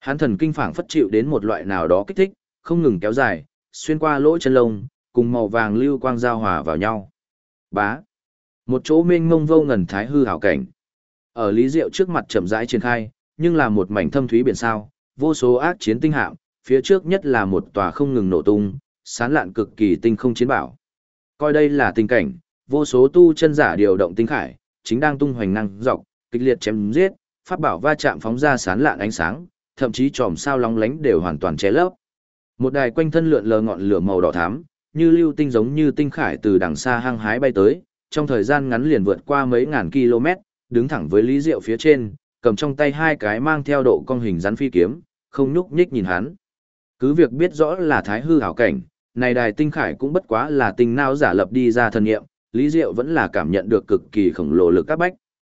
Hắn thần kinh phảng phất chịu đến một loại nào đó kích thích, không ngừng kéo dài, xuyên qua lỗ chân lông, cùng màu vàng lưu quang giao hòa vào nhau. Bá. Một chỗ mênh mông vô ngần thái hư hảo cảnh. Ở Lý Diệu trước mặt chậm rãi triển khai, nhưng là một mảnh thâm thúy biển sao, vô số ác chiến tinh hạm, phía trước nhất là một tòa không ngừng nổ tung, sán lạn cực kỳ tinh không chiến bảo. Coi đây là tình cảnh, vô số tu chân giả điều động tinh khải, chính đang tung hoành năng dọc, kịch liệt chém giết, pháp bảo va chạm phóng ra sán lạn ánh sáng, thậm chí chòm sao lóng lánh đều hoàn toàn che lấp. Một đài quanh thân lượn lờ ngọn lửa màu đỏ thắm, như lưu tinh giống như tinh khải từ đằng xa hăng hái bay tới, trong thời gian ngắn liền vượt qua mấy ngàn km, đứng thẳng với Lý Diệu phía trên, cầm trong tay hai cái mang theo độ cong hình rắn phi kiếm, không nhúc nhích nhìn hắn. Cứ việc biết rõ là thái hư hảo cảnh, này đài tinh khải cũng bất quá là tinh não giả lập đi ra thần nghiệm, Lý Diệu vẫn là cảm nhận được cực kỳ khổng lồ lực áp bách.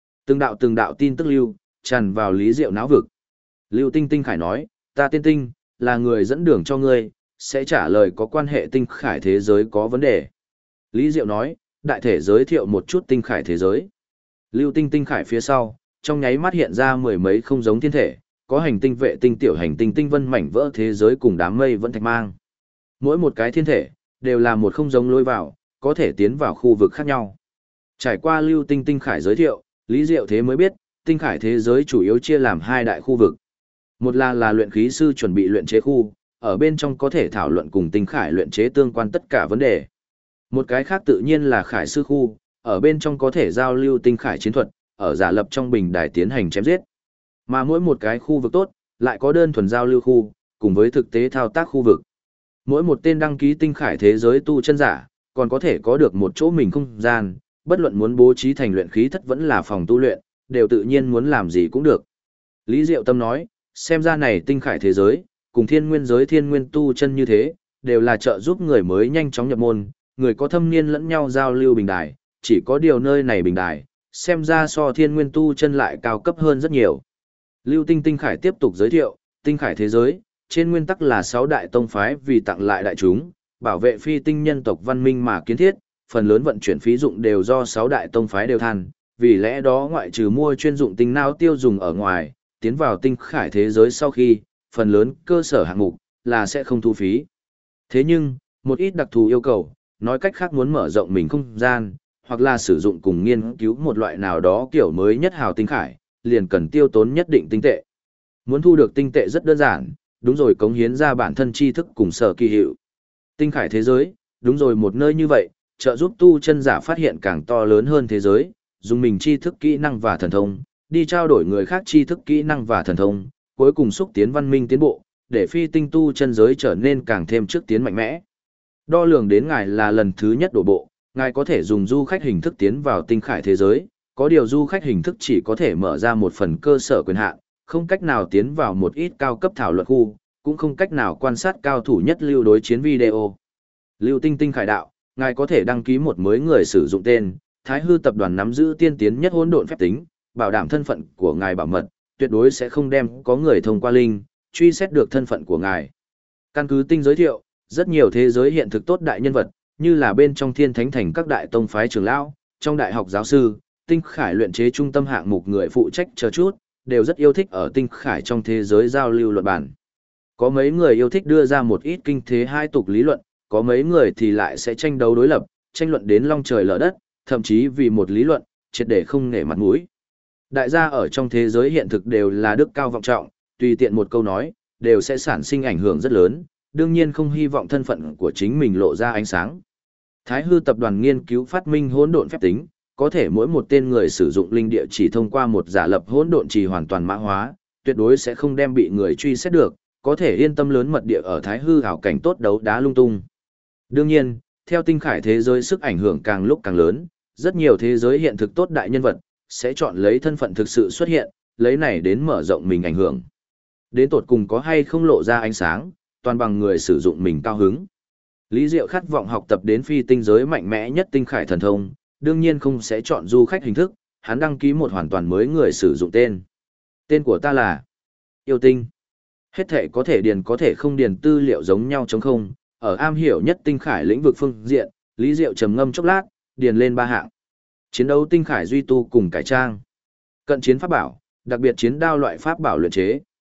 Từng đạo tin tức lưu tràn vào Lý Diệu não vực. Lưu Tinh Tinh Khải nói, ta tên Tinh, là người dẫn đường cho ngươi, sẽ trả lời có quan hệ tinh khải thế giới có vấn đề. Lý Diệu nói, đại thể giới thiệu một chút tinh khải thế giới. Lưu Tinh Tinh Khải phía sau, trong nháy mắt hiện ra mười mấy không giống thiên thể, có hành tinh vệ tinh tiểu hành tinh tinh vân mảnh vỡ thế giới cùng đám mây vẫn thạch mang. Mỗi một cái thiên thể, đều là một không giống lối vào, có thể tiến vào khu vực khác nhau. Trải qua Lưu Tinh Tinh Khải giới thiệu, Lý Diệu thế mới biết, tinh khải thế giới chủ yếu chia làm hai đại khu vực. Một là luyện khí sư chuẩn bị luyện chế khu, ở bên trong có thể thảo luận cùng tinh khải luyện chế tương quan tất cả vấn đề. Một cái khác tự nhiên là khải sư khu, ở bên trong có thể giao lưu tinh khải chiến thuật, ở giả lập trong bình đài tiến hành chém giết. Mà mỗi một cái khu vực tốt, lại có đơn thuần giao lưu khu, cùng với thực tế thao tác khu vực. Mỗi một tên đăng ký tinh khải thế giới tu chân giả, còn có thể có được một chỗ mình không gian, bất luận muốn bố trí thành luyện khí thất vẫn là phòng tu luyện, đều tự nhiên muốn làm gì cũng được. Lý Diệu Tâm nói, xem ra này tinh khải thế giới, cùng thiên nguyên giới thiên nguyên tu chân như thế, đều là trợ giúp người mới nhanh chóng nhập môn, người có thâm niên lẫn nhau giao lưu bình đài, chỉ có điều nơi này bình đài, xem ra so thiên nguyên tu chân lại cao cấp hơn rất nhiều. Lưu Tinh Tinh Khải tiếp tục giới thiệu, tinh khải thế giới, trên nguyên tắc là 6 đại tông phái vì tặng lại đại chúng, bảo vệ phi tinh nhân tộc văn minh mà kiến thiết, phần lớn vận chuyển phí dụng đều do 6 đại tông phái đều than, vì lẽ đó ngoại trừ mua chuyên dụng tinh não tiêu dùng ở ngoài, tiến vào tinh khải thế giới sau khi, phần lớn cơ sở hạng mục là sẽ không thu phí. Thế nhưng, một ít đặc thù yêu cầu, nói cách khác muốn mở rộng mình không gian, hoặc là sử dụng cùng nghiên cứu một loại nào đó kiểu mới nhất hào tinh khải, liền cần tiêu tốn nhất định tinh tệ. Muốn thu được tinh tệ rất đơn giản, đúng rồi cống hiến ra bản thân tri thức cùng sở kỳ hiệu. Tinh khải thế giới, đúng rồi một nơi như vậy, trợ giúp tu chân giả phát hiện càng to lớn hơn thế giới, dùng mình tri thức kỹ năng và thần thông, đi trao đổi người khác tri thức kỹ năng và thần thông, cuối cùng xúc tiến văn minh tiến bộ, để phi tinh tu chân giới trở nên càng thêm trước tiến mạnh mẽ. Đo lường đến ngài là lần thứ nhất đổ bộ, ngài có thể dùng du khách hình thức tiến vào tinh khải thế giới, có điều du khách hình thức chỉ có thể mở ra một phần cơ sở quyền hạn, không cách nào tiến vào một ít cao cấp thảo luận khu, cũng không cách nào quan sát cao thủ nhất lưu đối chiến video. Lưu Tinh Tinh Khải đạo, ngài có thể đăng ký một mới người sử dụng tên, Thái Hư tập đoàn nắm giữ tiên tiến nhất hỗn độn phép tính, bảo đảm thân phận của ngài bảo mật, tuyệt đối sẽ không đem có người thông qua linh, truy xét được thân phận của ngài. Căn cứ tinh giới thiệu, rất nhiều thế giới hiện thực tốt đại nhân vật, như là bên trong thiên thánh thành các đại tông phái trưởng lão, trong đại học giáo sư, tinh khải luyện chế trung tâm hạng mục người phụ trách chờ chút, đều rất yêu thích ở tinh khải trong thế giới giao lưu luận bản. Có mấy người yêu thích đưa ra một ít kinh thế hai tục lý luận, có mấy người thì lại sẽ tranh đấu đối lập, tranh luận đến long trời lở đất, thậm chí vì một lý luận, triệt để không nể mặt mũi. Đại gia ở trong thế giới hiện thực đều là đức cao vọng trọng, tùy tiện một câu nói, đều sẽ sản sinh ảnh hưởng rất lớn, đương nhiên không hy vọng thân phận của chính mình lộ ra ánh sáng. Thái Hư tập đoàn nghiên cứu phát minh hỗn độn phép tính, có thể mỗi một tên người sử dụng linh địa chỉ thông qua một giả lập hỗn độn trì hoàn toàn mã hóa, tuyệt đối sẽ không đem bị người truy xét được, có thể yên tâm lớn mật địa ở Thái Hư ảo cảnh tốt đấu đá lung tung. Đương nhiên, theo tinh khải thế giới sức ảnh hưởng càng lúc càng lớn, rất nhiều thế giới hiện thực tốt đại nhân vật sẽ chọn lấy thân phận thực sự xuất hiện, lấy này đến mở rộng mình ảnh hưởng. Đến tột cùng có hay không lộ ra ánh sáng, toàn bằng người sử dụng mình cao hứng. Lý Diệu khát vọng học tập đến phi tinh giới mạnh mẽ nhất tinh khải thần thông, đương nhiên không sẽ chọn du khách hình thức, hắn đăng ký một hoàn toàn mới người sử dụng tên. Tên của ta là Yêu Tinh. Hết thể có thể điền có thể không điền tư liệu giống nhau chống không, ở am hiểu nhất tinh khải lĩnh vực phương diện, Lý Diệu trầm ngâm chốc lát, điền lên 3 hạng. Chiến đấu tinh khải duy tu cùng cải trang. Cận chiến pháp bảo, đặc biệt chiến đao loại pháp bảo luyện chế.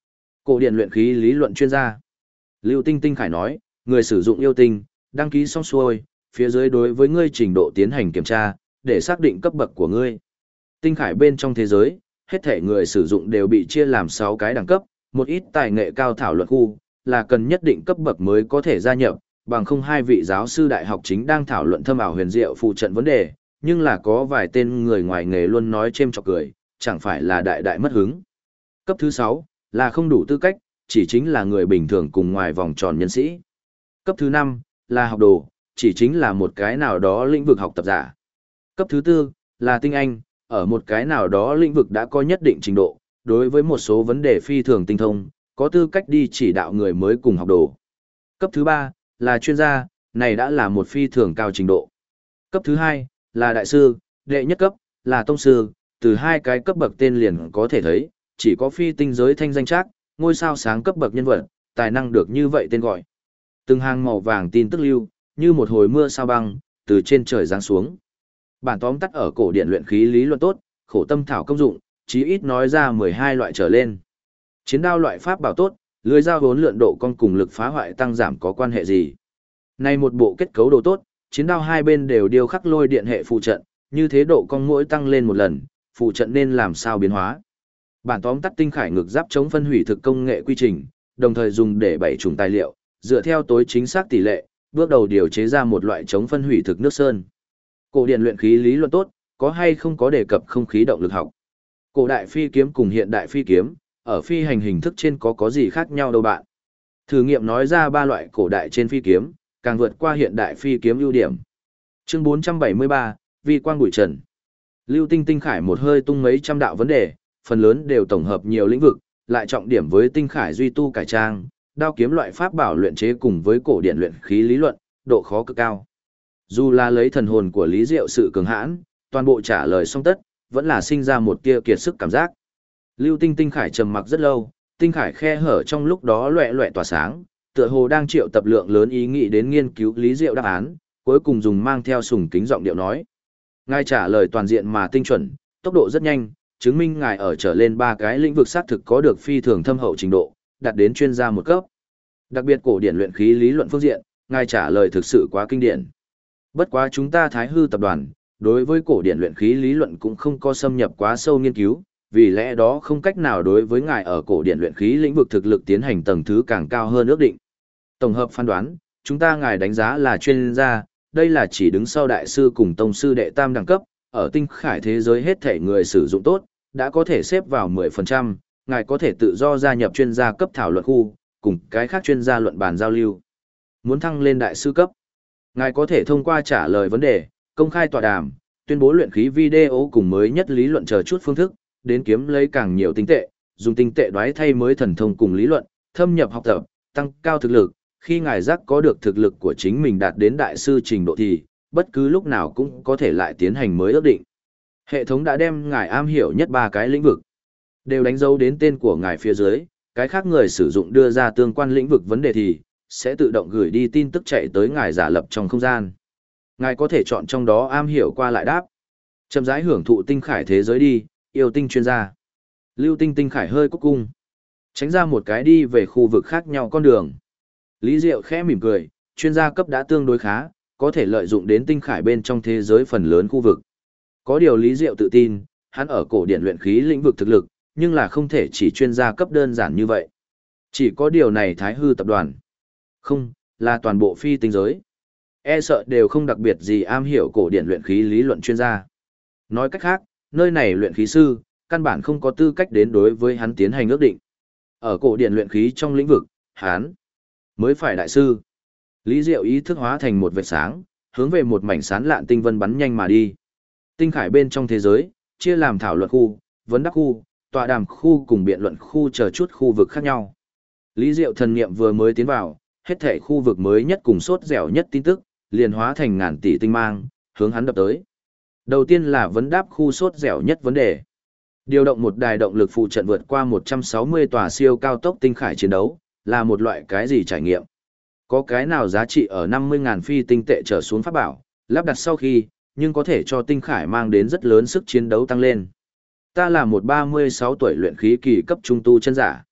Cổ điển luyện khí lý luận chuyên gia. Lưu Tinh Tinh Khải nói, người sử dụng yêu tinh, đăng ký xong xuôi, phía dưới đối với ngươi trình độ tiến hành kiểm tra, để xác định cấp bậc của ngươi. Tinh Khải bên trong thế giới, hết thể người sử dụng đều bị chia làm 6 cái đẳng cấp, một ít tài nghệ cao thảo luận khu, là cần nhất định cấp bậc mới có thể gia nhập, bằng không hai vị giáo sư đại học chính đang thảo luận thâm ảo huyền diệu phụ trận vấn đề, nhưng là có vài tên người ngoài nghề luôn nói chêm chọc cười, chẳng phải là đại đại mất hứng. Cấp thứ 6 là không đủ tư cách, chỉ chính là người bình thường cùng ngoài vòng tròn nhân sĩ. Cấp thứ 5 là học đồ, chỉ chính là một cái nào đó lĩnh vực học tập giả. Cấp thứ 4 là tinh anh, ở một cái nào đó lĩnh vực đã có nhất định trình độ, đối với một số vấn đề phi thường tinh thông, có tư cách đi chỉ đạo người mới cùng học đồ. Cấp thứ 3 là chuyên gia, này đã là một phi thường cao trình độ. Cấp thứ 2 là đại sư, đệ nhất cấp là tông sư, từ hai cái cấp bậc tên liền có thể thấy, chỉ có phi tinh giới thanh danh trác, ngôi sao sáng cấp bậc nhân vật, tài năng được như vậy tên gọi. Từng hàng màu vàng tin tức lưu, như một hồi mưa sao băng, từ trên trời giáng xuống. Bản tóm tắt ở cổ điển luyện khí lý luận tốt, khổ tâm thảo công dụng, chí ít nói ra 12 loại trở lên. Chiến đao loại pháp bảo tốt, lưới dao vốn lượn độ con cùng lực phá hoại tăng giảm có quan hệ gì? Này một bộ kết cấu đồ tốt, chiến đao hai bên đều điêu khắc lôi điện hệ phụ trận, như thế độ con mỗi tăng lên một lần, phụ trận nên làm sao biến hóa? Bản tóm tắt tinh khải ngực giáp chống phân hủy thực công nghệ quy trình, đồng thời dùng để bảy chủng tài liệu, dựa theo tối chính xác tỷ lệ, bước đầu điều chế ra một loại chống phân hủy thực nước sơn. Cổ điển luyện khí lý luận tốt, có hay không có đề cập không khí động lực học? Cổ đại phi kiếm cùng hiện đại phi kiếm, ở phi hành hình thức trên có gì khác nhau đâu bạn? Thử nghiệm nói ra 3 loại cổ đại trên phi kiếm, càng vượt qua hiện đại phi kiếm ưu điểm. Chương 473, Vi quang bụi trần. Lưu Tinh Tinh Khải một hơi tung mấy trăm đạo vấn đề, phần lớn đều tổng hợp nhiều lĩnh vực, lại trọng điểm với Tinh Khải duy tu cải trang, đao kiếm loại pháp bảo luyện chế cùng với cổ điển luyện khí lý luận, độ khó cực cao. Dù là lấy thần hồn của Lý Diệu sự cường hãn, toàn bộ trả lời xong tất, vẫn là sinh ra một tia kiệt sức cảm giác. Lưu Tinh Tinh Khải trầm mặc rất lâu, Tinh Khải khe hở trong lúc đó loẹ loẹ tỏa sáng, tựa hồ đang triệu tập lượng lớn ý nghĩ đến nghiên cứu Lý Diệu đáp án, cuối cùng dùng mang theo sùng kính giọng điệu nói. Ngài trả lời toàn diện mà tinh chuẩn, tốc độ rất nhanh, chứng minh ngài ở trở lên 3 cái lĩnh vực xác thực có được phi thường thâm hậu trình độ, đạt đến chuyên gia một cấp. Đặc biệt cổ điển luyện khí lý luận phương diện, ngài trả lời thực sự quá kinh điển. Bất quá chúng ta Thái Hư tập đoàn, đối với cổ điển luyện khí lý luận cũng không có xâm nhập quá sâu nghiên cứu, vì lẽ đó không cách nào đối với ngài ở cổ điển luyện khí lĩnh vực thực lực tiến hành tầng thứ càng cao hơn ước định. Tổng hợp phán đoán, chúng ta ngài đánh giá là chuyên gia, đây là chỉ đứng sau đại sư cùng tông sư đệ tam đẳng cấp, ở tinh khải thế giới hết thể người sử dụng tốt, đã có thể xếp vào 10%, ngài có thể tự do gia nhập chuyên gia cấp thảo luận khu, cùng cái khác chuyên gia luận bàn giao lưu. Muốn thăng lên đại sư cấp, ngài có thể thông qua trả lời vấn đề, công khai tọa đàm, tuyên bố luyện khí video cùng mới nhất lý luận chờ chút phương thức, đến kiếm lấy càng nhiều tinh tệ, dùng tinh tệ đoái thay mới thần thông cùng lý luận, thâm nhập học tập, tăng cao thực lực. Khi ngài giác có được thực lực của chính mình đạt đến đại sư trình độ thì, bất cứ lúc nào cũng có thể lại tiến hành mới ước định. Hệ thống đã đem ngài am hiểu nhất 3 cái lĩnh vực, đều đánh dấu đến tên của ngài phía dưới, cái khác người sử dụng đưa ra tương quan lĩnh vực vấn đề thì, sẽ tự động gửi đi tin tức chạy tới ngài giả lập trong không gian. Ngài có thể chọn trong đó am hiểu qua lại đáp. Chậm rãi hưởng thụ tinh khải thế giới đi, yêu tinh chuyên gia. Lưu Tinh Tinh Khải hơi cúc cung. Tránh ra một cái đi về khu vực khác nhau con đường. Lý Diệu khẽ mỉm cười, chuyên gia cấp đã tương đối khá, có thể lợi dụng đến tinh khải bên trong thế giới phần lớn khu vực. Có điều Lý Diệu tự tin, hắn ở cổ điển luyện khí lĩnh vực thực lực, nhưng là không thể chỉ chuyên gia cấp đơn giản như vậy. Chỉ có điều này Thái Hư tập đoàn. Không, là toàn bộ phi tinh giới. E sợ đều không đặc biệt gì am hiểu cổ điển luyện khí lý luận chuyên gia. Nói cách khác, nơi này luyện khí sư, căn bản không có tư cách đến đối với hắn tiến hành ước định. Ở cổ điển luyện khí trong lĩnh vực, hắn mới phải đại sư. Lý Diệu ý thức hóa thành một vệt sáng, hướng về một mảnh sáng lạn tinh vân bắn nhanh mà đi. Tinh khải bên trong thế giới, chia làm thảo luận khu, vấn đáp khu, tọa đàm khu cùng biện luận khu chờ chút khu vực khác nhau. Lý Diệu thần niệm vừa mới tiến vào, hết thảy khu vực mới nhất cùng sốt dẻo nhất tin tức, liền hóa thành ngàn tỷ tinh mang, hướng hắn đập tới. Đầu tiên là vấn đáp khu sốt dẻo nhất vấn đề. Điều động một đài động lực phụ trận vượt qua 160 tòa siêu cao tốc tinh khải chiến đấu, là một loại cái gì trải nghiệm? Có cái nào giá trị ở 50.000 phi tinh tệ trở xuống pháp bảo, lắp đặt sau khi, nhưng có thể cho tinh khải mang đến rất lớn sức chiến đấu tăng lên. Ta là một 36 tuổi luyện khí kỳ cấp trung tu chân giả.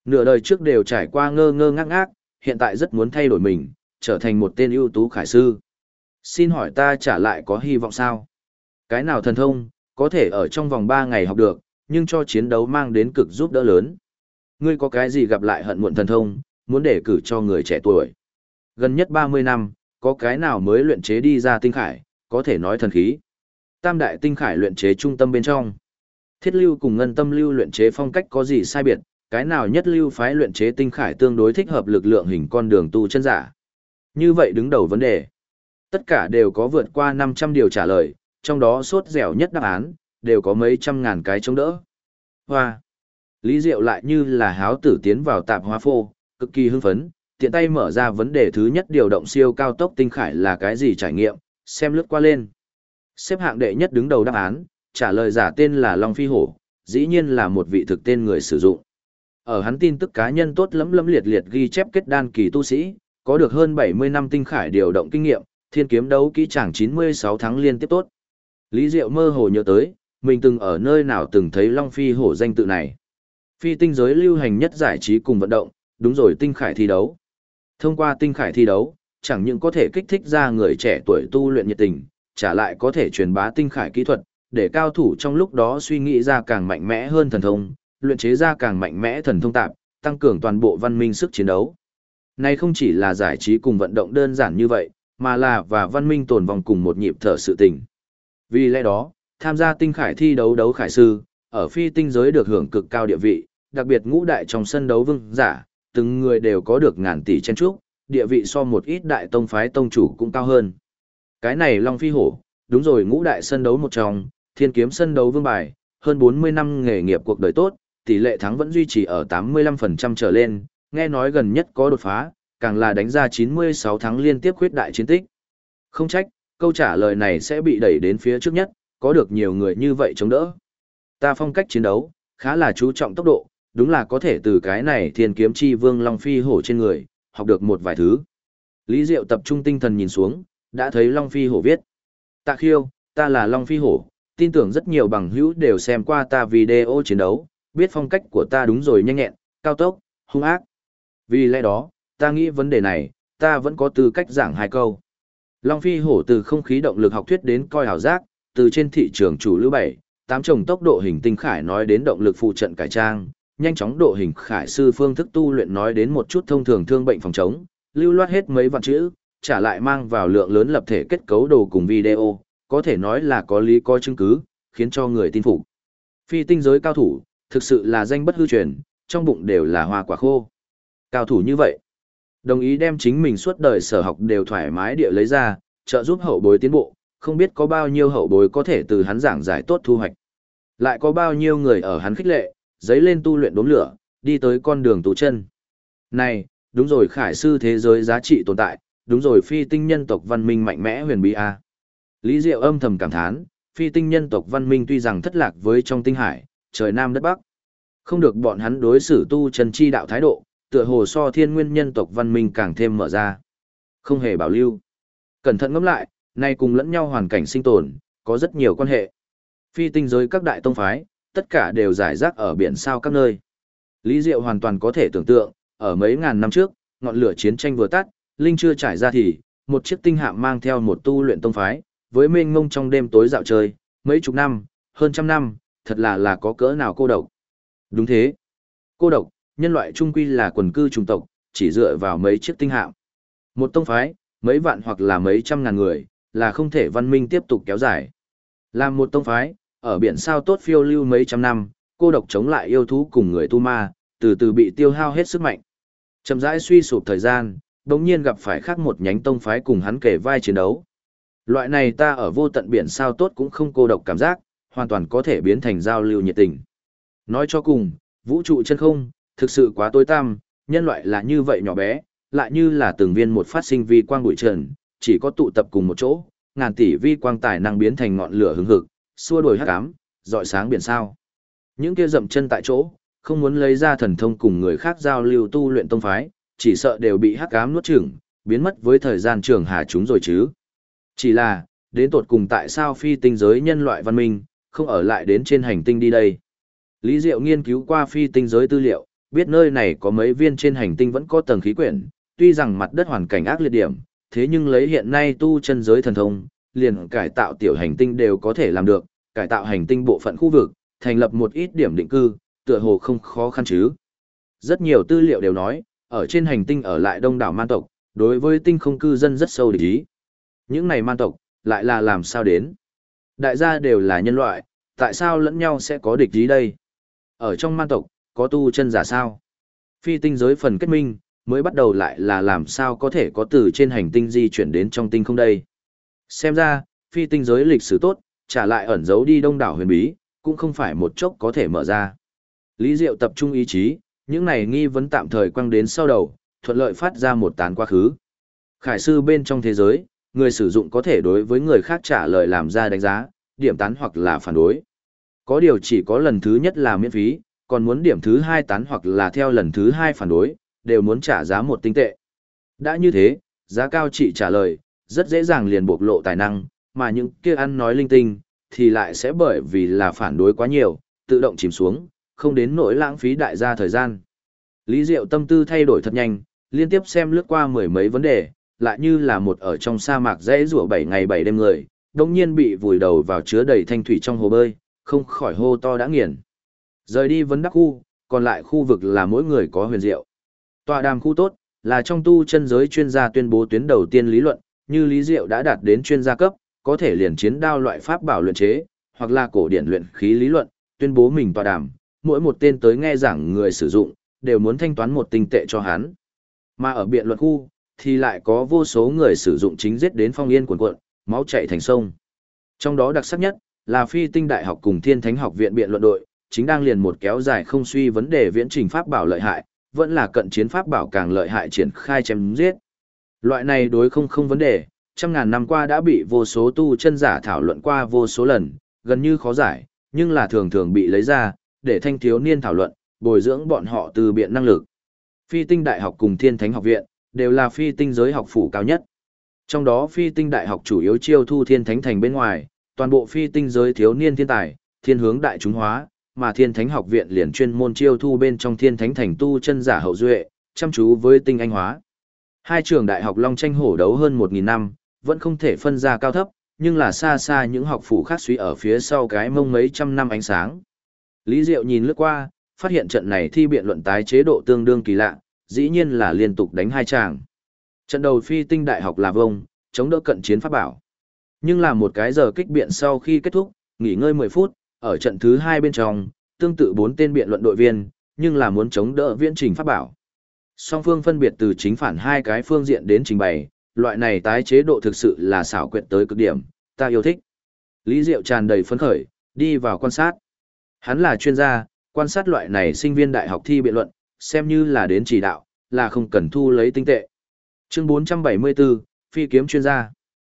Nửa đời trước đều trải qua ngơ ngơ ngác ngác, hiện tại rất muốn thay đổi mình, trở thành một tên ưu tú khải sư. Xin hỏi ta trả lại có hy vọng sao? Cái nào thần thông, có thể ở trong vòng 3 ngày học được, nhưng cho chiến đấu mang đến cực giúp đỡ lớn. Ngươi có cái gì gặp lại hận muộn thần thông, muốn đề cử cho người trẻ tuổi. Gần nhất 30 năm, có cái nào mới luyện chế đi ra tinh khải, có thể nói thần khí. Tam đại tinh khải luyện chế trung tâm bên trong. Thiết lưu cùng ngân tâm lưu luyện chế phong cách có gì sai biệt, cái nào nhất lưu phái luyện chế tinh khải tương đối thích hợp lực lượng hình con đường tu chân giả. Như vậy đứng đầu vấn đề. Tất cả đều có vượt qua 500 điều trả lời, trong đó sốt dẻo nhất đáp án, đều có mấy trăm ngàn cái chống đỡ. Hoa! Lý Diệu lại như là háo tử tiến vào tạp hóa phô, cực kỳ hưng phấn, tiện tay mở ra vấn đề thứ nhất điều động siêu cao tốc tinh khải là cái gì trải nghiệm, xem lướt qua lên. Xếp hạng đệ nhất đứng đầu đáp án, trả lời giả tên là Long Phi Hổ, dĩ nhiên là một vị thực tên người sử dụng. Ở hắn tin tức cá nhân tốt lẫm lẫm liệt liệt ghi chép kết đan kỳ tu sĩ, có được hơn 70 năm tinh khải điều động kinh nghiệm, thiên kiếm đấu kỹ chàng 96 tháng liên tiếp tốt. Lý Diệu mơ hồ nhớ tới, mình từng ở nơi nào từng thấy Long Phi Hổ danh tự này. Phi tinh giới lưu hành nhất giải trí cùng vận động, đúng rồi tinh khải thi đấu. Thông qua tinh khải thi đấu, chẳng những có thể kích thích ra người trẻ tuổi tu luyện nhiệt tình, trả lại có thể truyền bá tinh khải kỹ thuật, để cao thủ trong lúc đó suy nghĩ ra càng mạnh mẽ hơn thần thông, luyện chế ra càng mạnh mẽ thần thông tạp, tăng cường toàn bộ văn minh sức chiến đấu. Này không chỉ là giải trí cùng vận động đơn giản như vậy, mà là và văn minh tồn vong cùng một nhịp thở sự tình. Vì lẽ đó, tham gia tinh khải thi đấu đấu khải sư, ở phi tinh giới được hưởng cực cao địa vị, đặc biệt ngũ đại trong sân đấu vương giả, từng người đều có được ngàn tỷ chen trúc, địa vị so một ít đại tông phái tông chủ cũng cao hơn. Cái này Long Phi Hổ, đúng rồi ngũ đại sân đấu một trong, thiên kiếm sân đấu vương bài, hơn 40 năm nghề nghiệp cuộc đời tốt, tỷ lệ thắng vẫn duy trì ở 85% trở lên, nghe nói gần nhất có đột phá, càng là đánh ra 96 thắng liên tiếp khuyết đại chiến tích. Không trách, câu trả lời này sẽ bị đẩy đến phía trước nhất, có được nhiều người như vậy chống đỡ. Ta phong cách chiến đấu, khá là chú trọng tốc độ, đúng là có thể từ cái này thiên kiếm chi vương Long Phi Hổ trên người, học được một vài thứ. Lý Diệu tập trung tinh thần nhìn xuống, đã thấy Long Phi Hổ viết. Tạ Khiêu, ta là Long Phi Hổ, tin tưởng rất nhiều bằng hữu đều xem qua ta video chiến đấu, biết phong cách của ta đúng rồi nhanh nhẹn, cao tốc, hung ác. Vì lẽ đó, ta nghĩ vấn đề này, ta vẫn có tư cách giảng hai câu. Long Phi Hổ từ không khí động lực học thuyết đến coi ảo giác, từ trên thị trường chủ lưu 7, 8 trồng tốc độ hình tinh khải nói đến động lực phụ trận cải trang, nhanh chóng độ hình khải sư phương thức tu luyện nói đến một chút thông thường thương bệnh phòng chống, lưu loát hết mấy vạn chữ, trả lại mang vào lượng lớn lập thể kết cấu đồ cùng video, có thể nói là có lý có chứng cứ, khiến cho người tin phục. Phi tinh giới cao thủ, thực sự là danh bất hư truyền, trong bụng đều là hoa quả khô. Cao thủ như vậy, đồng ý đem chính mình suốt đời sở học đều thoải mái địa lấy ra, trợ giúp hậu bối tiến bộ, không biết có bao nhiêu hậu bối có thể từ hắn giảng giải tốt thu hoạch. Lại có bao nhiêu người ở hắn khích lệ, giấy lên tu luyện đốm lửa, đi tới con đường tu chân. Này, đúng rồi khải sư thế giới giá trị tồn tại, đúng rồi phi tinh nhân tộc văn minh mạnh mẽ huyền bí a. Lý Diệu âm thầm cảm thán, phi tinh nhân tộc văn minh tuy rằng thất lạc với trong tinh hải, trời nam đất bắc, không được bọn hắn đối xử tu chân chi đạo thái độ, tựa hồ so thiên nguyên nhân tộc văn minh càng thêm mở ra. Không hề bảo lưu. Cẩn thận ngẫm lại, nay cùng lẫn nhau hoàn cảnh sinh tồn, có rất nhiều quan hệ. Phi tinh giới các đại tông phái, tất cả đều giải rác ở biển sao các nơi. Lý Diệu hoàn toàn có thể tưởng tượng, ở mấy ngàn năm trước, ngọn lửa chiến tranh vừa tắt, linh chưa trải ra thì, một chiếc tinh hạm mang theo một tu luyện tông phái, với mênh mông trong đêm tối dạo chơi, mấy chục năm, hơn trăm năm, thật là có cỡ nào cô độc. Đúng thế. Cô độc, nhân loại trung quy là quần cư chủng tộc, chỉ dựa vào mấy chiếc tinh hạm. Một tông phái, mấy vạn hoặc là mấy trăm ngàn người, là không thể văn minh tiếp tục kéo dài. Làm một tông phái, ở biển sao tốt phiêu lưu mấy trăm năm, cô độc chống lại yêu thú cùng người tu ma, từ từ bị tiêu hao hết sức mạnh. Chậm rãi suy sụp thời gian, đống nhiên gặp phải khác một nhánh tông phái cùng hắn kể vai chiến đấu. Loại này ta ở vô tận biển sao tốt cũng không cô độc cảm giác, hoàn toàn có thể biến thành giao lưu nhiệt tình. Nói cho cùng, vũ trụ chân không, thực sự quá tối tăm, nhân loại là như vậy nhỏ bé, lại như là từng viên một phát sinh vi quang bụi trần, chỉ có tụ tập cùng một chỗ, ngàn tỷ vi quang tài năng biến thành ngọn lửa hừng hực, xua đuổi hắc ám, rọi sáng biển sao. Những kia dậm chân tại chỗ, không muốn lấy ra thần thông cùng người khác giao lưu tu luyện tông phái, chỉ sợ đều bị hắc ám nuốt chửng, biến mất với thời gian trường hà chúng rồi chứ. Chỉ là, đến tột cùng tại sao phi tinh giới nhân loại văn minh, không ở lại đến trên hành tinh đi đây. Lý Diệu nghiên cứu qua phi tinh giới tư liệu, biết nơi này có mấy viên trên hành tinh vẫn có tầng khí quyển, tuy rằng mặt đất hoàn cảnh ác liệt điểm, thế nhưng lấy hiện nay tu chân giới thần thông, liền cải tạo tiểu hành tinh đều có thể làm được, cải tạo hành tinh bộ phận khu vực, thành lập một ít điểm định cư, tựa hồ không khó khăn chứ. Rất nhiều tư liệu đều nói, ở trên hành tinh ở lại đông đảo man tộc, đối với tinh không cư dân rất sâu địch ý. Những này man tộc, lại là làm sao đến? Đại gia đều là nhân loại, tại sao lẫn nhau sẽ có địch ý đây? Ở trong man tộc, có tu chân giả sao? Phi tinh giới phần kết minh, mới bắt đầu lại là làm sao có thể có từ trên hành tinh di chuyển đến trong tinh không đây? Xem ra, phi tinh giới lịch sử tốt, trả lại ẩn giấu đi đông đảo huyền bí, cũng không phải một chốc có thể mở ra. Lý Diệu tập trung ý chí, những này nghi vấn tạm thời quăng đến sau đầu, thuận lợi phát ra một tán quá khứ. Khải sư bên trong thế giới, người sử dụng có thể đối với người khác trả lời làm ra đánh giá, điểm tán hoặc là phản đối. Có điều chỉ có lần thứ nhất là miễn phí, còn muốn điểm thứ hai tán hoặc là theo lần thứ hai phản đối, đều muốn trả giá một tinh tệ. Đã như thế, giá cao trị trả lời, rất dễ dàng liền bộc lộ tài năng, mà những kia ăn nói linh tinh, thì lại sẽ bởi vì là phản đối quá nhiều, tự động chìm xuống, không đến nỗi lãng phí đại gia thời gian. Lý Diệu tâm tư thay đổi thật nhanh, liên tiếp xem lướt qua mười mấy vấn đề, lại như là một ở trong sa mạc dãy rủa 7 ngày 7 đêm người, đồng nhiên bị vùi đầu vào chứa đầy thanh thủy trong hồ bơi, không khỏi hô to đã nghiền. Rời đi vấn đắc khu, còn lại khu vực là mỗi người có huyền diệu. Tọa đàm khu tốt, là trong tu chân giới chuyên gia tuyên bố tuyến đầu tiên lý luận, như Lý Diệu đã đạt đến chuyên gia cấp, có thể liền chiến đao loại pháp bảo luyện chế, hoặc là cổ điển luyện khí lý luận, tuyên bố mình tọa đàm, mỗi một tên tới nghe giảng người sử dụng, đều muốn thanh toán một tinh tệ cho hắn. Mà ở biện luận khu, thì lại có vô số người sử dụng chính giết đến phong yên cuồn cuộn, máu chảy thành sông. Trong đó đặc sắc nhất, là Phi Tinh Đại học cùng Thiên Thánh học viện biện luận đội, chính đang liền một kéo dài không suy vấn đề viễn trình pháp bảo lợi hại, vẫn là cận chiến pháp bảo càng lợi hại triển khai chém giết. Loại này đối không vấn đề, trăm ngàn năm qua đã bị vô số tu chân giả thảo luận qua vô số lần, gần như khó giải, nhưng là thường thường bị lấy ra, để thanh thiếu niên thảo luận, bồi dưỡng bọn họ từ biện năng lực. Phi Tinh Đại học cùng Thiên Thánh học viện, đều là phi tinh giới học phủ cao nhất. Trong đó Phi Tinh Đại học chủ yếu chiêu thu Thiên Thánh thành bên ngoài, toàn bộ phi tinh giới thiếu niên thiên tài, thiên hướng đại chúng hóa, mà Thiên Thánh học viện liền chuyên môn chiêu thu bên trong Thiên Thánh thành tu chân giả hậu duệ, chăm chú với tinh anh hóa. Hai trường đại học long tranh hổ đấu hơn 1000 năm, vẫn không thể phân ra cao thấp, nhưng là xa xa những học phủ khác suy ở phía sau cái mông mấy trăm năm ánh sáng. Lý Diệu nhìn lướt qua, phát hiện trận này thi biện luận tái chế độ tương đương kỳ lạ, dĩ nhiên là liên tục đánh hai tràng. Trận đầu Phi Tinh Đại học là vông, chống đỡ cận chiến pháp bảo. Nhưng là một cái giờ kích biện sau khi kết thúc, nghỉ ngơi 10 phút, ở trận thứ 2 bên trong, tương tự 4 tên biện luận đội viên, nhưng là muốn chống đỡ viễn trình pháp bảo. Song phương phân biệt từ chính phản hai cái phương diện đến trình bày, loại này tái chế độ thực sự là xảo quyệt tới cực điểm, ta yêu thích. Lý Diệu tràn đầy phấn khởi, đi vào quan sát. Hắn là chuyên gia, quan sát loại này sinh viên đại học thi biện luận, xem như là đến chỉ đạo, là không cần thu lấy tinh tệ. Chương 474, Phi kiếm chuyên gia.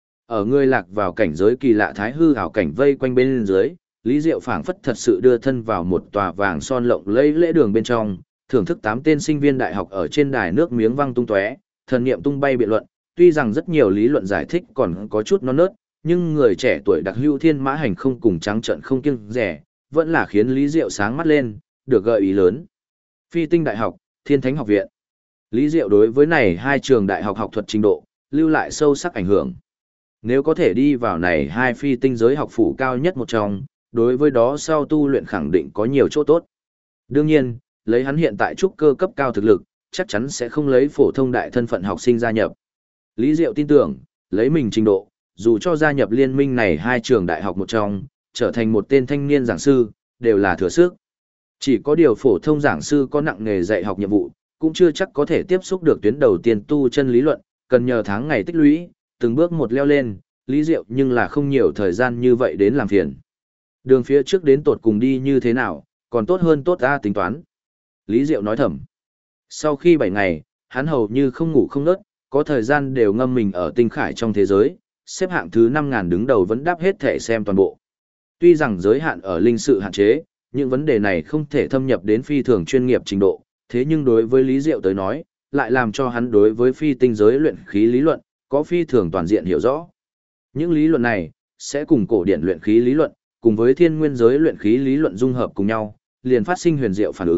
Ở người lạc vào cảnh giới kỳ lạ thái hư ảo cảnh vây quanh bên dưới, Lý Diệu phảng phất thật sự đưa thân vào một tòa vàng son lộng lẫy lễ đường bên trong, thưởng thức 8 tên sinh viên đại học ở trên đài nước miếng văng tung tóe, thần niệm tung bay biện luận, tuy rằng rất nhiều lý luận giải thích còn có chút non nớt, nhưng người trẻ tuổi đặc hữu thiên mã hành không cùng trắng trợn không kiêng rẻ, vẫn là khiến Lý Diệu sáng mắt lên, được gợi ý lớn. Phi Tinh Đại học, Thiên Thánh học viện. Lý Diệu đối với này hai trường đại học học thuật trình độ, lưu lại sâu sắc ảnh hưởng. Nếu có thể đi vào này hai phi tinh giới học phủ cao nhất một trong, đối với đó sau tu luyện khẳng định có nhiều chỗ tốt. Đương nhiên, lấy hắn hiện tại trúc cơ cấp cao thực lực, chắc chắn sẽ không lấy phổ thông đại thân phận học sinh gia nhập. Lý Diệu tin tưởng, lấy mình trình độ, dù cho gia nhập liên minh này hai trường đại học một trong, trở thành một tên thanh niên giảng sư, đều là thừa sức. Chỉ có điều phổ thông giảng sư có nặng nghề dạy học nhiệm vụ, cũng chưa chắc có thể tiếp xúc được tuyến đầu tiên tu chân lý luận, cần nhờ tháng ngày tích lũy, từng bước một leo lên, Lý Diệu nhưng là không nhiều thời gian như vậy đến làm phiền. Đường phía trước đến tột cùng đi như thế nào, còn tốt hơn tốt ra tính toán. Lý Diệu nói thầm. Sau khi 7 ngày, hắn hầu như không ngủ không nớt, có thời gian đều ngâm mình ở tinh khải trong thế giới, xếp hạng thứ 5.000 đứng đầu vẫn đáp hết thể xem toàn bộ. Tuy rằng giới hạn ở linh sự hạn chế, những vấn đề này không thể thâm nhập đến phi thường chuyên nghiệp trình độ, thế nhưng đối với Lý Diệu tới nói, lại làm cho hắn đối với phi tinh giới luyện khí lý luận, có phi thường toàn diện hiểu rõ. Những lý luận này, sẽ cùng cổ điển luyện khí lý luận, cùng với thiên nguyên giới luyện khí lý luận dung hợp cùng nhau, liền phát sinh huyền diệu phản ứng,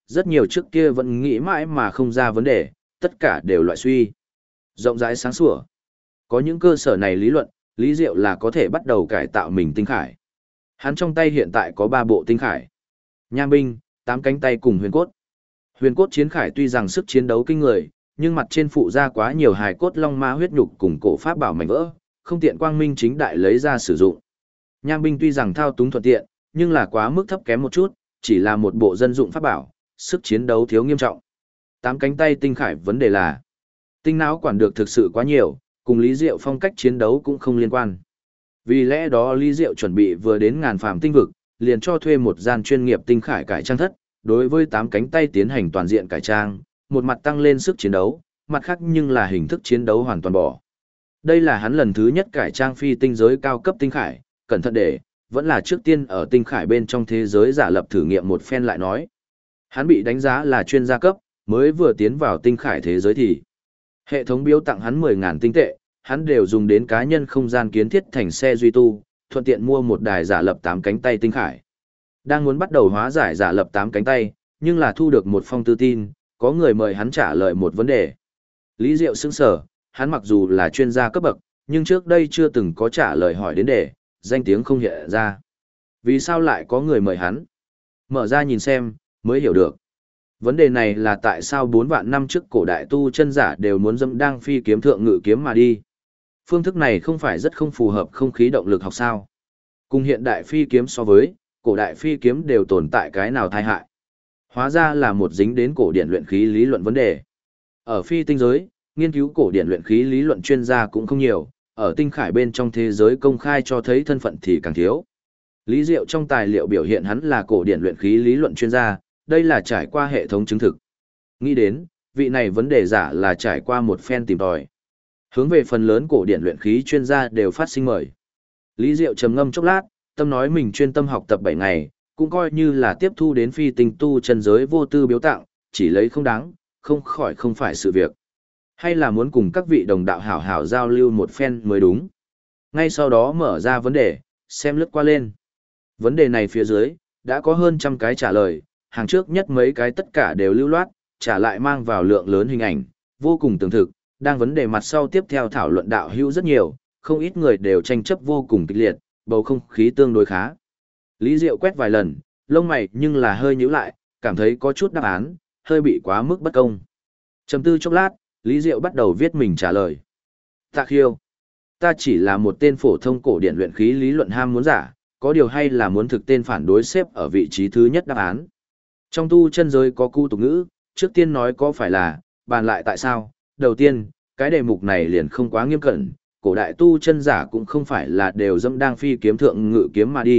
rất nhiều trước kia vẫn nghĩ mãi mà không ra vấn đề, tất cả đều loại suy. Rộng rãi sáng sủa. Có những cơ sở này lý luận, Lý Diệu là có thể bắt đầu cải tạo mình tinh khải. Hắn trong tay hiện tại có 3 bộ tinh khải. Nham binh, 8 cánh tay cùng huyền cốt. Huyền cốt chiến khải tuy rằng sức chiến đấu kinh người, nhưng mặt trên phụ ra quá nhiều hài cốt long ma huyết nhục cùng cổ pháp bảo mảnh vỡ, không tiện quang minh chính đại lấy ra sử dụng. Nham binh tuy rằng thao túng thuận tiện, nhưng là quá mức thấp kém một chút, chỉ là một bộ dân dụng pháp bảo, sức chiến đấu thiếu nghiêm trọng. 8 cánh tay tinh khải vấn đề là tinh não quản được thực sự quá nhiều, cùng Lý Diệu phong cách chiến đấu cũng không liên quan. Vì lẽ đó Lý Diệu chuẩn bị vừa đến ngàn phàm tinh vực, liền cho thuê một gian chuyên nghiệp tinh khải cải trang thất, đối với 8 cánh tay tiến hành toàn diện cải trang, một mặt tăng lên sức chiến đấu, mặt khác nhưng là hình thức chiến đấu hoàn toàn bỏ. Đây là hắn lần thứ nhất cải trang phi tinh giới cao cấp tinh khải, cẩn thận để, vẫn là trước tiên ở tinh khải bên trong thế giới giả lập thử nghiệm một phen lại nói. Hắn bị đánh giá là chuyên gia cấp, mới vừa tiến vào tinh khải thế giới thì hệ thống biếu tặng hắn 10.000 tinh tệ, hắn đều dùng đến cá nhân không gian kiến thiết thành xe duy tu, thuận tiện mua một đài giả lập 8 cánh tay tinh khải. Đang muốn bắt đầu hóa giải giả lập 8 cánh tay, nhưng là thu được một phong thư tin, có người mời hắn trả lời một vấn đề. Lý Diệu sững sờ, hắn mặc dù là chuyên gia cấp bậc, nhưng trước đây chưa từng có trả lời hỏi đến đề, danh tiếng không hiện ra. Vì sao lại có người mời hắn? Mở ra nhìn xem, mới hiểu được. Vấn đề này là tại sao 4 vạn năm trước cổ đại tu chân giả đều muốn dẫm đang phi kiếm thượng ngự kiếm mà đi. Phương thức này không phải rất không phù hợp không khí động lực học sao. Cùng hiện đại phi kiếm so với, cổ đại phi kiếm đều tồn tại cái nào tai hại. Hóa ra là một dính đến cổ điển luyện khí lý luận vấn đề. Ở phi tinh giới, nghiên cứu cổ điển luyện khí lý luận chuyên gia cũng không nhiều, ở tinh khải bên trong thế giới công khai cho thấy thân phận thì càng thiếu. Lý Diệu trong tài liệu biểu hiện hắn là cổ điển luyện khí lý luận chuyên gia, đây là trải qua hệ thống chứng thực. Nghĩ đến, vị này vấn đề giả là trải qua một phen tìm tòi. Hướng về phần lớn cổ điển luyện khí chuyên gia đều phát sinh mời. Lý Diệu trầm ngâm chốc lát, tâm nói mình chuyên tâm học tập 7 ngày, cũng coi như là tiếp thu đến phi tinh tu chân giới vô tư biếu tặng, chỉ lấy không đáng, không khỏi không phải sự việc. Hay là muốn cùng các vị đồng đạo hảo hảo giao lưu một phen mới đúng. Ngay sau đó mở ra vấn đề, xem lướt qua lên. Vấn đề này phía dưới, đã có hơn trăm cái trả lời, hàng trước nhất mấy cái tất cả đều lưu loát, trả lại mang vào lượng lớn hình ảnh, vô cùng tường thực, đang vấn đề mặt sau tiếp theo thảo luận đạo hữu rất nhiều, không ít người đều tranh chấp vô cùng kịch liệt, bầu không khí tương đối khá. Lý Diệu quét vài lần, lông mày nhưng là hơi nhíu lại, cảm thấy có chút đáp án, hơi bị quá mức bất công. Trầm tư chốc lát, Lý Diệu bắt đầu viết mình trả lời. Tạ Khiêu, ta chỉ là một tên phổ thông cổ điển luyện khí lý luận ham muốn giả, có điều hay là muốn thực tên phản đối xếp ở vị trí thứ nhất đáp án. Trong tu chân giới có cu tục ngữ, trước tiên nói có phải là, bàn lại tại sao, đầu tiên, cái đề mục này liền không quá nghiêm cẩn, cổ đại tu chân giả cũng không phải là đều dẫm đang phi kiếm thượng ngự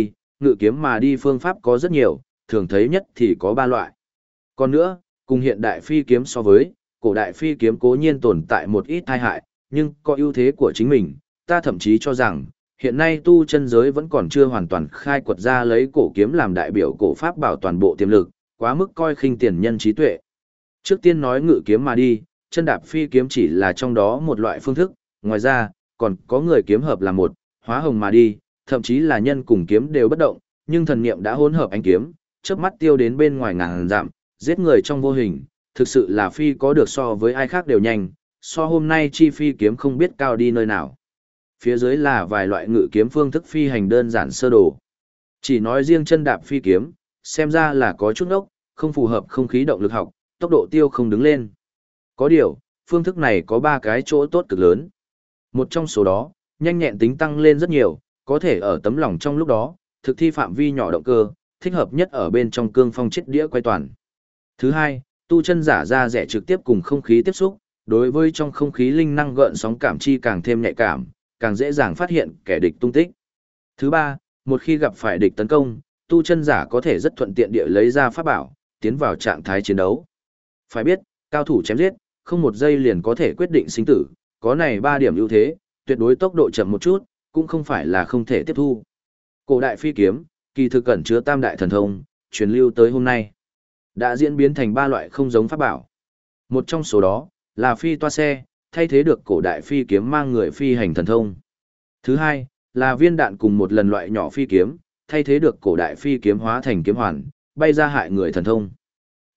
kiếm mà đi phương pháp có rất nhiều, thường thấy nhất thì có 3 loại. Còn nữa, cùng hiện đại phi kiếm so với, cổ đại phi kiếm cố nhiên tồn tại một ít tai hại, nhưng có ưu thế của chính mình, ta thậm chí cho rằng, hiện nay tu chân giới vẫn còn chưa hoàn toàn khai quật ra lấy cổ kiếm làm đại biểu cổ pháp bảo toàn bộ tiềm lực, quá mức coi khinh tiền nhân trí tuệ. Trước tiên nói ngự kiếm mà đi, chân đạp phi kiếm chỉ là trong đó một loại phương thức, ngoài ra, còn có người kiếm hợp là một, hóa hồng mà đi, thậm chí là nhân cùng kiếm đều bất động, nhưng thần niệm đã hỗn hợp ánh kiếm, chớp mắt tiêu đến bên ngoài ngàn dặm, giết người trong vô hình, thực sự là phi có được so với ai khác đều nhanh, so hôm nay chi phi kiếm không biết cao đi nơi nào. Phía dưới là vài loại ngự kiếm phương thức phi hành đơn giản sơ đồ. Chỉ nói riêng chân đạp phi kiếm, xem ra là có chút ốc, không phù hợp không khí động lực học, tốc độ tiêu không đứng lên. Có điều, phương thức này có 3 cái chỗ tốt cực lớn. Một trong số đó, nhanh nhẹn tính tăng lên rất nhiều, có thể ở tấm lòng trong lúc đó, thực thi phạm vi nhỏ động cơ, thích hợp nhất ở bên trong cương phong chết đĩa quay toàn. Thứ hai, tu chân giả ra rẻ trực tiếp cùng không khí tiếp xúc, đối với trong không khí linh năng gợn sóng cảm chi càng thêm nhạy cảm, càng dễ dàng phát hiện kẻ địch tung tích. Thứ ba, một khi gặp phải địch tấn công, tu chân giả có thể rất thuận tiện địa lấy ra pháp bảo, tiến vào trạng thái chiến đấu. Phải biết, cao thủ chém giết, không một giây liền có thể quyết định sinh tử, có này 3 điểm ưu thế, tuyệt đối tốc độ chậm một chút, cũng không phải là không thể tiếp thu. Cổ đại phi kiếm, kỳ thực cẩn chứa tam đại thần thông, truyền lưu tới hôm nay, đã diễn biến thành 3 loại không giống pháp bảo. Một trong số đó, là phi toa xe, thay thế được cổ đại phi kiếm mang người phi hành thần thông. Thứ hai, là viên đạn cùng một lần loại nhỏ phi kiếm, thay thế được cổ đại phi kiếm hóa thành kiếm hoàn, bay ra hại người thần thông.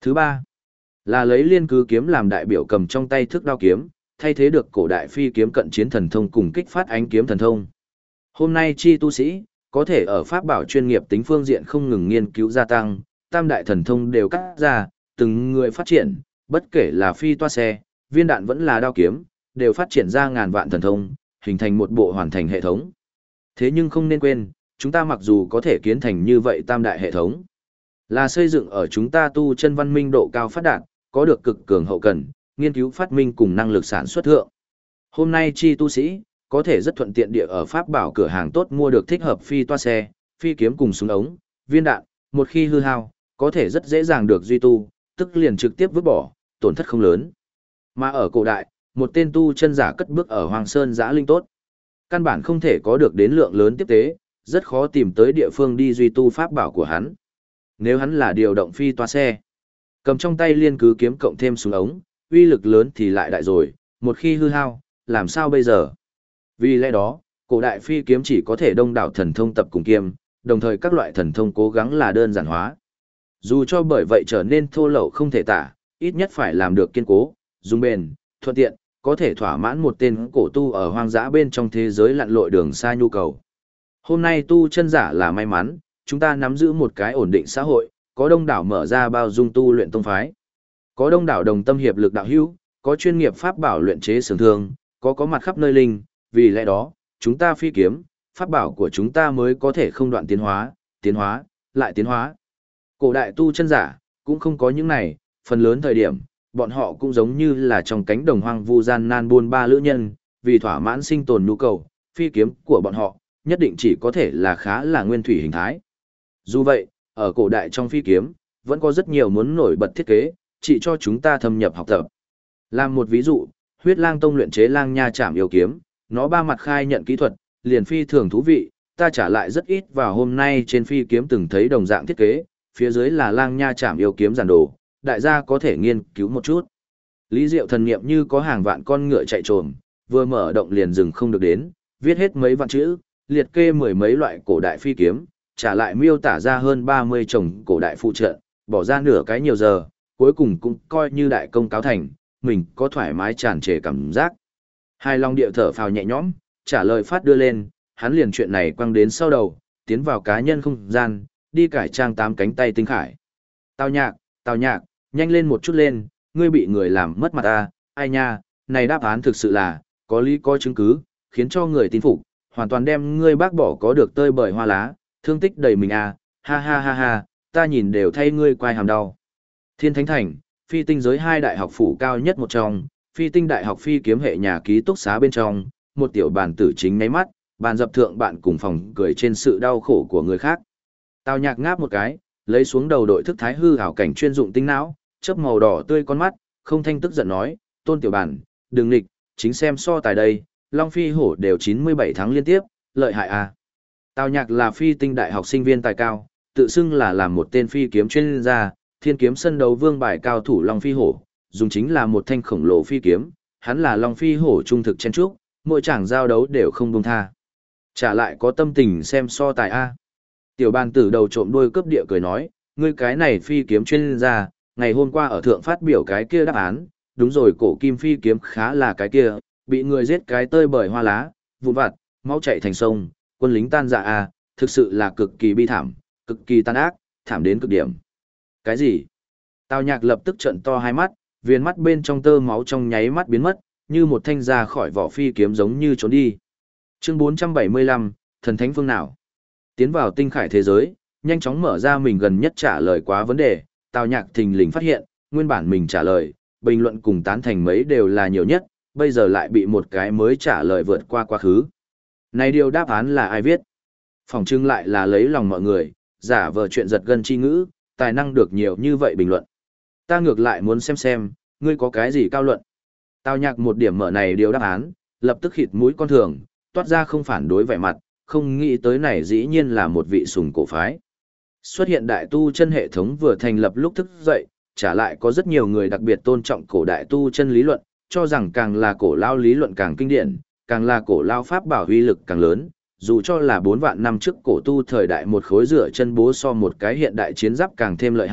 Thứ ba, là lấy liên cứ kiếm làm đại biểu cầm trong tay thước đao kiếm, thay thế được cổ đại phi kiếm cận chiến thần thông cùng kích phát ánh kiếm thần thông. Hôm nay chi tu sĩ, có thể ở pháp bảo chuyên nghiệp tính phương diện không ngừng nghiên cứu gia tăng, tam đại thần thông đều cắt ra, từng người phát triển, bất kể là phi toa xe, viên đạn vẫn là đao kiếm, đều phát triển ra ngàn vạn thần thông, hình thành một bộ hoàn thành hệ thống. Thế nhưng không nên quên, chúng ta mặc dù có thể kiến thành như vậy tam đại hệ thống, là xây dựng ở chúng ta tu chân văn minh độ cao phát đạt, có được cực cường hậu cần, nghiên cứu phát minh cùng năng lực sản xuất thượng. Hôm nay chi tu sĩ, có thể rất thuận tiện địa ở pháp bảo cửa hàng tốt mua được thích hợp phi toa xe, phi kiếm cùng súng ống, viên đạn, một khi hư hao, có thể rất dễ dàng được duy tu, tức liền trực tiếp vứt bỏ, tổn thất không lớn. Mà ở cổ đại, một tên tu chân giả cất bước ở Hoàng Sơn giã linh tốt, căn bản không thể có được đến lượng lớn tiếp tế, rất khó tìm tới địa phương đi duy tu pháp bảo của hắn. Nếu hắn là điều động phi toa xe, cầm trong tay liên cứ kiếm cộng thêm súng ống, uy lực lớn thì lại đại rồi, một khi hư hao, làm sao bây giờ? Vì lẽ đó, cổ đại phi kiếm chỉ có thể đông đảo thần thông tập cùng kiêm, đồng thời các loại thần thông cố gắng là đơn giản hóa. Dù cho bởi vậy trở nên thô lậu không thể tả, ít nhất phải làm được kiên cố, dùng bền, thuận tiện, có thể thỏa mãn một tên cổ tu ở hoang dã bên trong thế giới lặn lội đường xa nhu cầu. Hôm nay tu chân giả là may mắn, chúng ta nắm giữ một cái ổn định xã hội, có đông đảo mở ra bao dung tu luyện tông phái, có đông đảo đồng tâm hiệp lực đạo hữu, có chuyên nghiệp pháp bảo luyện chế sướng thương, có mặt khắp nơi linh, vì lẽ đó, chúng ta phi kiếm, pháp bảo của chúng ta mới có thể không đoạn tiến hóa, lại tiến hóa. Cổ đại tu chân giả, cũng không có những này, phần lớn thời điểm, bọn họ cũng giống như là trong cánh đồng hoang vu gian nan buôn ba lữ nhân, vì thỏa mãn sinh tồn nhu cầu, phi kiếm của bọn họ, nhất định chỉ có thể là khá là nguyên thủy hình thái. Dù vậy, ở cổ đại trong phi kiếm, vẫn có rất nhiều muốn nổi bật thiết kế, chỉ cho chúng ta thâm nhập học tập. Làm một ví dụ, huyết lang tông luyện chế lang nha chạm yêu kiếm, nó ba mặt khai nhận kỹ thuật, liền phi thường thú vị, ta trả lại rất ít vào hôm nay trên phi kiếm từng thấy đồng dạng thiết kế, phía dưới là lang nha chạm yêu kiếm giản đồ, đại gia có thể nghiên cứu một chút. Lý Diệu thần niệm như có hàng vạn con ngựa chạy trồm, vừa mở động liền dừng không được đến, viết hết mấy vạn chữ, liệt kê mười mấy loại cổ đại phi kiếm, trả lại miêu tả ra hơn 30 chồng cổ đại phụ trợ, bỏ ra nửa cái nhiều giờ, cuối cùng cũng coi như đại công cáo thành, mình có thoải mái tràn trề cảm giác. Hai Long điệu thở phào nhẹ nhõm, trả lời phát đưa lên, hắn liền chuyện này quăng đến sau đầu, tiến vào cá nhân không gian, đi cải trang 8 cánh tay tinh khải. Tào nhạc, nhanh lên một chút lên, ngươi bị người làm mất mặt ta, ai nha, này đáp án thực sự là, có lý có chứng cứ, khiến cho người tin phục, hoàn toàn đem ngươi bác bỏ có được tơi bời hoa lá, thương tích đầy mình à, ha ha ha ha, ta nhìn đều thay ngươi quay hàm đau. Thiên Thánh Thành, phi tinh giới 2 đại học phủ cao nhất một trong, phi tinh đại học phi kiếm hệ nhà ký túc xá bên trong, một tiểu bàn tử chính nháy mắt, bàn dập thượng bạn cùng phòng cười trên sự đau khổ của người khác. Tào Nhạc ngáp một cái, lấy xuống đầu đội thức thái hư hảo cảnh chuyên dụng tinh não, chớp màu đỏ tươi con mắt, không thanh tức giận nói, Tôn tiểu bản, đừng nghịch, chính xem so tài đây, Long Phi Hổ đều 97 tháng liên tiếp, lợi hại à. Tào Nhạc là phi tinh đại học sinh viên tài cao, tự xưng là làm một tên phi kiếm chuyên gia, thiên kiếm sân đấu vương bài cao thủ Long Phi Hổ, dùng chính là một thanh khổng lồ phi kiếm, hắn là Long Phi Hổ trung thực chen trúc, mỗi chàng giao đấu đều không buông tha. Trả lại có tâm tình xem so tài a. Tiểu bàn tử đầu trộm đuôi cướp địa cười nói, ngươi cái này phi kiếm chuyên gia, ngày hôm qua ở thượng phát biểu cái kia đáp án, đúng rồi, cổ kim phi kiếm khá là cái kia, bị người giết cái tơi bời hoa lá, vụn vặt, máu chảy thành sông, quân lính tan dạ a, thực sự là cực kỳ bi thảm, cực kỳ tàn ác, thảm đến cực điểm. Cái gì? Tào Nhạc lập tức trợn to hai mắt, viên mắt bên trong tơ máu trong nháy mắt biến mất, như một thanh ra khỏi vỏ phi kiếm giống như trốn đi. Chương 475, thần thánh phương nào? Tiến vào tinh khải thế giới, nhanh chóng mở ra mình gần nhất trả lời quá vấn đề, Tào Nhạc thình lình phát hiện, nguyên bản mình trả lời, bình luận cùng tán thành mấy đều là nhiều nhất, bây giờ lại bị một cái mới trả lời vượt qua quá khứ. Này điều đáp án là ai viết? Phỏng chừng lại là lấy lòng mọi người, giả vờ chuyện giật gân chi ngữ, tài năng được nhiều như vậy bình luận. Ta ngược lại muốn xem, ngươi có cái gì cao luận. Tào Nhạc một điểm mở này điều đáp án, lập tức khịt mũi con thường, toát ra không phản đối vẻ mặt, không nghĩ tới này dĩ nhiên là một vị sùng cổ phái. Xuất hiện đại tu chân hệ thống vừa thành lập lúc thức dậy, trả lại có rất nhiều người đặc biệt tôn trọng cổ đại tu chân lý luận, cho rằng càng là cổ lao lý luận càng kinh điển, càng là cổ lao pháp bảo uy lực càng lớn, dù cho là 4 vạn năm trước cổ tu thời đại một khối rửa chân bố so một cái hiện đại chiến giáp càng thêm lợi hại,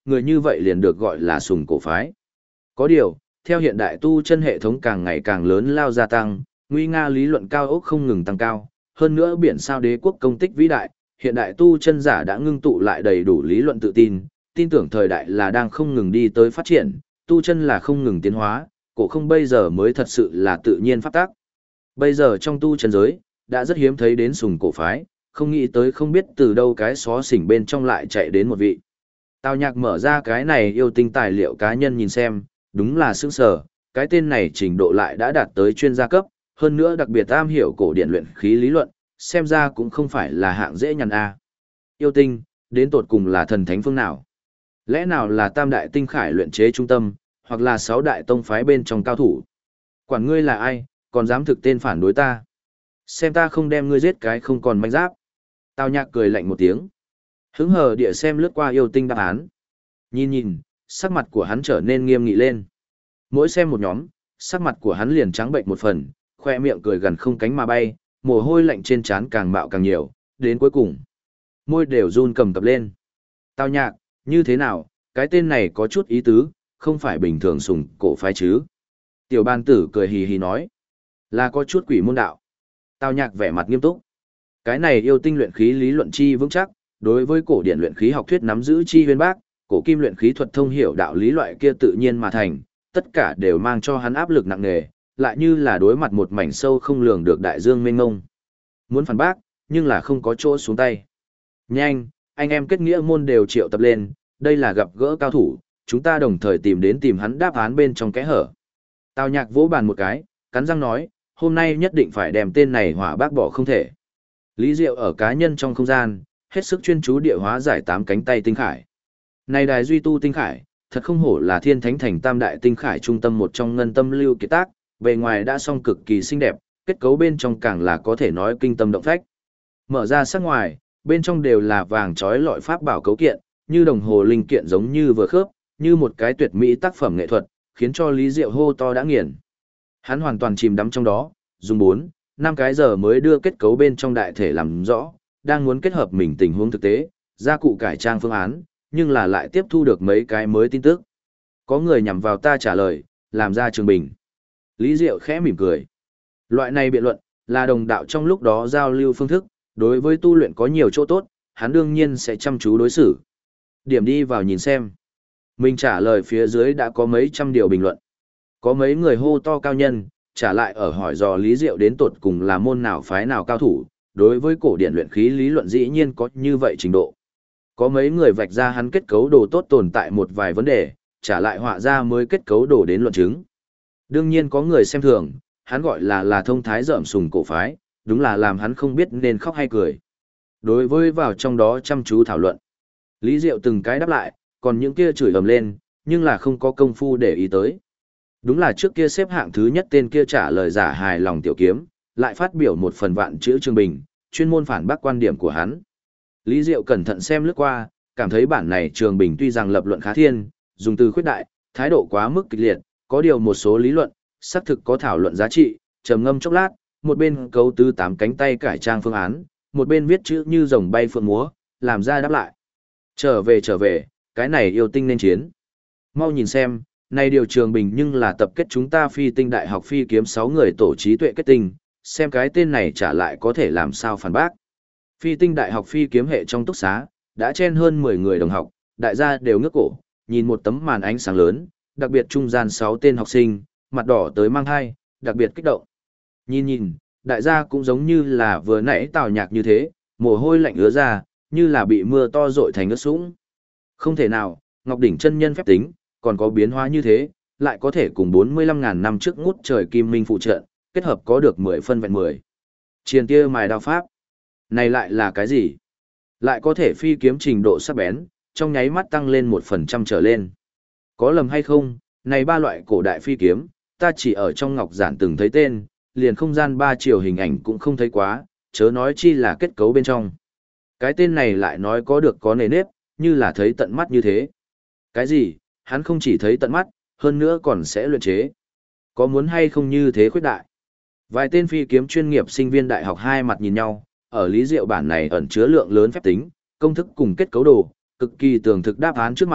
người như vậy liền được gọi là sùng cổ phái. Có điều, theo hiện đại tu chân hệ thống càng ngày càng lớn lao gia tăng, nguy nga lý luận cao ốc không ngừng tăng cao, hơn nữa biển sao đế quốc công tích vĩ đại, hiện đại tu chân giả đã ngưng tụ lại đầy đủ lý luận tự tin, tin tưởng thời đại là đang không ngừng đi tới phát triển, tu chân là không ngừng tiến hóa, cổ không bây giờ mới thật sự là tự nhiên pháp tác. Bây giờ trong tu chân giới, đã rất hiếm thấy đến sùng cổ phái, không nghĩ tới không biết từ đâu cái xó xỉnh bên trong lại chạy đến một vị. Tào Nhạc mở ra cái này yêu tinh tài liệu cá nhân nhìn xem, đúng là sững sờ, cái tên này trình độ lại đã đạt tới chuyên gia cấp, hơn nữa đặc biệt am hiểu cổ điển luyện khí lý luận, xem ra cũng không phải là hạng dễ nhằn a. Yêu tinh, đến tột cùng là thần thánh phương nào? Lẽ nào là tam đại tinh khải luyện chế trung tâm, hoặc là sáu đại tông phái bên trong cao thủ? Quản ngươi là ai, còn dám thực tên phản đối ta? Xem ta không đem ngươi giết cái không còn manh giáp. Tào Nhạc cười lạnh một tiếng. Hứng hờ địa xem lướt qua yêu tinh đáp án. Nhìn, sắc mặt của hắn trở nên nghiêm nghị lên. Mỗi xem một nhóm, sắc mặt của hắn liền trắng bệnh một phần, khoe miệng cười gần không cánh mà bay, mồ hôi lạnh trên trán càng mạo càng nhiều, đến cuối cùng. Môi đều run cầm cập lên. Tào Nhạc, như thế nào, cái tên này có chút ý tứ, không phải bình thường sùng cổ phái chứ. Tiểu ban tử cười hì hì nói. Là có chút quỷ môn đạo. Tào Nhạc vẻ mặt nghiêm túc. Cái này yêu tinh luyện khí lý luận chi vững chắc, đối với cổ điển luyện khí học thuyết nắm giữ chi uyên bác, cổ kim luyện khí thuật thông hiểu đạo lý loại kia tự nhiên mà thành, tất cả đều mang cho hắn áp lực nặng nề, lại như là đối mặt một mảnh sâu không lường được đại dương mênh mông. Muốn phản bác, nhưng là không có chỗ xuống tay. Nhanh, anh em kết nghĩa môn đều triệu tập lên, đây là gặp gỡ cao thủ, chúng ta đồng thời tìm hắn đáp án bên trong kẽ hở. Tào Nhạc vỗ bàn một cái, cắn răng nói, hôm nay nhất định phải đem tên này hỏa bác bỏ không thể. Lý Diệu ở cá nhân trong không gian, hết sức chuyên chú địa hóa giải 8 cánh tay tinh khải. Này đài duy tu tinh khải, thật không hổ là thiên thánh thành tam đại tinh khải trung tâm một trong ngân tâm lưu kiệt tác, bề ngoài đã song cực kỳ xinh đẹp, kết cấu bên trong càng là có thể nói kinh tâm động phách. Mở ra sắc ngoài, bên trong đều là vàng trói lọi pháp bảo cấu kiện, như đồng hồ linh kiện giống như vừa khớp, như một cái tuyệt mỹ tác phẩm nghệ thuật, khiến cho Lý Diệu hô to đã nghiền. Hắn hoàn toàn chìm đắm trong đó, dùng 4-5 cái giờ mới đưa kết cấu bên trong đại thể làm rõ, đang muốn kết hợp mình tình huống thực tế, gia cụ cải trang phương án, nhưng là lại tiếp thu được mấy cái mới tin tức. Có người nhằm vào ta trả lời, làm ra trường bình. Lý Diệu khẽ mỉm cười. Loại này biện luận, là đồng đạo trong lúc đó giao lưu phương thức, đối với tu luyện có nhiều chỗ tốt, hắn đương nhiên sẽ chăm chú đối xử. Điểm đi vào nhìn xem. Mình trả lời phía dưới đã có mấy trăm điều bình luận. Có mấy người hô to cao nhân, trả lại ở hỏi dò Lý Diệu đến tột cùng là môn nào phái nào cao thủ, đối với cổ điển luyện khí lý luận dĩ nhiên có như vậy trình độ. Có mấy người vạch ra hắn kết cấu đồ tốt tồn tại một vài vấn đề, trả lại họa ra mới kết cấu đồ đến luận chứng. Đương nhiên có người xem thường, hắn gọi là thông thái rợm sùng cổ phái, đúng là làm hắn không biết nên khóc hay cười. Đối với vào trong đó chăm chú thảo luận, Lý Diệu từng cái đáp lại, còn những kia chửi ầm lên, nhưng là không có công phu để ý tới. Đúng là trước kia xếp hạng thứ nhất tên kia trả lời giả hài lòng tiểu kiếm, lại phát biểu một phần vạn chữ chương bình, chuyên môn phản bác quan điểm của hắn. Lý Diệu cẩn thận xem lướt qua, cảm thấy bản này trường bình tuy rằng lập luận khá thiên, dùng từ khuyết đại, thái độ quá mức kịch liệt, có điều một số lý luận, xác thực có thảo luận giá trị, trầm ngâm chốc lát, một bên cấu tứ 8 cánh tay cải trang phương án, một bên viết chữ như rồng bay phượng múa, làm ra đáp lại. Trở về, cái này yêu tinh nên chiến. Mau nhìn xem, này điều trường bình nhưng là tập kết chúng ta phi tinh đại học phi kiếm 6 người tổ trí tuệ kết tinh, xem cái tên này trả lại có thể làm sao phản bác. Phi tinh đại học phi kiếm hệ trong túc xá, đã chen hơn 10 người đồng học, đại gia đều ngước cổ, nhìn một tấm màn ánh sáng lớn, đặc biệt trung gian 6 tên học sinh, mặt đỏ tới mang hai, đặc biệt kích động. Nhìn, đại gia cũng giống như là vừa nãy Tào Nhạc như thế, mồ hôi lạnh ứa ra, như là bị mưa to rội thành ướt sũng. Không thể nào, Ngọc Đỉnh chân nhân phép tính, còn có biến hóa như thế, lại có thể cùng 45.000 năm trước ngút trời kim minh phụ trợ, kết hợp có được 10 phân vẹn 10. Triền tia mài đao pháp. Này lại là cái gì? Lại có thể phi kiếm trình độ sắc bén, trong nháy mắt tăng lên 1% trở lên. Có lầm hay không, này ba loại cổ đại phi kiếm, ta chỉ ở trong ngọc giản từng thấy tên, liền không gian 3 chiều hình ảnh cũng không thấy quá, chớ nói chi là kết cấu bên trong. Cái tên này lại nói có được có nề nếp, như là thấy tận mắt như thế. Cái gì, hắn không chỉ thấy tận mắt, hơn nữa còn sẽ luyện chế. Có muốn hay không như thế khuyết đại? Vài tên phi kiếm chuyên nghiệp sinh viên đại học hai mặt nhìn nhau, ở lý diệu bản này ẩn chứa lượng lớn phép tính, công thức cùng kết cấu đồ, cực kỳ tường thực đáp án trước mặt,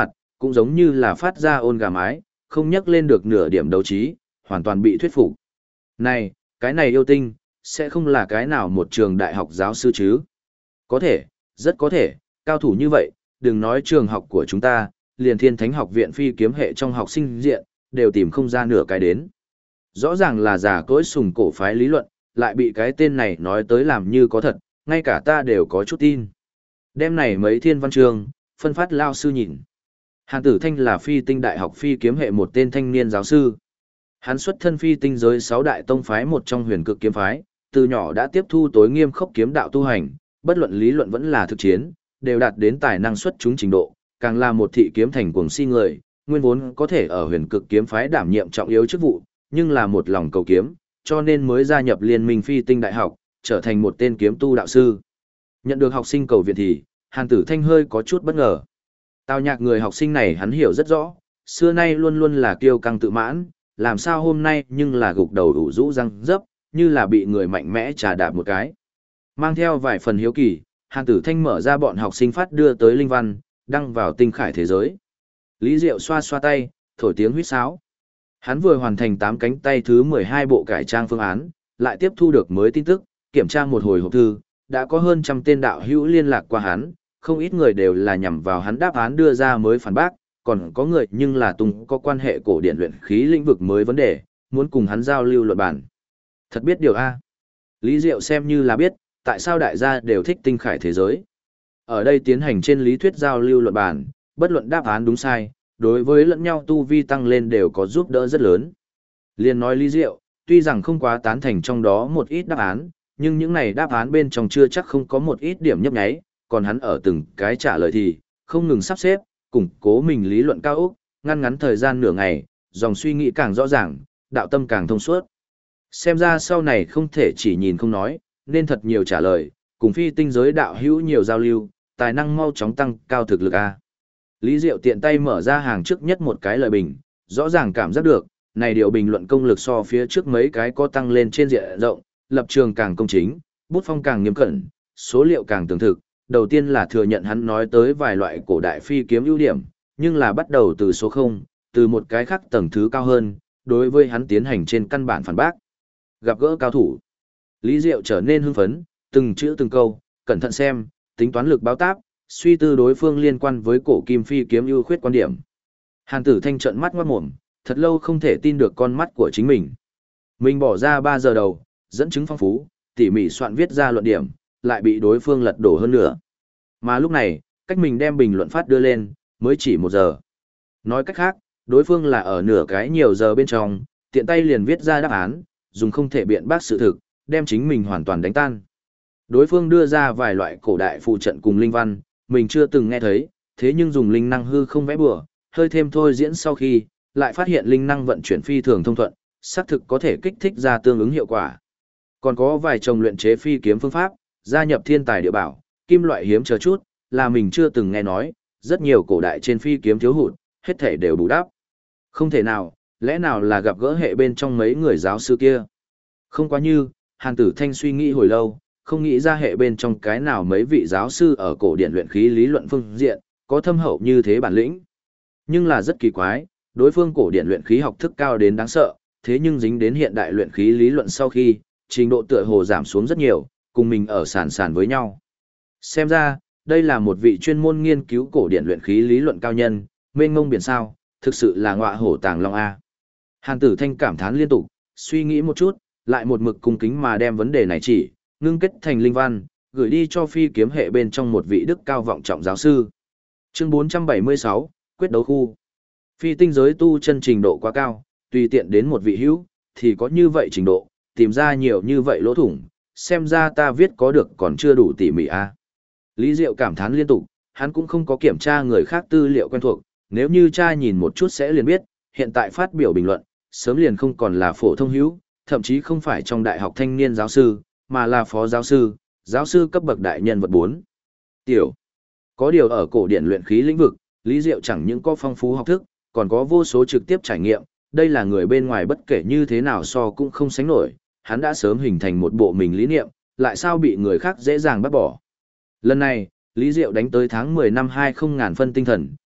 cũng giống như là phát ra ôn gà mái, không nhắc lên được nửa điểm đấu trí, hoàn toàn bị thuyết phục. Này, cái này yêu tinh, sẽ không là cái nào một trường đại học giáo sư chứ? Có thể, rất có thể, cao thủ như vậy, đừng nói trường học của chúng ta, liền Thiên Thánh học viện phi kiếm hệ trong học sinh diện, đều tìm không ra nửa cái đến. Rõ ràng là giả cối sùng cổ phái lý luận, lại bị cái tên này nói tới làm như có thật, ngay cả ta đều có chút tin. Đêm này mấy thiên văn trường, phân phát lao sư nhìn. Hàn Tử Thanh là phi tinh đại học phi kiếm hệ một tên thanh niên giáo sư. Hắn xuất thân phi tinh giới 6 đại tông phái một trong huyền cực kiếm phái, từ nhỏ đã tiếp thu tối nghiêm khốc kiếm đạo tu hành, bất luận lý luận vẫn là thực chiến, đều đạt đến tài năng xuất chúng trình độ, càng là một thị kiếm thành cuồng si người, nguyên vốn có thể ở huyền cực kiếm phái đảm nhiệm trọng yếu chức vụ, nhưng là một lòng cầu kiếm, cho nên mới gia nhập liên minh phi tinh đại học, trở thành một tên kiếm tu đạo sư. Nhận được học sinh cầu viện thì, Hàn Tử Thanh hơi có chút bất ngờ. Tào Nhạc người học sinh này hắn hiểu rất rõ, xưa nay luôn luôn là kiêu căng tự mãn, làm sao hôm nay nhưng là gục đầu ủ rũ răng dấp, như là bị người mạnh mẽ trà đạp một cái. Mang theo vài phần hiếu kỳ, Hàn Tử Thanh mở ra bọn học sinh phát đưa tới linh văn, đăng vào tinh khải thế giới. Lý Diệu xoa xoa tay, thổi tiếng huýt sáo. Hắn vừa hoàn thành 8 cánh tay thứ 12 bộ cải trang phương án, lại tiếp thu được mới tin tức, kiểm tra một hồi hộp thư, đã có hơn trăm tên đạo hữu liên lạc qua hắn, không ít người đều là nhằm vào hắn đáp án đưa ra mới phản bác, còn có người nhưng là tung có quan hệ cổ điển luyện khí lĩnh vực mới vấn đề, muốn cùng hắn giao lưu luận bản. Thật biết điều A. Lý Diệu xem như là biết, tại sao đại gia đều thích tinh khải thế giới. Ở đây tiến hành trên lý thuyết giao lưu luận bản, bất luận đáp án đúng sai, đối với lẫn nhau tu vi tăng lên đều có giúp đỡ rất lớn. Liên nói Lý Diệu, tuy rằng không quá tán thành trong đó một ít đáp án, nhưng những này đáp án bên trong chưa chắc không có một ít điểm nhấp nháy, còn hắn ở từng cái trả lời thì, không ngừng sắp xếp, củng cố mình lý luận cao ốc, ngăn ngắn thời gian nửa ngày, dòng suy nghĩ càng rõ ràng, đạo tâm càng thông suốt. Xem ra sau này không thể chỉ nhìn không nói, nên thật nhiều trả lời, cùng phi tinh giới đạo hữu nhiều giao lưu, tài năng mau chóng tăng cao thực lực A. Lý Diệu tiện tay mở ra hàng trước nhất một cái lời bình, rõ ràng cảm giác được, này điều bình luận công lực so phía trước mấy cái có tăng lên trên diện rộng, lập trường càng công chính, bút phong càng nghiêm cẩn, số liệu càng tường thực. Đầu tiên là thừa nhận hắn nói tới vài loại cổ đại phi kiếm ưu điểm, nhưng là bắt đầu từ số 0, từ một cái khác tầng thứ cao hơn, đối với hắn tiến hành trên căn bản phản bác. Gặp gỡ cao thủ, Lý Diệu trở nên hưng phấn, từng chữ từng câu, cẩn thận xem, tính toán lực báo táp, suy tư đối phương liên quan với cổ kim phi kiếm ưu khuyết quan điểm. Hàn Tử Thanh trợn mắt ngoát mồm, thật lâu không thể tin được con mắt của chính mình. Mình bỏ ra 3 giờ đầu, dẫn chứng phong phú, tỉ mỉ soạn viết ra luận điểm, lại bị đối phương lật đổ hơn nữa. Mà lúc này, cách mình đem bình luận phát đưa lên, mới chỉ 1 giờ. Nói cách khác, đối phương là ở nửa cái nhiều giờ bên trong, tiện tay liền viết ra đáp án, dùng không thể biện bác sự thực, đem chính mình hoàn toàn đánh tan. Đối phương đưa ra vài loại cổ đại phụ trận cùng linh văn, mình chưa từng nghe thấy, thế nhưng dùng linh năng hư không vẽ bừa, hơi thêm thôi diễn sau khi, lại phát hiện linh năng vận chuyển phi thường thông thuận, xác thực có thể kích thích ra tương ứng hiệu quả. Còn có vài chồng luyện chế phi kiếm phương pháp, gia nhập thiên tài địa bảo, kim loại hiếm chờ chút, là mình chưa từng nghe nói, rất nhiều cổ đại trên phi kiếm thiếu hụt, hết thể đều bù đắp. Không thể nào, lẽ nào là gặp gỡ hệ bên trong mấy người giáo sư kia? Không quá như, Hàn Tử Thanh suy nghĩ hồi lâu, không nghĩ ra hệ bên trong cái nào mấy vị giáo sư ở cổ điển luyện khí lý luận phương diện, có thâm hậu như thế bản lĩnh. Nhưng là rất kỳ quái, đối phương cổ điển luyện khí học thức cao đến đáng sợ, thế nhưng dính đến hiện đại luyện khí lý luận sau khi, trình độ tựa hồ giảm xuống rất nhiều, cùng mình ở sàn với nhau. Xem ra, đây là một vị chuyên môn nghiên cứu cổ điển luyện khí lý luận cao nhân, mênh mông biển sao, thực sự là ngọa hổ tàng long A. Hàn Tử Thanh cảm thán liên tục, suy nghĩ một chút, lại một mực cung kính mà đem vấn đề này chỉ, ngưng kết thành linh văn, gửi đi cho phi kiếm hệ bên trong một vị đức cao vọng trọng giáo sư. Chương 476, quyết đấu khu. Phi tinh giới tu chân trình độ quá cao, tùy tiện đến một vị hữu, thì có như vậy trình độ, tìm ra nhiều như vậy lỗ thủng, xem ra ta viết có được còn chưa đủ tỉ mỉ a. Lý Diệu cảm thán liên tục, hắn cũng không có kiểm tra người khác tư liệu quen thuộc, nếu như tra nhìn một chút sẽ liền biết, hiện tại phát biểu bình luận, sớm liền không còn là phổ thông hữu, thậm chí không phải trong đại học thanh niên giáo sư, mà là phó giáo sư cấp bậc đại nhân vật 4. Tiểu. Có điều ở cổ điển luyện khí lĩnh vực, Lý Diệu chẳng những có phong phú học thức, còn có vô số trực tiếp trải nghiệm, đây là người bên ngoài bất kể như thế nào so cũng không sánh nổi, hắn đã sớm hình thành một bộ mình lý niệm, lại sao bị người khác dễ dàng bắt bỏ. Lần này, Lý Diệu đánh tới tháng 10 năm 20 ngàn phân tinh thần,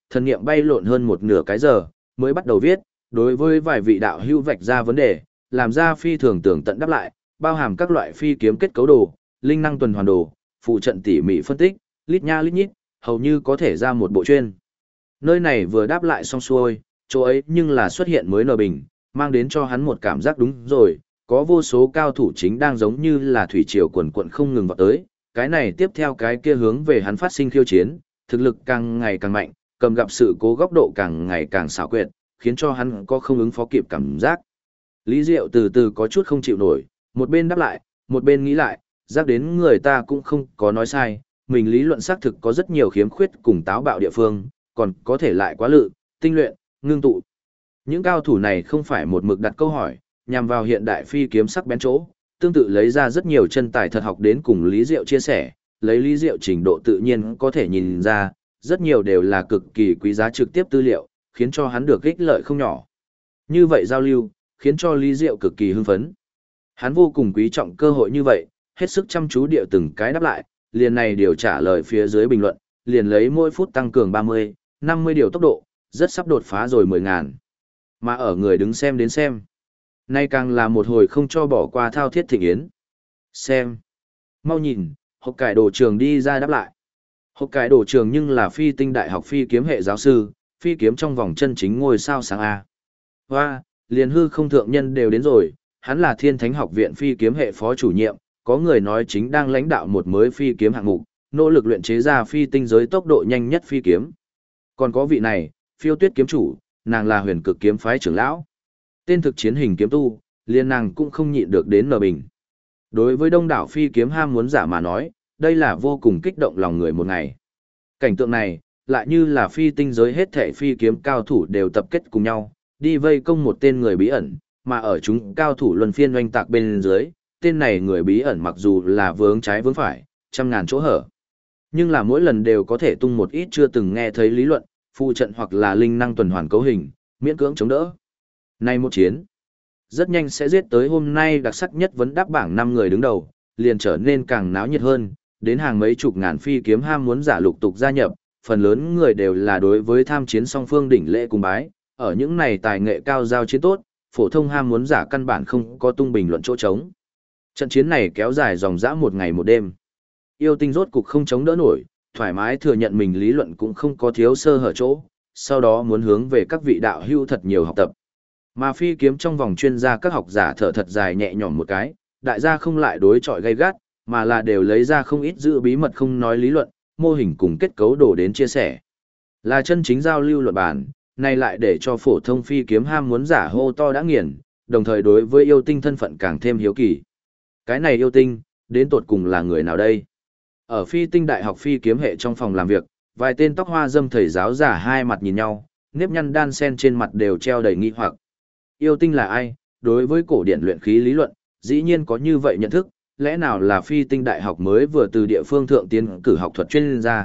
thần niệm bay lộn hơn một nửa cái giờ, mới bắt đầu viết, đối với vài vị đạo hữu vạch ra vấn đề, làm ra phi thường tường tận đáp lại, bao hàm các loại phi kiếm kết cấu đồ, linh năng tuần hoàn đồ, phụ trận tỉ mỉ phân tích, lít nha lít nhít, hầu như có thể ra một bộ chuyên. Nơi này vừa đáp lại xong xuôi, chỗ ấy nhưng là xuất hiện mới nờ bình, mang đến cho hắn một cảm giác đúng rồi, có vô số cao thủ chính đang giống như là thủy triều quần quận không ngừng vào tới, cái này tiếp theo cái kia hướng về hắn phát sinh khiêu chiến, thực lực càng ngày càng mạnh, cầm gặp sự cố góc độ càng ngày càng xảo quyệt, khiến cho hắn có không ứng phó kịp cảm giác. Lý Diệu từ từ có chút không chịu nổi, một bên đáp lại, một bên nghĩ lại, giác đến người ta cũng không có nói sai, mình lý luận xác thực có rất nhiều khiếm khuyết cùng táo bạo địa phương, còn có thể lại quá lự, tinh luyện, ngưng tụ. Những cao thủ này không phải một mực đặt câu hỏi, nhằm vào hiện đại phi kiếm sắc bén chỗ, tương tự lấy ra rất nhiều chân tài thật học đến cùng Lý Diệu chia sẻ, lấy Lý Diệu trình độ tự nhiên có thể nhìn ra, rất nhiều đều là cực kỳ quý giá trực tiếp tư liệu, khiến cho hắn được ích lợi không nhỏ. Như vậy giao lưu, khiến cho Lý Diệu cực kỳ hưng phấn. Hắn vô cùng quý trọng cơ hội như vậy, hết sức chăm chú điệu từng cái đáp lại, liền này điều trả lời phía dưới bình luận, liền lấy mỗi phút tăng cường 30, 50 điều tốc độ, rất sắp đột phá rồi 10.000. Mà ở người đứng xem đến xem. Nay càng là một hồi không cho bỏ qua thao thiết thịnh yến. Xem. Mau nhìn, học cải đồ trường đi ra đáp lại. Học cải đồ trường nhưng là phi tinh đại học phi kiếm hệ giáo sư, phi kiếm trong vòng chân chính ngôi sao sáng A. Hoa, liền hư không thượng nhân đều đến rồi, hắn là thiên thánh học viện phi kiếm hệ phó chủ nhiệm, có người nói chính đang lãnh đạo một mới phi kiếm hạng mục, nỗ lực luyện chế ra phi tinh giới tốc độ nhanh nhất phi kiếm. Còn có vị này, Phiêu Tuyết kiếm chủ, nàng là huyền cực kiếm phái trưởng lão. Tên thực chiến hình kiếm tu, liền nàng cũng không nhịn được đến nở bình. Đối với đông đảo phi kiếm ham muốn giả mà nói, đây là vô cùng kích động lòng người một ngày. Cảnh tượng này, lại như là phi tinh giới hết thảy phi kiếm cao thủ đều tập kết cùng nhau, đi vây công một tên người bí ẩn, mà ở chúng cao thủ luân phiên oanh tạc bên dưới, tên này người bí ẩn mặc dù là vướng trái vướng phải, trăm ngàn chỗ hở. Nhưng là mỗi lần đều có thể tung một ít chưa từng nghe thấy lý luận, phụ trận hoặc là linh năng tuần hoàn cấu hình, miễn cưỡng chống đỡ. Nay một chiến, rất nhanh sẽ giết tới hôm nay đặc sắc nhất vấn đáp bảng 5 người đứng đầu, liền trở nên càng náo nhiệt hơn, đến hàng mấy chục ngàn phi kiếm ham muốn giả lục tục gia nhập, phần lớn người đều là đối với tham chiến song phương đỉnh lễ cùng bái, ở những này tài nghệ cao giao chiến tốt, phổ thông ham muốn giả căn bản không có tung bình luận chỗ trống. Trận chiến này kéo dài dòng dã một ngày một đêm. Yêu Tinh rốt cục không chống đỡ nổi, thoải mái thừa nhận mình lý luận cũng không có thiếu sơ hở chỗ, sau đó muốn hướng về các vị đạo hữu thật nhiều học tập. Mà phi kiếm trong vòng chuyên gia các học giả thở thật dài nhẹ nhõm một cái, đại gia không lại đối chọi gay gắt, mà là đều lấy ra không ít giữ bí mật không nói lý luận, mô hình cùng kết cấu đồ đến chia sẻ. Là chân chính giao lưu luận bản, này lại để cho phổ thông phi kiếm ham muốn giả hô to đã nghiền, đồng thời đối với yêu tinh thân phận càng thêm hiếu kỳ. Cái này yêu tinh, đến tột cùng là người nào đây? Ở phi tinh đại học phi kiếm hệ trong phòng làm việc, vài tên tóc hoa dâm thầy giáo giả hai mặt nhìn nhau, nếp nhăn đan sen trên mặt đều treo đầy nghi hoặc. Yêu tinh là ai? Đối với cổ điển luyện khí lý luận, dĩ nhiên có như vậy nhận thức, lẽ nào là phi tinh đại học mới vừa từ địa phương thượng tiến cử học thuật chuyên gia?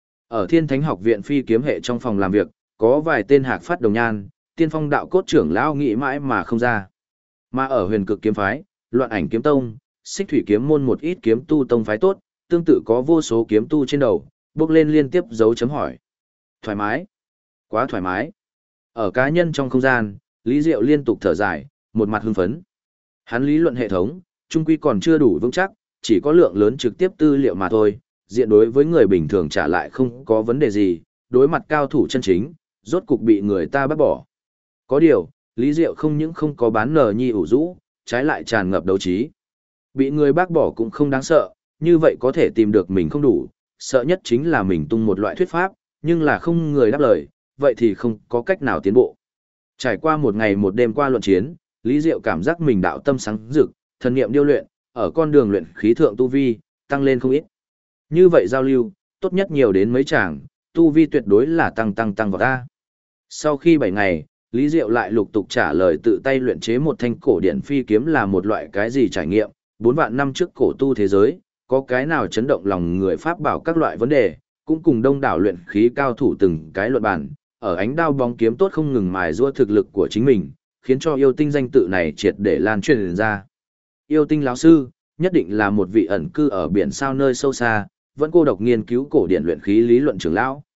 Ở Thiên Thánh học viện phi kiếm hệ trong phòng làm việc, có vài tên hạc phát đồng nhan, tiên phong đạo cốt trưởng lão nghĩ mãi mà không ra. Mà ở huyền cực kiếm phái, loạn ảnh kiếm tông, xích thủy kiếm môn một ít kiếm tu tông phái tốt, tương tự có vô số kiếm tu trên đầu, bước lên liên tiếp dấu chấm hỏi. Thoải mái. Quá thoải mái. Ở cá nhân trong không gian, Lý Diệu liên tục thở dài, một mặt hưng phấn. Hắn lý luận hệ thống, trung quy còn chưa đủ vững chắc, chỉ có lượng lớn trực tiếp tư liệu mà thôi, diện đối với người bình thường trả lại không có vấn đề gì, đối mặt cao thủ chân chính, rốt cục bị người ta bắt bỏ. Có điều, Lý Diệu không những không có bán nờ nhi ủ rũ, trái lại tràn ngập đấu trí. Bị người bác bỏ cũng không đáng sợ, như vậy có thể tìm được mình không đủ, sợ nhất chính là mình tung một loại thuyết pháp, nhưng là không người đáp lời, vậy thì không có cách nào tiến bộ. Trải qua một ngày một đêm qua luận chiến, Lý Diệu cảm giác mình đạo tâm sáng rực, thần niệm điêu luyện, ở con đường luyện khí thượng tu vi, tăng lên không ít. Như vậy giao lưu, tốt nhất nhiều đến mấy chàng, tu vi tuyệt đối là tăng vào ta. Sau khi 7 ngày, Lý Diệu lại lục tục trả lời tự tay luyện chế một thanh cổ điển phi kiếm là một loại cái gì trải nghiệm, 4 vạn năm trước cổ tu thế giới, có cái nào chấn động lòng người pháp bảo các loại vấn đề, cũng cùng đông đảo luyện khí cao thủ từng cái luận bàn, ở ánh đao bóng kiếm tốt không ngừng mài giũa thực lực của chính mình, khiến cho yêu tinh danh tự này triệt để lan truyền ra. Yêu tinh lão sư, nhất định là một vị ẩn cư ở biển sao nơi sâu xa, vẫn cô độc nghiên cứu cổ điển luyện khí lý luận trưởng lão,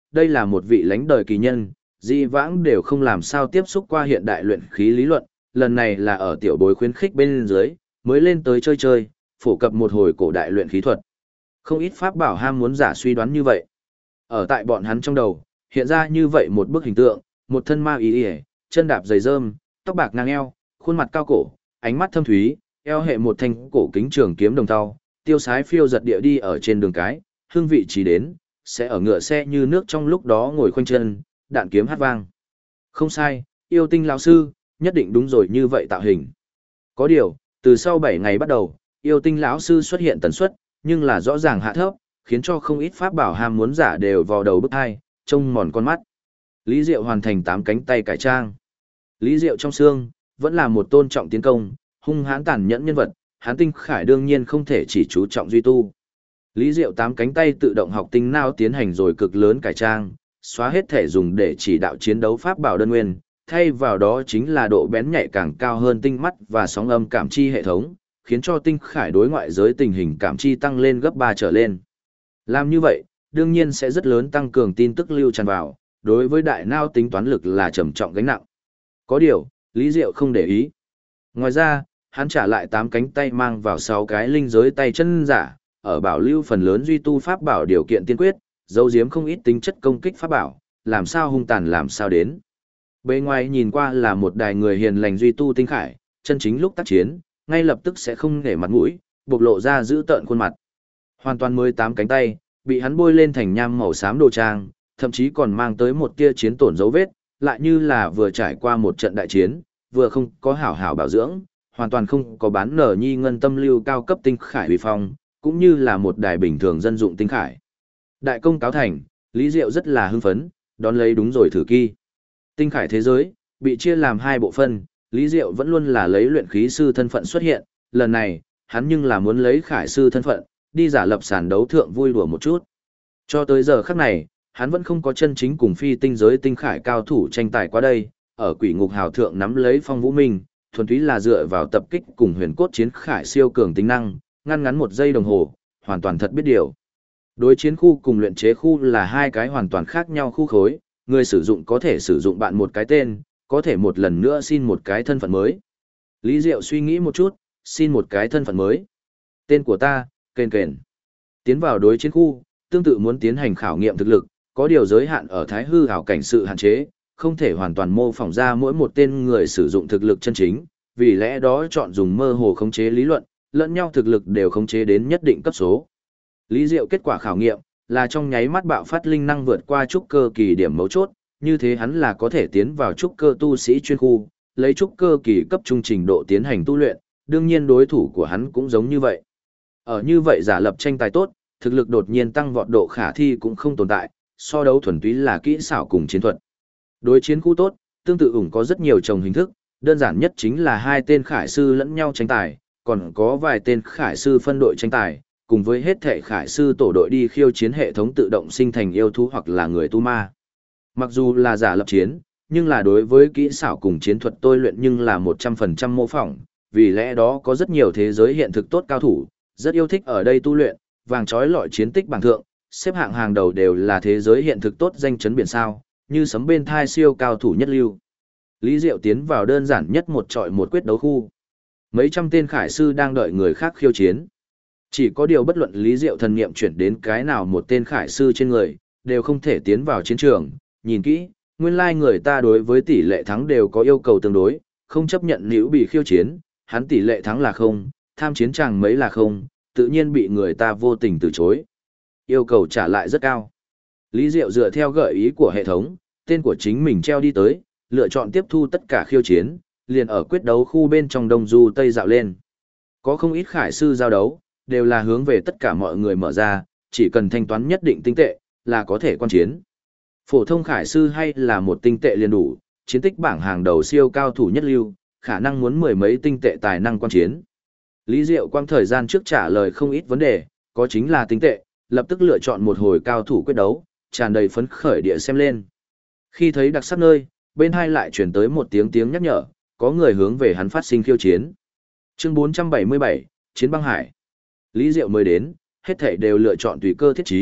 đây là một vị lãnh đời kỳ nhân, dĩ vãng đều không làm sao tiếp xúc qua hiện đại luyện khí lý luận, lần này là ở tiểu bối khuyến khích bên dưới, mới lên tới chơi chơi, phổ cập một hồi cổ đại luyện khí thuật. Không ít pháp bảo ham muốn giả suy đoán như vậy. Ở tại bọn hắn trong đầu, hiện ra như vậy một bức hình tượng, một thân ma ý ỉa, chân đạp giày rơm, tóc bạc ngang eo, khuôn mặt cao cổ, ánh mắt thâm thúy, eo hệ một thanh cổ kính trường kiếm đồng thau, tiêu sái phiêu giật địa đi ở trên đường cái, hương vị chỉ đến, sẽ ở ngựa xe như nước trong lúc đó ngồi khoanh chân, đạn kiếm hát vang. Không sai, yêu tinh lão sư, nhất định đúng rồi như vậy tạo hình. Có điều, từ sau 7 ngày bắt đầu, yêu tinh lão sư xuất hiện tần suất, nhưng là rõ ràng hạ thấp, khiến cho không ít pháp bảo ham muốn giả đều vào đầu bức hai, trông mòn con mắt. Lý Diệu hoàn thành 8 cánh tay cải trang. Lý Diệu trong xương, vẫn là một tôn trọng tiến công, hung hãn tàn nhẫn nhân vật, hán tinh khải đương nhiên không thể chỉ chú trọng duy tu. Lý Diệu 8 cánh tay tự động học tinh não tiến hành rồi cực lớn cải trang, xóa hết thể dùng để chỉ đạo chiến đấu pháp bảo đơn nguyên, thay vào đó chính là độ bén nhạy càng cao hơn tinh mắt và sóng âm cảm chi hệ thống, khiến cho tinh khải đối ngoại giới tình hình cảm chi tăng lên gấp 3 trở lên. Làm như vậy, đương nhiên sẽ rất lớn tăng cường tin tức lưu tràn vào, đối với đại não tính toán lực là trầm trọng gánh nặng. Có điều, Lý Diệu không để ý. Ngoài ra, hắn trả lại 8 cánh tay mang vào 6 cái linh giới tay chân giả, ở bảo lưu phần lớn duy tu pháp bảo điều kiện tiên quyết, dấu giếm không ít tính chất công kích pháp bảo, làm sao hung tàn làm sao đến. Bề ngoài nhìn qua là một đài người hiền lành duy tu tinh khải, chân chính lúc tác chiến, ngay lập tức sẽ không nể mặt mũi, bộc lộ ra giữ tợn khuôn mặt. Hoàn toàn mới 8 cánh tay, bị hắn bôi lên thành nham màu xám đồ trang, thậm chí còn mang tới một tia chiến tổn dấu vết, lại như là vừa trải qua một trận đại chiến, vừa không có hảo hảo bảo dưỡng, hoàn toàn không có bán nở nhi ngân tâm lưu cao cấp tinh khải uy phong, cũng như là một đài bình thường dân dụng tinh khải. Đại công cáo thành, Lý Diệu rất là hưng phấn, đón lấy đúng rồi thử kỳ. Tinh khải thế giới, bị chia làm 2 bộ phận, Lý Diệu vẫn luôn là lấy luyện khí sư thân phận xuất hiện, lần này, hắn nhưng là muốn lấy khải sư thân phận, đi giả lập sàn đấu thượng vui đùa một chút. Cho tới giờ khắc này, hắn vẫn không có chân chính cùng phi tinh giới tinh khải cao thủ tranh tài qua đây, ở quỷ ngục hào thượng nắm lấy phong vũ minh, thuần túy là dựa vào tập kích cùng huyền cốt chiến khải siêu cường tính năng, ngăn ngắn 1 giây đồng hồ, hoàn toàn thật biết điều. Đối chiến khu cùng luyện chế khu là 2 cái hoàn toàn khác nhau khu khối, người sử dụng có thể sử dụng bạn một cái tên, có thể một lần nữa xin một cái thân phận mới. Lý Diệu suy nghĩ một chút, xin một cái thân phận mới. Tên của ta, Kền Kền. Tiến vào đối chiến khu, tương tự muốn tiến hành khảo nghiệm thực lực, có điều giới hạn ở thái hư ảo cảnh sự hạn chế, không thể hoàn toàn mô phỏng ra mỗi một tên người sử dụng thực lực chân chính, vì lẽ đó chọn dùng mơ hồ khống chế lý luận, lẫn nhau thực lực đều khống chế đến nhất định cấp số. Lý Diệu kết quả khảo nghiệm là trong nháy mắt bạo phát linh năng vượt qua trúc cơ kỳ điểm mấu chốt, như thế hắn là có thể tiến vào trúc cơ tu sĩ chuyên khu, lấy trúc cơ kỳ cấp trung trình độ tiến hành tu luyện, đương nhiên đối thủ của hắn cũng giống như vậy. Ở như vậy giả lập tranh tài tốt, thực lực đột nhiên tăng vọt độ khả thi cũng không tồn tại, so đấu thuần túy là kỹ xảo cùng chiến thuật. Đối chiến khu tốt, tương tự ủng có rất nhiều chồng hình thức, đơn giản nhất chính là 2 tên khải sư lẫn nhau tranh tài, còn có vài tên khải sư phân đội tranh tài, cùng với hết thể khải sư tổ đội đi khiêu chiến hệ thống tự động sinh thành yêu thú hoặc là người tu ma. Mặc dù là giả lập chiến, nhưng là đối với kỹ xảo cùng chiến thuật tôi luyện nhưng là 100% mô phỏng, vì lẽ đó có rất nhiều thế giới hiện thực tốt cao thủ, rất yêu thích ở đây tu luyện, vàng trói lọi chiến tích bảng thượng, xếp hạng hàng đầu đều là thế giới hiện thực tốt danh chấn biển sao, như sấm bên thai siêu cao thủ nhất lưu. Lý Diệu tiến vào đơn giản nhất một trọi một quyết đấu khu. Mấy trăm tên khải sư đang đợi người khác khiêu chiến. Chỉ có điều bất luận Lý Diệu thần niệm chuyển đến cái nào một tên khải sư trên người, đều không thể tiến vào chiến trường. Nhìn kỹ, nguyên lai người ta đối với tỷ lệ thắng đều có yêu cầu tương đối, không chấp nhận nếu bị khiêu chiến, hắn tỷ lệ thắng là không, tham chiến chàng mấy là không, tự nhiên bị người ta vô tình từ chối. Yêu cầu trả lại rất cao. Lý Diệu dựa theo gợi ý của hệ thống, tên của chính mình treo đi tới, lựa chọn tiếp thu tất cả khiêu chiến, liền ở quyết đấu khu bên trong Đông Du Tây dạo lên. Có không ít khải sư giao đấu, đều là hướng về tất cả mọi người mở ra, chỉ cần thanh toán nhất định tinh tệ, là có thể quan chiến. Phổ thông khải sư hay là một tinh tệ liền đủ, chiến tích bảng hàng đầu siêu cao thủ nhất lưu, khả năng muốn 10 mấy tinh tệ tài năng quan chiến. Lý Diệu quang thời gian trước trả lời không ít vấn đề, có chính là tinh tệ, lập tức lựa chọn một hồi cao thủ quyết đấu, tràn đầy phấn khởi địa xem lên. Khi thấy đặc sắc nơi, bên hai lại chuyển tới một tiếng nhắc nhở, có người hướng về hắn phát sinh khiêu chiến. Chương 477, Chiến băng hải. Lý Diệu mới đến, hết thảy đều lựa chọn tùy cơ thiết trí,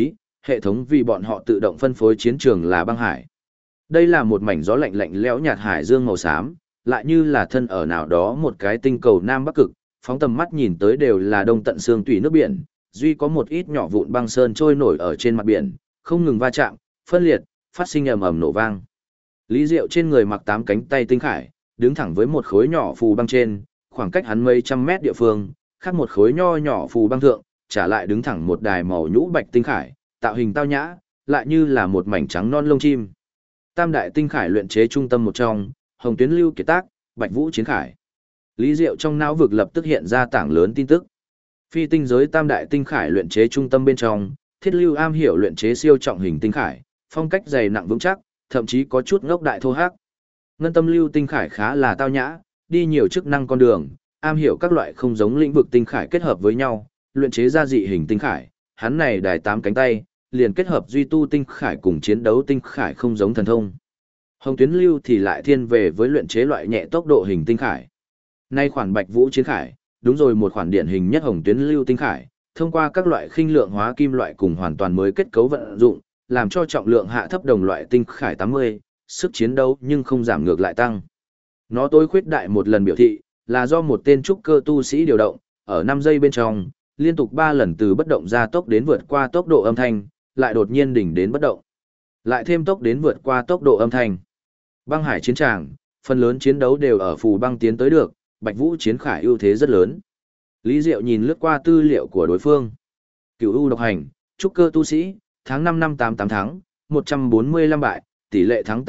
Hệ thống vì bọn họ tự động phân phối chiến trường là băng hải. Đây là một mảnh gió lạnh lạnh lẽo nhạt hải dương màu xám, lại như là thân ở nào đó một cái tinh cầu Nam Bắc Cực, phóng tầm mắt nhìn tới đều là đông tận xương tủy nước biển, duy có một ít nhỏ vụn băng sơn trôi nổi ở trên mặt biển, không ngừng va chạm, phân liệt, phát sinh ầm ầm nổ vang. Lý Diệu trên người mặc 8 cánh tay tinh khải, đứng thẳng với một khối nhỏ phù băng trên, khoảng cách hắn mấy trăm mét địa phương, khác một khối nho nhỏ phù băng thượng, trả lại đứng thẳng một đài màu nhũ bạch tinh khải, tạo hình tao nhã, lại như là một mảnh trắng non lông chim. Tam đại tinh khải luyện chế trung tâm một trong, Hồng Tuyến Lưu Kiệt Tác, Bạch Vũ Chiến Khải. Lý Diệu trong não vực lập tức hiện ra tảng lớn tin tức. Phi tinh giới tam đại tinh khải luyện chế trung tâm bên trong, Thiết Lưu am hiểu luyện chế siêu trọng hình tinh khải, phong cách dày nặng vững chắc, thậm chí có chút ngốc đại thô hắc. Ngân Tâm Lưu tinh khải khá là tao nhã, đi nhiều chức năng con đường, am hiểu các loại không giống lĩnh vực tinh khải kết hợp với nhau, luyện chế ra dị hình tinh khải, hắn này đài 8 cánh tay, liền kết hợp duy tu tinh khải cùng chiến đấu tinh khải không giống thần thông. Hồng Tuyến Lưu thì lại thiên về với luyện chế loại nhẹ tốc độ hình tinh khải. Nay khoản Bạch Vũ Chiến Khải, đúng rồi một khoản điển hình nhất Hồng Tuyến Lưu tinh khải, thông qua các loại khinh lượng hóa kim loại cùng hoàn toàn mới kết cấu vận dụng, làm cho trọng lượng hạ thấp đồng loại tinh khải 80, sức chiến đấu nhưng không giảm ngược lại tăng. Nó tối khuyết đại một lần biểu thị, là do một tên trúc cơ tu sĩ điều động, ở 5 giây bên trong, liên tục 3 lần từ bất động ra tốc đến vượt qua tốc độ âm thanh, lại đột nhiên đỉnh đến bất động. Lại thêm tốc đến vượt qua tốc độ âm thanh. Băng hải chiến tràng, phần lớn chiến đấu đều ở phù băng tiến tới được, Bạch Vũ Chiến Khải ưu thế rất lớn. Lý Diệu nhìn lướt qua tư liệu của đối phương. Cửu U độc hành, trúc cơ tu sĩ, tháng 5 năm 88 tháng, 145 bại, tỷ lệ thắng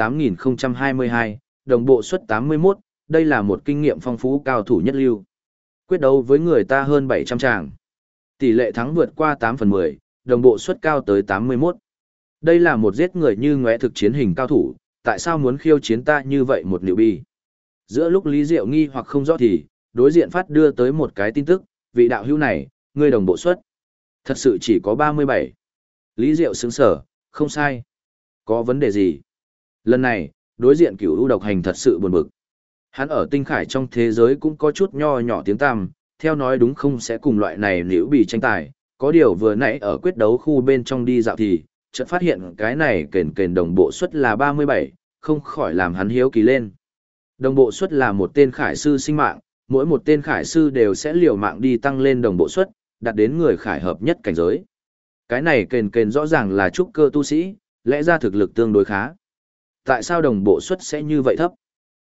8022, đồng bộ suất 81, đây là một kinh nghiệm phong phú cao thủ nhất lưu. Quyết đấu với người ta hơn 700 tràng. Tỷ lệ thắng vượt qua 8/10, đồng bộ suất cao tới 81. Đây là một giết người như ngóe thực chiến hình cao thủ, tại sao muốn khiêu chiến ta như vậy một liệu bi? Giữa lúc Lý Diệu nghi hoặc không rõ thì, đối diện phát đưa tới một cái tin tức, vị đạo hữu này, ngươi đồng bộ suất. Thật sự chỉ có 37. Lý Diệu sững sở, không sai. Có vấn đề gì? Lần này, đối diện Cửu U độc hành thật sự buồn bực. Hắn ở tinh khải trong thế giới cũng có chút nho nhỏ tiếng tăm, theo nói đúng không sẽ cùng loại này liễu bị tranh tài, có điều vừa nãy ở quyết đấu khu bên trong đi dạo thì, chợt phát hiện cái này kền đồng bộ suất là 37, không khỏi làm hắn hiếu kỳ lên. Đồng bộ suất là một tên khải sư sinh mạng, mỗi một tên khải sư đều sẽ liều mạng đi tăng lên đồng bộ suất, đạt đến người khải hợp nhất cảnh giới. Cái này kền rõ ràng là trúc cơ tu sĩ, lẽ ra thực lực tương đối khá. Tại sao đồng bộ suất sẽ như vậy thấp?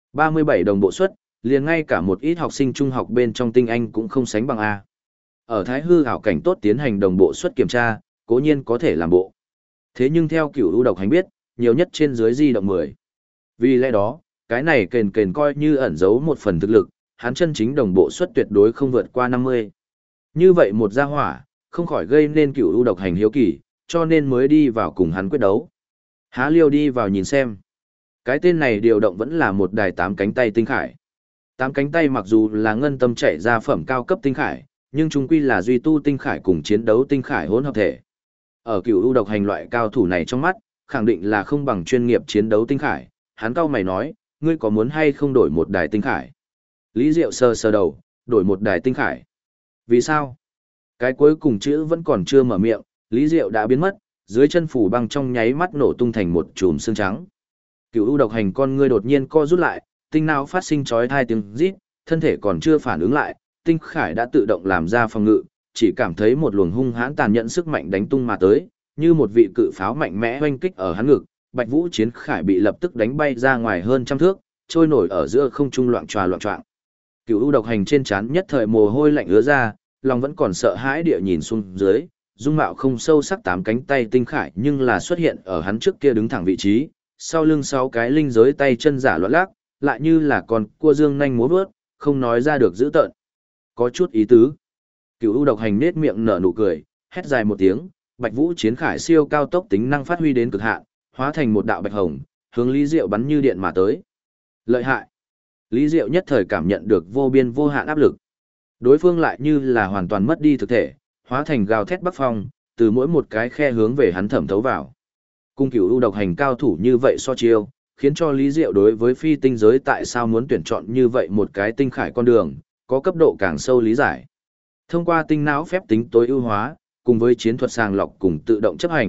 37 đồng bộ suất, liền ngay cả một ít học sinh trung học bên trong tinh anh cũng không sánh bằng A. Ở Thái Hư ảo cảnh tốt tiến hành đồng bộ suất kiểm tra, cố nhiên có thể làm bộ. Thế nhưng theo Cửu U độc hành biết, nhiều nhất trên dưới di động 10. Vì lẽ đó, cái này kền coi như ẩn giấu một phần thực lực, hắn chân chính đồng bộ suất tuyệt đối không vượt qua 50. Như vậy một gia hỏa, không khỏi gây nên Cửu U độc hành hiếu kỳ, cho nên mới đi vào cùng hắn quyết đấu. Há liêu đi vào nhìn xem. Cái tên này điều động vẫn là một đài 8 cánh tay tinh khải. 8 cánh tay mặc dù là ngân tâm chạy ra phẩm cao cấp tinh khải, nhưng chung quy là duy tu tinh khải cùng chiến đấu tinh khải hỗn hợp thể. Ở Cửu U độc hành loại cao thủ này trong mắt, khẳng định là không bằng chuyên nghiệp chiến đấu tinh khải. Hắn cau mày nói, ngươi có muốn hay không đổi một đài tinh khải? Lý Diệu sờ sờ đầu, đổi một đài tinh khải. Vì sao? Cái cuối cùng chữ vẫn còn chưa mở miệng, Lý Diệu đã biến mất, dưới chân phủ băng trong nháy mắt nổ tung thành một chùm xương trắng. Cửu U độc hành con ngươi đột nhiên co rút lại, tinh não phát sinh chói tai tiếng rít, thân thể còn chưa phản ứng lại, tinh khải đã tự động làm ra phòng ngự, chỉ cảm thấy một luồng hung hãn tàn nhẫn sức mạnh đánh tung mà tới, như một vị cự pháo mạnh mẽ oanh kích ở hắn ngực, Bạch Vũ Chiến Khải bị lập tức đánh bay ra ngoài hơn trăm thước, trôi nổi ở giữa không trung loạng choạng. Cửu U độc hành trên trán nhất thời mồ hôi lạnh ứa ra, lòng vẫn còn sợ hãi địa nhìn xuống dưới, dung mạo không sâu sắc 8 cánh tay tinh khải nhưng là xuất hiện ở hắn trước kia đứng thẳng vị trí, sau lưng 6 cái linh giới tay chân giả loạn lắc, lại như là con cua dương nhanh múa vớt, không nói ra được dữ tợn. Có chút ý tứ. Cửu U độc hành nết miệng nở nụ cười, hét dài một tiếng, Bạch Vũ Chiến Khải siêu cao tốc tính năng phát huy đến cực hạn, hóa thành một đạo bạch hồng, hướng Lý Diệu bắn như điện mà tới. Lợi hại. Lý Diệu nhất thời cảm nhận được vô biên vô hạn áp lực. Đối phương lại như là hoàn toàn mất đi thực thể, hóa thành gào thét bắc phong, từ mỗi một cái khe hướng về hắn thẩm thấu vào. Cung Cửu U độc hành cao thủ như vậy so chiêu, khiến cho Lý Diệu đối với phi tinh giới tại sao muốn tuyển chọn như vậy một cái tinh khải con đường, có cấp độ càng sâu lý giải. Thông qua tinh não phép tính tối ưu hóa, cùng với chiến thuật sàng lọc cùng tự động chấp hành,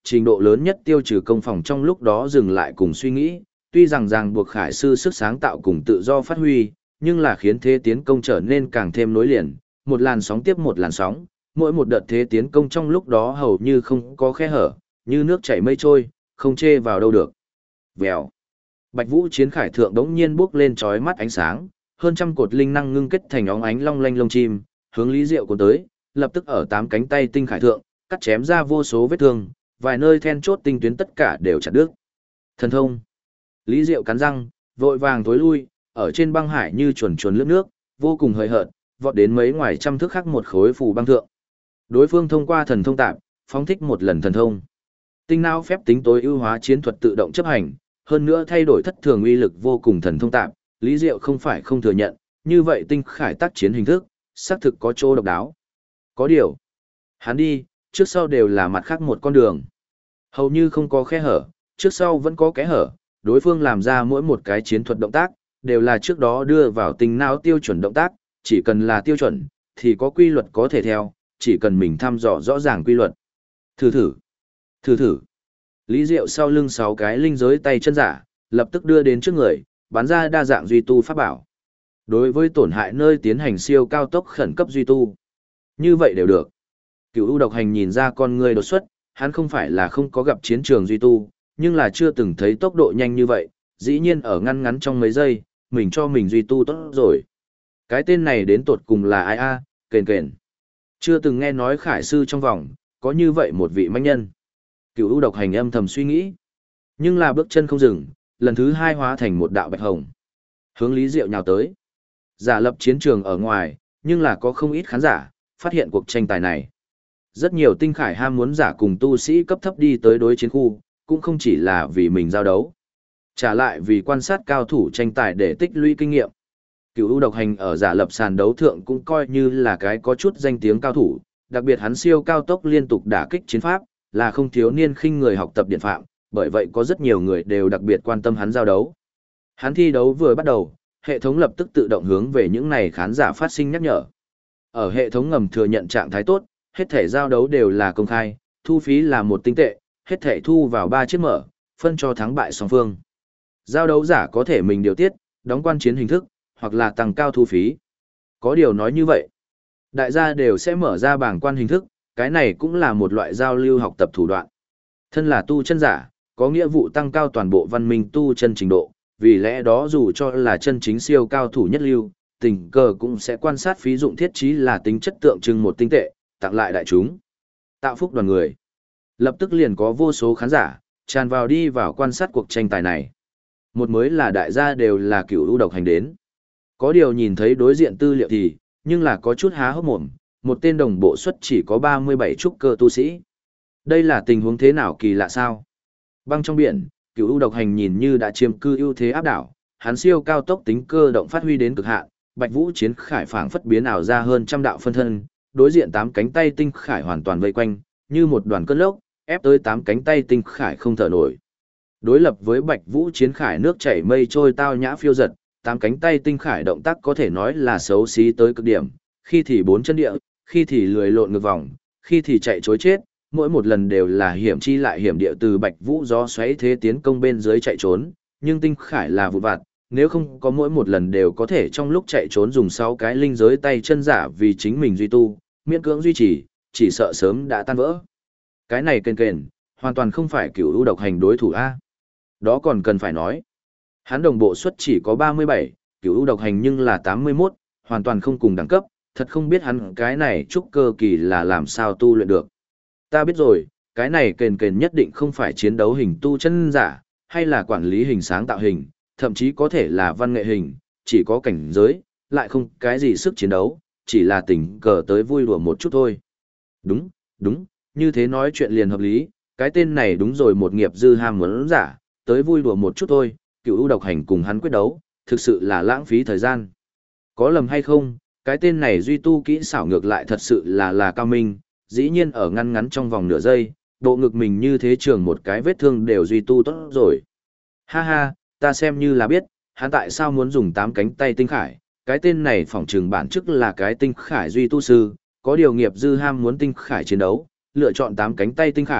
trình độ lớn nhất tiêu trừ công phòng trong lúc đó dừng lại cùng suy nghĩ, tuy rằng ràng buộc khải sư sức sáng tạo cùng tự do phát huy, nhưng là khiến thế tiến công trở nên càng thêm nối liền, một làn sóng tiếp một làn sóng, mỗi một đợt thế tiến công trong lúc đó hầu như không có khe hở, như nước chảy mây trôi, không chê vào đâu được. Vèo. Bạch Vũ chiến khải thượng đống nhiên bước lên chói mắt ánh sáng, hơn trăm cột linh năng ngưng kết thành óng ánh long lanh lông chim, hướng Lý Diệu cuốn tới, lập tức ở 8 cánh tay tinh khải thượng, cắt chém ra vô số vết thương, vài nơi then chốt tinh tuyến tất cả đều chặt đứt. Thần thông. Lý Diệu cắn răng, vội vàng tối lui, ở trên băng hải như chuồn chuồn lướt nước, vô cùng hời hợt, vọt đến mấy ngoài trăm thước khác một khối phù băng thượng. Đối phương thông qua thần thông tạp, phóng thích một lần thần thông. Tinh não phép tính tối ưu hóa chiến thuật tự động chấp hành, hơn nữa thay đổi thất thường uy lực vô cùng thần thông tạp, Lý Diệu không phải không thừa nhận, như vậy tinh khải tác chiến hình thức, xác thực có chỗ độc đáo. Có điều, hắn đi, trước sau đều là mặt khác một con đường. Hầu như không có khe hở, trước sau vẫn có kẽ hở, đối phương làm ra mỗi một cái chiến thuật động tác, đều là trước đó đưa vào tinh não tiêu chuẩn động tác, chỉ cần là tiêu chuẩn, thì có quy luật có thể theo, chỉ cần mình thăm dò rõ ràng quy luật. Thử thử, thử thử. Lý Diệu sau lưng 6 cái linh giới tay chân giả, lập tức đưa đến trước người, bắn ra đa dạng duy tu pháp bảo. Đối với tổn hại nơi tiến hành siêu cao tốc khẩn cấp duy tu. Như vậy đều được. Cửu U độc hành nhìn ra con người đột xuất, hắn không phải là không có gặp chiến trường duy tu, nhưng là chưa từng thấy tốc độ nhanh như vậy, dĩ nhiên ở ngăn ngắn trong mấy giây, mình cho mình duy tu tốt rồi. Cái tên này đến tột cùng là ai a? Kền kền. Chưa từng nghe nói khải sư trong vòng, có như vậy một vị manh nhân. Cửu U độc hành âm thầm suy nghĩ. Nhưng là bước chân không dừng, lần thứ 2 hóa thành một đạo bạch hồng. Hướng Lý Diệu nhào tới. Giả lập chiến trường ở ngoài, nhưng là có không ít khán giả, phát hiện cuộc tranh tài này. Rất nhiều tinh khải ham muốn giả cùng tu sĩ cấp thấp đi tới đối chiến khu, cũng không chỉ là vì mình giao đấu. Trả lại vì quan sát cao thủ tranh tài để tích lũy kinh nghiệm. Cửu U độc hành ở giả lập sàn đấu thượng cũng coi như là cái có chút danh tiếng cao thủ, đặc biệt hắn siêu cao tốc liên tục đả kích chiến pháp, là không thiếu niên khinh người học tập điện phạm, bởi vậy có rất nhiều người đều đặc biệt quan tâm hắn giao đấu. Hắn thi đấu vừa bắt đầu, hệ thống lập tức tự động hướng về những này khán giả phát sinh nhắc nhở. Ở hệ thống ngầm thừa nhận trạng thái tốt, hết thể giao đấu đều là công khai, thu phí là 1 tinh tệ, hết thể thu vào 3 chiếc mở, phân cho thắng bại song phương. Giao đấu giả có thể mình điều tiết, đóng quan chiến hình thức, hoặc là tăng cao thu phí. Có điều nói như vậy, đại gia đều sẽ mở ra bảng quan hình thức, cái này cũng là một loại giao lưu học tập thủ đoạn. Thân là tu chân giả, có nghĩa vụ tăng cao toàn bộ văn minh tu chân trình độ, vì lẽ đó dù cho là chân chính siêu cao thủ nhất lưu, tình cờ cũng sẽ quan sát phí dụng thiết trí là tính chất tượng trưng 1 tinh tệ, tặng lại đại chúng. Tạo phúc đoàn người. Lập tức liền có vô số khán giả, tràn vào đi vào quan sát cuộc tranh tài này. Một mới là đại gia đều là Cửu U độc hành đến. Có điều nhìn thấy đối diện tư liệu thì, nhưng là có chút há hốc mồm, một tên đồng bộ suất chỉ có 37 trúc cơ tu sĩ. Đây là tình huống thế nào kỳ lạ sao? Băng trong biển, Cửu U độc hành nhìn như đã chiếm cư ưu thế áp đảo, hắn siêu cao tốc tính cơ động phát huy đến cực hạn, Bạch Vũ chiến khải phảng phất biến ảo ra hơn trăm đạo phân thân, đối diện 8 cánh tay tinh khải hoàn toàn vây quanh, như một đoàn cơn lốc, ép tới 8 cánh tay tinh khải không thở nổi. Đối lập với Bạch Vũ chiến khải nước chảy mây trôi tao nhã phiêu giật, 8 cánh tay tinh khải động tác có thể nói là xấu xí tới cực điểm, khi thì 4 chân địa, khi thì lười lộn ngược vòng, khi thì chạy chối chết, mỗi một lần đều là hiểm chi lại hiểm địa từ Bạch Vũ gió xoáy thế tiến công bên dưới chạy trốn, nhưng tinh khải là vụn vặt, nếu không có mỗi một lần đều có thể trong lúc chạy trốn dùng 6 cái linh giới tay chân giả vì chính mình duy tu, miễn cưỡng duy trì, chỉ sợ sớm đã tan vỡ. Cái này kền kền, hoàn toàn không phải Cửu U độc hành đối thủ A. Đó còn cần phải nói. Hắn đồng bộ suất chỉ có 37, Cửu U độc hành nhưng là 81, hoàn toàn không cùng đẳng cấp, thật không biết hắn cái này trúc cơ kỳ là làm sao tu luyện được. Ta biết rồi, cái này kền kền nhất định không phải chiến đấu hình tu chân giả, hay là quản lý hình sáng tạo hình, thậm chí có thể là văn nghệ hình, chỉ có cảnh giới, lại không cái gì sức chiến đấu, chỉ là tình cờ tới vui đùa một chút thôi. Đúng, đúng, như thế nói chuyện liền hợp lý, cái tên này đúng rồi, một nghiệp dư ham muốn giả, tới vui đùa một chút thôi, Cửu U độc hành cùng hắn quyết đấu, thực sự là lãng phí thời gian. Có lầm hay không, cái tên này duy tu kỹ xảo ngược lại thật sự là cao minh, dĩ nhiên ở ngăn ngắn trong vòng nửa giây, bộ ngực mình như thế trường một cái vết thương đều duy tu tốt rồi. Ha ha, ta xem như là biết, hắn tại sao muốn dùng 8 cánh tay tinh khải, cái tên này phỏng trừng bản chức là cái tinh khải duy tu sư, có điều nghiệp dư ham muốn tinh khải chiến đấu, lựa chọn 8 cánh tay tinh khải,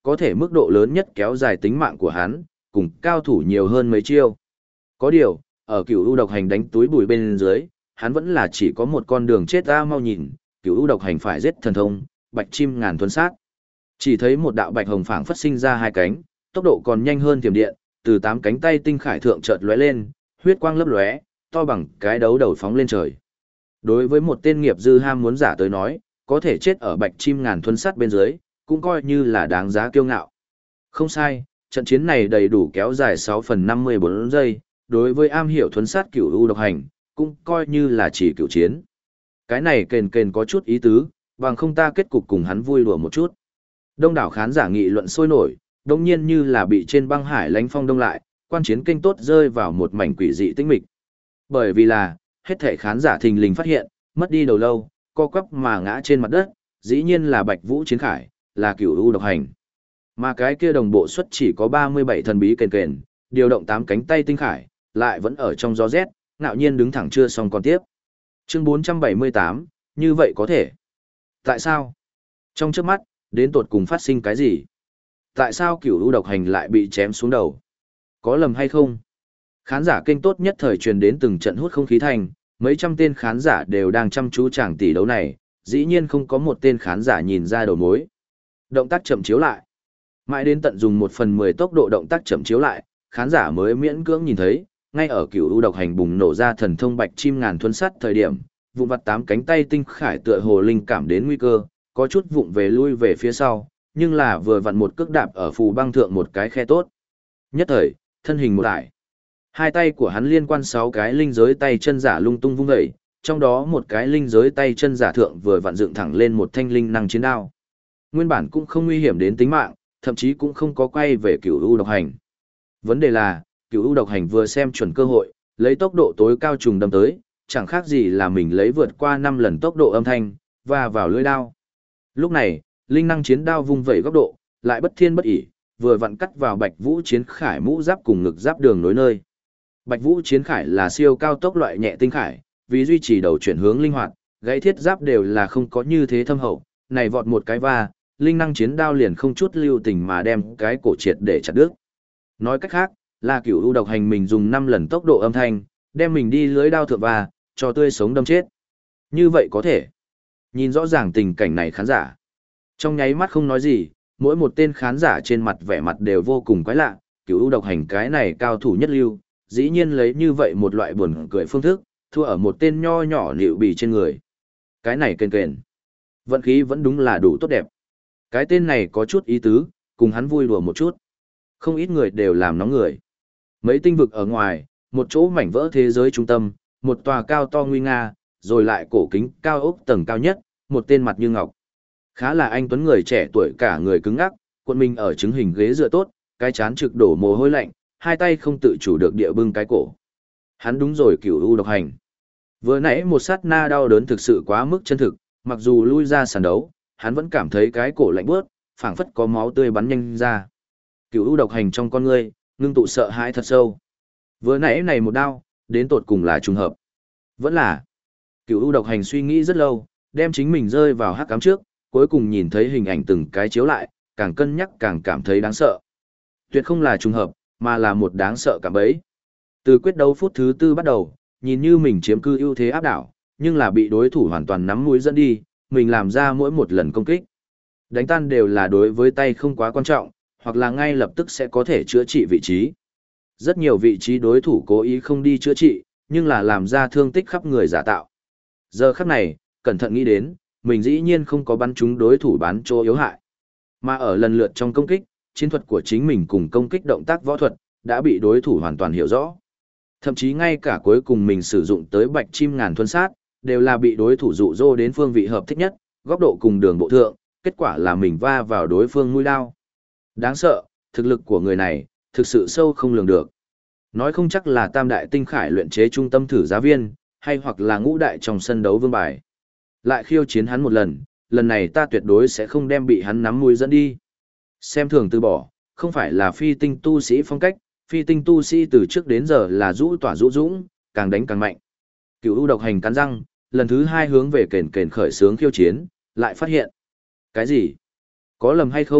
có thể mức độ lớn nhất kéo dài tính mạng của hắn, cùng cao thủ nhiều hơn mấy chiêu. Có điều, ở Cửu U độc hành đánh túi bùi bên dưới, hắn vẫn là chỉ có một con đường chết ra mau nhìn, Cửu U độc hành phải giết thần thông, bạch chim ngàn thuần sát. Chỉ thấy một đạo bạch hồng phảng phất sinh ra hai cánh, tốc độ còn nhanh hơn thiểm điện, từ 8 cánh tay tinh khải thượng chợt lóe lên, huyết quang lấp lóe, to bằng cái đấu đầu phóng lên trời. Đối với một tên nghiệp dư ham muốn giả tới nói, có thể chết ở bạch chim ngàn thuần sát bên dưới, cũng coi như là đáng giá kiêu ngạo. Không sai, trận chiến này đầy đủ kéo dài 6 phần 54 giây, đối với am hiểu thuần sát Cửu U độc hành, cũng coi như là chỉ cửu chiến. Cái này kền kền có chút ý tứ, bằng không ta kết cục cùng hắn vui đùa một chút. Đông đảo khán giả nghị luận sôi nổi, đồng nhiên như là bị trên băng hải lánh phong đông lại, quan chiến kênh tốt rơi vào một mảnh quỷ dị tĩnh mịch. Bởi vì là, hết thảy khán giả thình lình phát hiện, mất đi đầu lâu, co quắp mà ngã trên mặt đất, dĩ nhiên là Bạch Vũ Chiến Khải, là Cửu U độc hành. Mà cái kia đồng bộ suất chỉ có 37 thần bí kền kền, điều động 8 cánh tay tinh khải, lại vẫn ở trong gió rét, ngạo nhiên đứng thẳng chưa xong còn tiếp. Chương 478, như vậy có thể. Tại sao? Trong trước mắt, đến tột cùng phát sinh cái gì? Tại sao Cửu U độc hành lại bị chém xuống đầu? Có lầm hay không? Khán giả kênh tốt nhất thời truyền đến từng trận hút không khí thành, mấy trăm tên khán giả đều đang chăm chú chàng tỷ đấu này, dĩ nhiên không có một tên khán giả nhìn ra đầu mối. Động tác chậm chiếu lại. Mãi đến tận dùng 1/10 tốc độ động tác chậm chiếu lại, khán giả mới miễn cưỡng nhìn thấy, ngay ở Cửu U độc hành bùng nổ ra thần thông bạch chim ngàn thuần sát thời điểm, vụn vặt 8 cánh tay tinh khải tựa hồ linh cảm đến nguy cơ, có chút vụng về lui về phía sau, nhưng là vừa vặn một cước đạp ở phù băng thượng một cái khe tốt. Nhất thời, thân hình một lại. Hai tay của hắn liên quan 6 cái linh giới tay chân giả lung tung vung dậy, trong đó một cái linh giới tay chân giả thượng vừa vặn dựng thẳng lên một thanh linh năng chiến đao. Nguyên bản cũng không nguy hiểm đến tính mạng, thậm chí cũng không có quay về Cửu U độc hành. Vấn đề là, Cửu U độc hành vừa xem chuẩn cơ hội, lấy tốc độ tối cao trùng đâm tới, chẳng khác gì là mình lấy vượt qua 5 lần tốc độ âm thanh, và vào lưỡi đao. Lúc này, linh năng chiến đao vung vẩy góc độ, lại bất thiên bất ỷ, vừa vặn cắt vào Bạch Vũ Chiến Khải mũ giáp cùng ngực giáp đường nối nơi. Bạch Vũ Chiến Khải là siêu cao tốc loại nhẹ tinh khải, vì duy trì đầu chuyển hướng linh hoạt, gãy thiết giáp đều là không có như thế thâm hậu, này vọt một cái va, linh năng chiến đao liền không chút lưu tình mà đem cái cổ triệt để chặt đứt. Nói cách khác, là Cửu U độc hành mình dùng 5 lần tốc độ âm thanh, đem mình đi lưới đao thượng va, cho tươi sống đâm chết. Như vậy có thể. Nhìn rõ ràng tình cảnh này khán giả. Trong nháy mắt không nói gì, mỗi một tên khán giả trên mặt vẻ mặt đều vô cùng quái lạ, Cửu U độc hành cái này cao thủ nhất lưu, dĩ nhiên lấy như vậy một loại buồn cười phương thức, thua ở một tên nho nhỏ liệu bì trên người. Cái này kền kền. Vận khí vẫn đúng là đủ tốt đẹp. Cái tên này có chút ý tứ, cùng hắn vui đùa một chút. Không ít người đều làm nóng người. Mấy tinh vực ở ngoài, một chỗ mảnh vỡ thế giới trung tâm, một tòa cao to nguy nga, rồi lại cổ kính cao ốc tầng cao nhất, một tên mặt như ngọc. Khá là anh tuấn người trẻ tuổi cả người cứng ngắc, cuộn mình ở chứng hình ghế dựa tốt, cái chán trực đổ mồ hôi lạnh, hai tay không tự chủ được địa bưng cái cổ. Hắn đúng rồi Cửu U độc hành. Vừa nãy một sát na đau đớn thực sự quá mức chân thực, mặc dù lui ra sàn đấu, hắn vẫn cảm thấy cái cổ lạnh buốt, phảng phất có máu tươi bắn nhanh ra. Cửu U độc hành trong con ngươi, ngưng tụ sợ hãi thật sâu. Vừa nãy này một đao, đến tột cùng là trùng hợp. Vẫn là. Cửu U độc hành suy nghĩ rất lâu, đem chính mình rơi vào hắc ám trước, cuối cùng nhìn thấy hình ảnh từng cái chiếu lại, càng cân nhắc càng cảm thấy đáng sợ. Tuyệt không là trùng hợp, mà là một đáng sợ cảm bấy. Từ quyết đấu phút thứ 4 bắt đầu, nhìn như mình chiếm cư ưu thế áp đảo, nhưng là bị đối thủ hoàn toàn nắm mũi dẫn đi, mình làm ra mỗi một lần công kích. Đánh tan đều là đối với tay không quá quan trọng, hoặc là ngay lập tức sẽ có thể chữa trị vị trí. Rất nhiều vị trí đối thủ cố ý không đi chữa trị, nhưng là làm ra thương tích khắp người giả tạo. Giờ khắc này, cẩn thận nghĩ đến, mình dĩ nhiên không có bắn trúng đối thủ bán chỗ yếu hại. Mà ở lần lượt trong công kích, chiến thuật của chính mình cùng công kích động tác võ thuật, đã bị đối thủ hoàn toàn hiểu rõ. Thậm chí ngay cả cuối cùng mình sử dụng tới bạch chim ngàn thuần sát, đều là bị đối thủ dụ dỗ đến phương vị hợp thích nhất, góc độ cùng đường bộ thượng, kết quả là mình va vào đối phương mũi đao. Đáng sợ, thực lực của người này, thực sự sâu không lường được. Nói không chắc là tam đại tinh khải luyện chế trung tâm thử giá viên, hay hoặc là ngũ đại trong sân đấu vương bài. Lại khiêu chiến hắn một lần này ta tuyệt đối sẽ không đem bị hắn nắm mũi dẫn đi. Xem thường từ bỏ, không phải là phi tinh tu sĩ phong cách, phi tinh tu sĩ từ trước đến giờ là rũ tỏa rũ dũng, càng đánh càng mạnh. Cửu U độc hành cắn răng, lần thứ 2 hướng về kền kền khởi sướng khiêu chiến, lại phát hiện. Cái gì? Có lầm hay không,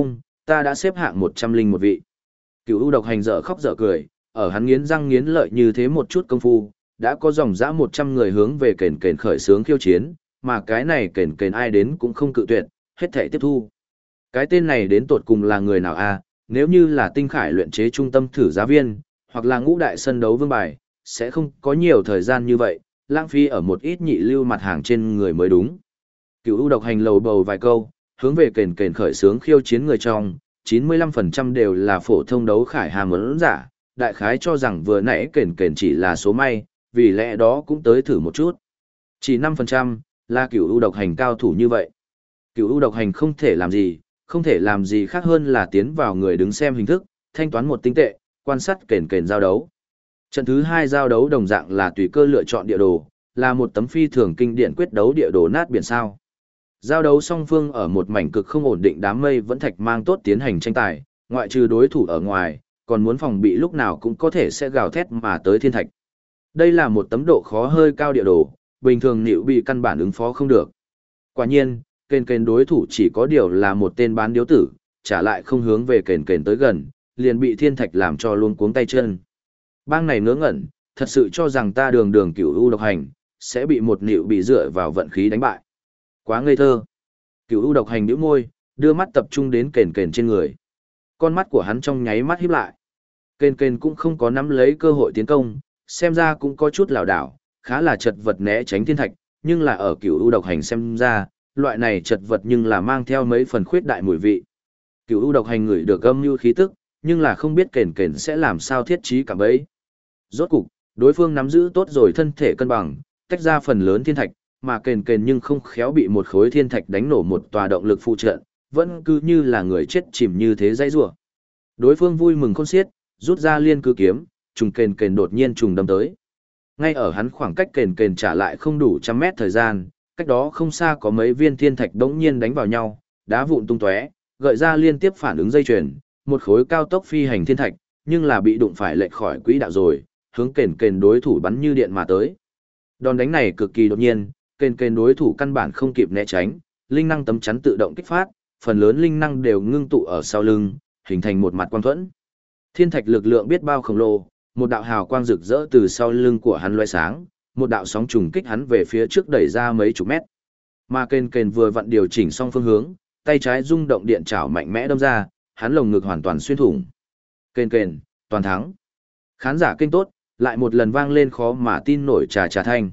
ta đã xếp hạng 101 vị. Cửu U độc hành dở khóc dở cười, ở hắn nghiến răng nghiến lợi như thế một chút công phu, đã có dòng dã 100 người hướng về kền kền khởi xướng khiêu chiến, mà cái này kền kền ai đến cũng không cự tuyệt, hết thảy tiếp thu. Cái tên này đến tột cùng là người nào a? Nếu như là Tinh Khải luyện chế trung tâm thử giá viên, hoặc là ngũ đại sân đấu vương bài, sẽ không có nhiều thời gian như vậy, lãng phí ở một ít nhị lưu mặt hàng trên người mới đúng. Cửu U độc hành lầu bầu vài câu, hướng về kền kền khởi xướng khiêu chiến người trong, 95% đều là phổ thông đấu khải hàm ấn giả, đại khái cho rằng vừa nãy kền kền chỉ là số may, vì lẽ đó cũng tới thử một chút. Chỉ 5% là Cửu U độc hành cao thủ như vậy. Cửu U độc hành không thể làm gì khác hơn là tiến vào người đứng xem hình thức, thanh toán một tinh tệ, quan sát kền kền giao đấu. Trận thứ 2 giao đấu đồng dạng là tùy cơ lựa chọn địa đồ, là một tấm phi thường kinh điển quyết đấu địa đồ nát biển sao. Giao đấu song phương ở một mảnh cực không ổn định đám mây vẫn thạch mang tốt tiến hành tranh tài, ngoại trừ đối thủ ở ngoài, còn muốn phòng bị lúc nào cũng có thể sẽ gào thét mà tới thiên thạch. Đây là một tấm độ khó hơi cao địa đồ, bình thường nịu bị căn bản ứng phó không được. Quả nhiên, kền đối thủ chỉ có điều là một tên bán điếu tử, trả lại không hướng về kền tới gần, liền bị thiên thạch làm cho luôn cuống tay chân. Bang này ngớ ngẩn, thật sự cho rằng ta đường đường Cửu U độc hành, sẽ bị một nịu bị dựa vào vận khí đánh bại. Quá ngây thơ. Cửu U độc hành nhíu môi, đưa mắt tập trung đến kền trên người. Con mắt của hắn trong nháy mắt híp lại. Kền cũng không có nắm lấy cơ hội tiến công, xem ra cũng có chút lảo đảo, khá là chật vật né tránh thiên thạch, nhưng là ở Cửu U độc hành xem ra, loại này chật vật nhưng là mang theo mấy phần khuyết đại mùi vị. Cửu U độc hành ngửi được âm mưu khí tức, nhưng là không biết kền sẽ làm sao thiết trí cả bấy. Rốt cục, đối phương nắm giữ tốt rồi thân thể cân bằng, tách ra phần lớn thiên thạch, mà kền nhưng không khéo bị một khối thiên thạch đánh nổ một tòa động lực phụ trợ, vẫn cứ như là người chết chìm như thế dãy rủa. Đối phương vui mừng khôn xiết, rút ra liên cư kiếm, trùng kền đột nhiên trùng đâm tới. Ngay ở hắn khoảng cách kền trả lại không đủ trăm mét thời gian, cách đó không xa có mấy viên thiên thạch đống nhiên đánh vào nhau, đá vụn tung tóe, gợi ra liên tiếp phản ứng dây chuyền, một khối cao tốc phi hành thiên thạch, nhưng là bị đụng phải lệch khỏi quỹ đạo rồi, hướng kền đối thủ bắn như điện mà tới. Đòn đánh này cực kỳ đột nhiên, kền đối thủ căn bản không kịp né tránh, linh năng tấm chắn tự động kích phát, phần lớn linh năng đều ngưng tụ ở sau lưng, hình thành một mặt quang thuẫn. Thiên thạch lực lượng biết bao khổng lồ, một đạo hào quang rực rỡ từ sau lưng của hắn loé sáng, một đạo sóng trùng kích hắn về phía trước đẩy ra mấy chục mét. Mà kền vừa vặn điều chỉnh xong phương hướng, tay trái rung động điện chảo mạnh mẽ đâm ra, hắn lồng ngực hoàn toàn xuyên thủng. Kền, toàn thắng. Khán giả kinh tốt, lại một lần vang lên khó mà tin nổi trà thanh.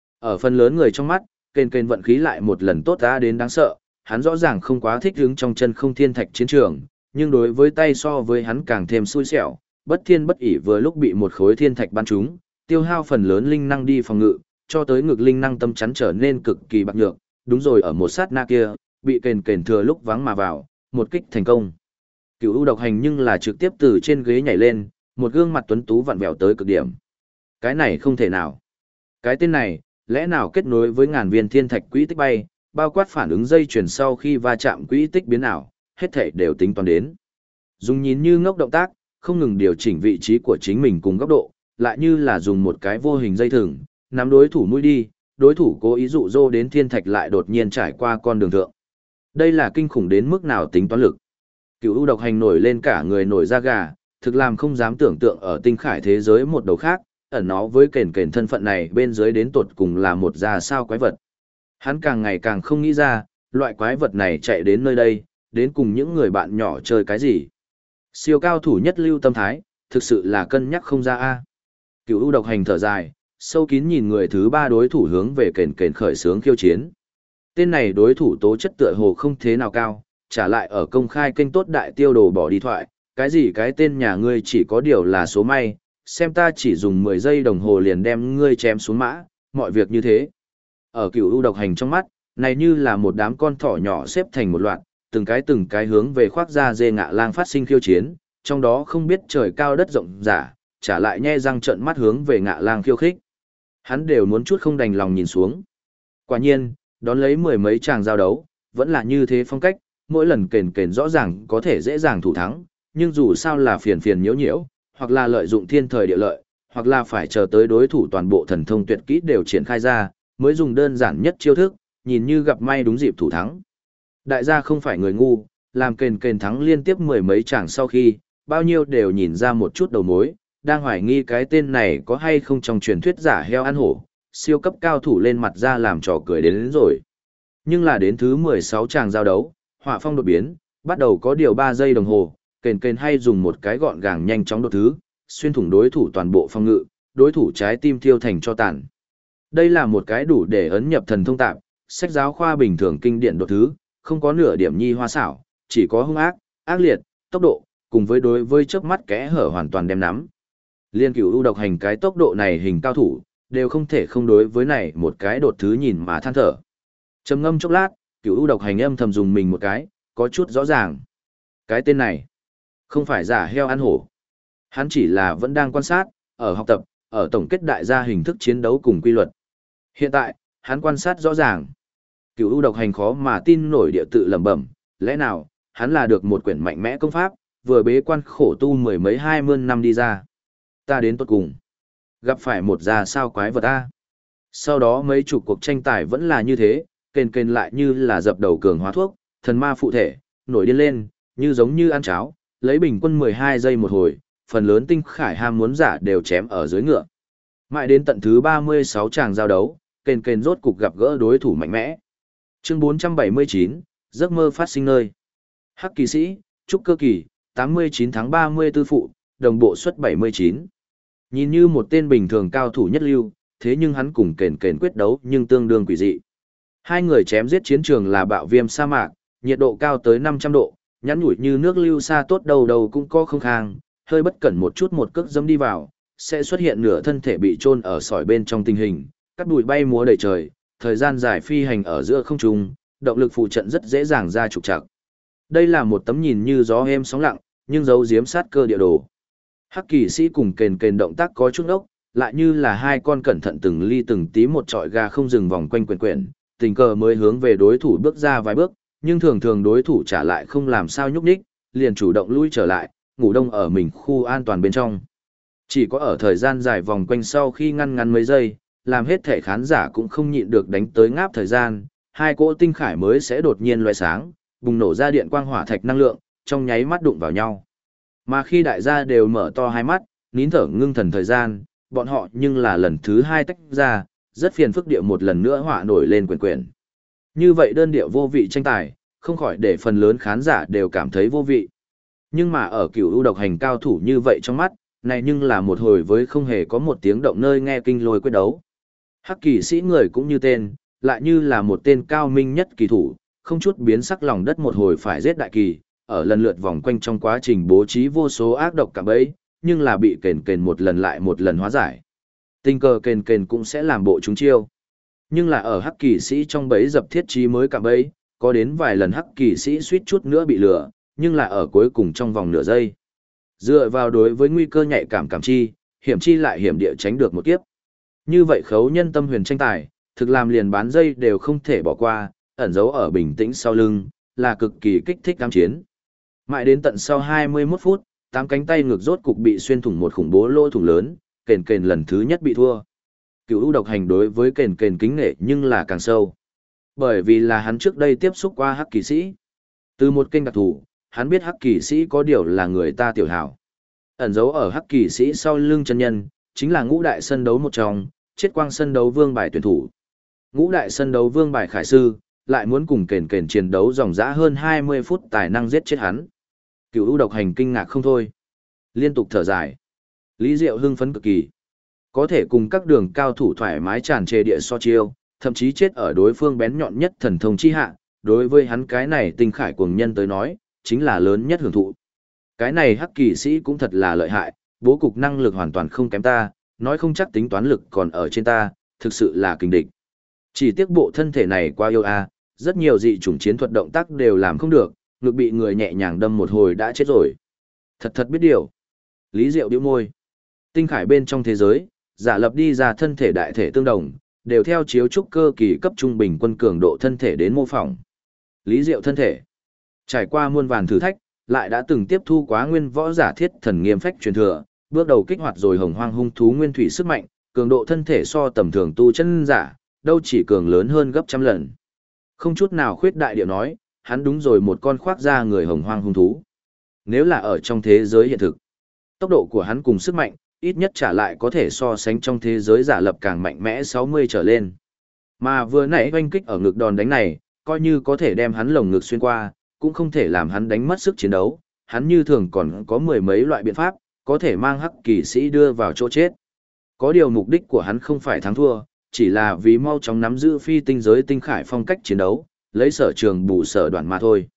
Ở phần lớn người trong mắt, kền vận khí lại một lần tốt ra đến đáng sợ, hắn rõ ràng không quá thích hứng trong chân không thiên thạch chiến trường, nhưng đối với tay so với hắn càng thêm xui xẻo, bất thiên bất ỷ vừa lúc bị một khối thiên thạch bắn trúng, tiêu hao phần lớn linh năng đi phòng ngự, cho tới ngực linh năng tâm chắn trở nên cực kỳ bạc nhược, đúng rồi ở một sát na kia, bị kền thừa lúc vắng mà vào, một kích thành công. Cửu U độc hành nhưng là trực tiếp từ trên ghế nhảy lên, một gương mặt tuấn tú vặn vẹo tới cực điểm. Cái này không thể nào. Cái tên này, lẽ nào kết nối với ngàn viên thiên thạch quỹ tích bay, bao quát phản ứng dây chuyển sau khi va chạm quỹ tích biến ảo, hết thảy đều tính toán đến. Dùng nhìn như ngốc động tác, không ngừng điều chỉnh vị trí của chính mình cùng góc độ, lại như là dùng một cái vô hình dây thừng, nắm đối thủ mũi đi, đối thủ cố ý dụ dỗ đến thiên thạch lại đột nhiên trải qua con đường thượng. Đây là kinh khủng đến mức nào tính toán lực. Cửu U độc hành nổi lên cả người nổi da gà, thực làm không dám tưởng tượng ở tinh khải thế giới một đầu khác, ẩn nó với kền thân phận này bên dưới đến tột cùng là một ra sao quái vật. Hắn càng ngày càng không nghĩ ra, loại quái vật này chạy đến nơi đây, đến cùng những người bạn nhỏ chơi cái gì. Siêu cao thủ nhất lưu tâm thái, thực sự là cân nhắc không ra a. Cửu U độc hành thở dài, sâu kín nhìn người thứ ba đối thủ hướng về kền khởi xướng khiêu chiến. Tên này đối thủ tố chất tựa hồ không thế nào cao, trả lại ở công khai kênh tốt đại tiêu đồ bỏ đi thoại, cái gì cái tên nhà ngươi chỉ có điều là số may, xem ta chỉ dùng 10 giây đồng hồ liền đem ngươi chém xuống mã, mọi việc như thế. Ở Cửu U độc hành trong mắt, này như là một đám con thỏ nhỏ xếp thành một loạt, từng cái hướng về khoác ra dê ngạ lang phát sinh khiêu chiến, trong đó không biết trời cao đất rộng giả, trả lại nhe răng trợn mắt hướng về ngạ lang khiêu khích. Hắn đều muốn chút không đành lòng nhìn xuống. Quả nhiên, đón lấy mười mấy tràng giao đấu, vẫn là như thế phong cách, mỗi lần kền rõ ràng có thể dễ dàng thủ thắng, nhưng dù sao là phiền nhiễu nhiễu, hoặc là lợi dụng thiên thời địa lợi, hoặc là phải chờ tới đối thủ toàn bộ thần thông tuyệt kỹ đều triển khai ra, mới dùng đơn giản nhất chiêu thức, nhìn như gặp may đúng dịp thủ thắng. Đại gia không phải người ngu, làm kền kền thắng liên tiếp mười mấy chàng sau khi, bao nhiêu đều nhìn ra một chút đầu mối, đang hoài nghi cái tên này có hay không trong truyền thuyết giả heo ăn hổ, siêu cấp cao thủ lên mặt ra làm trò cười đến rồi. Nhưng là đến thứ 16 chàng giao đấu, họa phong đột biến, bắt đầu có điều 3 giây đồng hồ, kền kền hay dùng một cái gọn gàng nhanh chóng đột thứ, xuyên thủng đối thủ toàn bộ phòng ngự, đối thủ trái tim thiêu thành cho tàn. Đây là một cái đủ để ấn nhập thần thông tạp, sách giáo khoa bình thường kinh điển đột thứ, không có nửa điểm nhi hoa xảo, chỉ có hung ác, ác liệt, tốc độ, cùng với chớp mắt kẽ hở hoàn toàn đem nắm. Liên Cửu U độc hành cái tốc độ này hình cao thủ, đều không thể không đối với này một cái đột thứ nhìn mà than thở. Trầm ngâm chốc lát, Cửu U độc hành âm thầm dùng mình một cái, có chút rõ ràng. Cái tên này, không phải giả heo ăn hổ. Hắn chỉ là vẫn đang quan sát, ở học tập, ở tổng kết đại gia hình thức chiến đấu cùng quy luật. Hiện tại, hắn quan sát rõ ràng. Cửu U độc hành khó mà tin nổi địa tự lẩm bẩm, lẽ nào, hắn là được một quyển mạnh mẽ công pháp, vừa bế quan khổ tu mười mấy 20 năm đi ra. Ta đến tốt cùng. Gặp phải một già sao quái vật ta. Sau đó mấy chục cuộc tranh tài vẫn là như thế, kền kền lại như là dập đầu cường hóa thuốc, thần ma phụ thể, nổi điên lên, như giống như ăn cháo, lấy bình quân 12 giây một hồi, phần lớn tinh khải ham muốn giả đều chém ở dưới ngựa. Mãi đến tận thứ 36 tràng giao đấu, kền kền rốt cục gặp gỡ đối thủ mạnh mẽ. Chương 479, giấc mơ phát sinh nơi. Hắc kỳ sĩ, trúc cơ kỳ, 89 tháng 34 phụ, đồng bộ suất 79. Nhìn như một tên bình thường cao thủ nhất lưu, thế nhưng hắn cùng kền kền quyết đấu nhưng tương đương quỷ dị. Hai người chém giết chiến trường là bạo viêm sa mạc, nhiệt độ cao tới 500 độ, nhắn nhủi như nước lưu xa tốt đầu đầu cũng có không khang, hơi bất cẩn một chút một cước dẫm đi vào, sẽ xuất hiện nửa thân thể bị chôn ở sỏi bên trong tình hình, cắt bụi bay múa đầy trời, thời gian dài phi hành ở giữa không trung, động lực phụ trận rất dễ dàng ra trục trặc. Đây là một tấm nhìn như gió êm sóng lặng, nhưng giấu giếm sát cơ địa đồ. Hắc kỳ sĩ cùng kền kền động tác có chút ốc, lại như là hai con cẩn thận từng ly từng tí một trọi gà không dừng vòng quanh quyển quyển, tình cờ mới hướng về đối thủ bước ra vài bước, nhưng thường thường đối thủ trả lại không làm sao nhúc nhích, liền chủ động lui trở lại, ngủ đông ở mình khu an toàn bên trong. Chỉ có ở thời gian dài vòng quanh sau khi ngăn ngắn mấy giây, làm hết thể khán giả cũng không nhịn được đánh tới ngáp thời gian, hai cỗ tinh khải mới sẽ đột nhiên loé sáng, bùng nổ ra điện quang hỏa thạch năng lượng, trong nháy mắt đụng vào nhau. Mà khi đại gia đều mở to hai mắt, nín thở ngưng thần thời gian, bọn họ nhưng là lần thứ hai tách ra, rất phiền phức địa một lần nữa họa nổi lên quyển quyển. Như vậy đơn điệu vô vị tranh tài, không khỏi để phần lớn khán giả đều cảm thấy vô vị. Nhưng mà ở Cửu U độc hành cao thủ như vậy trong mắt, này nhưng là một hồi với không hề có một tiếng động nơi nghe kinh lôi quyết đấu. Hắc kỳ sĩ người cũng như tên, lại như là một tên cao minh nhất kỳ thủ, không chút biến sắc lòng đất một hồi phải giết đại kỳ, ở lần lượt vòng quanh trong quá trình bố trí vô số ác độc cả bẫy, nhưng là bị kền kền một lần lại một lần hóa giải. Tình cờ kền kền cũng sẽ làm bộ chúng chiêu. Nhưng là ở hắc kỳ sĩ trong bẫy dập thiết trí mới cả bẫy, có đến vài lần hắc kỳ sĩ suýt chút nữa bị lừa, nhưng là ở cuối cùng trong vòng nửa giây. Dựa vào đối với nguy cơ nhạy cảm cảm chi, hiểm chi lại hiểm địa tránh được một kiếp. Như vậy khấu nhân tâm huyền tranh tài, thực làm liền bán dây đều không thể bỏ qua, ẩn giấu ở bình tĩnh sau lưng, là cực kỳ kích thích cam chiến. Mãi đến tận sau 21 phút, 8 cánh tay ngược rốt cục bị xuyên thủng một khủng bố lỗ thủng lớn, kền kền lần thứ nhất bị thua. Cửu U độc hành đối với kền kền kính nể nhưng là càng sâu. Bởi vì là hắn trước đây tiếp xúc qua hắc kỳ sĩ. Từ một kênh đặc thù, hắn biết hắc kỳ sĩ có điều là người ta tiểu hảo. Ẩn giấu ở hắc kỳ sĩ sau lưng chân nhân, chính là ngũ đại sân đấu một trong, chết quang sân đấu vương bài tuyển thủ. Ngũ đại sân đấu vương bài khải sư, lại muốn cùng kền kền chiến đấu dòng dã hơn 20 phút tài năng giết chết hắn. Cửu U độc hành kinh ngạc không thôi. Liên tục thở dài. Lý Diệu hưng phấn cực kỳ. Có thể cùng các đường cao thủ thoải mái tràn trề địa so chiêu, thậm chí chết ở đối phương bén nhọn nhất thần thông chi hạ, đối với hắn cái này tinh khải cuồng nhân tới nói, chính là lớn nhất hưởng thụ. Cái này hắc kỳ sĩ cũng thật là lợi hại, bố cục năng lực hoàn toàn không kém ta, nói không chắc tính toán lực còn ở trên ta, thực sự là kình địch. Chỉ tiếc bộ thân thể này quá yêu a, rất nhiều dị chủng chiến thuật động tác đều làm không được, ngực bị người nhẹ nhàng đâm một hồi đã chết rồi. Thật thật biết điều. Lý Diệu bĩu môi. Tinh khải bên trong thế giới, giả lập đi ra thân thể đại thể tương đồng, đều theo chiếu trúc cơ kỳ cấp trung bình quân cường độ thân thể đến mô phỏng. Lý Diệu thân thể. Trải qua muôn vàn thử thách, lại đã từng tiếp thu quá nguyên võ giả thiết thần nghiêm phách truyền thừa, bước đầu kích hoạt rồi hồng hoang hung thú nguyên thủy sức mạnh, cường độ thân thể so tầm thường tu chân giả, đâu chỉ cường lớn hơn gấp trăm lần. Không chút nào khuyết đại điệu nói, hắn đúng rồi một con khoác da người hồng hoang hung thú. Nếu là ở trong thế giới hiện thực, tốc độ của hắn cùng sức mạnh, ít nhất trả lại có thể so sánh trong thế giới giả lập càng mạnh mẽ 60 trở lên. Mà vừa nãy oanh kích ở ngực đòn đánh này, coi như có thể đem hắn lồng ngực xuyên qua, cũng không thể làm hắn đánh mất sức chiến đấu, hắn như thường còn có mười mấy loại biện pháp, có thể mang hắc kỳ sĩ đưa vào chỗ chết. Có điều mục đích của hắn không phải thắng thua, chỉ là vì mau chóng nắm giữ phi tinh giới tinh khải phong cách chiến đấu, lấy sở trường bù sở đoạn mà thôi.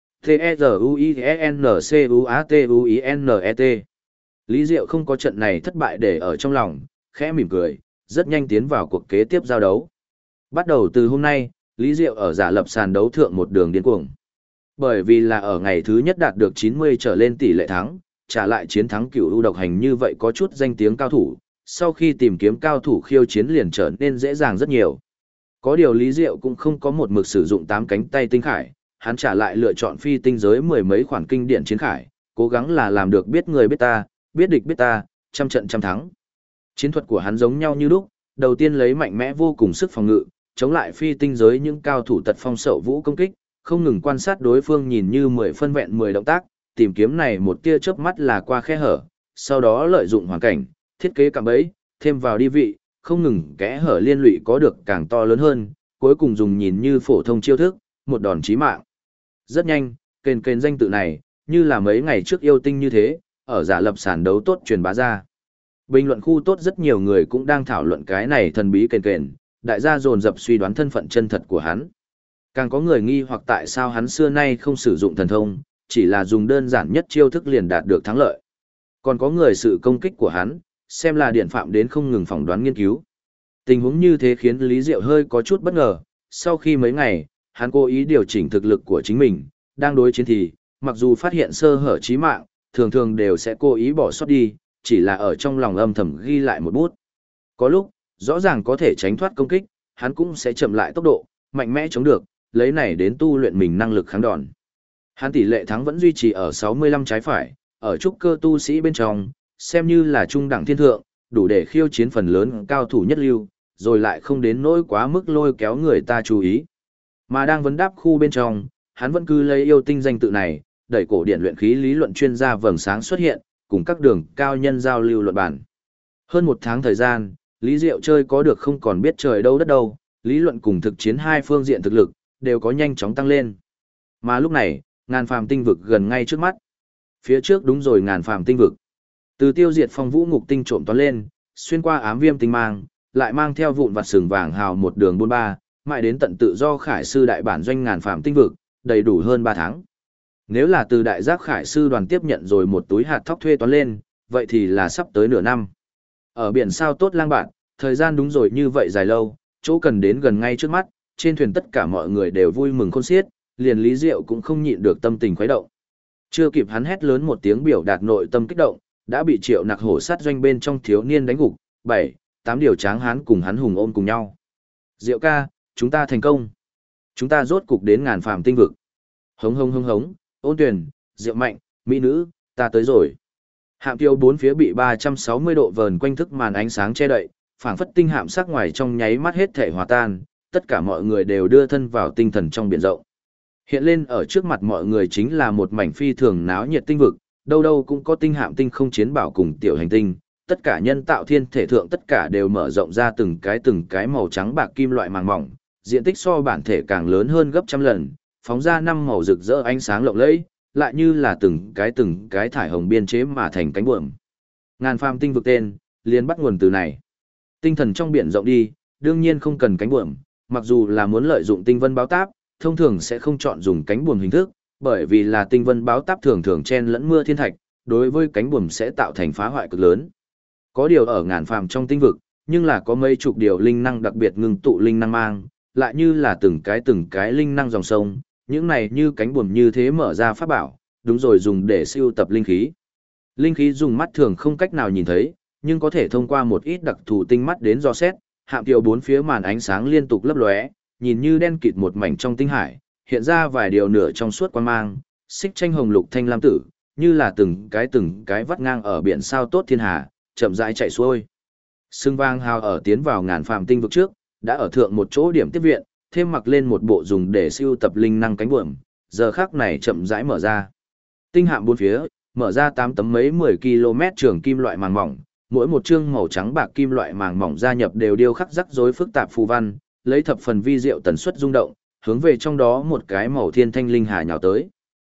T-E-Z-U-I-N-C-U-A-T-U-I-N-E-T Lý Diệu không có trận này thất bại để ở trong lòng, khẽ mỉm cười, rất nhanh tiến vào cuộc kế tiếp giao đấu. Bắt đầu từ hôm nay, Lý Diệu ở giả lập sàn đấu thượng một đường điên cuồng. Bởi vì là ở ngày thứ nhất đạt được 90 trở lên tỷ lệ thắng, trả lại chiến thắng cựu ưu độc hành như vậy có chút danh tiếng cao thủ, sau khi tìm kiếm cao thủ khiêu chiến liền trở nên dễ dàng rất nhiều. Có điều Lý Diệu cũng không có một mực sử dụng 8 cánh tay tinh khải, hắn trả lại lựa chọn phi tinh giới mười mấy khoản kinh điển chiến khải, cố gắng là làm được biết người biết ta, biết địch biết ta, trăm trận trăm thắng. Chiến thuật của hắn giống nhau như lúc, đầu tiên lấy mạnh mẽ vô cùng sức phòng ngự, chống lại phi tinh giới những cao thủ tật phong sậu vũ công kích, không ngừng quan sát đối phương nhìn như 10 phân vẹn 10 động tác, tìm kiếm này một tia chớp mắt là qua khe hở, sau đó lợi dụng hoàn cảnh, thiết kế cạm bẫy, thêm vào đi vị, không ngừng kẽ hở liên lụy có được càng to lớn hơn, cuối cùng dùng nhìn như phổ thông chiêu thức, một đòn chí mạng. Rất nhanh, kền danh tự này, như là mấy ngày trước yêu tinh như thế, ở giả lập sàn đấu tốt truyền bá ra. Bình luận khu tốt rất nhiều người cũng đang thảo luận cái này thần bí kền, đại gia dồn dập suy đoán thân phận chân thật của hắn. Càng có người nghi hoặc tại sao hắn xưa nay không sử dụng thần thông, chỉ là dùng đơn giản nhất chiêu thức liền đạt được thắng lợi. Còn có người sự công kích của hắn, xem là điện phạm đến không ngừng phỏng đoán nghiên cứu. Tình huống như thế khiến Lý Diệu hơi có chút bất ngờ, sau khi mấy ngày, hắn cố ý điều chỉnh thực lực của chính mình, đang đối chiến thì, mặc dù phát hiện sơ hở chí mạng, thường thường đều sẽ cố ý bỏ sót đi, chỉ là ở trong lòng âm thầm ghi lại một bút. Có lúc, rõ ràng có thể tránh thoát công kích, hắn cũng sẽ chậm lại tốc độ, mạnh mẽ chống được, lấy này đến tu luyện mình năng lực kháng đòn. Hắn tỷ lệ thắng vẫn duy trì ở 65 trái phải, ở trúc cơ tu sĩ bên trong, xem như là trung đẳng thiên thượng, đủ để khiêu chiến phần lớn cao thủ nhất lưu, rồi lại không đến nỗi quá mức lôi kéo người ta chú ý. Mà đang vấn đáp khu bên trong, hắn vẫn cứ lấy yêu tinh danh tự này, đẩy cổ điển luyện khí lý luận chuyên gia vầng sáng xuất hiện, cùng các đường cao nhân giao lưu luận bản. Hơn một tháng thời gian, Lý Diệu chơi có được không còn biết trời đâu đất đâu, lý luận cùng thực chiến hai phương diện thực lực, đều có nhanh chóng tăng lên. Mà lúc này, ngàn phàm tinh vực gần ngay trước mắt. Phía trước đúng rồi ngàn phàm tinh vực. Từ tiêu diệt phong vũ ngục tinh trộm toán lên, xuyên qua ám viêm tinh mang, lại mang theo vụn vặt sừng vàng hào một đường 43, mãi đến tận tự do khải sư đại bản doanh ngàn phàm tinh vực, đầy đủ hơn 3 tháng. Nếu là từ đại giác khải sư đoàn tiếp nhận rồi một túi hạt thóc thuê toán lên, vậy thì là sắp tới nửa năm. Ở biển sao tốt lang bạn, thời gian đúng rồi như vậy dài lâu, chỗ cần đến gần ngay trước mắt, trên thuyền tất cả mọi người đều vui mừng khôn xiết, liền Lý Diệu cũng không nhịn được tâm tình khuấy động. Chưa kịp hắn hét lớn một tiếng biểu đạt nội tâm kích động, đã bị Triệu Nặc hổ sát doanh bên trong thiếu niên đánh gục, 7, 8 điều tráng hán cùng hắn hùng ôm cùng nhau. Diệu ca, chúng ta thành công. Chúng ta rốt cục đến ngàn phàm tinh vực. Hống hống hống hống, Ôn Tuyền, Diệu Mạnh, mỹ nữ, ta tới rồi. Hạm tiêu bốn phía bị 360 độ vờn quanh thức màn ánh sáng che đậy, phảng phất tinh hạm sắc ngoài trong nháy mắt hết thể hòa tan, tất cả mọi người đều đưa thân vào tinh thần trong biển rộng. Hiện lên ở trước mặt mọi người chính là một mảnh phi thường náo nhiệt tinh vực, đâu đâu cũng có tinh hạm tinh không chiến bảo cùng tiểu hành tinh, tất cả nhân tạo thiên thể thượng tất cả đều mở rộng ra từng cái màu trắng bạc kim loại màng mỏng, diện tích so bản thể càng lớn hơn gấp trăm lần, phóng ra năm màu rực rỡ ánh sáng lộng lẫy, lại như là từng cái thải hồng biên chế mà thành cánh buồm. Ngàn phàm tinh vực tên, liền bắt nguồn từ này. Tinh thần trong biển rộng đi, đương nhiên không cần cánh buồm, mặc dù là muốn lợi dụng tinh vân báo táp, thông thường sẽ không chọn dùng cánh buồm hình thức, bởi vì là tinh vân báo táp thường thường chen lẫn mưa thiên thạch, đối với cánh buồm sẽ tạo thành phá hoại cực lớn. Có điều ở ngàn phàm trong tinh vực, nhưng là có mấy chục điều linh năng đặc biệt ngưng tụ linh năng mang, lại như là từng cái linh năng dòng sông, những này như cánh buồm như thế mở ra pháp bảo, đúng rồi dùng để siêu tập linh khí. Linh khí dùng mắt thường không cách nào nhìn thấy, nhưng có thể thông qua một ít đặc thù tinh mắt đến dò xét, hạm tiêu bốn phía màn ánh sáng liên tục lấp lóe, nhìn như đen kịt một mảnh trong tinh hải, hiện ra vài điều nửa trong suốt quang mang, xích tranh hồng lục thanh lam tử, như là từng cái vắt ngang ở biển sao tốt thiên hà, chậm rãi chạy xuôi. Sương vang hào ở tiến vào ngàn phàm tinh vực trước, đã ở thượng một chỗ điểm tiếp viện, thêm mặc lên một bộ dùng để siêu tập linh năng cánh buồm, giờ khắc này chậm rãi mở ra. Tinh hạm bốn phía, mở ra 8 tấm mấy 10 km trường kim loại màng mỏng, mỗi một chương màu trắng bạc kim loại màng mỏng gia nhập đều điêu khắc rắc rối phức tạp phù văn, lấy thập phần vi diệu tần suất rung động, hướng về trong đó một cái màu thiên thanh linh hà nhào tới.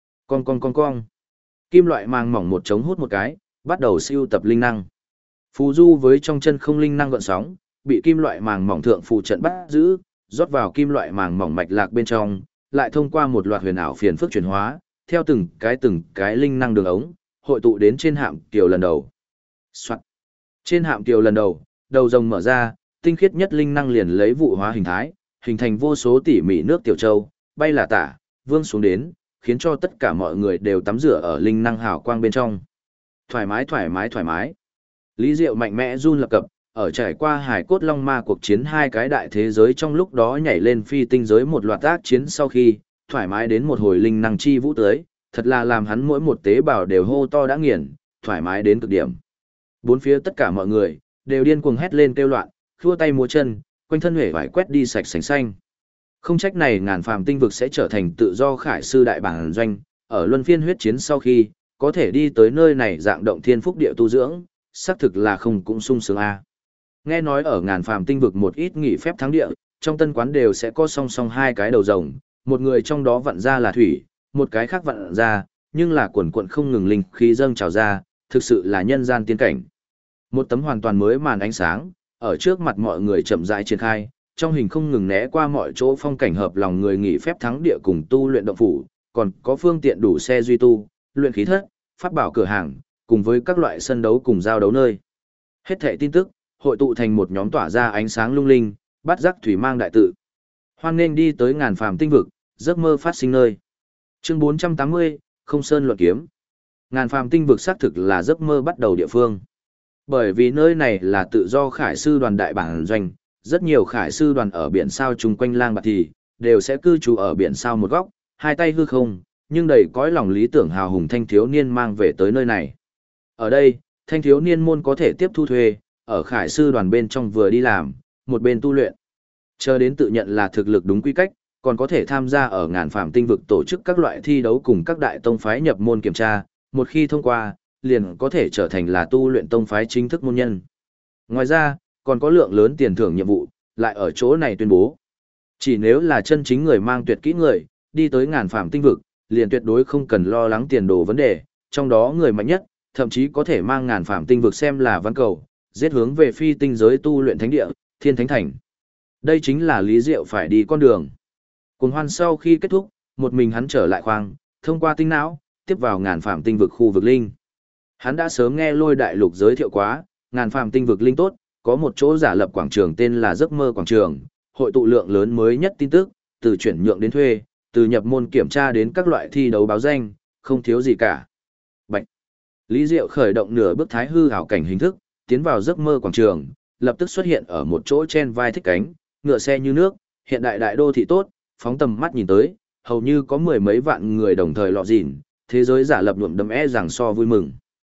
Con. Kim loại màng mỏng một chống hút một cái, bắt đầu siêu tập linh năng. Phù du với trong chân không linh năng gợn sóng, bị kim loại màng mỏng thượng phù trận bắt giữ, rót vào kim loại màng mỏng mạch lạc bên trong, lại thông qua một loạt huyền ảo phiền phức chuyển hóa, theo từng cái linh năng đường ống, hội tụ đến trên hạm kiều lần đầu. Soạn. Trên hạm kiều lần đầu, đầu rồng mở ra, tinh khiết nhất linh năng liền lấy vụ hóa hình thái, hình thành vô số tỉ mỉ nước tiểu châu, bay là tả, vương xuống đến, khiến cho tất cả mọi người đều tắm rửa ở linh năng hào quang bên trong. Thoải mái. Lý Diệu mạnh mẽ run lập cập, ở trải qua hải cốt long ma cuộc chiến hai cái đại thế giới trong lúc đó nhảy lên phi tinh giới một loạt tác chiến sau khi, thoải mái đến một hồi linh năng chi vũ tới, thật là làm hắn mỗi một tế bào đều hô to đã nghiền, thoải mái đến cực điểm. Bốn phía tất cả mọi người, đều điên cuồng hét lên kêu loạn, khua tay múa chân, quanh thân huệ vải quét đi sạch sành xanh. Không trách này ngàn phàm tinh vực sẽ trở thành tự do khải sư đại bản doanh, ở luân phiên huyết chiến sau khi, có thể đi tới nơi này dạng động thiên phúc địa tu dưỡng, xác thực là không cũng sung sướng a. Nghe nói ở ngàn phàm tinh vực một ít nghỉ phép thắng địa, trong tân quán đều sẽ có song song hai cái đầu rồng, một người trong đó vặn ra là thủy, một cái khác vặn ra, nhưng là quần quận không ngừng linh khí dâng trào ra, thực sự là nhân gian tiên cảnh. Một tấm hoàn toàn mới màn ánh sáng, ở trước mặt mọi người chậm rãi triển khai, trong hình không ngừng né qua mọi chỗ phong cảnh hợp lòng người nghỉ phép thắng địa cùng tu luyện động phủ, còn có phương tiện đủ xe duy tu, luyện khí thất, pháp bảo cửa hàng, cùng với các loại sân đấu cùng giao đấu nơi. Hết thảy tin tức, hội tụ thành một nhóm tỏa ra ánh sáng lung linh, bắt giác thủy mang đại tự. Hoan nghênh đi tới ngàn phàm tinh vực, giấc mơ phát sinh nơi. Chương 480, Không Sơn luận kiếm. Ngàn phàm tinh vực xác thực là giấc mơ bắt đầu địa phương. Bởi vì nơi này là tự do khải sư đoàn đại bản doanh, rất nhiều khải sư đoàn ở biển sao chung quanh lang bạc thì, đều sẽ cư trú ở biển sao một góc, hai tay hư không, nhưng đầy cõi lòng lý tưởng hào hùng thanh thiếu niên mang về tới nơi này. Ở đây, thanh thiếu niên môn có thể tiếp thu thuê, ở khải sư đoàn bên trong vừa đi làm, một bên tu luyện. Chờ đến tự nhận là thực lực đúng quy cách, còn có thể tham gia ở ngàn phàm tinh vực tổ chức các loại thi đấu cùng các đại tông phái nhập môn kiểm tra, một khi thông qua, liền có thể trở thành là tu luyện tông phái chính thức môn nhân. Ngoài ra, còn có lượng lớn tiền thưởng nhiệm vụ, lại ở chỗ này tuyên bố. Chỉ nếu là chân chính người mang tuyệt kỹ người, đi tới ngàn phàm tinh vực, liền tuyệt đối không cần lo lắng tiền đồ vấn đề, trong đó người mạnh nhất, thậm chí có thể mang ngàn phàm tinh vực xem là văn cầu, giết hướng về phi tinh giới tu luyện thánh địa, thiên thánh thành. Đây chính là Lý Diệu phải đi con đường. Cùng hoan sau khi kết thúc, một mình hắn trở lại khoang, thông qua tinh não, tiếp vào ngàn phàm tinh vực khu vực linh. Hắn đã sớm nghe Lôi Đại Lục giới thiệu quá, ngàn phàm tinh vực linh tốt, có một chỗ giả lập quảng trường tên là Giấc mơ quảng trường, hội tụ lượng lớn mới nhất tin tức, từ chuyển nhượng đến thuê, từ nhập môn kiểm tra đến các loại thi đấu báo danh, không thiếu gì cả. Bạch. Lý Diệu khởi động nửa bước thái hư ảo cảnh hình thức, tiến vào Giấc mơ quảng trường, lập tức xuất hiện ở một chỗ trên vai thích cánh, ngựa xe như nước, hiện đại đại đô thị tốt, phóng tầm mắt nhìn tới, hầu như có mười mấy vạn người đồng thời lọ dỉn, thế giới giả lập nhuộm đấm rằng so vui mừng.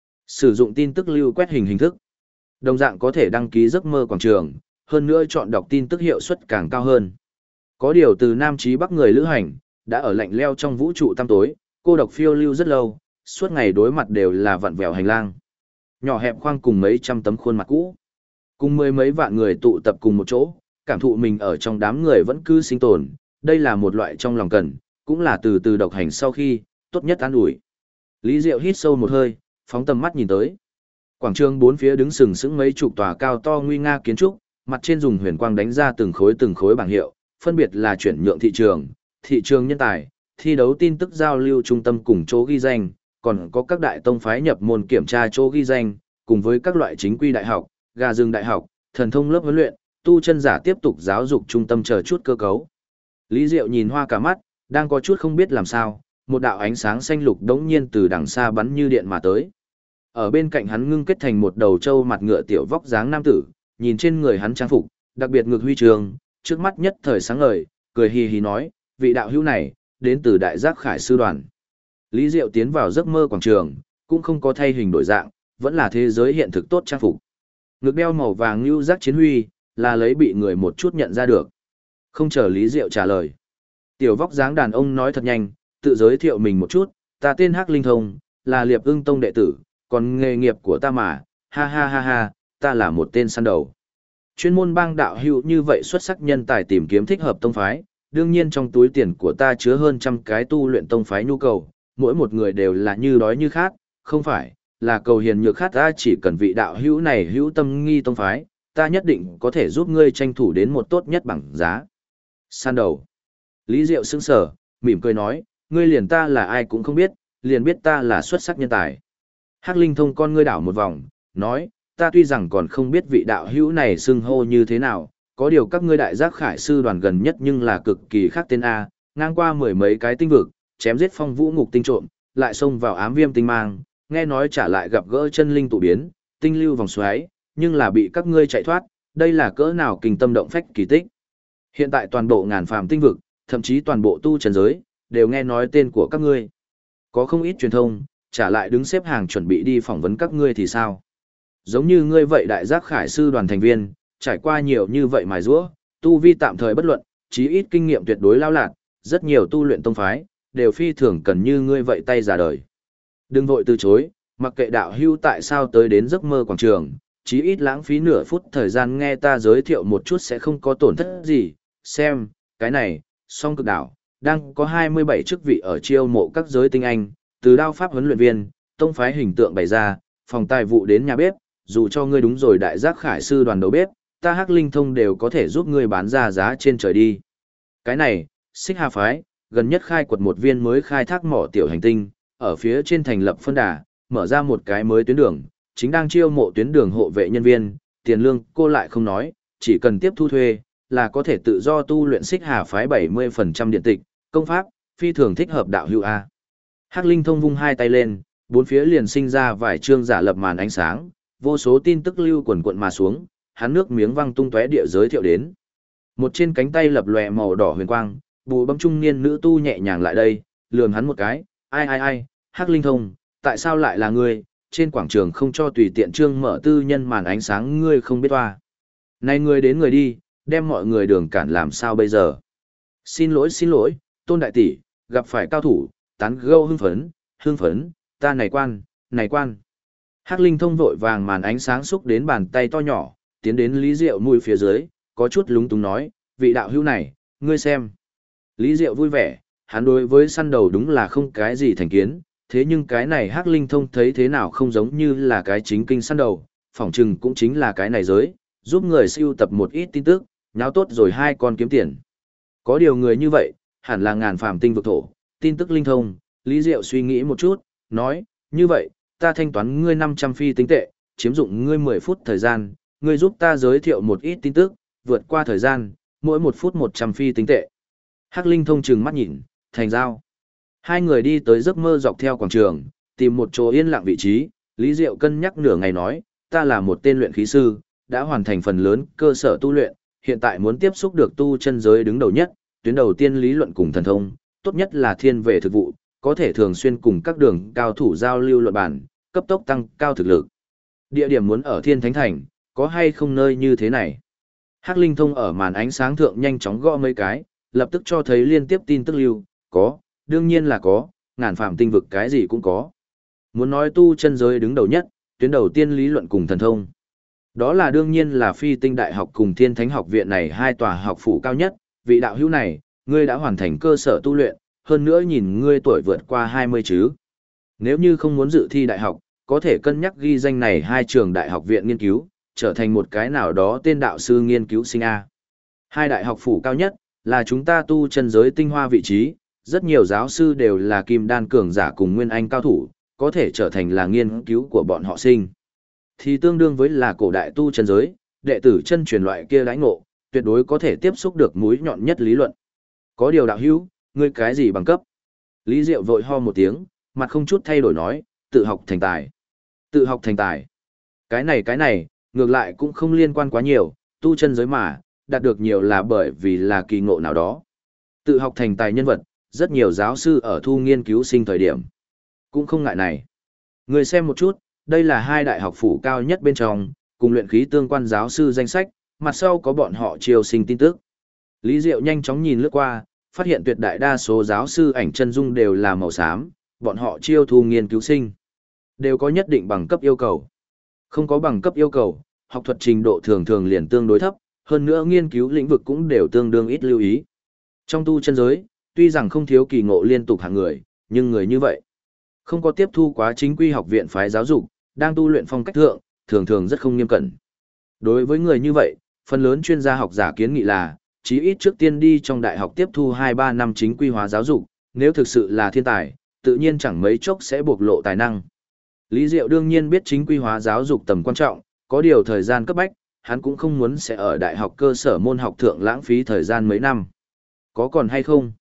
Sử dụng tin tức lưu quét hình thức. Đồng dạng có thể đăng ký Giấc mơ quảng trường, hơn nữa chọn đọc tin tức hiệu suất càng cao hơn. Có điều từ Nam chí Bắc người lữ hành, đã ở lạnh leo trong vũ trụ tăm tối, cô độc phiêu lưu rất lâu, suốt ngày đối mặt đều là vặn vẹo hành lang. Nhỏ hẹp khoang cùng mấy trăm tấm khuôn mặt cũ. Cùng mười mấy vạn người tụ tập cùng một chỗ, cảm thụ mình ở trong đám người vẫn cứ sinh tồn, đây là một loại trong lòng cần, cũng là từ từ độc hành sau khi, tốt nhất an ủi. Lý Diệu hít sâu một hơi, phóng tầm mắt nhìn tới. Quảng trường bốn phía đứng sừng sững mấy chục tòa cao to nguy nga kiến trúc, mặt trên dùng huyền quang đánh ra từng khối bảng hiệu, phân biệt là chuyển nhượng thị trường nhân tài, thi đấu tin tức giao lưu trung tâm cùng chỗ ghi danh, còn có các đại tông phái nhập môn kiểm tra chỗ ghi danh, cùng với các loại chính quy đại học, gà rừng đại học, thần thông lớp huấn luyện, tu chân giả tiếp tục giáo dục trung tâm chờ chút cơ cấu. Lý Diệu nhìn hoa cả mắt, đang có chút không biết làm sao, một đạo ánh sáng xanh lục đống nhiên từ đằng xa bắn như điện mà tới. Ở bên cạnh hắn ngưng kết thành một đầu trâu mặt ngựa tiểu vóc dáng nam tử, nhìn trên người hắn trang phục, đặc biệt ngực huy trường, trước mắt nhất thời sáng ngời, cười hì hì nói, vị đạo hữu này, đến từ đại giác khải sư đoàn. Lý Diệu tiến vào giấc mơ quảng trường, cũng không có thay hình đổi dạng, vẫn là thế giới hiện thực tốt trang phục. Ngực đeo màu vàng như giác chiến huy, là lấy bị người một chút nhận ra được. Không chờ Lý Diệu trả lời. Tiểu vóc dáng đàn ông nói thật nhanh, tự giới thiệu mình một chút, ta tên Hắc Linh Thông, là Liệp Ưng Tông đệ tử, còn nghề nghiệp của ta mà, ha ha ha ha, ta là một tên săn đầu. Chuyên môn bang đạo hữu như vậy xuất sắc nhân tài tìm kiếm thích hợp tông phái, đương nhiên trong túi tiền của ta chứa hơn trăm cái tu luyện tông phái nhu cầu, mỗi một người đều là như đói như khát, không phải, là cầu hiền nhược khát, ta chỉ cần vị đạo hữu này hữu tâm nghi tông phái, ta nhất định có thể giúp ngươi tranh thủ đến một tốt nhất bằng giá. Săn đầu. Lý Diệu sững sờ, mỉm cười nói, ngươi liền ta là ai cũng không biết, liền biết ta là xuất sắc nhân tài. Hắc Linh Thông con ngươi đảo một vòng, nói, ta tuy rằng còn không biết vị đạo hữu này xưng hô như thế nào, có điều các ngươi đại giác khải sư đoàn gần nhất nhưng là cực kỳ khác tên A, ngang qua mười mấy cái tinh vực, chém giết phong vũ ngục tinh trộm, lại xông vào ám viêm tinh mang, nghe nói trả lại gặp gỡ chân linh tụ biến, tinh lưu vòng xoáy, nhưng là bị các ngươi chạy thoát, đây là cỡ nào kinh tâm động phách kỳ tích. Hiện tại toàn bộ ngàn phàm tinh vực, thậm chí toàn bộ tu trần giới, đều nghe nói tên của các ngươi. Có không ít truyền thông, trả lại đứng xếp hàng chuẩn bị đi phỏng vấn các ngươi thì sao? Giống như ngươi vậy đại giác khải sư đoàn thành viên, trải qua nhiều như vậy mài giũa, tu vi tạm thời bất luận, chí ít kinh nghiệm tuyệt đối lao lạc, rất nhiều tu luyện tông phái, đều phi thường cần như ngươi vậy tay ra đời. Đừng vội từ chối, mặc kệ đạo hưu tại sao tới đến giấc mơ quảng trường, chí ít lãng phí nửa phút thời gian nghe ta giới thiệu một chút sẽ không có tổn thất gì. Xem, cái này, song cực đảo, đang có 27 chức vị ở chiêu mộ các giới tinh anh, từ đao pháp huấn luyện viên, tông phái hình tượng bày ra, phòng tài vụ đến nhà bếp, dù cho ngươi đúng rồi đại giác khải sư đoàn đầu bếp, ta Hắc Linh Thông đều có thể giúp ngươi bán ra giá trên trời đi. Cái này, Xích Hà phái, gần nhất khai quật một viên mới khai thác mỏ tiểu hành tinh, ở phía trên thành lập phân đà, mở ra một cái mới tuyến đường, chính đang chiêu mộ tuyến đường hộ vệ nhân viên, tiền lương cô lại không nói, chỉ cần tiếp thu thuê, là có thể tự do tu luyện Xích Hà phái 70% điện tịch, công pháp, phi thường thích hợp đạo hữu A. Hắc Linh Thông vung hai tay lên, bốn phía liền sinh ra vài chương giả lập màn ánh sáng, vô số tin tức lưu quần quận mà xuống, hắn nước miếng văng tung tóe địa giới thiệu đến. Một trên cánh tay lập lòe màu đỏ huyền quang, bù bấm trung niên nữ tu nhẹ nhàng lại đây, lườm hắn một cái, ai, Hắc Linh Thông, tại sao lại là ngươi, trên quảng trường không cho tùy tiện trương mở tư nhân màn ánh sáng ngươi không biết toa. Này người đến người đi, đem mọi người đường cản làm sao bây giờ. Xin lỗi, Tôn đại tỷ, gặp phải cao thủ, tán gẫu hưng phấn, ta này quan. Hắc Linh Thông vội vàng màn ánh sáng xúc đến bàn tay to nhỏ, tiến đến Lý Diệu mũi phía dưới, có chút lúng túng nói, vị đạo hữu này, ngươi xem. Lý Diệu vui vẻ, hắn đối với săn đầu đúng là không cái gì thành kiến, thế nhưng cái này Hắc Linh Thông thấy thế nào không giống như là cái chính kinh săn đầu, phỏng chừng cũng chính là cái này giới, giúp người siêu tập một ít tin tức, nháo tốt rồi hai con kiếm tiền. Có điều người như vậy, hẳn là ngàn phàm tinh vực thổ, tin tức linh thông, Lý Diệu suy nghĩ một chút, nói, như vậy, ta thanh toán ngươi 500 phi tinh tệ, chiếm dụng ngươi 10 phút thời gian, ngươi giúp ta giới thiệu một ít tin tức, vượt qua thời gian, mỗi 1 phút 100 phi tinh tệ. Hắc Linh Thông trừng mắt nhìn, thành giao. Hai người đi tới giấc mơ dọc theo quảng trường, tìm một chỗ yên lặng vị trí, Lý Diệu cân nhắc nửa ngày nói, ta là một tên luyện khí sư, đã hoàn thành phần lớn cơ sở tu luyện, hiện tại muốn tiếp xúc được tu chân giới đứng đầu nhất, tuyến đầu tiên lý luận cùng thần thông, tốt nhất là thiên về thực vụ, có thể thường xuyên cùng các đường cao thủ giao lưu luận bản, cấp tốc tăng cao thực lực. Địa điểm muốn ở Thiên Thánh Thành, có hay không nơi như thế này? Hắc Linh Thông ở màn ánh sáng thượng nhanh chóng gõ mấy cái, lập tức cho thấy liên tiếp tin tức lưu, có, đương nhiên là có, ngàn phàm tinh vực cái gì cũng có. Muốn nói tu chân giới đứng đầu nhất, tuyến đầu tiên lý luận cùng thần thông. Đó là đương nhiên là Phi Tinh Đại học cùng Thiên Thánh học viện này hai tòa học phủ cao nhất, vị đạo hữu này, ngươi đã hoàn thành cơ sở tu luyện, hơn nữa nhìn ngươi tuổi vượt qua 20 chứ. Nếu như không muốn dự thi đại học, có thể cân nhắc ghi danh này hai trường đại học viện nghiên cứu, trở thành một cái nào đó tên đạo sư nghiên cứu sinh A. Hai đại học phủ cao nhất, là chúng ta tu chân giới tinh hoa vị trí, rất nhiều giáo sư đều là kim đan cường giả cùng nguyên anh cao thủ, có thể trở thành là nghiên cứu của bọn họ sinh. Thì tương đương với là cổ đại tu chân giới, đệ tử chân truyền loại kia đãi ngộ, tuyệt đối có thể tiếp xúc được mũi nhọn nhất lý luận. Có điều đạo hữu, ngươi cái gì bằng cấp? Lý Diệu vội ho một tiếng, mặt không chút thay đổi nói, tự học thành tài. Tự học thành tài. Cái này, ngược lại cũng không liên quan quá nhiều, tu chân giới mà, đạt được nhiều là bởi vì là kỳ ngộ nào đó. Tự học thành tài nhân vật, rất nhiều giáo sư ở thu nghiên cứu sinh thời điểm. Cũng không ngại này. Người xem một chút, đây là hai đại học phủ cao nhất bên trong, cùng luyện khí tương quan giáo sư danh sách, mặt sau có bọn họ chiêu sinh tin tức. Lý Diệu nhanh chóng nhìn lướt qua, Phát hiện tuyệt đại đa số giáo sư ảnh chân dung đều là màu xám, bọn họ chiêu thu nghiên cứu sinh. Đều có nhất định bằng cấp yêu cầu. Không có bằng cấp yêu cầu, học thuật trình độ thường thường liền tương đối thấp, hơn nữa nghiên cứu lĩnh vực cũng đều tương đương ít lưu ý. Trong tu chân giới, tuy rằng không thiếu kỳ ngộ liên tục hạng người, nhưng người như vậy, không có tiếp thu quá chính quy học viện phái giáo dục, đang tu luyện phong cách thượng, thường thường rất không nghiêm cẩn. Đối với người như vậy, phần lớn chuyên gia học giả kiến nghị là, chí ít trước tiên đi trong đại học tiếp thu 2-3 năm chính quy hóa giáo dục, nếu thực sự là thiên tài, tự nhiên chẳng mấy chốc sẽ bộc lộ tài năng. Lý Diệu đương nhiên biết chính quy hóa giáo dục tầm quan trọng, có điều thời gian cấp bách, hắn cũng không muốn sẽ ở đại học cơ sở môn học thượng lãng phí thời gian mấy năm. Có còn hay không?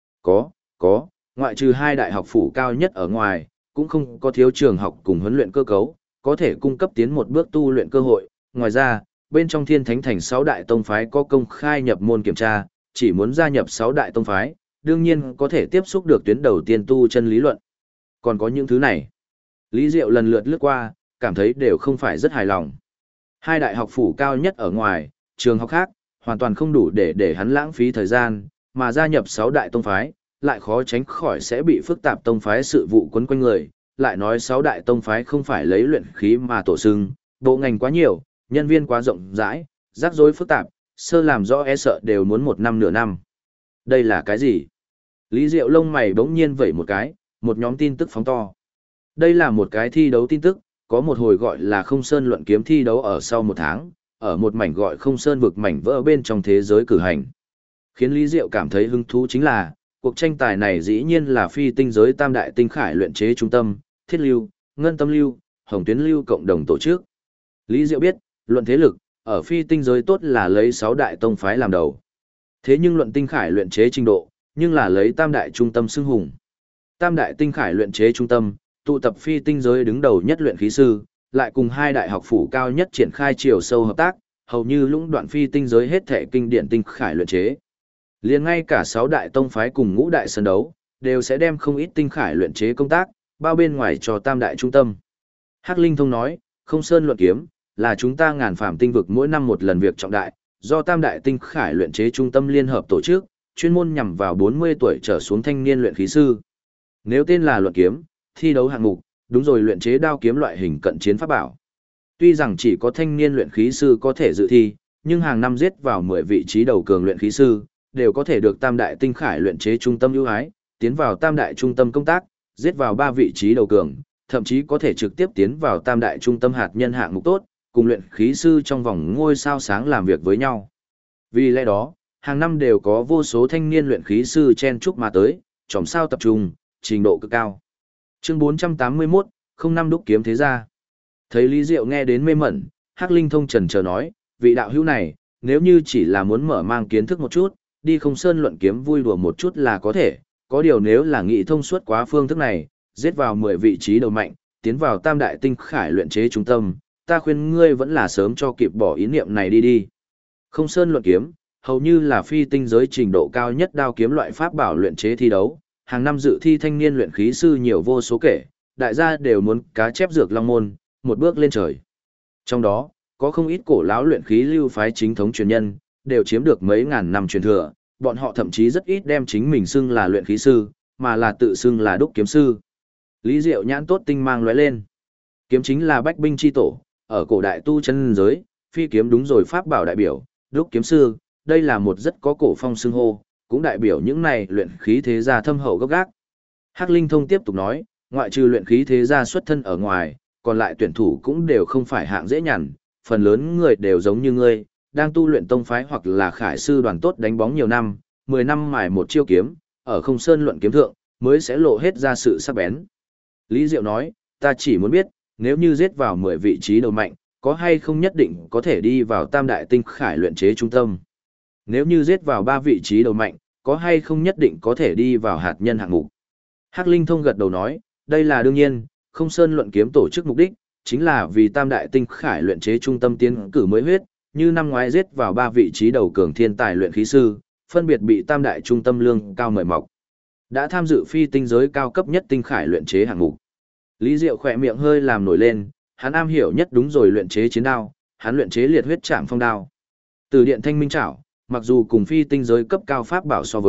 Có, ngoại trừ 2 đại học phủ cao nhất ở ngoài, cũng không có thiếu trường học cùng huấn luyện cơ cấu, có thể cung cấp tiến một bước tu luyện cơ hội. Ngoài ra, bên trong Thiên Thánh Thành 6 đại tông phái có công khai nhập môn kiểm tra, chỉ muốn gia nhập 6 đại tông phái, đương nhiên có thể tiếp xúc được tuyến đầu tiên tu chân lý luận. Còn có những thứ này. Lý Diệu lần lượt lướt qua, cảm thấy đều không phải rất hài lòng. 2 đại học phủ cao nhất ở ngoài, trường học khác, hoàn toàn không đủ để hắn lãng phí thời gian, mà gia nhập 6 đại tông phái, lại khó tránh khỏi sẽ bị phức tạp tông phái sự vụ quấn quanh người. Lại nói 6 đại tông phái không phải lấy luyện khí mà tổ xưng, bộ ngành quá nhiều, nhân viên quá rộng rãi, rắc rối phức tạp, sơ làm rõ e sợ đều muốn 1 năm nửa năm. Đây là cái gì? Lý Diệu lông mày bỗng nhiên vẩy một cái, một nhóm tin tức phóng to. Đây là một cái thi đấu tin tức, có một hồi gọi là Không Sơn luận kiếm thi đấu ở sau 1 tháng, ở một mảnh gọi Không Sơn vực mảnh vỡ bên trong thế giới cử hành. Khiến Lý Diệu cảm thấy hứng thú chính là, cuộc tranh tài này dĩ nhiên là phi tinh giới tam đại tinh khải luyện chế trung tâm, Thiết Lưu, Ngân Tâm Lưu, Hồng Tuyến Lưu cộng đồng tổ chức. Lý Diệu biết, luận thế lực, ở phi tinh giới tốt là lấy 6 đại tông phái làm đầu. Thế nhưng luận tinh khải luyện chế trình độ, nhưng là lấy tam đại trung tâm xưng hùng. Tam đại tinh khải luyện chế trung tâm, tụ tập phi tinh giới đứng đầu nhất luyện khí sư, lại cùng 2 đại học phủ cao nhất triển khai chiều sâu hợp tác, hầu như lũng đoạn phi tinh giới hết thể kinh điển tinh khải luyện chế. Liền ngay cả 6 đại tông phái cùng ngũ đại sân đấu, đều sẽ đem không ít tinh khải luyện chế công tác, bao bên ngoài cho tam đại trung tâm. Hắc Linh Thông nói, Không Sơn luận kiếm, là chúng ta ngàn phạm tinh vực mỗi năm một lần việc trọng đại, do tam đại tinh khải luyện chế trung tâm liên hợp tổ chức, chuyên môn nhằm vào 40 tuổi trở xuống thanh niên luyện khí sư. Nếu tên là luận kiếm, thi đấu hạng mục, đúng rồi luyện chế đao kiếm loại hình cận chiến pháp bảo. Tuy rằng chỉ có thanh niên luyện khí sư có thể dự thi, nhưng hàng năm giết vào 10 vị trí đầu cường luyện khí sư, đều có thể được tam đại tinh khải luyện chế trung tâm ưu ái, tiến vào tam đại trung tâm công tác, giết vào 3 vị trí đầu cường, thậm chí có thể trực tiếp tiến vào tam đại trung tâm hạt nhân hạng mục tốt, cùng luyện khí sư trong vòng ngôi sao sáng làm việc với nhau. Vì lẽ đó, hàng năm đều có vô số thanh niên luyện khí sư chen chúc mà tới, chòm sao tập trung, trình độ cực cao. Chương 481, không năm đúc kiếm thế gia. Thấy Lý Diệu nghe đến mê mẩn, Hắc Linh Thông trần chờ nói, vị đạo hữu này, nếu như chỉ là muốn mở mang kiến thức một chút, đi Không Sơn luận kiếm vui đùa một chút là có thể, có điều nếu là nghị thông suốt quá phương thức này, giết vào 10 vị trí đầu mạnh, tiến vào tam đại tinh khải luyện chế trung tâm, ta khuyên ngươi vẫn là sớm cho kịp bỏ ý niệm này đi. Không Sơn luận kiếm, hầu như là phi tinh giới trình độ cao nhất đao kiếm loại pháp bảo luyện chế thi đấu, hàng năm dự thi thanh niên luyện khí sư nhiều vô số kể, đại gia đều muốn cá chép dược long môn, một bước lên trời. Trong đó, có không ít cổ lão luyện khí lưu phái chính thống truyền nhân, đều chiếm được mấy ngàn năm truyền thừa, bọn họ thậm chí rất ít đem chính mình xưng là luyện khí sư, mà là tự xưng là đúc kiếm sư. Lý Diệu nhãn tốt tinh mang lóe lên. Kiếm chính là bách binh chi tổ, ở cổ đại tu chân giới, phi kiếm đúng rồi pháp bảo đại biểu, đúc kiếm sư, đây là một rất có cổ phong xưng hô, cũng đại biểu những này luyện khí thế gia thâm hậu gốc gác. Hắc Linh Thông tiếp tục nói, ngoại trừ luyện khí thế gia xuất thân ở ngoài, còn lại tuyển thủ cũng đều không phải hạng dễ nhằn, phần lớn người đều giống như ngươi, đang tu luyện tông phái hoặc là khải sư đoàn tốt đánh bóng nhiều năm, 10 năm mài một chiêu kiếm, ở Không Sơn luận kiếm thượng, mới sẽ lộ hết ra sự sắc bén. Lý Diệu nói, ta chỉ muốn biết, nếu như giết vào 10 vị trí đầu mạnh, có hay không nhất định có thể đi vào tam đại tinh khải luyện chế trung tâm. Nếu như giết vào 3 vị trí đầu mạnh, có hay không nhất định có thể đi vào hạt nhân hạng mục. Hắc Linh Thông gật đầu nói, đây là đương nhiên, Không Sơn luận kiếm tổ chức mục đích, chính là vì tam đại tinh khải luyện chế trung tâm tiến cử mới huyết, như năm ngoái giết vào 3 vị trí đầu cường thiên tài luyện khí sư, phân biệt bị tam đại trung tâm lương cao mời mọc. Đã tham dự phi tinh giới cao cấp nhất tinh khải luyện chế hạng mục. Lý Diệu khỏe miệng hơi làm nổi lên, hắn am hiểu nhất đúng rồi luyện chế chiến đao, hắn luyện chế liệt huyết trảm phong đao. Từ điện thanh minh trảo, mặc dù cùng phi tinh giới cấp cao pháp bảo so với,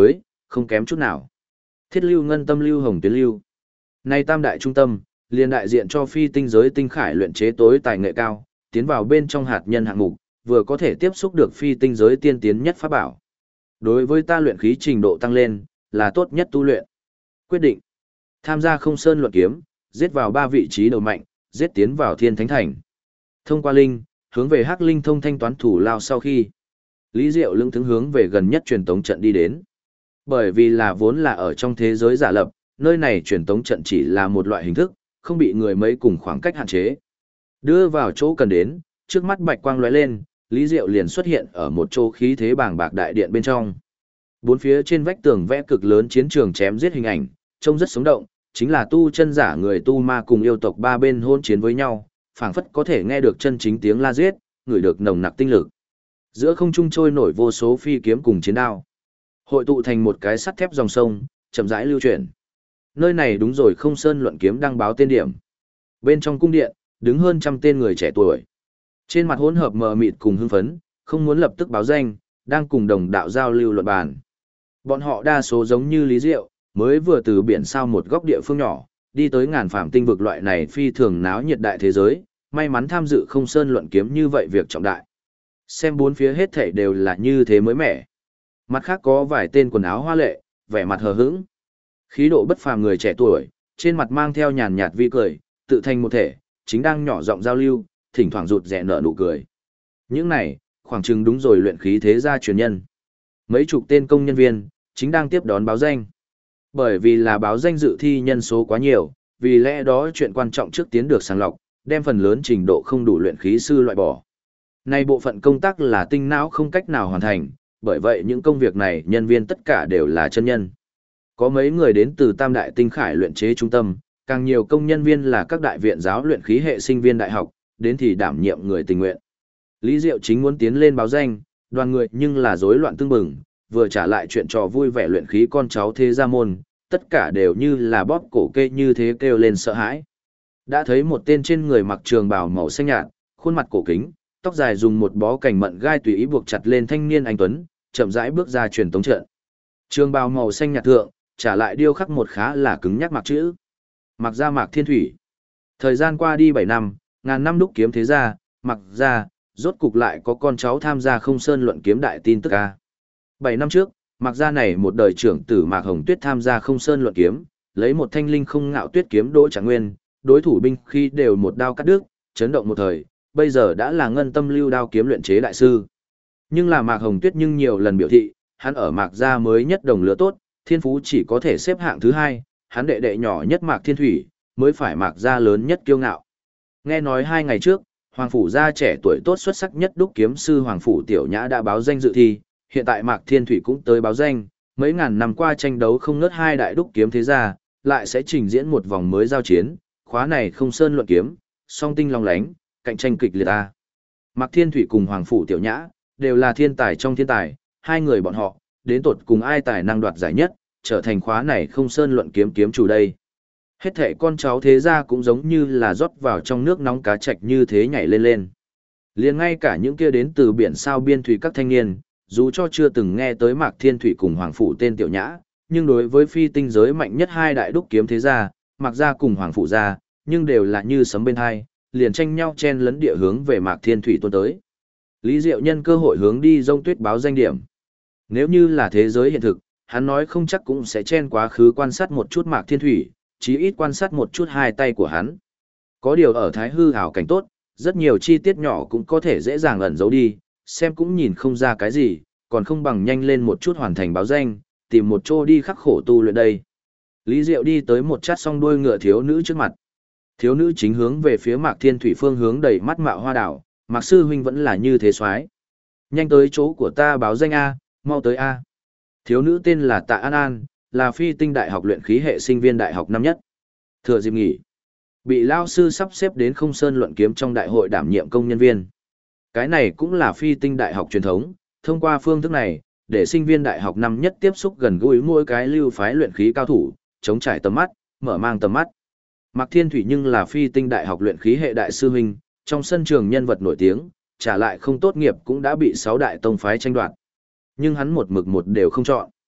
không kém chút nào. Thiết lưu, ngân tâm lưu, hồng tuyến lưu. Nay tam đại trung tâm, liền đại diện cho phi tinh giới tinh khải luyện chế tối tài nghệ cao, tiến vào bên trong hạt nhân hạng mục, vừa có thể tiếp xúc được phi tinh giới tiên tiến nhất pháp bảo. Đối với ta luyện khí trình độ tăng lên, là tốt nhất tu luyện. Quyết định. Tham gia không sơn luận kiếm, giết vào 3 vị trí đầu mạnh, giết tiến vào thiên thánh thành. Thông qua linh, hướng về Hắc Linh thông thanh toán thủ lao sau khi. Lý Diệu lững thững hướng về gần nhất truyền tống trận đi đến. Bởi vì là vốn là ở trong thế giới giả lập, nơi này truyền tống trận chỉ là một loại hình thức, không bị người mấy cùng khoảng cách hạn chế. Đưa vào chỗ cần đến, trước mắt bạch quang lóe lên, Lý Diệu liền xuất hiện ở một chỗ khí thế bàng bạc đại điện bên trong. Bốn phía trên vách tường vẽ cực lớn chiến trường chém giết hình ảnh, trông rất sống động, chính là tu chân giả người tu ma cùng yêu tộc ba bên hôn chiến với nhau, phảng phất có thể nghe được chân chính tiếng la giết, ngửi được nồng nặc tinh lực. Giữa không trung trôi nổi vô số phi kiếm cùng chiến đao, hội tụ thành một cái sắt thép dòng sông, chậm rãi lưu chuyển. Nơi này đúng rồi không sơn luận kiếm đăng báo tên điểm. Bên trong cung điện, đứng hơn 100 tên người trẻ tuổi. Trên mặt hỗn hợp mờ mịt cùng hưng phấn, không muốn lập tức báo danh, đang cùng đồng đạo giao lưu luận bàn. Bọn họ đa số giống như Lý Diệu, mới vừa từ biển sao một góc địa phương nhỏ, đi tới ngàn phàm tinh vực loại này phi thường náo nhiệt đại thế giới, may mắn tham dự không sơn luận kiếm như vậy việc trọng đại. Xem bốn phía hết thảy đều là như thế mới mẻ. Mặt khác có vài tên quần áo hoa lệ, vẻ mặt hờ hững. Khí độ bất phàm người trẻ tuổi, trên mặt mang theo nhàn nhạt vi cười, tự thành một thể, chính đang nhỏ giọng giao lưu, thỉnh thoảng rụt rè nở nụ cười. Những này, khoảng chừng đúng rồi luyện khí thế gia truyền nhân. Mấy chục tên công nhân viên, chính đang tiếp đón báo danh. Bởi vì là báo danh dự thi nhân số quá nhiều, vì lẽ đó chuyện quan trọng trước tiến được sàng lọc, đem phần lớn trình độ không đủ luyện khí sư loại bỏ. Nay bộ phận công tác là tinh não không cách nào hoàn thành, bởi vậy những công việc này nhân viên tất cả đều là chân nhân. Có mấy người đến từ Tam Đại Tinh Khải luyện chế trung tâm, càng nhiều công nhân viên là các đại viện giáo luyện khí hệ sinh viên đại học, đến thì đảm nhiệm người tình nguyện. Lý Diệu chính muốn tiến lên báo danh, đoàn người nhưng là rối loạn tương bừng, vừa trả lại chuyện trò vui vẻ luyện khí con cháu thế gia môn, tất cả đều như là bóp cổ kê như thế kêu lên sợ hãi. Đã thấy một tên trên người mặc trường bào màu xanh nhạt, khuôn mặt cổ kính, tóc dài dùng một bó cành mận gai tùy ý buộc chặt lên thanh niên anh tuấn, chậm rãi bước ra truyền tống trận. Trường bào màu xanh nhạt thượng, trả lại điêu khắc một khá là cứng nhắc mặc chữ. Mặc ra Mạc Thiên Thủy. Thời gian qua đi 7 năm, ngàn năm đúc kiếm thế gia, Mặc ra, rốt cục lại có con cháu tham gia không sơn luận kiếm đại tin tức a. 7 năm trước, Mặc ra này một đời trưởng tử Mạc Hồng Tuyết tham gia không sơn luận kiếm, lấy một thanh linh không ngạo tuyết kiếm đỗ Trạng Nguyên, đối thủ binh khi đều một đao cắt đứt, chấn động một thời, bây giờ đã là ngân tâm lưu đao kiếm luyện chế đại sư. Nhưng là Mạc Hồng Tuyết nhưng nhiều lần biểu thị, hắn ở Mạc gia mới nhất đồng lứa tốt, thiên phú chỉ có thể xếp hạng thứ 2, hắn đệ đệ nhỏ nhất Mạc Thiên Thủy, mới phải Mạc gia lớn nhất kiêu ngạo. Nghe nói 2 ngày trước, Hoàng phủ gia trẻ tuổi tốt xuất sắc nhất đúc kiếm sư Hoàng phủ Tiểu Nhã đã báo danh dự thi, hiện tại Mạc Thiên Thủy cũng tới báo danh, mấy ngàn năm qua tranh đấu không ngớt hai đại đúc kiếm thế gia, lại sẽ trình diễn một vòng mới giao chiến, khóa này không sơn luận kiếm, song tinh long lánh, cạnh tranh kịch liệt a. Mạc Thiên Thủy cùng Hoàng phủ Tiểu Nhã đều là thiên tài trong thiên tài, hai người bọn họ đến tột cùng ai tài năng đoạt giải nhất, trở thành khóa này không sơn luận kiếm kiếm chủ đây. Hết thảy con cháu thế gia cũng giống như là rót vào trong nước nóng cá trạch như thế nhảy lên lên. Liền ngay cả những kia đến từ biển sao biên thủy các thanh niên, dù cho chưa từng nghe tới Mạc Thiên Thủy cùng Hoàng phủ tên Tiểu Nhã, nhưng đối với phi tinh giới mạnh nhất hai đại đúc kiếm thế gia, Mạc gia cùng Hoàng phủ gia, nhưng đều là như sấm bên hai, liền tranh nhau chen lấn địa hướng về Mạc Thiên Thủy tuôn tới. Lý Diệu nhân cơ hội hướng đi Dông Tuyết báo danh điểm. Nếu như là thế giới hiện thực, hắn nói không chắc cũng sẽ chen quá khứ quan sát một chút Mạc Thiên Thủy, chí ít quan sát một chút hai tay của hắn. Có điều ở Thái Hư hảo cảnh tốt, rất nhiều chi tiết nhỏ cũng có thể dễ dàng ẩn giấu đi, xem cũng nhìn không ra cái gì, còn không bằng nhanh lên một chút hoàn thành báo danh, tìm một chỗ đi khắc khổ tu luyện đây. Lý Diệu đi tới một chát song đuôi ngựa thiếu nữ trước mặt. Thiếu nữ chính hướng về phía Mạc Thiên Thủy phương hướng đầy mắt mạo hoa đảo, Mạc sư huynh vẫn là như thế soái. Nhanh tới chỗ của ta báo danh a, mau tới a. Thiếu nữ tên là Tạ An An, là phi tinh đại học luyện khí hệ sinh viên đại học năm nhất. Thừa dịp nghỉ, bị lao sư sắp xếp đến không sơn luận kiếm trong đại hội đảm nhiệm công nhân viên. Cái này cũng là phi tinh đại học truyền thống, thông qua phương thức này, để sinh viên đại học năm nhất tiếp xúc gần gũi mỗi cái lưu phái luyện khí cao thủ, chống trải tầm mắt, mở mang tầm mắt. Mạc Thiên Thủy nhưng là phi tinh đại học luyện khí hệ đại sư huynh, trong sân trường nhân vật nổi tiếng, trả lại không tốt nghiệp cũng đã bị 6 đại tông phái tranh đoạt. Nhưng hắn một mực một đều không chọn.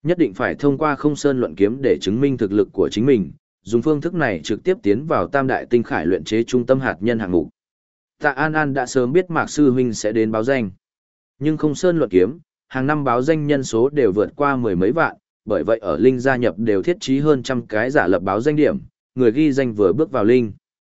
Nhất định phải thông qua không sơn luận kiếm để chứng minh thực lực của chính mình, dùng phương thức này trực tiếp tiến vào tam đại tinh khải luyện chế trung tâm hạt nhân hạng mục. Tạ An An đã sớm biết Mạc Sư Huynh sẽ đến báo danh. Nhưng không sơn luận kiếm, hàng năm báo danh nhân số đều vượt qua mười mấy vạn, bởi vậy ở Linh gia nhập đều thiết trí hơn trăm cái giả lập báo danh điểm, người ghi danh vừa bước vào Linh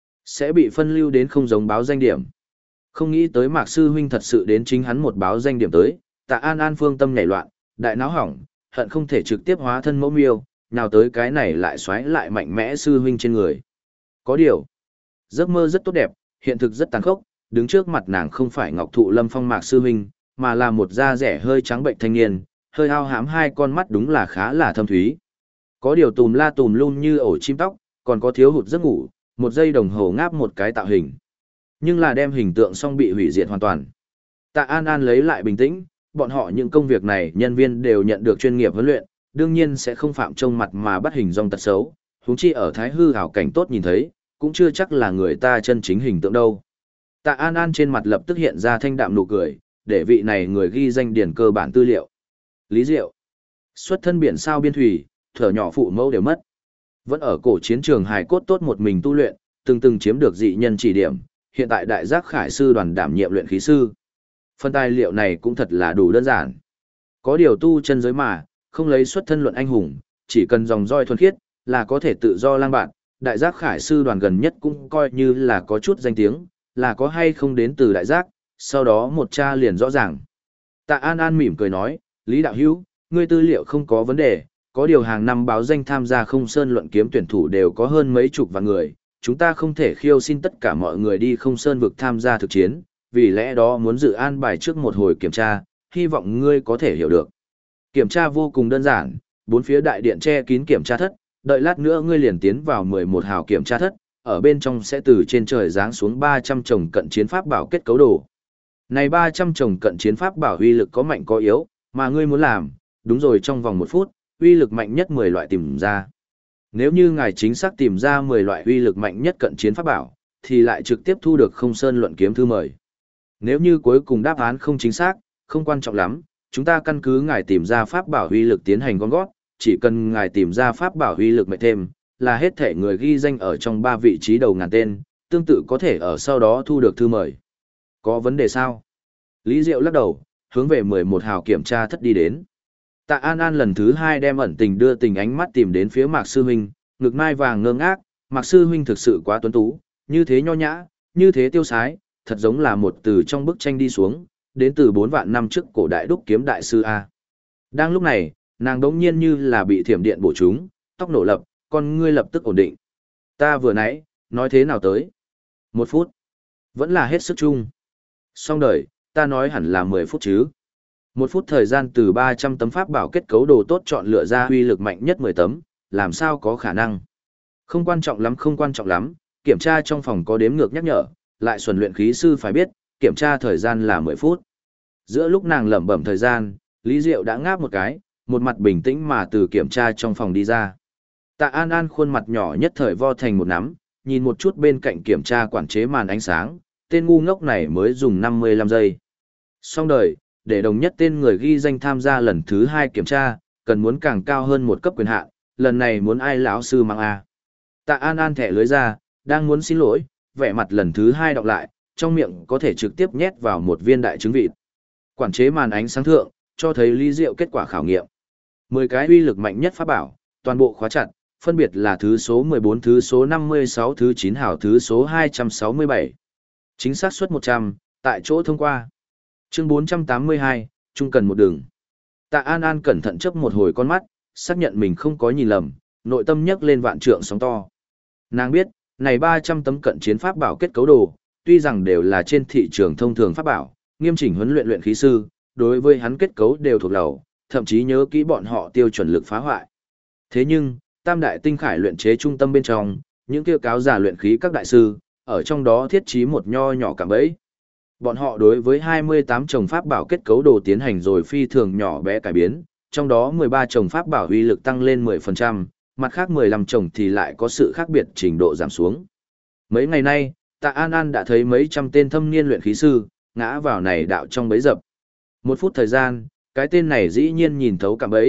sẽ bị phân lưu đến không giống báo danh điểm. Không nghĩ tới Mạc Sư Huynh thật sự đến chính hắn một báo danh điểm tới, Tạ An An phương tâm nhảy loạn, đại náo hỏng, hận không thể trực tiếp hóa thân mẫu miêu, nào tới cái này lại xoáy lại mạnh mẽ Sư Huynh trên người. Có điều, giấc mơ rất tốt đẹp, hiện thực rất tàn khốc, đứng trước mặt nàng không phải Ngọc Thụ Lâm Phong Mạc Sư Huynh, mà là một da rẻ hơi trắng bệnh thanh niên, hơi ao hám hai con mắt đúng là khá là thâm thúy. Có điều tùm la tùm lum như ổ chim tóc, còn có thiếu hụt giấc ngủ, một giây đồng hồ ngáp một cái tạo hình. Nhưng là đem hình tượng xong bị hủy diệt hoàn toàn. Tạ An An lấy lại bình tĩnh, bọn họ những công việc này nhân viên đều nhận được chuyên nghiệp huấn luyện, đương nhiên sẽ không phạm trông mặt mà bắt hình dong tật xấu, huống chi ở thái hư hảo cảnh tốt nhìn thấy, cũng chưa chắc là người ta chân chính hình tượng đâu. Tạ An An trên mặt lập tức hiện ra thanh đạm nụ cười, để vị này người ghi danh điển cơ bản tư liệu. Lý Diệu, xuất thân biển sao biên thủy, thở nhỏ phụ mẫu đều mất. Vẫn ở cổ chiến trường hài cốt tốt một mình tu luyện, từng chiếm được dị nhân chỉ điểm, hiện tại đại giác khải sư đoàn đảm nhiệm luyện khí sư. Phần tài liệu này cũng thật là đủ đơn giản. Có điều tu chân giới mà, không lấy xuất thân luận anh hùng, chỉ cần dòng roi thuần khiết, là có thể tự do lang bạn. Đại giác khải sư đoàn gần nhất cũng coi như là có chút danh tiếng, là có hay không đến từ đại giác, sau đó một tra liền rõ ràng. Tạ An An mỉm cười nói, Lý Đạo Hữu, ngươi tư liệu không có vấn đề, có điều hàng năm báo danh tham gia không sơn luận kiếm tuyển thủ đều có hơn mấy chục vạn người, chúng ta không thể khiêu xin tất cả mọi người đi không sơn vực tham gia thực chiến, vì lẽ đó muốn dự an bài trước một hồi kiểm tra, hy vọng ngươi có thể hiểu được. Kiểm tra vô cùng đơn giản, bốn phía đại điện che kín kiểm tra thất, đợi lát nữa ngươi liền tiến vào 11 hào kiểm tra thất, ở bên trong sẽ từ trên trời giáng xuống 300 chồng cận chiến pháp bảo kết cấu đồ. Này 300 chồng cận chiến pháp bảo uy lực có mạnh có yếu, mà ngươi muốn làm, đúng rồi trong vòng 1 phút, uy lực mạnh nhất 10 loại tìm ra. Nếu như ngài chính xác tìm ra 10 loại uy lực mạnh nhất cận chiến pháp bảo, thì lại trực tiếp thu được không sơn luận kiếm thư mời. Nếu như cuối cùng đáp án không chính xác, không quan trọng lắm, chúng ta căn cứ ngài tìm ra pháp bảo uy lực tiến hành gom gót, chỉ cần ngài tìm ra pháp bảo uy lực mạnh thêm, là hết thể người ghi danh ở trong 3 vị trí đầu ngàn tên, tương tự có thể ở sau đó thu được thư mời. Có vấn đề sao? Lý Diệu lắc đầu, hướng về 11 hào kiểm tra thất đi đến. Tạ An An lần thứ 2 đem ẩn tình đưa tình ánh mắt tìm đến phía Mạc Sư Huynh, ngực mai vàng ngơ ngác, Mạc Sư Huynh thực sự quá tuấn tú, như thế nho nhã, như thế tiêu sái, thật giống là một từ trong bức tranh đi xuống, đến từ 4 vạn năm trước cổ đại đúc kiếm đại sư A. Đang lúc này, nàng đống nhiên như là bị thiểm điện bổ trúng, tóc nổ lập, con ngươi lập tức ổn định. Ta vừa nãy, nói thế nào tới? 1 phút. Vẫn là hết sức chung. Xong đời, ta nói hẳn là 10 phút chứ. 1 phút thời gian từ 300 tấm pháp bảo kết cấu đồ tốt chọn lựa ra uy lực mạnh nhất 10 tấm, làm sao có khả năng. Không quan trọng lắm, không quan trọng lắm, kiểm tra trong phòng có đếm ngược nhắc nhở, lại xuẩn luyện khí sư phải biết, kiểm tra thời gian là 10 phút. Giữa lúc nàng lẩm bẩm thời gian, Lý Diệu đã ngáp một cái, một mặt bình tĩnh mà từ kiểm tra trong phòng đi ra. Tạ An An khuôn mặt nhỏ nhất thời vo thành một nắm, nhìn một chút bên cạnh kiểm tra quản chế màn ánh sáng, tên ngu ngốc này mới dùng 55 giây. Xong đời, để đồng nhất tên người ghi danh tham gia lần thứ 2 kiểm tra, cần muốn càng cao hơn một cấp quyền hạn, lần này muốn ai lão sư mang a. Tạ An An thẻ lưới ra, đang muốn xin lỗi, vẻ mặt lần thứ 2 đọc lại, trong miệng có thể trực tiếp nhét vào một viên đại trứng vịt. Quản chế màn ánh sáng thượng, cho thấy Lý Diệu kết quả khảo nghiệm. 10 cái uy lực mạnh nhất pháp bảo, toàn bộ khóa chặt, phân biệt là thứ số 14, thứ số 56, thứ 9 hảo, thứ số 267. Chính xác suất 100, tại chỗ thông qua. Chương 482, trung cần một đường. Tạ An An cẩn thận chớp một hồi con mắt, xác nhận mình không có nhìn lầm, nội tâm nhấc lên vạn trượng sóng to. Nàng biết, này 300 tấm cận chiến pháp bảo kết cấu đồ, tuy rằng đều là trên thị trường thông thường pháp bảo, nghiêm chỉnh huấn luyện luyện khí sư, đối với hắn kết cấu đều thuộc lầu, thậm chí nhớ kỹ bọn họ tiêu chuẩn lực phá hoại. Thế nhưng, Tam đại tinh khải luyện chế trung tâm bên trong, những kêu cáo giả luyện khí các đại sư, ở trong đó thiết trí một nho nhỏ cạm bẫy. Bọn họ đối với 28 chồng pháp bảo kết cấu đồ tiến hành rồi phi thường nhỏ bé cải biến, trong đó 13 chồng pháp bảo uy lực tăng lên 10%, mặt khác 15 chồng thì lại có sự khác biệt trình độ giảm xuống. Mấy ngày nay, Tạ An An đã thấy mấy trăm tên thâm niên luyện khí sư, ngã vào này đạo trong bẫy dập. 1 phút thời gian, cái tên này dĩ nhiên nhìn thấu cạm bẫy,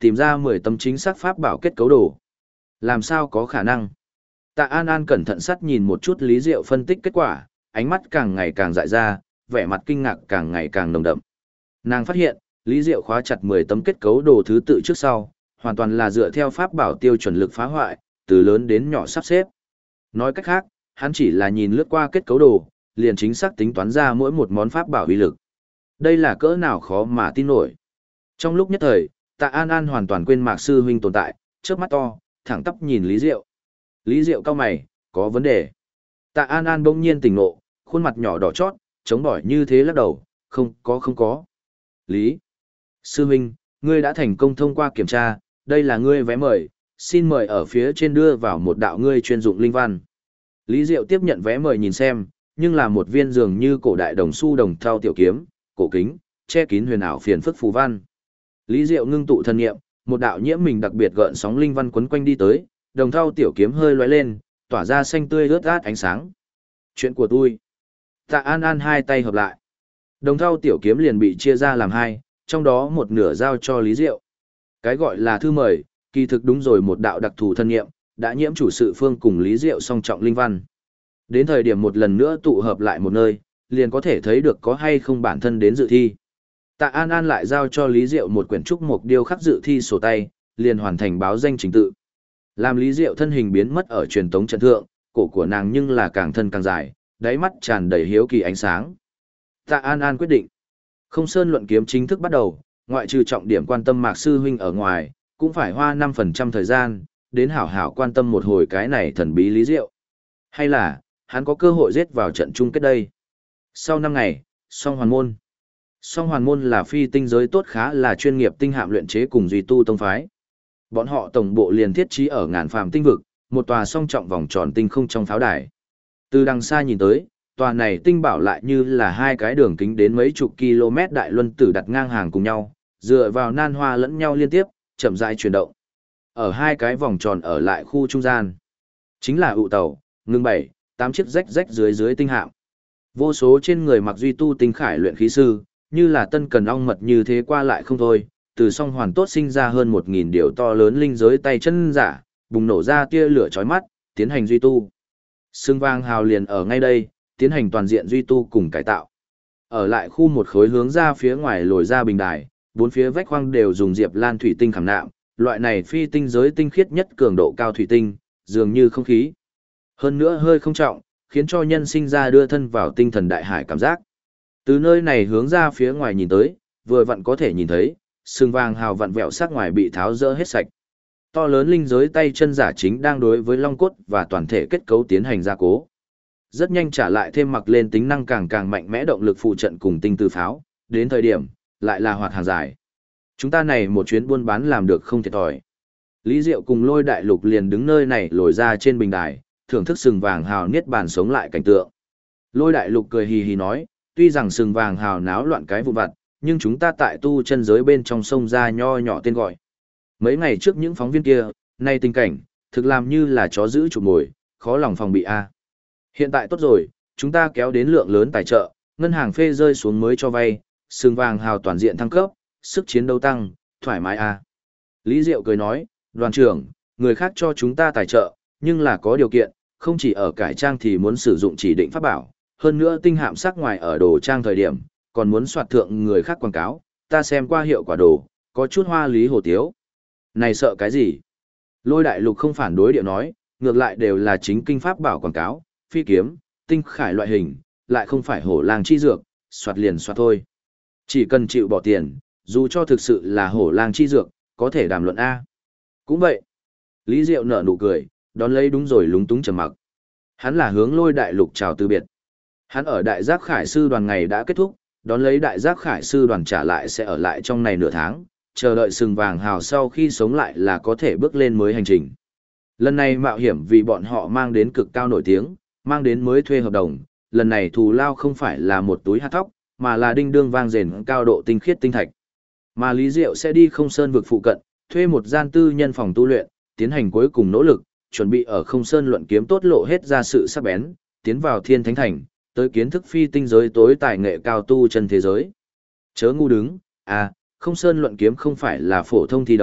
tìm ra 10 tấm chính xác pháp bảo kết cấu đồ. Làm sao có khả năng? Tạ An An cẩn thận sắt nhìn một chút Lý Diệu phân tích kết quả, ánh mắt càng ngày càng dại ra, vẻ mặt kinh ngạc càng ngày càng nồng đậm. Nàng phát hiện, Lý Diệu khóa chặt 10 tấm kết cấu đồ thứ tự trước sau, hoàn toàn là dựa theo pháp bảo tiêu chuẩn lực phá hoại, từ lớn đến nhỏ sắp xếp. Nói cách khác, hắn chỉ là nhìn lướt qua kết cấu đồ, liền chính xác tính toán ra mỗi một món pháp bảo uy lực. Đây là cỡ nào khó mà tin nổi. Trong lúc nhất thời, Tạ An An hoàn toàn quên Mạc sư huynh tồn tại, chớp mắt to, thẳng tắp nhìn Lý Diệu. Lý Diệu cau mày, có vấn đề. Tạ An An bỗng nhiên tỉnh ngộ, khuôn mặt nhỏ đỏ chót, chống bỏi như thế lắc đầu, không có. Lý sư huynh, ngươi đã thành công thông qua kiểm tra, đây là ngươi vé mời, xin mời ở phía trên đưa vào một đạo ngươi chuyên dụng linh văn. Lý Diệu tiếp nhận vé mời nhìn xem, nhưng là một viên dường như cổ đại đồng xu đồng thau tiểu kiếm, cổ kính, che kín huyền ảo phiền phức phù văn. Lý Diệu ngưng tụ thần niệm, một đạo nhiễm mình đặc biệt gợn sóng linh văn quấn quanh đi tới, đồng thau tiểu kiếm hơi lóe lên, tỏa ra xanh tươi rớt át ánh sáng. Chuyện của tôi. Tạ An An hai tay hợp lại. Đồng thau tiểu kiếm liền bị chia ra làm hai, trong đó một nửa giao cho Lý Diệu. Cái gọi là thư mời, kỳ thực đúng rồi một đạo đặc thù thân nghiệm, đã nhiễm chủ sự phương cùng Lý Diệu song trọng linh văn. Đến thời điểm một lần nữa tụ hợp lại một nơi, liền có thể thấy được có hay không bản thân đến dự thi. Tạ An An lại giao cho Lý Diệu một quyển trúc mục điêu khắc dự thi sổ tay, liền hoàn thành báo danh trình tự. Làm Lý Diệu thân hình biến mất ở truyền tống trận thượng, cổ của nàng nhưng là càng thân càng dài, đáy mắt tràn đầy hiếu kỳ ánh sáng. Tạ An An quyết định. Không Sơn luận kiếm chính thức bắt đầu, ngoại trừ trọng điểm quan tâm Mạc sư huynh ở ngoài, cũng phải hoa 5% thời gian, đến hảo hảo quan tâm một hồi cái này thần bí Lý Diệu. Hay là, hắn có cơ hội giết vào trận chung kết đây. Sau 5 ngày, Song Hoàn Môn. Song Hoàn Môn là phi tinh giới tốt khá là chuyên nghiệp tinh hạm luyện chế cùng duy tu tông phái. Bọn họ tổng bộ liền thiết trí ở ngàn phàm tinh vực, một tòa song trọng vòng tròn tinh không trong pháo đài. Từ đằng xa nhìn tới, tòa này tinh bảo lại như là hai cái đường kính đến mấy chục km đại luân tử đặt ngang hàng cùng nhau, dựa vào nan hoa lẫn nhau liên tiếp, chậm rãi chuyển động. Ở hai cái vòng tròn ở lại khu trung gian, chính là ụ tàu, ngưng 7, 8 chiếc rách rách dưới tinh hạm. Vô số trên người mặc duy tu tinh khải luyện khí sư, như là tân cần ong mật như thế qua lại không thôi, từ song hoàn tốt sinh ra hơn 1000 điều to lớn linh giới tay chân giả, bùng nổ ra tia lửa chói mắt, tiến hành duy tu. Sương vang hào liền ở ngay đây, tiến hành toàn diện duy tu cùng cải tạo. Ở lại khu một khối hướng ra phía ngoài lồi ra bình đài, bốn phía vách khoang đều dùng diệp lan thủy tinh khảm nạm, loại này phi tinh giới tinh khiết nhất cường độ cao thủy tinh, dường như không khí. Hơn nữa hơi không trọng, khiến cho nhân sinh ra đưa thân vào tinh thần đại hải cảm giác. Từ nơi này hướng ra phía ngoài nhìn tới, vừa vặn có thể nhìn thấy, sừng vàng hào vặn vẹo sắc ngoài bị tháo rỡ hết sạch. To lớn linh giới tay chân giả chính đang đối với long cốt và toàn thể kết cấu tiến hành gia cố. Rất nhanh trả lại thêm mặc lên tính năng càng càng mạnh mẽ động lực phụ trận cùng tinh từ pháo, đến thời điểm, lại là hoạt hàng dài. Chúng ta này một chuyến buôn bán làm được không thiệt thòi. Lý Diệu cùng Lôi Đại Lục liền đứng nơi này lồi ra trên bình đài, thưởng thức sừng vàng hào niết bàn sống lại cảnh tượng. Lôi Đại Lục cười hì hì nói, tuy rằng sừng vàng hào náo loạn cái vụ vặt, nhưng chúng ta tại tu chân giới bên trong sông ra nho nhỏ tên gọi. Mấy ngày trước những phóng viên kia, nay tình cảnh, thực làm như là chó giữ chuột mồi, khó lòng phòng bị a. Hiện tại tốt rồi, chúng ta kéo đến lượng lớn tài trợ, ngân hàng phê rơi xuống mới cho vay, sừng vàng hào toàn diện thăng cấp, sức chiến đấu tăng, thoải mái a. Lý Diệu cười nói, đoàn trưởng, người khác cho chúng ta tài trợ, nhưng là có điều kiện, không chỉ ở cải trang thì muốn sử dụng chỉ định pháp bảo, hơn nữa tinh hạm sắc ngoài ở đồ trang thời điểm, còn muốn soạt thượng người khác quảng cáo, ta xem qua hiệu quả đồ, có chút hoa lý hồ tiếu. Này sợ cái gì? Lôi Đại Lục không phản đối điệu nói, ngược lại đều là chính kinh pháp bảo quảng cáo, phi kiếm, tinh khải loại hình, lại không phải hổ lang chi dược, soạt liền soạt thôi. Chỉ cần chịu bỏ tiền, dù cho thực sự là hổ lang chi dược, có thể đàm luận A. Cũng vậy. Lý Diệu nở nụ cười, đón lấy đúng rồi lúng túng trầm mặc. Hắn là hướng Lôi Đại Lục chào từ biệt. Hắn ở Đại Giác Khải Sư đoàn ngày đã kết thúc, đón lấy Đại Giác Khải Sư đoàn trả lại sẽ ở lại trong này nửa tháng, chờ đợi sừng vàng hào sau khi sống lại là có thể bước lên mới hành trình. Lần này mạo hiểm vì bọn họ mang đến cực cao nổi tiếng, mang đến mới thuê hợp đồng, lần này thù lao không phải là một túi hạt thóc, mà là đinh đương vang rền cao độ tinh khiết tinh thạch. Mà Lý Diệu sẽ đi Không Sơn vực phụ cận, thuê một gian tư nhân phòng tu luyện, tiến hành cuối cùng nỗ lực, chuẩn bị ở Không Sơn luận kiếm tốt lộ hết ra sự sắc bén, tiến vào Thiên Thánh Thành, tới kiến thức phi tinh giới tối tài nghệ cao tu chân thế giới. Chớ ngu đứng, Không Sơn luận kiếm không phải là phổ thông thi đấu,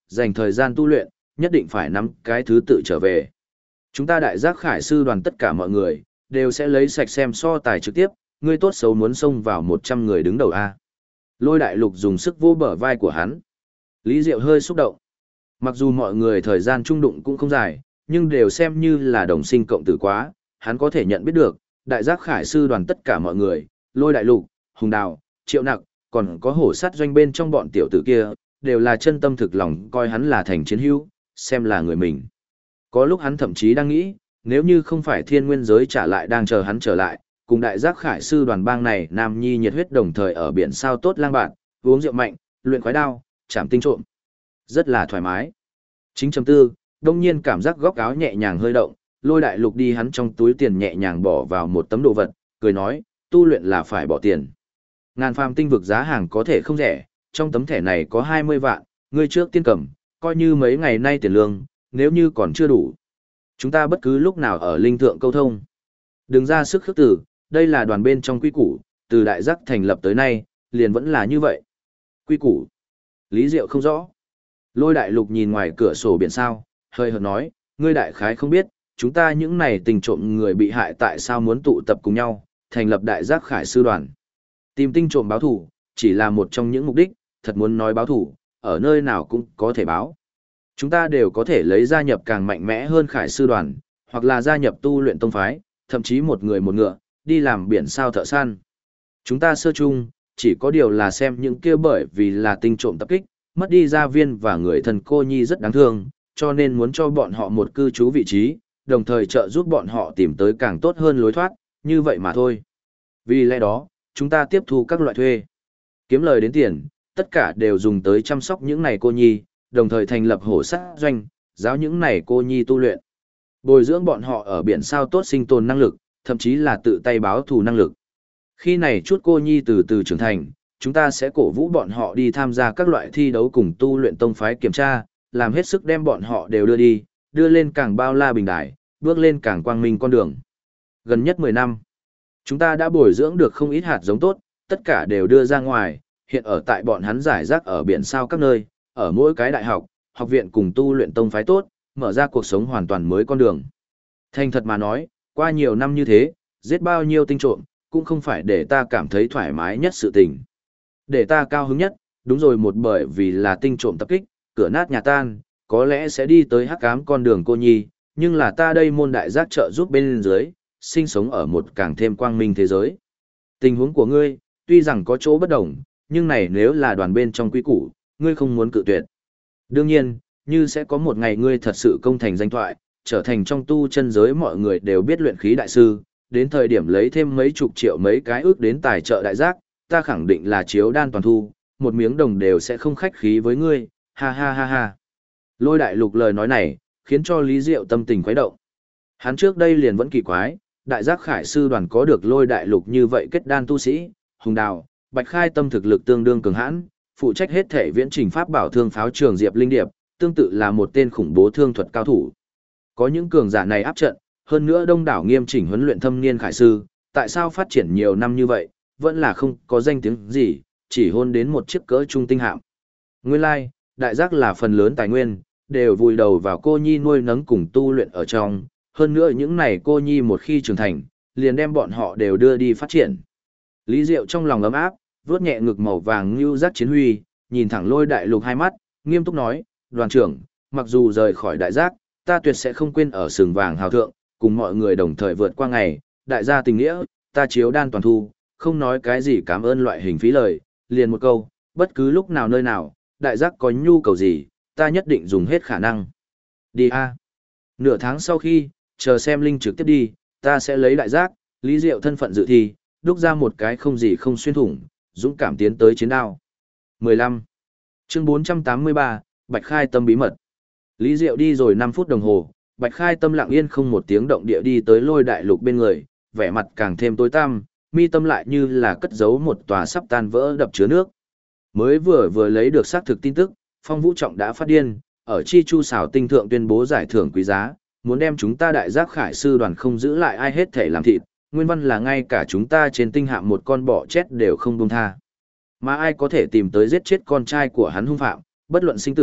dành thời gian tu luyện, nhất định phải nắm cái thứ tự trở về. Chúng ta đại giác khải sư đoàn tất cả mọi người, đều sẽ lấy sạch xem so tài trực tiếp, ngươi tốt xấu muốn xông vào 100 người đứng đầu A. Lôi đại lục dùng sức vô bờ vai của hắn. Lý Diệu hơi xúc động. Mặc dù mọi người thời gian chung đụng cũng không dài, nhưng đều xem như là đồng sinh cộng tử quá, hắn có thể nhận biết được, đại giác khải sư đoàn tất cả mọi người, lôi đại lục, hùng đào, triệu nặc, còn có hổ sát doanh bên trong bọn tiểu tử kia, đều là chân tâm thực lòng coi hắn là thành chiến hữu, xem là người mình. Có lúc hắn thậm chí đang nghĩ, nếu như không phải thiên nguyên giới trả lại đang chờ hắn trở lại, cùng đại giác khải sư đoàn bang này nam nhi nhiệt huyết đồng thời ở biển sao tốt lang bạn, uống rượu mạnh, luyện khoái đao, chạm tinh trộm. Rất là thoải mái. Chính chấm tư, đông nhiên cảm giác góc áo nhẹ nhàng hơi động, lôi đại lục đi hắn trong túi tiền nhẹ nhàng bỏ vào một tấm đồ vật, cười nói, tu luyện là phải bỏ tiền. Ngàn phàm tinh vực giá hàng có thể không rẻ, trong tấm thẻ này có 20 vạn, ngươi trước tiên cầm, coi như mấy ngày nay tiền lương, nếu như còn chưa đủ. Chúng ta bất cứ lúc nào ở linh thượng câu thông. Đừng ra sức khước từ, đây là đoàn bên trong quy củ, từ đại giác thành lập tới nay, liền vẫn là như vậy. Quy củ. Lý Diệu không rõ. Lôi đại lục nhìn ngoài cửa sổ biển sao, hơi hợt nói, ngươi đại khái không biết, chúng ta những này tình trộm người bị hại tại sao muốn tụ tập cùng nhau, thành lập đại giác khải sư đoàn. Tìm tinh trộm báo thủ, chỉ là một trong những mục đích, thật muốn nói báo thủ, ở nơi nào cũng có thể báo. Chúng ta đều có thể lấy gia nhập càng mạnh mẽ hơn khải sư đoàn, hoặc là gia nhập tu luyện tông phái, thậm chí một người một ngựa, đi làm biển sao thợ săn. Chúng ta sơ chung, chỉ có điều là xem những kia bởi vì là tinh trộm tập kích, mất đi gia viên và người thân cô nhi rất đáng thương, cho nên muốn cho bọn họ một cư trú vị trí, đồng thời trợ giúp bọn họ tìm tới càng tốt hơn lối thoát, như vậy mà thôi. Vì lẽ đó, chúng ta tiếp thu các loại thuê. Kiếm lời đến tiền, tất cả đều dùng tới chăm sóc những này cô nhi, đồng thời thành lập hổ sát doanh, giáo những này cô nhi tu luyện. Bồi dưỡng bọn họ ở biển sao tốt sinh tồn năng lực, thậm chí là tự tay báo thù năng lực. Khi này chút cô nhi từ từ trưởng thành, chúng ta sẽ cổ vũ bọn họ đi tham gia các loại thi đấu cùng tu luyện tông phái kiểm tra, làm hết sức đem bọn họ đều đưa lên càng bao la bình đài, bước lên càng quang minh con đường. Gần nhất 10 năm, chúng ta đã bồi dưỡng được không ít hạt giống tốt, tất cả đều đưa ra ngoài, hiện ở tại bọn hắn giải rác ở biển sao các nơi, ở mỗi cái đại học, học viện cùng tu luyện tông phái tốt, mở ra cuộc sống hoàn toàn mới con đường. Thành thật mà nói, qua nhiều năm như thế, giết bao nhiêu tinh trộm, cũng không phải để ta cảm thấy thoải mái nhất sự tình. Để ta cao hứng nhất, đúng rồi một bởi vì là tinh trộm tập kích, cửa nát nhà tan, có lẽ sẽ đi tới hắc ám con đường cô nhi, nhưng là ta đây môn đại giác trợ giúp bên dưới, sinh sống ở một càng thêm quang minh thế giới. Tình huống của ngươi, tuy rằng có chỗ bất đồng, nhưng này nếu là đoàn bên trong quy củ, ngươi không muốn cự tuyệt. Đương nhiên, như sẽ có một ngày ngươi thật sự công thành danh thoại, trở thành trong tu chân giới mọi người đều biết luyện khí đại sư, đến thời điểm lấy thêm mấy chục triệu mấy cái ước đến tài trợ đại giác, ta khẳng định là chiếu đan toàn thu, một miếng đồng đều sẽ không khách khí với ngươi, ha ha ha ha. Lôi đại lục lời nói này, khiến cho Lý Diệu tâm tình khuấy động. Hắn trước đây liền vẫn kỳ quái, đại giác khải sư đoàn có được lôi đại lục như vậy kết đan tu sĩ, hùng đào, bạch khai tâm thực lực tương đương cường hãn, phụ trách hết thể viễn trình pháp bảo thương pháo trường Diệp Linh Điệp, tương tự là một tên khủng bố thương thuật cao thủ. Có những cường giả này áp trận, hơn nữa đông đảo nghiêm chỉnh huấn luyện thâm niên khải sư, tại sao phát triển nhiều năm như vậy, vẫn là không có danh tiếng gì, chỉ hôn đến một chiếc cỡ trung tinh hạm. Nguyên lai, đại giác là phần lớn tài nguyên, đều vùi đầu vào cô nhi nuôi nấng cùng tu luyện ở trong, hơn nữa những này cô nhi một khi trưởng thành, liền đem bọn họ đều đưa đi phát triển. Lý Diệu trong lòng ấm áp, vuốt nhẹ ngực màu vàng như giác chiến huy, nhìn thẳng lôi đại lục hai mắt, nghiêm túc nói, đoàn trưởng, mặc dù rời khỏi đại giác, ta tuyệt sẽ không quên ở sừng vàng hào thượng, cùng mọi người đồng thời vượt qua ngày, đại gia tình nghĩa, ta chiếu đan toàn thu, không nói cái gì cảm ơn loại hình phí lời, liền một câu, bất cứ lúc nào nơi nào, đại giác có nhu cầu gì, ta nhất định dùng hết khả năng. Đi a. Nửa tháng sau khi, chờ xem link trực tiếp đi, ta sẽ lấy đại giác, Lý Diệu thân phận dự thi, đúc ra một cái không gì không xuyên thủng, dũng cảm tiến tới chiến đao. 15. Chương 483, Bạch Khai Tâm bí mật. Lý Diệu đi rồi 5 phút đồng hồ, Bạch Khai Tâm lặng yên không một tiếng động địa đi tới lôi đại lục bên người, vẻ mặt càng thêm tối tăm, mi tâm lại như là cất giấu một tòa sắp tan vỡ đập chứa nước. Mới vừa lấy được xác thực tin tức, Phong Vũ Trọng đã phát điên, ở Chi Chu xảo tinh thượng tuyên bố giải thưởng quý giá, muốn đem chúng ta đại giác khải sư đoàn không giữ lại ai hết thể làm thịt, nguyên văn là ngay cả chúng ta trên tinh hạm một con bọ chết đều không buông tha. Mà ai có thể tìm tới giết chết con trai của hắn hung phạm, bất luận sinh tử,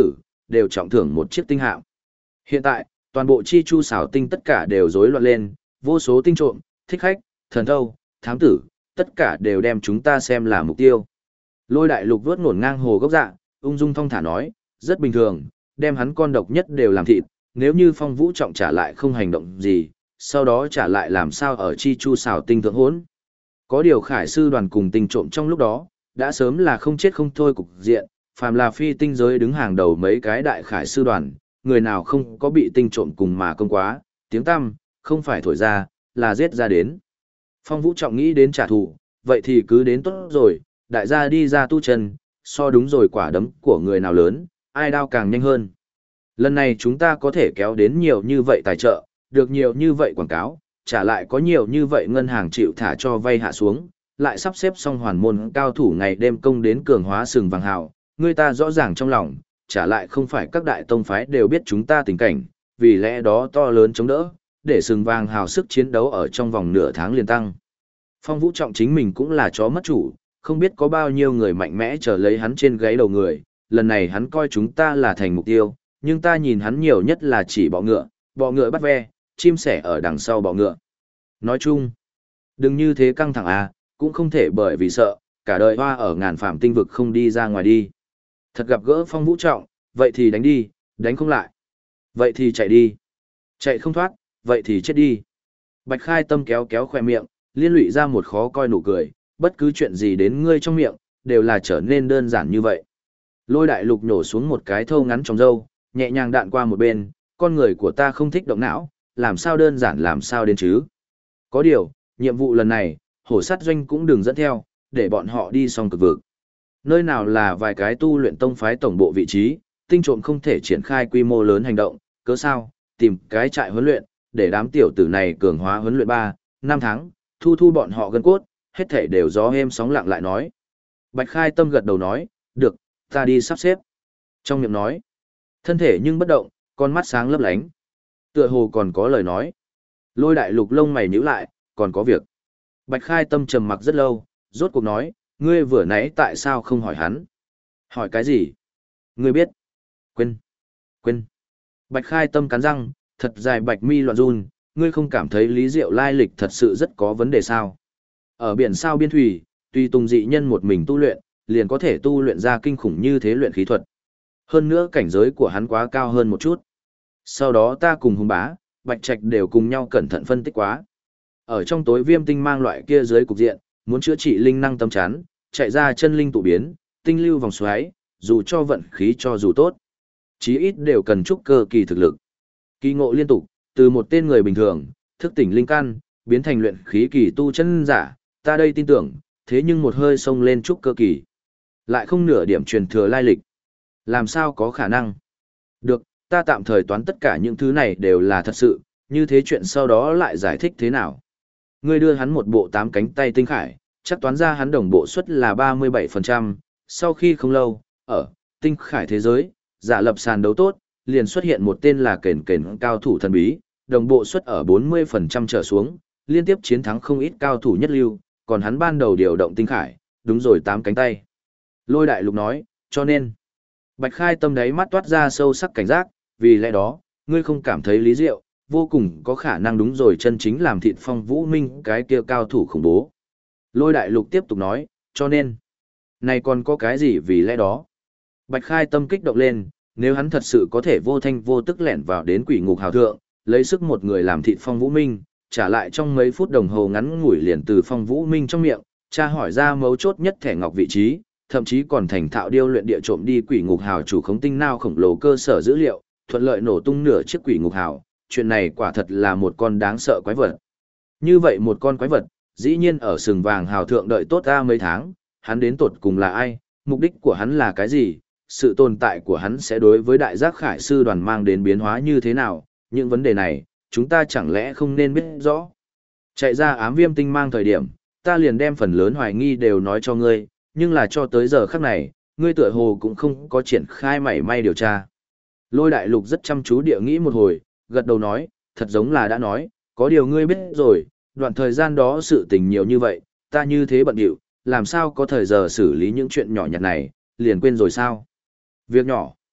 đều trọng thưởng một chiếc tinh hạm. Hiện tại, toàn bộ chi chu xảo tinh tất cả đều rối loạn lên, vô số tinh trộm, thích khách, thần thâu, thám tử, tất cả đều đem chúng ta xem là mục tiêu. Lôi đại lục vớt ngổn ngang hồ gốc dạ, ung dung thong thả nói, rất bình thường, đem hắn con độc nhất đều làm thịt, nếu như Phong Vũ Trọng trả lại không hành động gì, sau đó trả lại làm sao ở chi chu xảo tinh thượng hỗn. Có điều khải sư đoàn cùng tinh trộm trong lúc đó, đã sớm là không chết không thôi cục diện, phàm là phi tinh giới đứng hàng đầu mấy cái đại khải sư đoàn, người nào không có bị tinh trộm cùng mà công quá, tiếng tăm, không phải thổi ra, là giết ra đến. Phong Vũ Trọng nghĩ đến trả thù, vậy thì cứ đến tốt rồi, đại gia đi ra tu chân, so đúng rồi quả đấm của người nào lớn, ai đao càng nhanh hơn. Lần này chúng ta có thể kéo đến nhiều như vậy tài trợ, được nhiều như vậy quảng cáo, trả lại có nhiều như vậy ngân hàng chịu thả cho vay hạ xuống, lại sắp xếp xong hoàn môn cao thủ ngày đêm công đến cường hóa sừng vàng hào, người ta rõ ràng trong lòng, trả lại không phải các đại tông phái đều biết chúng ta tình cảnh, vì lẽ đó to lớn chống đỡ, để sừng vàng hào sức chiến đấu ở trong vòng nửa tháng liền tăng. Phong Vũ Trọng chính mình cũng là chó mất chủ, không biết có bao nhiêu người mạnh mẽ chờ lấy hắn trên gáy đầu người, lần này hắn coi chúng ta là thành mục tiêu, nhưng ta nhìn hắn nhiều nhất là chỉ bọ ngựa bắt ve, chim sẻ ở đằng sau bọ ngựa. Nói chung, đừng như thế căng thẳng à, cũng không thể bởi vì sợ, cả đời hoa ở ngàn phạm tinh vực không đi ra ngoài đi. Thật gặp gỡ Phong Vũ Trọng, vậy thì đánh đi, đánh không lại. Vậy thì chạy đi. Chạy không thoát, vậy thì chết đi. Bạch Khai Tâm kéo kéo khỏe miệng, liên lụy ra một khó coi nụ cười, bất cứ chuyện gì đến ngươi trong miệng, đều là trở nên đơn giản như vậy. Lôi đại lục nhổ xuống một cái thâu ngắn trong râu, nhẹ nhàng đạn qua một bên, con người của ta không thích động não, làm sao đơn giản làm sao đến chứ. Có điều, nhiệm vụ lần này, hổ sát doanh cũng đừng dẫn theo, để bọn họ đi xong cực vực. Nơi nào là vài cái tu luyện tông phái tổng bộ vị trí, tinh trộm không thể triển khai quy mô lớn hành động, cớ sao, tìm cái trại huấn luyện, để đám tiểu tử này cường hóa huấn luyện 3, 5 tháng, thu bọn họ gân cốt, hết thể đều gió êm sóng lặng lại nói. Bạch Khai Tâm gật đầu nói, được, ta đi sắp xếp. Trong miệng nói, thân thể nhưng bất động, con mắt sáng lấp lánh. Tựa hồ còn có lời nói. Lôi đại lục lông mày nhíu lại, còn có việc. Bạch Khai Tâm trầm mặc rất lâu, rốt cuộc nói, ngươi vừa nãy tại sao không hỏi hắn? Hỏi cái gì? Ngươi biết? Quên. Bạch Khai Tâm cắn răng, thật dài bạch mi loạn run, ngươi không cảm thấy Lý Diệu lai lịch thật sự rất có vấn đề sao? Ở biển sao biên thủy, tuy tùng dị nhân một mình tu luyện, liền có thể tu luyện ra kinh khủng như thế luyện khí thuật. Hơn nữa cảnh giới của hắn quá cao hơn một chút. Sau đó ta cùng Hùng Bá, Bạch Trạch đều cùng nhau cẩn thận phân tích quá. Ở trong tối viêm tinh mang loại kia dưới cục diện, muốn chữa trị linh năng tâm chán, chạy ra chân linh tụ biến, tinh lưu vòng xoáy, dù cho vận khí cho dù tốt, chí ít đều cần trúc cơ kỳ thực lực. Kỳ ngộ liên tục, từ một tên người bình thường, thức tỉnh linh căn, biến thành luyện khí kỳ tu chân giả, ta đây tin tưởng, thế nhưng một hơi xông lên trúc cơ kỳ. Lại không nửa điểm truyền thừa lai lịch. Làm sao có khả năng? Được, ta tạm thời toán tất cả những thứ này đều là thật sự, như thế chuyện sau đó lại giải thích thế nào? Ngươi đưa hắn một bộ 8 cánh tay tinh khải, chắc toán ra hắn đồng bộ suất là 37%, sau khi không lâu, ở tinh khải thế giới, giả lập sàn đấu tốt, liền xuất hiện một tên là kền cao thủ thần bí, đồng bộ suất ở 40% trở xuống, liên tiếp chiến thắng không ít cao thủ nhất lưu, còn hắn ban đầu điều động tinh khải, đúng rồi 8 cánh tay. Lôi đại lục nói, cho nên, Bạch Khai Tâm đáy mắt toát ra sâu sắc cảnh giác, vì lẽ đó, ngươi không cảm thấy Lý Diệu, vô cùng có khả năng đúng rồi chân chính làm thịt Phong Vũ Minh cái kia cao thủ khủng bố. Lôi đại lục tiếp tục nói, cho nên, này còn có cái gì vì lẽ đó? Bạch Khai Tâm kích động lên, nếu hắn thật sự có thể vô thanh vô tức lẻn vào đến quỷ ngục hào thượng, lấy sức một người làm thịt Phong Vũ Minh, trả lại trong mấy phút đồng hồ ngắn ngủi liền từ Phong Vũ Minh trong miệng, tra hỏi ra mấu chốt nhất thẻ ngọc vị trí, thậm chí còn thành thạo điêu luyện địa trộm đi quỷ ngục hào chủ khống tinh nao khổng lồ cơ sở dữ liệu, thuận lợi nổ tung nửa chiếc quỷ ngục hào, chuyện này quả thật là một con đáng sợ quái vật. Như vậy một con quái vật, dĩ nhiên ở sừng vàng hào thượng đợi tốt ra mấy tháng, hắn đến tột cùng là ai, mục đích của hắn là cái gì, sự tồn tại của hắn sẽ đối với đại giác khải sư đoàn mang đến biến hóa như thế nào, những vấn đề này, chúng ta chẳng lẽ không nên biết rõ. Chạy ra ám viêm tinh mang thời điểm, ta liền đem phần lớn hoài nghi đều nói cho ngươi, nhưng là cho tới giờ khắc này, ngươi tựa hồ cũng không có triển khai mảy may điều tra. Lôi đại lục rất chăm chú địa nghĩ một hồi, gật đầu nói, thật giống là đã nói, có điều ngươi biết rồi, đoạn thời gian đó sự tình nhiều như vậy, ta như thế bận điệu, làm sao có thời giờ xử lý những chuyện nhỏ nhặt này, liền quên rồi sao? Việc nhỏ.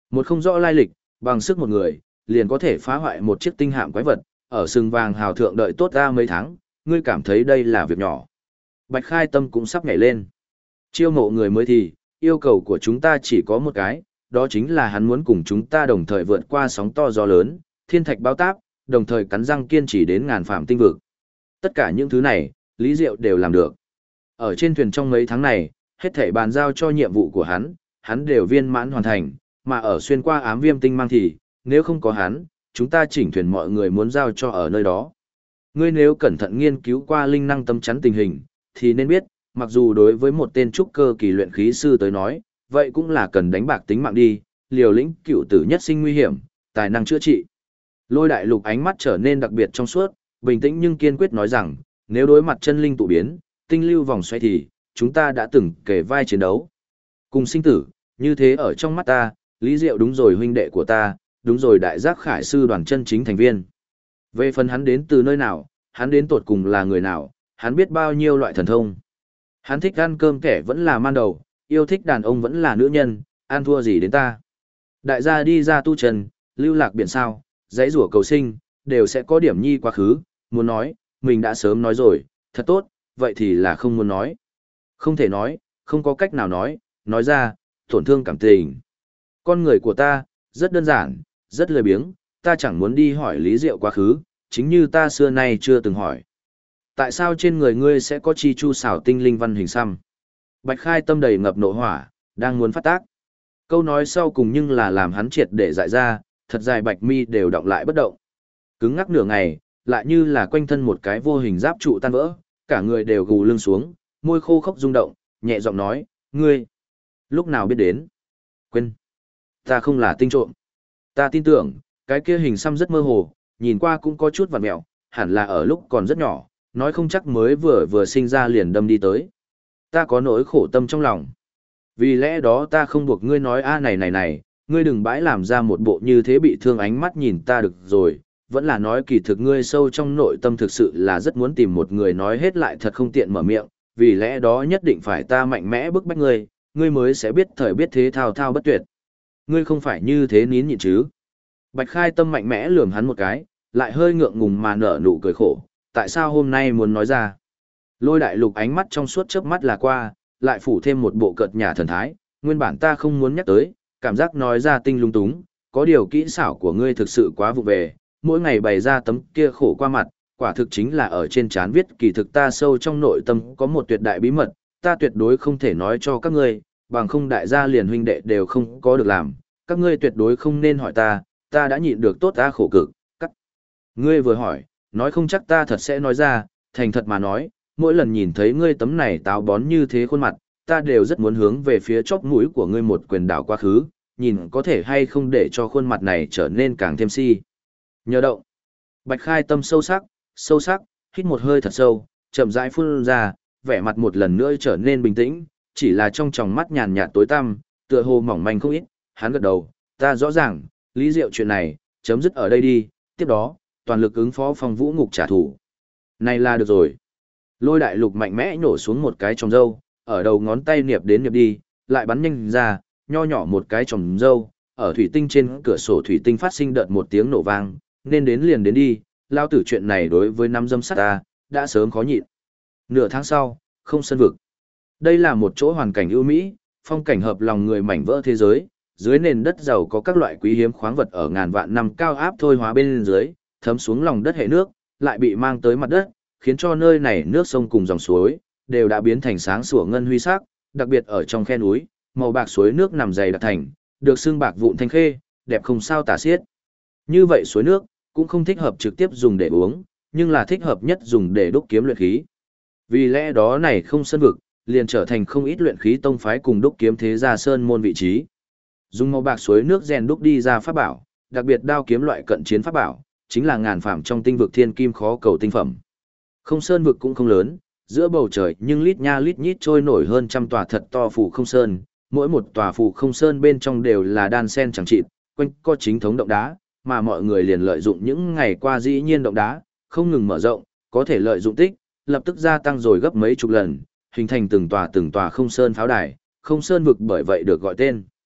Một không rõ lai lịch, bằng sức một người, liền có thể phá hoại một chiếc tinh hạm quái vật, ở sừng vàng hào thượng đợi tốt ra mấy tháng, ngươi cảm thấy đây là việc nhỏ. Bạch Khai Tâm cũng sắp nhảy lên. Chiêu mộ người mới thì, yêu cầu của chúng ta chỉ có một cái, đó chính là hắn muốn cùng chúng ta đồng thời vượt qua sóng to gió lớn, thiên thạch bao táp, đồng thời cắn răng kiên trì đến ngàn phạm tinh vực. Tất cả những thứ này, Lý Diệu đều làm được. Ở trên thuyền trong mấy tháng này, hết thảy bàn giao cho nhiệm vụ của hắn đều viên mãn hoàn thành, mà ở xuyên qua ám viêm tinh mang thì, nếu không có hắn, chúng ta chỉnh thuyền mọi người muốn giao cho ở nơi đó. Ngươi nếu cẩn thận nghiên cứu qua linh năng tâm chắn tình hình, thì nên biết, mặc dù đối với một tên trúc cơ kỳ luyện khí sư tới nói, vậy cũng là cần đánh bạc tính mạng đi, liều lĩnh cựu tử nhất sinh nguy hiểm, tài năng chữa trị. Lôi Đại Lục ánh mắt trở nên đặc biệt trong suốt, bình tĩnh nhưng kiên quyết nói rằng, nếu đối mặt chân linh tụ biến, tinh lưu vòng xoay thì, chúng ta đã từng kề vai chiến đấu. Cùng sinh tử, như thế ở trong mắt ta, Lý Diệu đúng rồi huynh đệ của ta, đúng rồi đại giác khải sư đoàn chân chính thành viên. Về phần hắn đến từ nơi nào, hắn đến tột cùng là người nào, hắn biết bao nhiêu loại thần thông. Hắn thích ăn cơm kẻ vẫn là man đầu, yêu thích đàn ông vẫn là nữ nhân, ăn thua gì đến ta. Đại gia đi ra tu trần, lưu lạc biển sao, giấy rủa cầu sinh, đều sẽ có điểm nhi quá khứ, muốn nói, mình đã sớm nói rồi, thật tốt, vậy thì là không muốn nói. Không thể nói, không có cách nào nói ra, tổn thương cảm tình. Con người của ta, rất đơn giản, rất lười biếng, ta chẳng muốn đi hỏi Lý Diệu quá khứ, chính như ta xưa nay chưa từng hỏi. Tại sao trên người ngươi sẽ có chi chu xảo tinh linh văn hình xăm? Bạch Khai Tâm đầy ngập nộ hỏa, đang muốn phát tác. Câu nói sau cùng nhưng là làm hắn triệt để dại ra, thật dài bạch mi đều đọng lại bất động. Cứng ngắc nửa ngày, lại như là quanh thân một cái vô hình giáp trụ tan vỡ, cả người đều gù lưng xuống, môi khô khốc rung động, nhẹ giọng nói, ngươi, lúc nào biết đến? Quên, ta không là tinh trộm. Ta tin tưởng, cái kia hình xăm rất mơ hồ, nhìn qua cũng có chút vặn mẹo, hẳn là ở lúc còn rất nhỏ, nói không chắc mới vừa sinh ra liền đâm đi tới. Ta có nỗi khổ tâm trong lòng. Vì lẽ đó ta không buộc ngươi nói này, ngươi đừng bãi làm ra một bộ như thế bị thương ánh mắt nhìn ta được rồi, vẫn là nói kỳ thực ngươi sâu trong nội tâm thực sự là rất muốn tìm một người nói hết lại thật không tiện mở miệng, vì lẽ đó nhất định phải ta mạnh mẽ bức bách ngươi mới sẽ biết thời biết thế thao thao bất tuyệt. Ngươi không phải như thế nín nhịn chứ. Bạch Khai Tâm mạnh mẽ lườm hắn một cái, lại hơi ngượng ngùng mà nở nụ cười khổ, tại sao hôm nay muốn nói ra. Lôi Đại Lục ánh mắt trong suốt chớp mắt là qua, lại phủ thêm một bộ cợt nhả thần thái, nguyên bản ta không muốn nhắc tới, cảm giác nói ra tinh lung túng, có điều kỹ xảo của ngươi thực sự quá vụ về, mỗi ngày bày ra tấm kia khổ qua mặt, quả thực chính là ở trên trán viết kỳ thực ta sâu trong nội tâm có một tuyệt đại bí mật, ta tuyệt đối không thể nói cho các ngươi, bằng không đại gia liền huynh đệ đều không có được làm, các ngươi tuyệt đối không nên hỏi ta đã nhịn được tốt ta khổ cực, các ngươi vừa hỏi, nói không chắc ta thật sẽ nói ra, thành thật mà nói, mỗi lần nhìn thấy ngươi tấm này táo bón như thế khuôn mặt, ta đều rất muốn hướng về phía chóp mũi của ngươi một quyền đảo quá khứ, nhìn có thể hay không để cho khuôn mặt này trở nên càng thêm si. Nhờ động. Bạch Khai Tâm sâu sắc, hít một hơi thật sâu, chậm rãi phun ra, vẻ mặt một lần nữa trở nên bình tĩnh, chỉ là trong tròng mắt nhàn nhạt tối tăm, tựa hồ mỏng manh không ít, hắn gật đầu, ta rõ ràng, Lý Diệu chuyện này, chấm dứt ở đây đi, tiếp đó, toàn lực ứng phó Phong Vũ Ngục trả thù. Này là được rồi. Lôi Đại Lục mạnh mẽ nổ xuống một cái tròng dâu, ở đầu ngón tay niệp đến niệp đi, lại bắn nhanh ra, nho nhỏ một cái tròng dâu, ở thủy tinh trên cửa sổ thủy tinh phát sinh đợt một tiếng nổ vang, nên đến liền đến đi, lao tử chuyện này đối với năm dâm sát ta, đã sớm khó nhịn. Nửa tháng sau, không sơn vực. Đây là một chỗ hoàn cảnh ưu mỹ, phong cảnh hợp lòng người mảnh vỡ thế giới, dưới nền đất giàu có các loại quý hiếm khoáng vật ở ngàn vạn năm cao áp thôi hóa bên dưới, thấm xuống lòng đất hệ nước, lại bị mang tới mặt đất, khiến cho nơi này nước sông cùng dòng suối đều đã biến thành sáng sủa ngân huy sắc, đặc biệt ở trong khe núi, màu bạc suối nước nằm dày đặc thành, được xương bạc vụn thanh khê, đẹp không sao tả xiết. Như vậy suối nước cũng không thích hợp trực tiếp dùng để uống, nhưng là thích hợp nhất dùng để đúc kiếm luyện khí. Vì lẽ đó này không sơn vực, liền trở thành không ít luyện khí tông phái cùng đúc kiếm thế gia sơn môn vị trí. Dùng màu bạc suối nước rèn đúc đi ra pháp bảo, đặc biệt đao kiếm loại cận chiến pháp bảo, chính là ngàn phàm trong tinh vực thiên kim khó cầu tinh phẩm. Không sơn vực cũng không lớn, giữa bầu trời nhưng lít nha lít nhít trôi nổi hơn trăm tòa thật to phù không sơn, mỗi một tòa phù không sơn bên trong đều là đan sen chẳng chịt, quanh co chính thống động đá, mà mọi người liền lợi dụng những ngày qua dĩ nhiên động đá, không ngừng mở rộng, có thể lợi dụng tích, lập tức gia tăng rồi gấp mấy chục lần, hình thành từng tòa không sơn pháo đài, không sơn vực bởi vậy được gọi tên.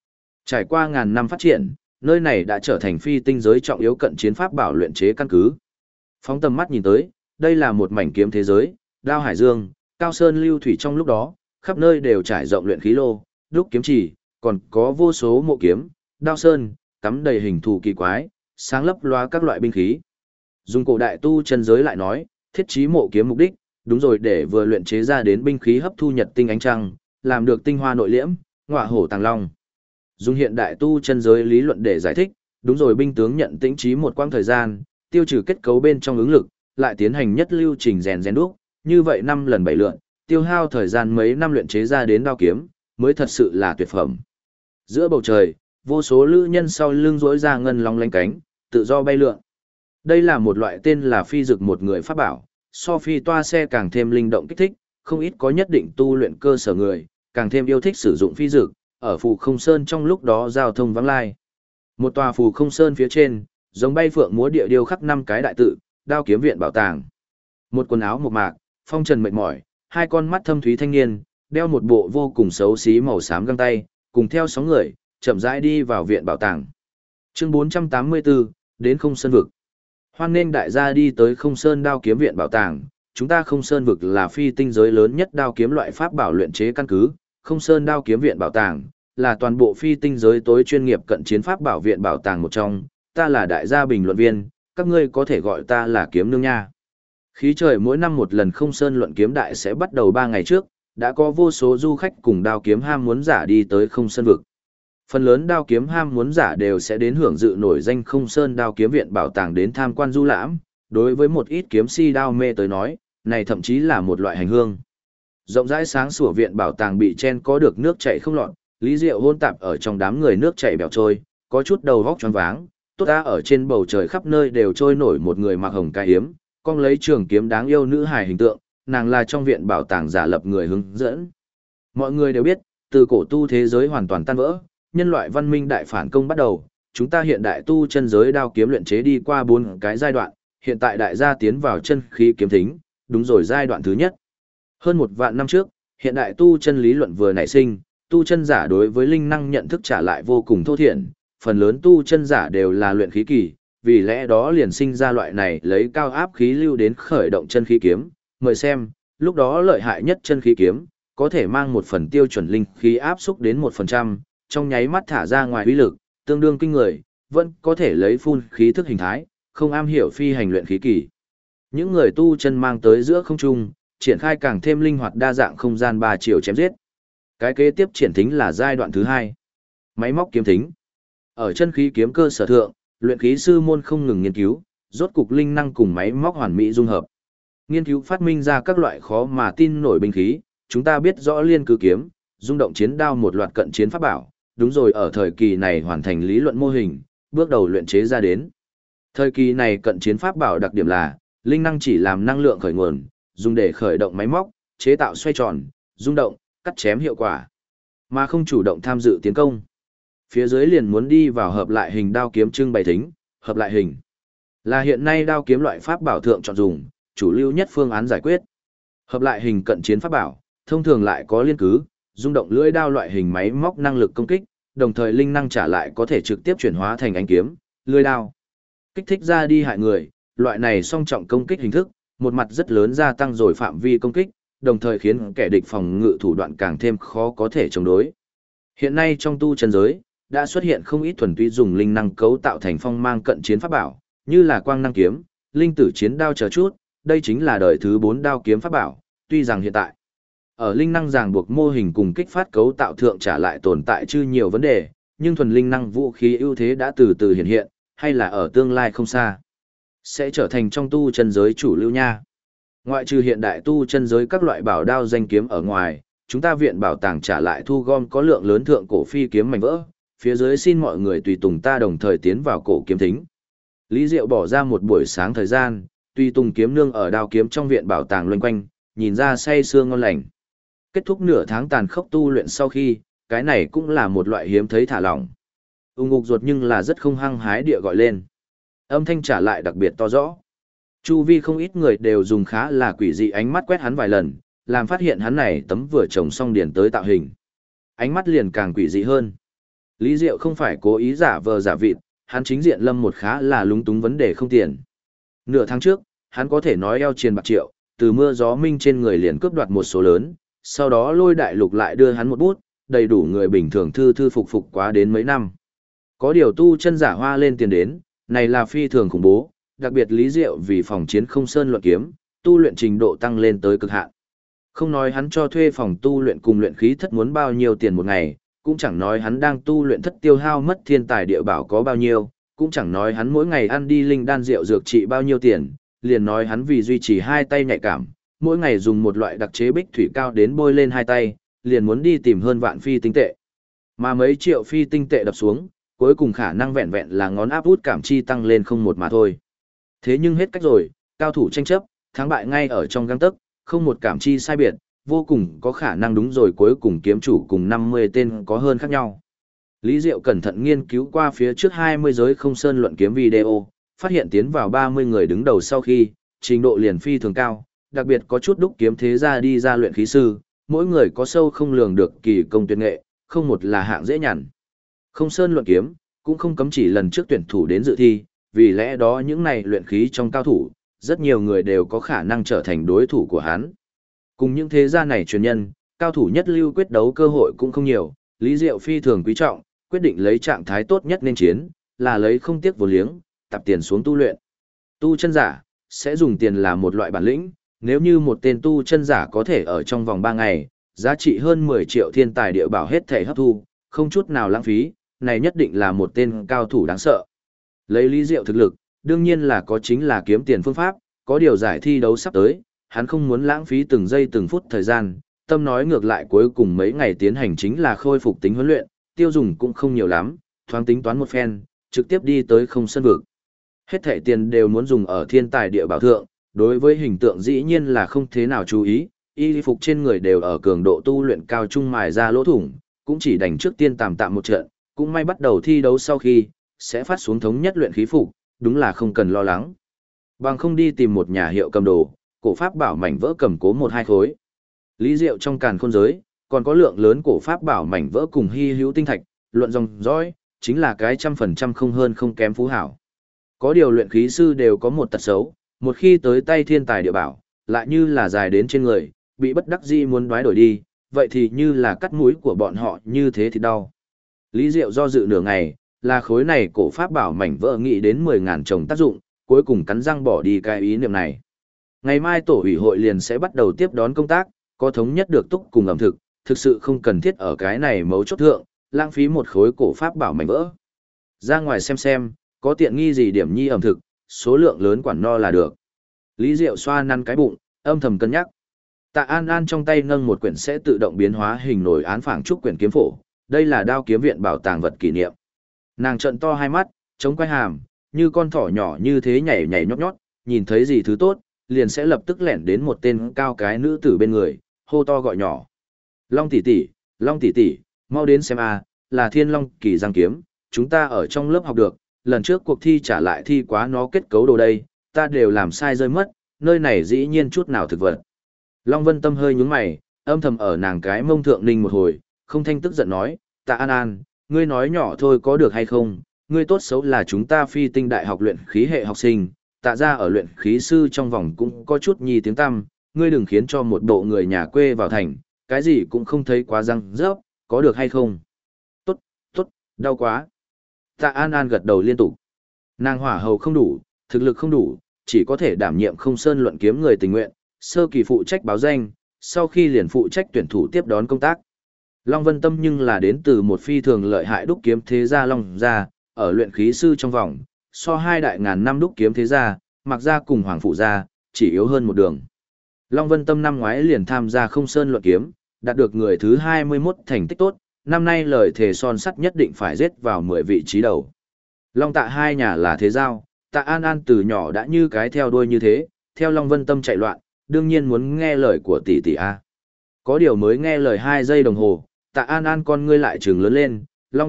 Trải qua ngàn năm phát triển, nơi này đã trở thành phi tinh giới trọng yếu cận chiến pháp bảo luyện chế căn cứ. Phóng tầm mắt nhìn tới, đây là một mảnh kiếm thế giới, đao hải dương, cao sơn lưu thủy trong lúc đó, khắp nơi đều trải rộng luyện khí lô, đúc kiếm chỉ, còn có vô số mộ kiếm, đao sơn, cắm đầy hình thù kỳ quái, sáng lấp loa các loại binh khí. Dùng cổ đại tu chân giới lại nói, thiết trí mộ kiếm mục đích, đúng rồi để vừa luyện chế ra đến binh khí hấp thu nhật tinh ánh trăng, làm được tinh hoa nội liễm, ngọa hổ tàng long. Dùng hiện đại tu chân giới lý luận để giải thích, đúng rồi binh tướng nhận tĩnh trí một quãng thời gian, tiêu trừ kết cấu bên trong ứng lực, lại tiến hành nhất lưu trình rèn đúc, như vậy 5 lần 7 lượn, tiêu hao thời gian mấy năm luyện chế ra đến đao kiếm, mới thật sự là tuyệt phẩm. Giữa bầu trời, vô số lữ nhân sau lưng rỗi ra ngân long lanh cánh, tự do bay lượn. Đây là một loại tên là phi dực một người pháp bảo, so phi toa xe càng thêm linh động kích thích, không ít có nhất định tu luyện cơ sở người, càng thêm yêu thích sử dụng phi dực, ở phù không sơn trong lúc đó giao thông vắng lai. Một tòa phù không sơn phía trên, giống bay phượng múa địa điêu khắc 5 cái đại tự, đao kiếm viện bảo tàng. Một quần áo mộc mạc, phong trần mệt mỏi, hai con mắt thâm thúy thanh niên, đeo một bộ vô cùng xấu xí màu xám găng tay, cùng theo 6 người, chậm rãi đi vào viện bảo tàng. Chương 484, đến không sơn vực. Hoan nghênh đại gia đi tới không sơn đao kiếm viện bảo tàng. Chúng ta không sơn vực là phi tinh giới lớn nhất đao kiếm loại pháp bảo luyện chế căn cứ. Không sơn đao kiếm viện bảo tàng là toàn bộ phi tinh giới tối chuyên nghiệp cận chiến pháp bảo viện bảo tàng một trong. Ta là đại gia bình luận viên, các ngươi có thể gọi ta là kiếm nương nha. Khí trời mỗi năm một lần không sơn luận kiếm đại sẽ bắt đầu 3 ngày trước, đã có vô số du khách cùng đao kiếm ham muốn giả đi tới không sơn vực. Phần lớn đao kiếm ham muốn giả đều sẽ đến hưởng dự nổi danh không sơn đao kiếm viện bảo tàng đến tham quan du lãm, đối với một ít kiếm si đao mê tới nói, này thậm chí là một loại hành hương. Rộng rãi sáng sủa viện bảo tàng bị chen có được nước chảy không lọt, Lý Diệu hôn tạp ở trong đám người nước chảy bèo trôi, có chút đầu vóc choáng váng, tốt ta ở trên bầu trời khắp nơi đều trôi nổi một người mặc hồng cai hiếm, con lấy trường kiếm đáng yêu nữ hài hình tượng, nàng là trong viện bảo tàng giả lập người hướng dẫn. Mọi người đều biết, từ cổ tu thế giới hoàn toàn tan vỡ, nhân loại văn minh đại phản công bắt đầu, chúng ta hiện đại tu chân giới đao kiếm luyện chế đi qua 4 cái giai đoạn, hiện tại đại gia tiến vào chân khí kiếm thính, đúng rồi giai đoạn thứ nhất. Hơn 1 vạn năm trước, hiện đại tu chân lý luận vừa nảy sinh, tu chân giả đối với linh năng nhận thức trả lại vô cùng thô thiển, phần lớn tu chân giả đều là luyện khí kỳ, vì lẽ đó liền sinh ra loại này lấy cao áp khí lưu đến khởi động chân khí kiếm, mời xem, lúc đó lợi hại nhất chân khí kiếm, có thể mang một phần tiêu chuẩn linh khí áp xúc đến 1%, trong nháy mắt thả ra ngoài uy lực, tương đương kinh người, vẫn có thể lấy phun khí thức hình thái, không am hiểu phi hành luyện khí kỳ. Những người tu chân mang tới giữa không trung, triển khai càng thêm linh hoạt đa dạng không gian 3 chiều chém giết. Cái kế tiếp triển thính là giai đoạn thứ 2. Máy móc kiếm thính. Ở chân khí kiếm cơ sở thượng, luyện khí sư môn không ngừng nghiên cứu, rốt cục linh năng cùng máy móc hoàn mỹ dung hợp. Nghiên cứu phát minh ra các loại khó mà tin nổi binh khí, chúng ta biết rõ liên cư kiếm, rung động chiến đao một loạt cận chiến pháp bảo, đúng rồi ở thời kỳ này hoàn thành lý luận mô hình, bước đầu luyện chế ra đến. Thời kỳ này cận chiến pháp bảo đặc điểm là, linh năng chỉ làm năng lượng khởi nguồn, dùng để khởi động máy móc, chế tạo xoay tròn, rung động, cắt chém hiệu quả, mà không chủ động tham dự tiến công. Phía dưới liền muốn đi vào hợp lại hình đao kiếm trưng bày thính, hợp lại hình là hiện nay đao kiếm loại pháp bảo thượng chọn dùng, chủ lưu nhất phương án giải quyết. Hợp lại hình cận chiến pháp bảo, thông thường lại có liên cứ, rung động lưỡi đao loại hình máy móc năng lực công kích, đồng thời linh năng trả lại có thể trực tiếp chuyển hóa thành ánh kiếm, lưỡi đao. Kích thích ra đi hại người, loại này song trọng công kích hình thức, một mặt rất lớn gia tăng rồi phạm vi công kích, đồng thời khiến kẻ địch phòng ngự thủ đoạn càng thêm khó có thể chống đối. Hiện nay trong tu chân giới, đã xuất hiện không ít thuần túy dùng linh năng cấu tạo thành phong mang cận chiến pháp bảo, như là quang năng kiếm, linh tử chiến đao chờ chút, đây chính là đời thứ 4 đao kiếm pháp bảo, tuy rằng hiện tại ở linh năng ràng buộc mô hình cùng kích phát cấu tạo thượng trả lại tồn tại chưa nhiều vấn đề, nhưng thuần linh năng vũ khí ưu thế đã từ từ hiện hiện, hay là ở tương lai không xa, sẽ trở thành trong tu chân giới chủ lưu nha. Ngoại trừ hiện đại tu chân giới các loại bảo đao danh kiếm ở ngoài, chúng ta viện bảo tàng trả lại thu gom có lượng lớn thượng cổ phi kiếm mảnh vỡ, phía dưới xin mọi người tùy tùng ta đồng thời tiến vào cổ kiếm thính. Lý Diệu bỏ ra một buổi sáng thời gian, tùy tùng kiếm nương ở đao kiếm trong viện bảo tàng loanh quanh, nhìn ra say sưa ngon lành. Kết thúc nửa tháng tàn khốc tu luyện sau khi, cái này cũng là một loại hiếm thấy thả lỏng. Ngục ruột nhưng là rất không hăng hái địa gọi lên. Âm thanh trả lại đặc biệt to rõ. Chu vi không ít người đều dùng khá là quỷ dị ánh mắt quét hắn vài lần, làm phát hiện hắn này tấm vừa trồng xong điền tới tạo hình. Ánh mắt liền càng quỷ dị hơn. Lý Diệu không phải cố ý giả vờ giả vịt, hắn chính diện lâm một khá là lúng túng vấn đề không tiền. Nửa tháng trước, hắn có thể nói eo triền bạc triệu, từ mưa gió minh trên người liền cướp đoạt một số lớn, sau đó lôi đại lục lại đưa hắn một bút, đầy đủ người bình thường thư thư phục phục quá đến mấy năm. Có điều tu chân giả hoa lên tiền đến, này là phi thường khủng bố, đặc biệt Lý Diệu vì phòng chiến không sơn luận kiếm, tu luyện trình độ tăng lên tới cực hạn. Không nói hắn cho thuê phòng tu luyện cùng luyện khí thất muốn bao nhiêu tiền một ngày, cũng chẳng nói hắn đang tu luyện thất tiêu hao mất thiên tài địa bảo có bao nhiêu, cũng chẳng nói hắn mỗi ngày ăn đi linh đan rượu dược trị bao nhiêu tiền, liền nói hắn vì duy trì hai tay nhạy cảm, mỗi ngày dùng một loại đặc chế bích thủy cao đến bôi lên hai tay, liền muốn đi tìm hơn vạn phi tinh tệ. Mà mấy triệu phi tinh tệ đập xuống, cuối cùng khả năng vẹn vẹn là ngón áp út cảm chi tăng lên không một mà thôi. Thế nhưng hết cách rồi, cao thủ tranh chấp, thắng bại ngay ở trong gang tấc, không một cảm chi sai biệt, vô cùng có khả năng đúng rồi cuối cùng kiếm chủ cùng 50 tên có hơn khác nhau. Lý Diệu cẩn thận nghiên cứu qua phía trước 20 giới không sơn luận kiếm video, phát hiện tiến vào 30 người đứng đầu sau khi, trình độ liền phi thường cao, đặc biệt có chút đúc kiếm thế gia đi ra luyện khí sư, mỗi người có sâu không lường được kỳ công tuyệt nghệ, không một là hạng dễ nhằn. Không sơn luận kiếm, cũng không cấm chỉ lần trước tuyển thủ đến dự thi, vì lẽ đó những này luyện khí trong cao thủ, rất nhiều người đều có khả năng trở thành đối thủ của hắn. Cùng những thế gia này truyền nhân, cao thủ nhất lưu quyết đấu cơ hội cũng không nhiều, Lý Diệu phi thường quý trọng, quyết định lấy trạng thái tốt nhất nên chiến, là lấy không tiếc vô liếng, tập tiền xuống tu luyện. Tu chân giả, sẽ dùng tiền là một loại bản lĩnh, nếu như một tên tu chân giả có thể ở trong vòng 3 ngày, giá trị hơn 10 triệu thiên tài địa bảo hết thể hấp thu, không chút nào lãng phí, này nhất định là một tên cao thủ đáng sợ. Lấy Lý Diệu thực lực, đương nhiên là có chính là kiếm tiền phương pháp, có điều giải thi đấu sắp tới, hắn không muốn lãng phí từng giây từng phút thời gian, tâm nói ngược lại cuối cùng mấy ngày tiến hành chính là khôi phục tính huấn luyện, tiêu dùng cũng không nhiều lắm, thoáng tính toán một phen, trực tiếp đi tới không sân vực. Hết thảy tiền đều muốn dùng ở thiên tài địa bảo thượng, đối với hình tượng dĩ nhiên là không thế nào chú ý, y phục trên người đều ở cường độ tu luyện cao trung mài ra lỗ thủng, cũng chỉ đành trước tiên tạm tạm một trận, cũng may bắt đầu thi đấu sau khi, sẽ phát xuống thống nhất luyện khí phục, đúng là không cần lo lắng. Bằng không đi tìm một nhà hiệu cầm đồ, cổ pháp bảo mảnh vỡ cầm cố 1-2 khối. Lý Diệu trong càn khôn giới, còn có lượng lớn cổ pháp bảo mảnh vỡ cùng hy hữu tinh thạch, luận dòng dõi, chính là cái 100% không hơn không kém phú hảo. Có điều luyện khí sư đều có một tật xấu, một khi tới tay thiên tài địa bảo, lại như là dài đến trên người, bị bất đắc dĩ muốn đoái đổi đi, vậy thì như là cắt mũi của bọn họ như thế thì đau. Lý Diệu do dự nửa ngày, là khối này cổ pháp bảo mảnh vỡ nghĩ đến 10.000 chồng tác dụng, cuối cùng cắn răng bỏ đi cái ý niệm này. Ngày mai tổ ủy hội liền sẽ bắt đầu tiếp đón công tác, có thống nhất được túc cùng ẩm thực sự không cần thiết ở cái này mấu chốt thượng, lãng phí một khối cổ pháp bảo mảnh vỡ. Ra ngoài xem, có tiện nghi gì điểm nhi ẩm thực, số lượng lớn quản no là được. Lý Diệu xoa năn cái bụng, âm thầm cân nhắc. Tạ An An trong tay nâng một quyển sẽ tự động biến hóa hình nổi án phảng trúc quyển kiếm phổ, đây là đao kiếm viện bảo tàng vật kỷ niệm. Nàng trợn to hai mắt, chống quay hàm, như con thỏ nhỏ như thế nhảy nhảy nhót nhót, nhìn thấy gì thứ tốt, liền sẽ lập tức lẻn đến một tên cao cái nữ tử bên người, hô to gọi nhỏ. Long tỷ tỷ, mau đến xem a, là Thiên Long Kỳ giang kiếm, chúng ta ở trong lớp học được, lần trước cuộc thi trả lại thi quá nó kết cấu đồ đây, ta đều làm sai rơi mất, nơi này dĩ nhiên chút nào thực vật. Long Vân Tâm hơi nhướng mày, âm thầm ở nàng cái mông thượng ninh một hồi, không thanh tức giận nói, Tạ An An, ngươi nói nhỏ thôi có được hay không, ngươi tốt xấu là chúng ta Phi Tinh Đại học luyện khí hệ học sinh, Tạ ra ở luyện khí sư trong vòng cũng có chút nhì tiếng tăm, ngươi đừng khiến cho một bộ người nhà quê vào thành, cái gì cũng không thấy quá răng rớp, có được hay không. Tốt, đau quá. Tạ An An gật đầu liên tục. Nàng hỏa hầu không đủ, thực lực không đủ, chỉ có thể đảm nhiệm không sơn luận kiếm người tình nguyện, sơ kỳ phụ trách báo danh, sau khi liền phụ trách tuyển thủ tiếp đón công tác. Long Vân Tâm nhưng là đến từ một phi thường lợi hại đúc kiếm thế gia Long gia, ở luyện khí sư trong vòng, so hai đại ngàn năm đúc kiếm thế gia, Mạc gia cùng Hoàng phụ gia, chỉ yếu hơn một đường. Long Vân Tâm năm ngoái liền tham gia không sơn luận kiếm, đạt được người thứ 21 thành tích tốt, năm nay lời thề son sắt nhất định phải giết vào 10 vị trí đầu. Long Tạ hai nhà là thế giao, Tạ An An từ nhỏ đã như cái theo đuôi như thế, theo Long Vân Tâm chạy loạn, đương nhiên muốn nghe lời của tỷ tỷ a. Có điều mới nghe lời 2 giây đồng hồ, Tạ An An con ngươi lại trừng lớn lên, Long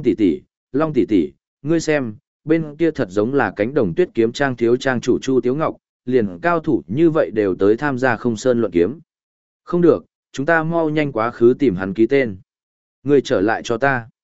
tỷ tỷ, ngươi xem, bên kia thật giống là cánh đồng tuyết kiếm trang thiếu trang chủ Chu Tiếu Ngọc, liền cao thủ như vậy đều tới tham gia không sơn luận kiếm. Không được, chúng ta mau nhanh quá khứ tìm hắn ký tên. Ngươi trở lại cho ta.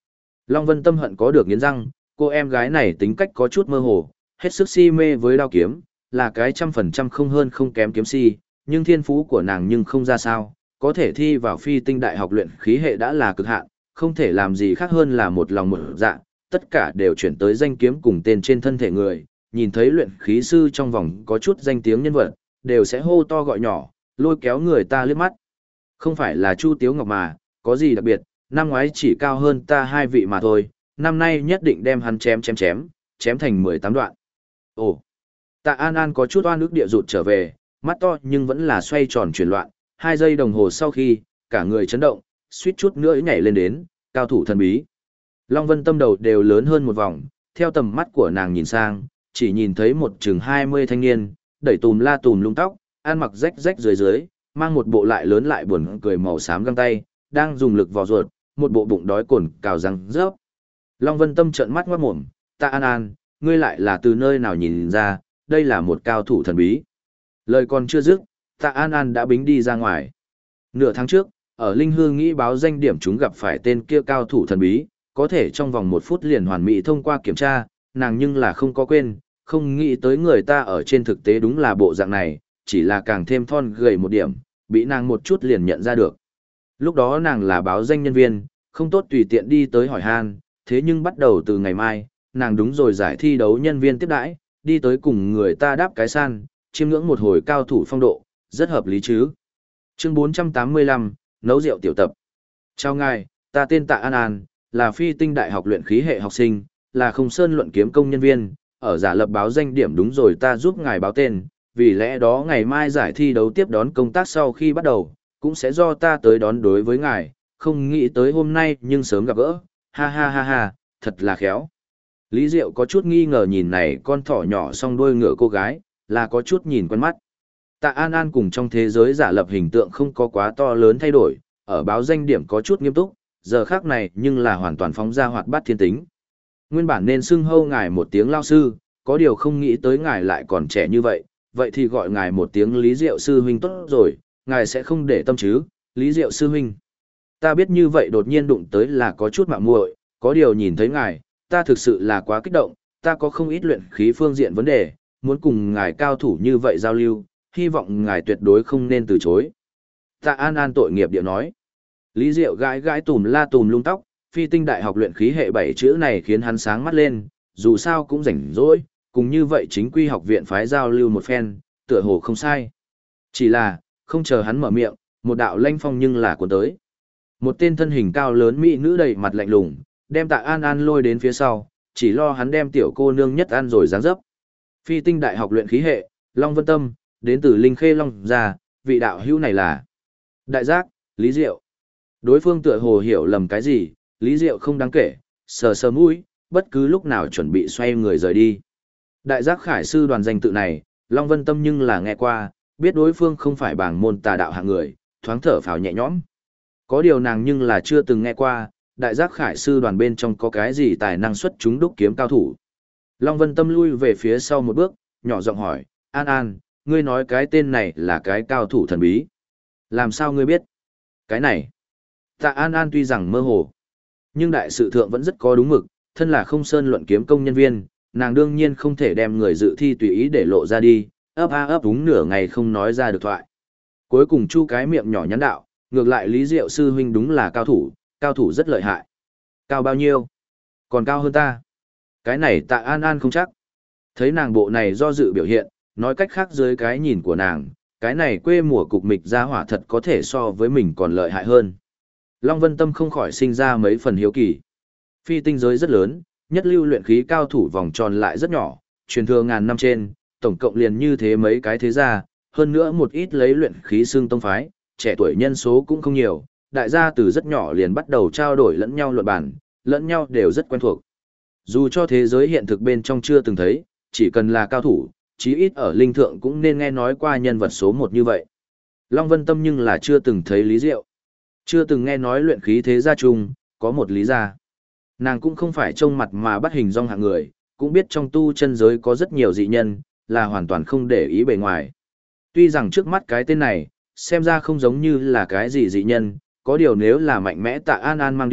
Long Vân Tâm hận có được nghiến răng, cô em gái này tính cách có chút mơ hồ, hết sức si mê với đao kiếm, là cái 100% không hơn không kém kiếm si, nhưng thiên phú của nàng nhưng không ra sao, có thể thi vào Phi Tinh Đại học luyện khí hệ đã là cực hạn, không thể làm gì khác hơn là một lòng một dạ, tất cả đều chuyển tới danh kiếm cùng tên trên thân thể người, nhìn thấy luyện khí sư trong vòng có chút danh tiếng nhân vật, đều sẽ hô to gọi nhỏ, lôi kéo người ta liếc mắt. Không phải là Chu Tiếu Ngọc mà, có gì đặc biệt, năm ngoái chỉ cao hơn ta 2 vị mà thôi, năm nay nhất định đem hắn chém thành 18 đoạn. Ồ, Tạ An An có chút oan ức địa rụt trở về, mắt to nhưng vẫn là xoay tròn chuyển loạn, 2 giây đồng hồ sau khi, cả người chấn động, suýt chút nữa nhảy lên đến, cao thủ thần bí. Long Vân Tâm đầu đều lớn hơn một vòng, theo tầm mắt của nàng nhìn sang, chỉ nhìn thấy một chừng 20 thanh niên, đẩy tùm la tùm lung tóc, ăn mặc rách rách dưới dưới, mang một bộ lại lớn lại buồn cười màu xám găng tay, đang dùng lực vò ruột, một bộ bụng đói cồn cào răng rớp. Long Vân Tâm trợn mắt ngoát mồm, Tạ An An, ngươi lại là từ nơi nào nhìn ra, đây là một cao thủ thần bí. Lời còn chưa dứt, Tạ An An đã bính đi ra ngoài. Nửa tháng trước, ở Linh Hương nghĩ báo danh điểm chúng gặp phải tên kia cao thủ thần bí, có thể trong vòng 1 phút liền hoàn mỹ thông qua kiểm tra, nàng nhưng là không có quên, không nghĩ tới người ta ở trên thực tế đúng là bộ dạng này, chỉ là càng thêm thon gầy một điểm, bị nàng một chút liền nhận ra được. Lúc đó nàng là báo danh nhân viên, không tốt tùy tiện đi tới hỏi han, thế nhưng bắt đầu từ ngày mai, nàng đúng rồi giải thi đấu nhân viên tiếp đãi, đi tới cùng người ta đáp cái san, chiêm ngưỡng một hồi cao thủ phong độ, rất hợp lý chứ. Chương 485, nấu rượu tiểu tập. Chào ngài, ta tên Tạ An An, là Phi Tinh Đại học luyện khí hệ học sinh, là Không Sơn luận kiếm công nhân viên, ở giả lập báo danh điểm đúng rồi ta giúp ngài báo tên, vì lẽ đó ngày mai giải thi đấu tiếp đón công tác sau khi bắt đầu, cũng sẽ do ta tới đón đối với ngài, không nghĩ tới hôm nay nhưng sớm gặp gỡ, ha ha ha ha, thật là khéo. Lý Diệu có chút nghi ngờ nhìn này con thỏ nhỏ song đuôi ngựa cô gái, là có chút nhìn quen mắt. Tạ An An cùng trong thế giới giả lập hình tượng không có quá to lớn thay đổi, ở báo danh điểm có chút nghiêm túc, giờ khác này nhưng là hoàn toàn phóng ra hoạt bát thiên tính. Nguyên bản nên xưng hô ngài một tiếng lao sư, có điều không nghĩ tới ngài lại còn trẻ như vậy, vậy thì gọi ngài một tiếng Lý Diệu sư huynh tốt rồi, ngài sẽ không để tâm chứ, Lý Diệu sư huynh. Ta biết như vậy đột nhiên đụng tới là có chút mạo muội, có điều nhìn thấy ngài, ta thực sự là quá kích động, ta có không ít luyện khí phương diện vấn đề, muốn cùng ngài cao thủ như vậy giao lưu, hy vọng ngài tuyệt đối không nên từ chối. Tạ An An tội nghiệp điệu nói. Lý Diệu gãi gãi tùm la tùm lung tóc, Phi Tinh Đại học luyện khí hệ 7 chữ này khiến hắn sáng mắt lên, dù sao cũng rảnh rỗi, cùng như vậy chính quy học viện phái giao lưu một phen, tựa hồ không sai. Chỉ là, không chờ hắn mở miệng, một đạo lanh phong nhưng là cuốn tới. Một tên thân hình cao lớn mỹ nữ đầy mặt lạnh lùng, đem Tạ An An lôi đến phía sau, chỉ lo hắn đem tiểu cô nương nhất ăn rồi giáng dấp. Phi Tinh Đại học luyện khí hệ, Long Vân Tâm, đến từ Linh Khê Long gia, vị đạo hữu này là Đại Giác, Lý Diệu. Đối phương tựa hồ hiểu lầm cái gì, Lý Diệu không đáng kể, sờ sờ mũi, bất cứ lúc nào chuẩn bị xoay người rời đi. Đại Giác khải sư đoàn danh tự này, Long Vân Tâm nhưng là nghe qua, biết đối phương không phải bảng môn tà đạo hạng người, thoáng thở phào nhẹ nhõm. Có điều nàng nhưng là chưa từng nghe qua, Đại Giác khải sư đoàn bên trong có cái gì tài năng xuất chúng đúc kiếm cao thủ. Long Vân Tâm lui về phía sau một bước, nhỏ giọng hỏi, An An, ngươi nói cái tên này là cái cao thủ thần bí. Làm sao ngươi biết? Cái này. Tạ An An tuy rằng mơ hồ, nhưng đại sự thượng vẫn rất có đúng mực, thân là Không Sơn luận kiếm công nhân viên, nàng đương nhiên không thể đem người dự thi tùy ý để lộ ra đi, ấp a ấp úng nửa ngày không nói ra được thoại. Cuối cùng chu cái miệng nhỏ nhắn đạo, ngược lại Lý Diệu sư huynh đúng là cao thủ rất lợi hại. Cao bao nhiêu? Còn cao hơn ta. Cái này Tạ An An không chắc. Thấy nàng bộ này do dự biểu hiện, nói cách khác dưới cái nhìn của nàng, cái này quê mùa cục mịch ra hỏa thật có thể so với mình còn lợi hại hơn. Long Vân Tâm không khỏi sinh ra mấy phần hiếu kỳ. Phi tinh giới rất lớn, nhất lưu luyện khí cao thủ vòng tròn lại rất nhỏ, truyền thừa ngàn năm trên, tổng cộng liền như thế mấy cái thế gia, hơn nữa một ít lấy luyện khí xương tông phái, trẻ tuổi nhân số cũng không nhiều, đại gia từ rất nhỏ liền bắt đầu trao đổi lẫn nhau luận bản, lẫn nhau đều rất quen thuộc. Dù cho thế giới hiện thực bên trong chưa từng thấy, chỉ cần là cao thủ, chí ít ở linh thượng cũng nên nghe nói qua nhân vật số 1 như vậy. Long Vân Tâm nhưng là chưa từng thấy Lý Diệu, chưa từng nghe nói luyện khí thế gia chung, có một lý gia. Nàng cũng không phải trông mặt mà bắt hình dong hạng người, cũng biết trong tu chân giới có rất nhiều dị nhân, là hoàn toàn không để ý bề ngoài. Tuy rằng trước mắt cái tên này, xem ra không giống như là cái gì dị nhân, có điều nếu là mạnh mẽ Tạ An An mang đi,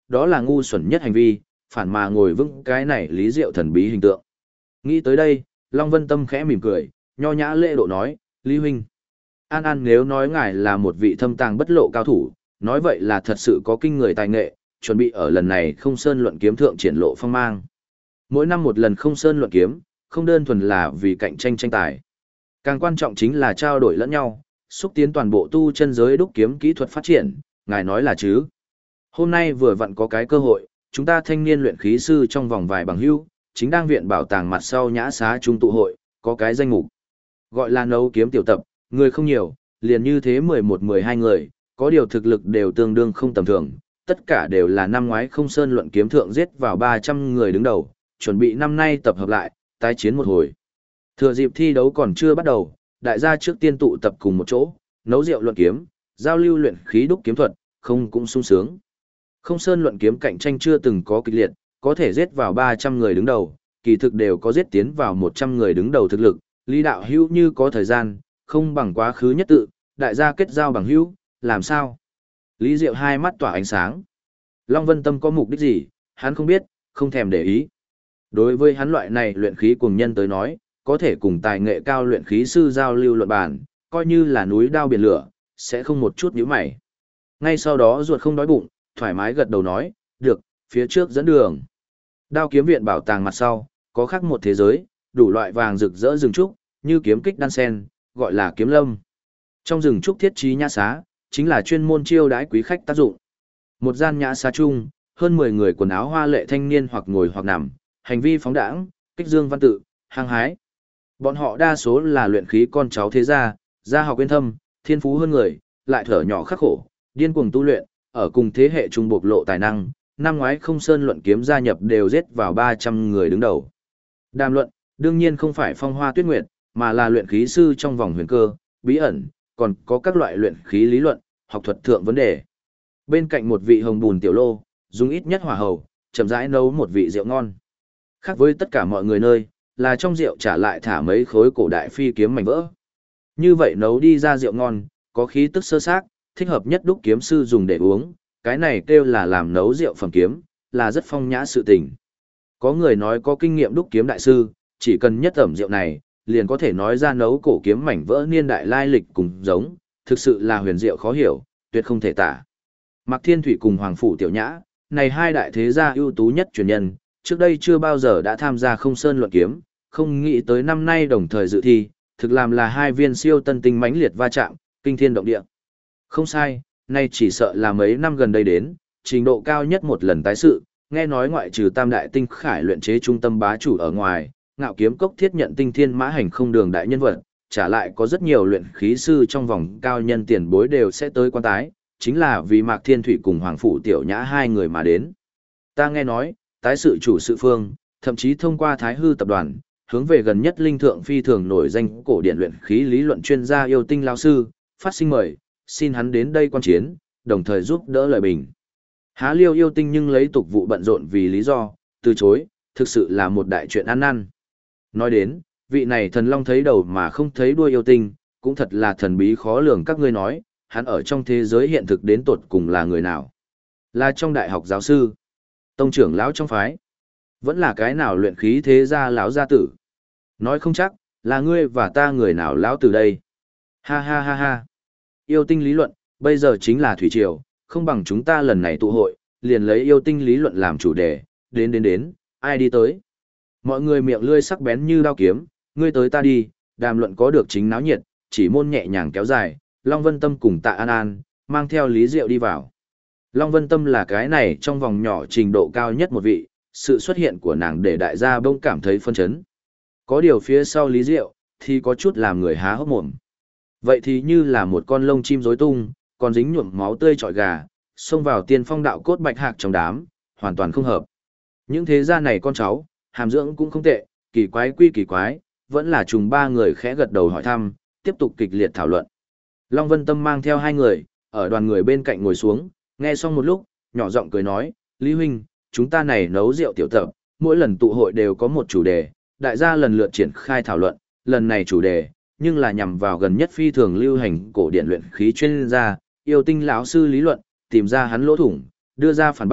đó là ngu xuẩn nhất hành vi, phản mà ngồi vững cái này lý diệu thần bí hình tượng. Nghĩ tới đây, Long Vân Tâm khẽ mỉm cười, nho nhã lễ độ nói, Lý huynh. An An nếu nói ngài là một vị thâm tàng bất lộ cao thủ, nói vậy là thật sự có kinh người tài nghệ, chuẩn bị ở lần này không sơn luận kiếm thượng triển lộ phong mang. Mỗi năm một lần không sơn luận kiếm, không đơn thuần là vì cạnh tranh tranh tài. Càng quan trọng chính là trao đổi lẫn nhau, xúc tiến toàn bộ tu chân giới đúc kiếm kỹ thuật phát triển, ngài nói là chứ. Hôm nay vừa vặn có cái cơ hội, chúng ta thanh niên luyện khí sư trong vòng vài bằng hữu, chính đang viện bảo tàng mặt sau nhã xá trung tụ hội, có cái danh mục. Gọi là nấu kiếm tiểu tập, người không nhiều, liền như thế 11-12 người, có điều thực lực đều tương đương không tầm thường, tất cả đều là năm ngoái không sơn luận kiếm thượng giết vào 300 người đứng đầu, chuẩn bị năm nay tập hợp lại, tái chiến một hồi. Thừa dịp thi đấu còn chưa bắt đầu, đại gia trước tiên tụ tập cùng một chỗ, nấu rượu luận kiếm, giao lưu luyện khí đúc kiếm thuật, không cũng sung sướng. Không sơn luận kiếm cạnh tranh chưa từng có kịch liệt, có thể giết vào 300 người đứng đầu, kỳ thực đều có giết tiến vào 100 người đứng đầu thực lực, Lý đạo hữu như có thời gian, không bằng quá khứ nhất tự, đại gia kết giao bằng hữu, làm sao? Lý Diệu hai mắt tỏa ánh sáng. Long Vân Tâm có mục đích gì, hắn không biết, không thèm để ý. Đối với hắn loại này luyện khí cuồng nhân tới nói, có thể cùng tài nghệ cao luyện khí sư giao lưu luận bàn, coi như là núi đao biển lửa, sẽ không một chút nhíu mày. Ngay sau đó ruột không đói bụng, thoải mái gật đầu nói, được, phía trước dẫn đường. Đao kiếm viện bảo tàng mặt sau, có khác một thế giới, đủ loại vàng rực rỡ rừng trúc, như kiếm kích đan sen, gọi là kiếm lâm. Trong rừng trúc thiết trí nhã xá, chính là chuyên môn chiêu đãi quý khách tác dụng. Một gian nhã xá chung, hơn 10 người quần áo hoa lệ thanh niên hoặc ngồi hoặc nằm, hành vi phóng đãng, kích dương văn tự, hăng hái. Bọn họ đa số là luyện khí con cháu thế gia học uyên thâm, thiên phú hơn người, lại thở nhỏ khắc khổ, điên cuồng tu luyện, ở cùng thế hệ trung bộc lộ tài năng, năm ngoái không sơn luận kiếm gia nhập đều giết vào 300 người đứng đầu. Đàm luận, đương nhiên không phải phong hoa tuyết nguyệt, mà là luyện khí sư trong vòng huyền cơ, bí ẩn, còn có các loại luyện khí lý luận, học thuật thượng vấn đề. Bên cạnh một vị hồng bùn tiểu lô, dùng ít nhất hỏa hầu, chậm rãi nấu một vị rượu ngon. Khác với tất cả mọi người nơi, là trong rượu trả lại thả mấy khối cổ đại phi kiếm mảnh vỡ. Như vậy nấu đi ra rượu ngon, có khí tức sơ xác, thích hợp nhất đúc kiếm sư dùng để uống, cái này kêu là làm nấu rượu phẩm kiếm, là rất phong nhã sự tình. Có người nói có kinh nghiệm đúc kiếm đại sư, chỉ cần nhất ẩm rượu này, liền có thể nói ra nấu cổ kiếm mảnh vỡ niên đại lai lịch cùng giống, thực sự là huyền diệu khó hiểu, tuyệt không thể tả. Mạc Thiên Thủy cùng Hoàng Phủ Tiểu Nhã, này hai đại thế gia ưu tú nhất truyền nhân, trước đây chưa bao giờ đã tham gia không sơn luận kiếm, không nghĩ tới năm nay đồng thời dự thi, thực làm là hai viên siêu tân tinh mãnh liệt va chạm, kinh thiên động địa. Không sai, nay chỉ sợ là mấy năm gần đây đến, trình độ cao nhất một lần tái sự, nghe nói ngoại trừ Tam Đại Tinh Khải luyện chế trung tâm bá chủ ở ngoài, Ngạo Kiếm Cốc thiết nhận tinh thiên mã hành không đường đại nhân vật, trả lại có rất nhiều luyện khí sư trong vòng cao nhân tiền bối đều sẽ tới quan tái, chính là vì Mạc Thiên Thủy cùng Hoàng Phủ Tiểu Nhã hai người mà đến. Ta nghe nói, tái sự chủ sự phương, thậm chí thông qua Thái Hư tập đoàn, hướng về gần nhất linh thượng phi thường nổi danh cổ điển luyện khí lý luận chuyên gia yêu tinh lão sư, phát sinh mời, xin hắn đến đây quan chiến, đồng thời giúp đỡ lời bình. Há Liêu yêu tinh nhưng lấy tục vụ bận rộn vì lý do, từ chối, thực sự là một đại chuyện ăn năn. Nói đến, vị này thần long thấy đầu mà không thấy đuôi yêu tinh, cũng thật là thần bí khó lường các ngươi nói, hắn ở trong thế giới hiện thực đến tột cùng là người nào? Là trong đại học giáo sư, tông trưởng lão trong phái, vẫn là cái nào luyện khí thế gia lão gia tử? Nói không chắc, là ngươi và ta người nào lão từ đây? Ha ha ha ha. Yêu tinh lý luận, bây giờ chính là thủy triều, không bằng chúng ta lần này tụ hội, liền lấy yêu tinh lý luận làm chủ đề, đến, ai đi tới? Mọi người miệng lươi sắc bén như đao kiếm, ngươi tới ta đi, đàm luận có được chính náo nhiệt, chỉ môn nhẹ nhàng kéo dài, Long Vân Tâm cùng Tạ An An, mang theo Lý Diệu đi vào. Long Vân Tâm là cái này trong vòng nhỏ trình độ cao nhất một vị, sự xuất hiện của nàng để đại gia bỗng cảm thấy phân chấn. Có điều phía sau Lý Diệu, thì có chút làm người há hốc mồm. Vậy thì như là một con lông chim rối tung, còn dính nhuộm máu tươi trọi gà, xông vào tiên phong đạo cốt bạch hạc trong đám, hoàn toàn không hợp. Những thế gia này con cháu, hàm dưỡng cũng không tệ, kỳ quái quy kỳ quái, vẫn là trùng ba người khẽ gật đầu hỏi thăm, tiếp tục kịch liệt thảo luận. Long Vân Tâm mang theo hai người, ở đoàn người bên cạnh ngồi xuống, nghe xong một lúc, nhỏ giọng cười nói, Lý Huynh, chúng ta này nấu rượu tiểu tập, mỗi lần tụ hội đều có một chủ đề, đại gia lần lượt triển khai thảo luận, lần này chủ đề, nhưng là nhằm vào gần nhất phi thường lưu hành cổ điển luyện khí chuyên gia, yêu tinh lão sư lý luận, tìm ra hắn lỗ thủng, đưa ra phản bác,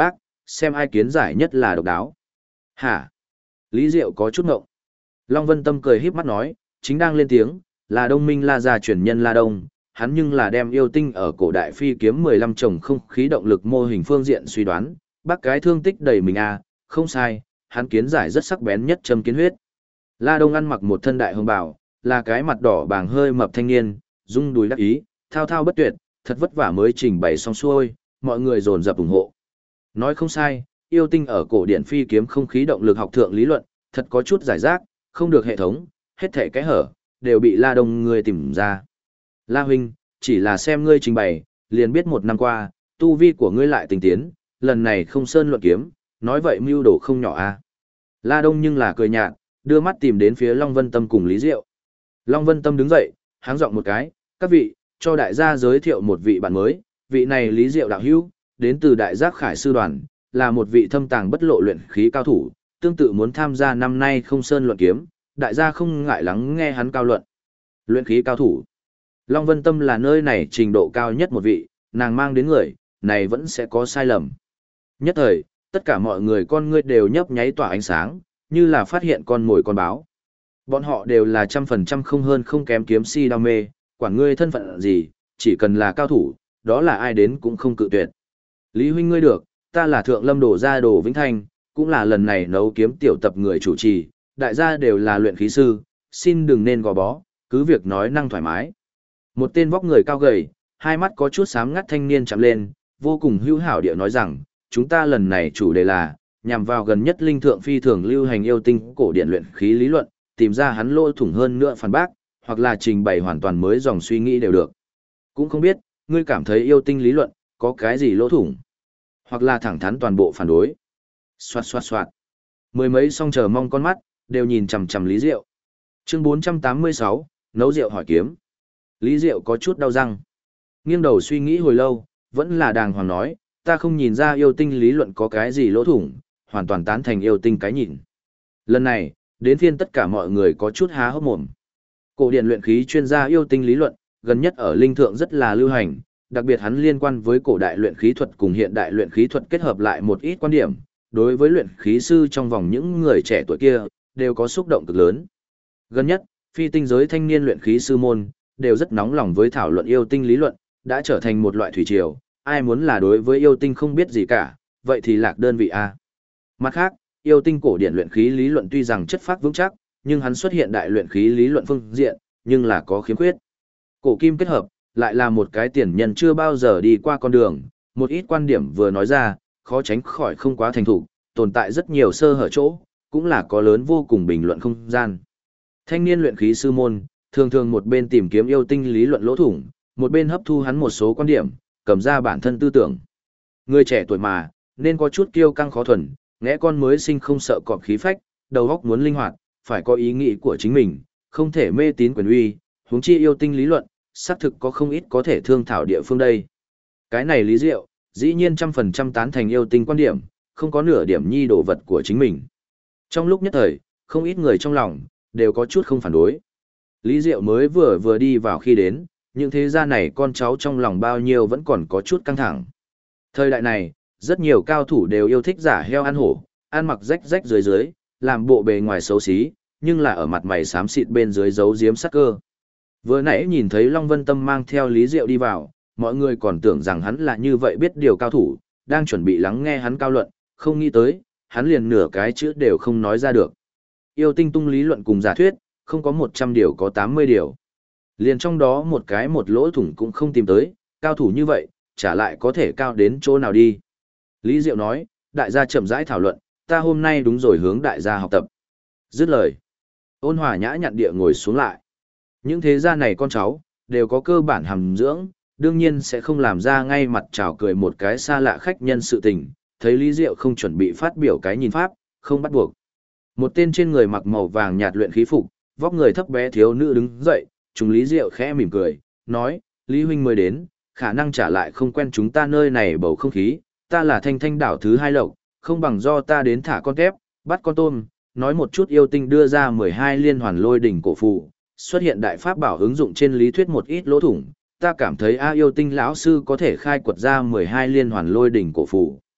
xem ai kiến giải nhất là độc đáo. Hả? Lý Diệu có chút ngộng. Long Vân Tâm cười híp mắt nói, chính đang lên tiếng, là Đông Minh La gia truyền nhân La Đông, hắn nhưng là đem yêu tinh ở cổ đại phi kiếm 15 chồng không khí động lực mô hình phương diện suy đoán, bác cái thương tích đầy mình à, không sai, hắn kiến giải rất sắc bén nhất châm kiến huyết. La Đông ăn mặc một thân đại hồng bào, là cái mặt đỏ bàng hơi mập thanh niên, rung đùi đắc ý, thao thao bất tuyệt, thật vất vả mới trình bày xong xuôi, mọi người dồn dập ủng hộ. Nói không sai, yêu tinh ở cổ điển phi kiếm không khí động lực học thượng lý luận, thật có chút giải rác, không được hệ thống, hết thảy cái hở, đều bị La Đông ngươi tìm ra. La huynh, chỉ là xem ngươi trình bày, liền biết một năm qua, tu vi của ngươi lại tinh tiến, lần này không sơn luận kiếm, nói vậy mưu đồ không nhỏ a. À. La Đông nhưng là cười nhạt, đưa mắt tìm đến phía Long Vân Tâm cùng Lý Diệu. Long Vân Tâm đứng dậy, háng giọng một cái, các vị, cho đại gia giới thiệu một vị bạn mới, vị này Lý Diệu đạo hữu, đến từ Đại Giác Khải Sư Đoàn, là một vị thâm tàng bất lộ luyện khí cao thủ, tương tự muốn tham gia năm nay không sơn luận kiếm, đại gia không ngại lắng nghe hắn cao luận. Luyện khí cao thủ. Long Vân Tâm là nơi này trình độ cao nhất một vị, nàng mang đến người, này vẫn sẽ có sai lầm. Nhất thời, tất cả mọi người con ngươi đều nhấp nháy tỏa ánh sáng, như là phát hiện con mồi con báo. Bọn họ đều là 100% không hơn không kém kiếm si đam mê, quản ngươi thân phận gì, chỉ cần là cao thủ, đó là ai đến cũng không cự tuyệt. Lý huynh ngươi được, ta là Thượng Lâm Đổ Gia Đồ Vĩnh Thanh, cũng là lần này nấu kiếm tiểu tập người chủ trì, đại gia đều là luyện khí sư, xin đừng nên gò bó, cứ việc nói năng thoải mái. Một tên vóc người cao gầy, hai mắt có chút sáng ngắt thanh niên chạm lên, vô cùng hữu hảo địa nói rằng, chúng ta lần này chủ đề là, nhằm vào gần nhất linh thượng phi thường lưu hành yêu tinh cổ điển luyện khí lý luận, tìm ra hắn lỗ thủng hơn nữa phản bác, hoặc là trình bày hoàn toàn mới dòng suy nghĩ đều được. Cũng không biết, ngươi cảm thấy yêu tinh lý luận, có cái gì lỗ thủng, hoặc là thẳng thắn toàn bộ phản đối. Xoạt xoạt xoạt. Mười mấy song chờ mong con mắt, đều nhìn chằm chằm Lý Diệu. Chương 486, nấu rượu hỏi kiếm. Lý Diệu có chút đau răng. Nghiêng đầu suy nghĩ hồi lâu, vẫn là đàng hoàng nói, ta không nhìn ra yêu tinh lý luận có cái gì lỗ thủng, hoàn toàn tán thành yêu tinh cái nhìn. Lần này, đến phiên tất cả mọi người có chút há hốc mồm. Cổ điển luyện khí chuyên gia yêu tinh lý luận, gần nhất ở linh thượng rất là lưu hành, đặc biệt hắn liên quan với cổ đại luyện khí thuật cùng hiện đại luyện khí thuật kết hợp lại một ít quan điểm, đối với luyện khí sư trong vòng những người trẻ tuổi kia, đều có xúc động cực lớn. Gần nhất, phi tinh giới thanh niên luyện khí sư môn, đều rất nóng lòng với thảo luận yêu tinh lý luận, đã trở thành một loại thủy triều, ai muốn là đối với yêu tinh không biết gì cả, vậy thì lạc đơn vị A. Mặt khác, yêu tinh cổ điển luyện khí lý luận tuy rằng chất phác vững chắc, nhưng hắn xuất hiện đại luyện khí lý luận phương diện, nhưng là có khiếm khuyết. Cổ kim kết hợp, lại là một cái tiền nhân chưa bao giờ đi qua con đường, một ít quan điểm vừa nói ra, khó tránh khỏi không quá thành thục, tồn tại rất nhiều sơ hở chỗ, cũng là có lớn vô cùng bình luận không gian. Thanh niên luyện khí sư môn, thường thường một bên tìm kiếm yêu tinh lý luận lỗ thủng, một bên hấp thu hắn một số quan điểm, cầm ra bản thân tư tưởng. Người trẻ tuổi mà, nên có chút kiêu căng khó thuần, ngẽ con mới sinh không sợ cọp khí phách, đầu óc muốn linh hoạt, phải có ý nghĩ của chính mình, không thể mê tín quyền uy, huống chi yêu tinh lý luận, xác thực có không ít có thể thương thảo địa phương đây. Cái này Lý Diệu, dĩ nhiên 100% tán thành yêu tinh quan điểm, không có nửa điểm nhi đồ vật của chính mình. Trong lúc nhất thời, không ít người trong lòng, đều có chút không phản đối. Lý Diệu mới vừa đi vào khi đến, những thế gia này con cháu trong lòng bao nhiêu vẫn còn có chút căng thẳng. Thời đại này, rất nhiều cao thủ đều yêu thích giả heo ăn hổ, ăn mặc rách rách dưới dưới, làm bộ bề ngoài xấu xí, nhưng là ở mặt mày xám xịt bên dưới giấu giếm sắc cơ. Vừa nãy nhìn thấy Long Vân Tâm mang theo Lý Diệu đi vào, mọi người còn tưởng rằng hắn là như vậy biết điều cao thủ, đang chuẩn bị lắng nghe hắn cao luận, không nghĩ tới, hắn liền nửa cái chữ đều không nói ra được. Yêu tinh tung lý luận cùng giả thuyết, không có 100 điều có 80 điều. Liền trong đó một cái một lỗ thủng cũng không tìm tới, cao thủ như vậy, trả lại có thể cao đến chỗ nào đi. Lý Diệu nói, đại gia chậm rãi thảo luận, ta hôm nay đúng rồi hướng đại gia học tập. Dứt lời. Ôn hòa nhã nhặn địa ngồi xuống lại. Những thế gia này con cháu, đều có cơ bản hàm dưỡng, đương nhiên sẽ không làm ra ngay mặt chào cười một cái xa lạ khách nhân sự tình, thấy Lý Diệu không chuẩn bị phát biểu cái nhìn pháp, không bắt buộc. Một tên trên người mặc màu vàng nhạt luyện khí phục, vóc người thấp bé thiếu nữ đứng dậy, chúng Lý Diệu khẽ mỉm cười, nói, Lý huynh mới đến, khả năng trả lại không quen chúng ta nơi này bầu không khí, ta là Thanh Thanh đảo thứ 2 lộc, không bằng do ta đến thả con tép, bắt con tôm, nói một chút yêu tinh đưa ra 12 liên hoàn lôi đỉnh cổ phù, xuất hiện đại pháp bảo ứng dụng trên lý thuyết một ít lỗ thủng, ta cảm thấy yêu tinh lão sư có thể khai quật ra 12 liên hoàn lôi đỉnh cổ phù.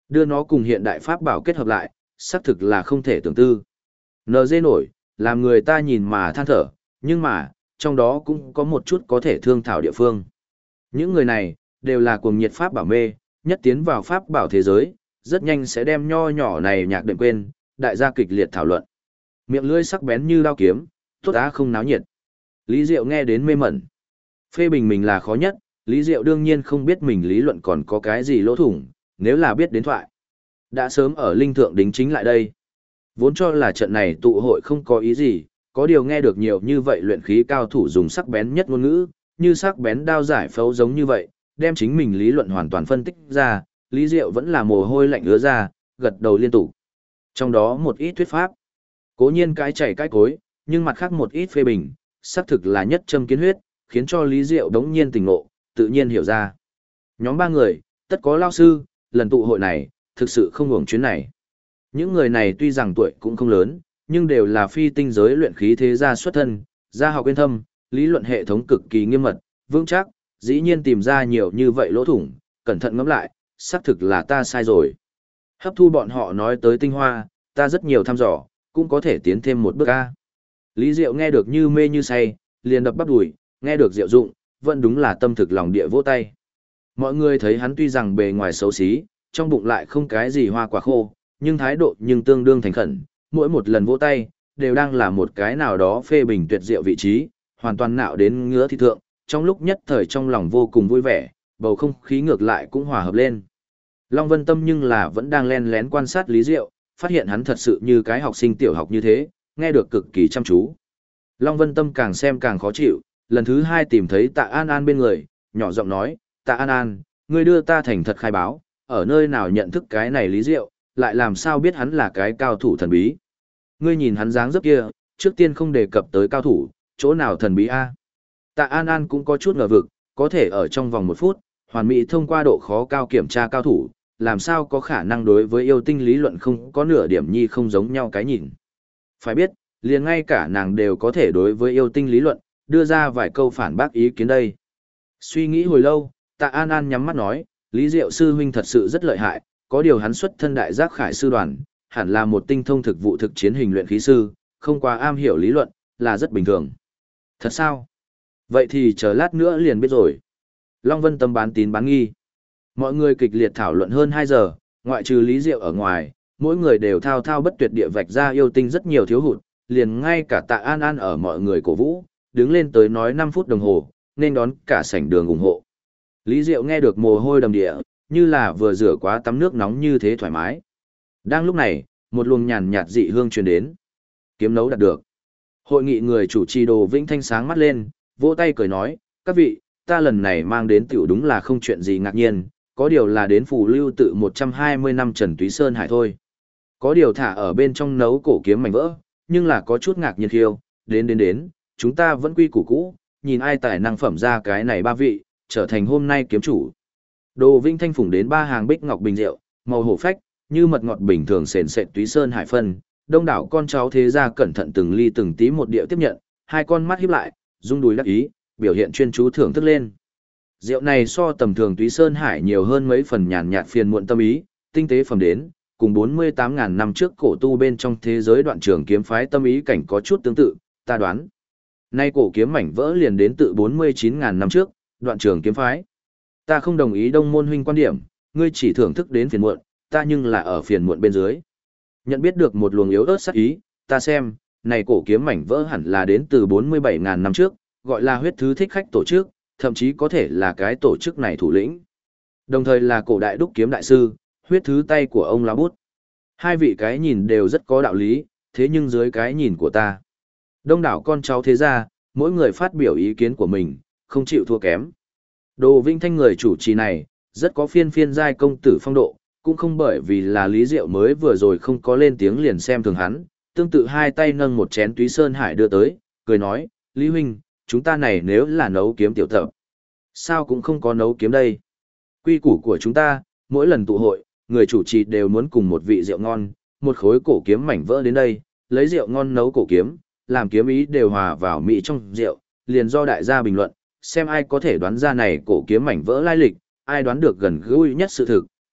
Đưa nó cùng hiện đại pháp bảo kết hợp lại, xác thực là không thể tưởng tư. NG nổi, làm người ta nhìn mà than thở, nhưng mà, trong đó cũng có một chút có thể thương thảo địa phương. Những người này, đều là cuồng nhiệt pháp bảo mê, nhất tiến vào pháp bảo thế giới, rất nhanh sẽ đem nho nhỏ này nhạc đệm quên, đại gia kịch liệt thảo luận. Miệng lưỡi sắc bén như đao kiếm, tốt á không náo nhiệt. Lý Diệu nghe đến mê mẩn. Phê bình mình là khó nhất, Lý Diệu đương nhiên không biết mình lý luận còn có cái gì lỗ thủng, nếu là biết đến thoại. Đã sớm ở linh thượng đính chính lại đây. Vốn cho là trận này tụ hội không có ý gì, có điều nghe được nhiều như vậy luyện khí cao thủ dùng sắc bén nhất ngôn ngữ, như sắc bén đao giải phẫu giống như vậy, đem chính mình lý luận hoàn toàn phân tích ra, Lý Diệu vẫn là mồ hôi lạnh ứa ra, gật đầu liên tục. Trong đó một ít thuyết pháp, cố nhiên cái chảy cái cối, nhưng mặt khác một ít phê bình, xác thực là nhất châm kiến huyết, khiến cho Lý Diệu đống nhiên tỉnh ngộ, tự nhiên hiểu ra. Nhóm ba người, tất có lao sư, lần tụ hội này, thực sự không hưởng chuyến này. Những người này tuy rằng tuổi cũng không lớn, nhưng đều là phi tinh giới luyện khí thế gia xuất thân, gia học uyên thâm, lý luận hệ thống cực kỳ nghiêm mật, vững chắc, dĩ nhiên tìm ra nhiều như vậy lỗ thủng, cẩn thận ngẫm lại, xác thực là ta sai rồi. Hấp thu bọn họ nói tới tinh hoa, ta rất nhiều thăm dò, cũng có thể tiến thêm một bước a. Lý Diệu nghe được như mê như say, liền đập bắp đùi, nghe được Diệu dụng, vẫn đúng là tâm thực lòng địa vỗ tay. Mọi người thấy hắn tuy rằng bề ngoài xấu xí, trong bụng lại không cái gì hoa quả khô, nhưng thái độ nhưng tương đương thành khẩn, mỗi một lần vỗ tay, đều đang là một cái nào đó phê bình tuyệt diệu vị trí, hoàn toàn nạo đến ngứa thị thượng, trong lúc nhất thời trong lòng vô cùng vui vẻ, bầu không khí ngược lại cũng hòa hợp lên. Long Vân Tâm nhưng là vẫn đang len lén quan sát Lý Diệu, phát hiện hắn thật sự như cái học sinh tiểu học như thế, nghe được cực kỳ chăm chú. Long Vân Tâm càng xem càng khó chịu, lần thứ hai tìm thấy Tạ An An bên người, nhỏ giọng nói, Tạ An An, ngươi đưa ta thành thật khai báo, ở nơi nào nhận thức cái này Lý Diệu, lại làm sao biết hắn là cái cao thủ thần bí. Ngươi nhìn hắn dáng dấp kia, trước tiên không đề cập tới cao thủ, chỗ nào thần bí a? Tạ An An cũng có chút ngờ vực, có thể ở trong vòng 1 phút, hoàn mỹ thông qua độ khó cao kiểm tra cao thủ, làm sao có khả năng đối với yêu tinh lý luận không có nửa điểm nhi không giống nhau cái nhìn. Phải biết, liền ngay cả nàng đều có thể đối với yêu tinh lý luận, đưa ra vài câu phản bác ý kiến đây. Suy nghĩ hồi lâu, Tạ An An nhắm mắt nói, Lý Diệu sư huynh thật sự rất lợi hại, có điều hắn xuất thân đại giác khải sư đoàn, hẳn là một tinh thông thực vụ thực chiến hình luyện khí sư, không quá am hiểu lý luận, là rất bình thường. Thật sao? Vậy thì chờ lát nữa liền biết rồi. Long Vân Tâm bán tín bán nghi. Mọi người kịch liệt thảo luận hơn 2 giờ, ngoại trừ Lý Diệu ở ngoài, mỗi người đều thao thao bất tuyệt địa vạch ra yêu tinh rất nhiều thiếu hụt, liền ngay cả Tạ An An ở mọi người cổ vũ, đứng lên tới nói 5 phút đồng hồ, nên đón cả sảnh đường ủng hộ. Lý Diệu nghe được mồ hôi đầm địa, như là vừa rửa quá tắm nước nóng như thế thoải mái. Đang lúc này, một luồng nhàn nhạt dị hương truyền đến. Kiếm nấu đạt được. Hội nghị người chủ trì Đồ Vĩnh Thanh sáng mắt lên, vỗ tay cười nói, các vị, ta lần này mang đến tiểu đúng là không chuyện gì ngạc nhiên, có điều là đến phù lưu tự 120 năm Trần Túy Sơn Hải thôi. Có điều thả ở bên trong nấu cổ kiếm mảnh vỡ, nhưng là có chút ngạc nhiên khiêu, đến, chúng ta vẫn quy củ cũ, nhìn ai tài năng phẩm ra cái này 3 vị, trở thành hôm nay kiếm chủ. Đồ Vinh Thanh phủng đến 3 hàng bích ngọc bình rượu, màu hổ phách, như mật ngọt bình thường sền sệt Túy Sơn Hải phân, đông đảo con cháu thế gia cẩn thận từng ly từng tí một điệu tiếp nhận, hai con mắt híp lại, rung đùi đắc ý, biểu hiện chuyên chú thưởng thức lên. Rượu này so tầm thường Túy Sơn Hải nhiều hơn mấy phần nhàn nhạt phiền muộn tâm ý, tinh tế phẩm đến, cùng 48.000 năm trước cổ tu bên trong thế giới đoạn trường kiếm phái tâm ý cảnh có chút tương tự, ta đoán. Nay cổ kiếm mảnh vỡ liền đến tự 49.000 năm trước, đoạn trường kiếm phái. Ta không đồng ý Đông Môn huynh quan điểm, ngươi chỉ thưởng thức đến phiền muộn, ta nhưng là ở phiền muộn bên dưới. Nhận biết được một luồng yếu ớt sắc ý, ta xem, này cổ kiếm mảnh vỡ hẳn là đến từ 47.000 năm trước, gọi là huyết thứ thích khách tổ chức, thậm chí có thể là cái tổ chức này thủ lĩnh. Đồng thời là cổ đại đúc kiếm đại sư, huyết thứ tay của ông lá bút. Hai vị cái nhìn đều rất có đạo lý, thế nhưng dưới cái nhìn của ta. Đông đảo con cháu thế gia, mỗi người phát biểu ý kiến của mình, không chịu thua kém. Đồ Vinh Thanh người chủ trì này, rất có phiên giai công tử phong độ, cũng không bởi vì là Lý Diệu mới vừa rồi không có lên tiếng liền xem thường hắn, tương tự hai tay nâng một chén Túy Sơn Hải đưa tới, cười nói, Lý huynh, chúng ta này nếu là nấu kiếm tiểu tập, sao cũng không có nấu kiếm đây. Quy củ của chúng ta, mỗi lần tụ hội, người chủ trì đều muốn cùng một vị rượu ngon, một khối cổ kiếm mảnh vỡ đến đây, lấy rượu ngon nấu cổ kiếm, làm kiếm ý đều hòa vào mỹ trong rượu, liền do đại gia bình luận, xem ai có thể đoán ra này cổ kiếm mảnh vỡ lai lịch, ai đoán được gần gũi nhất sự thực,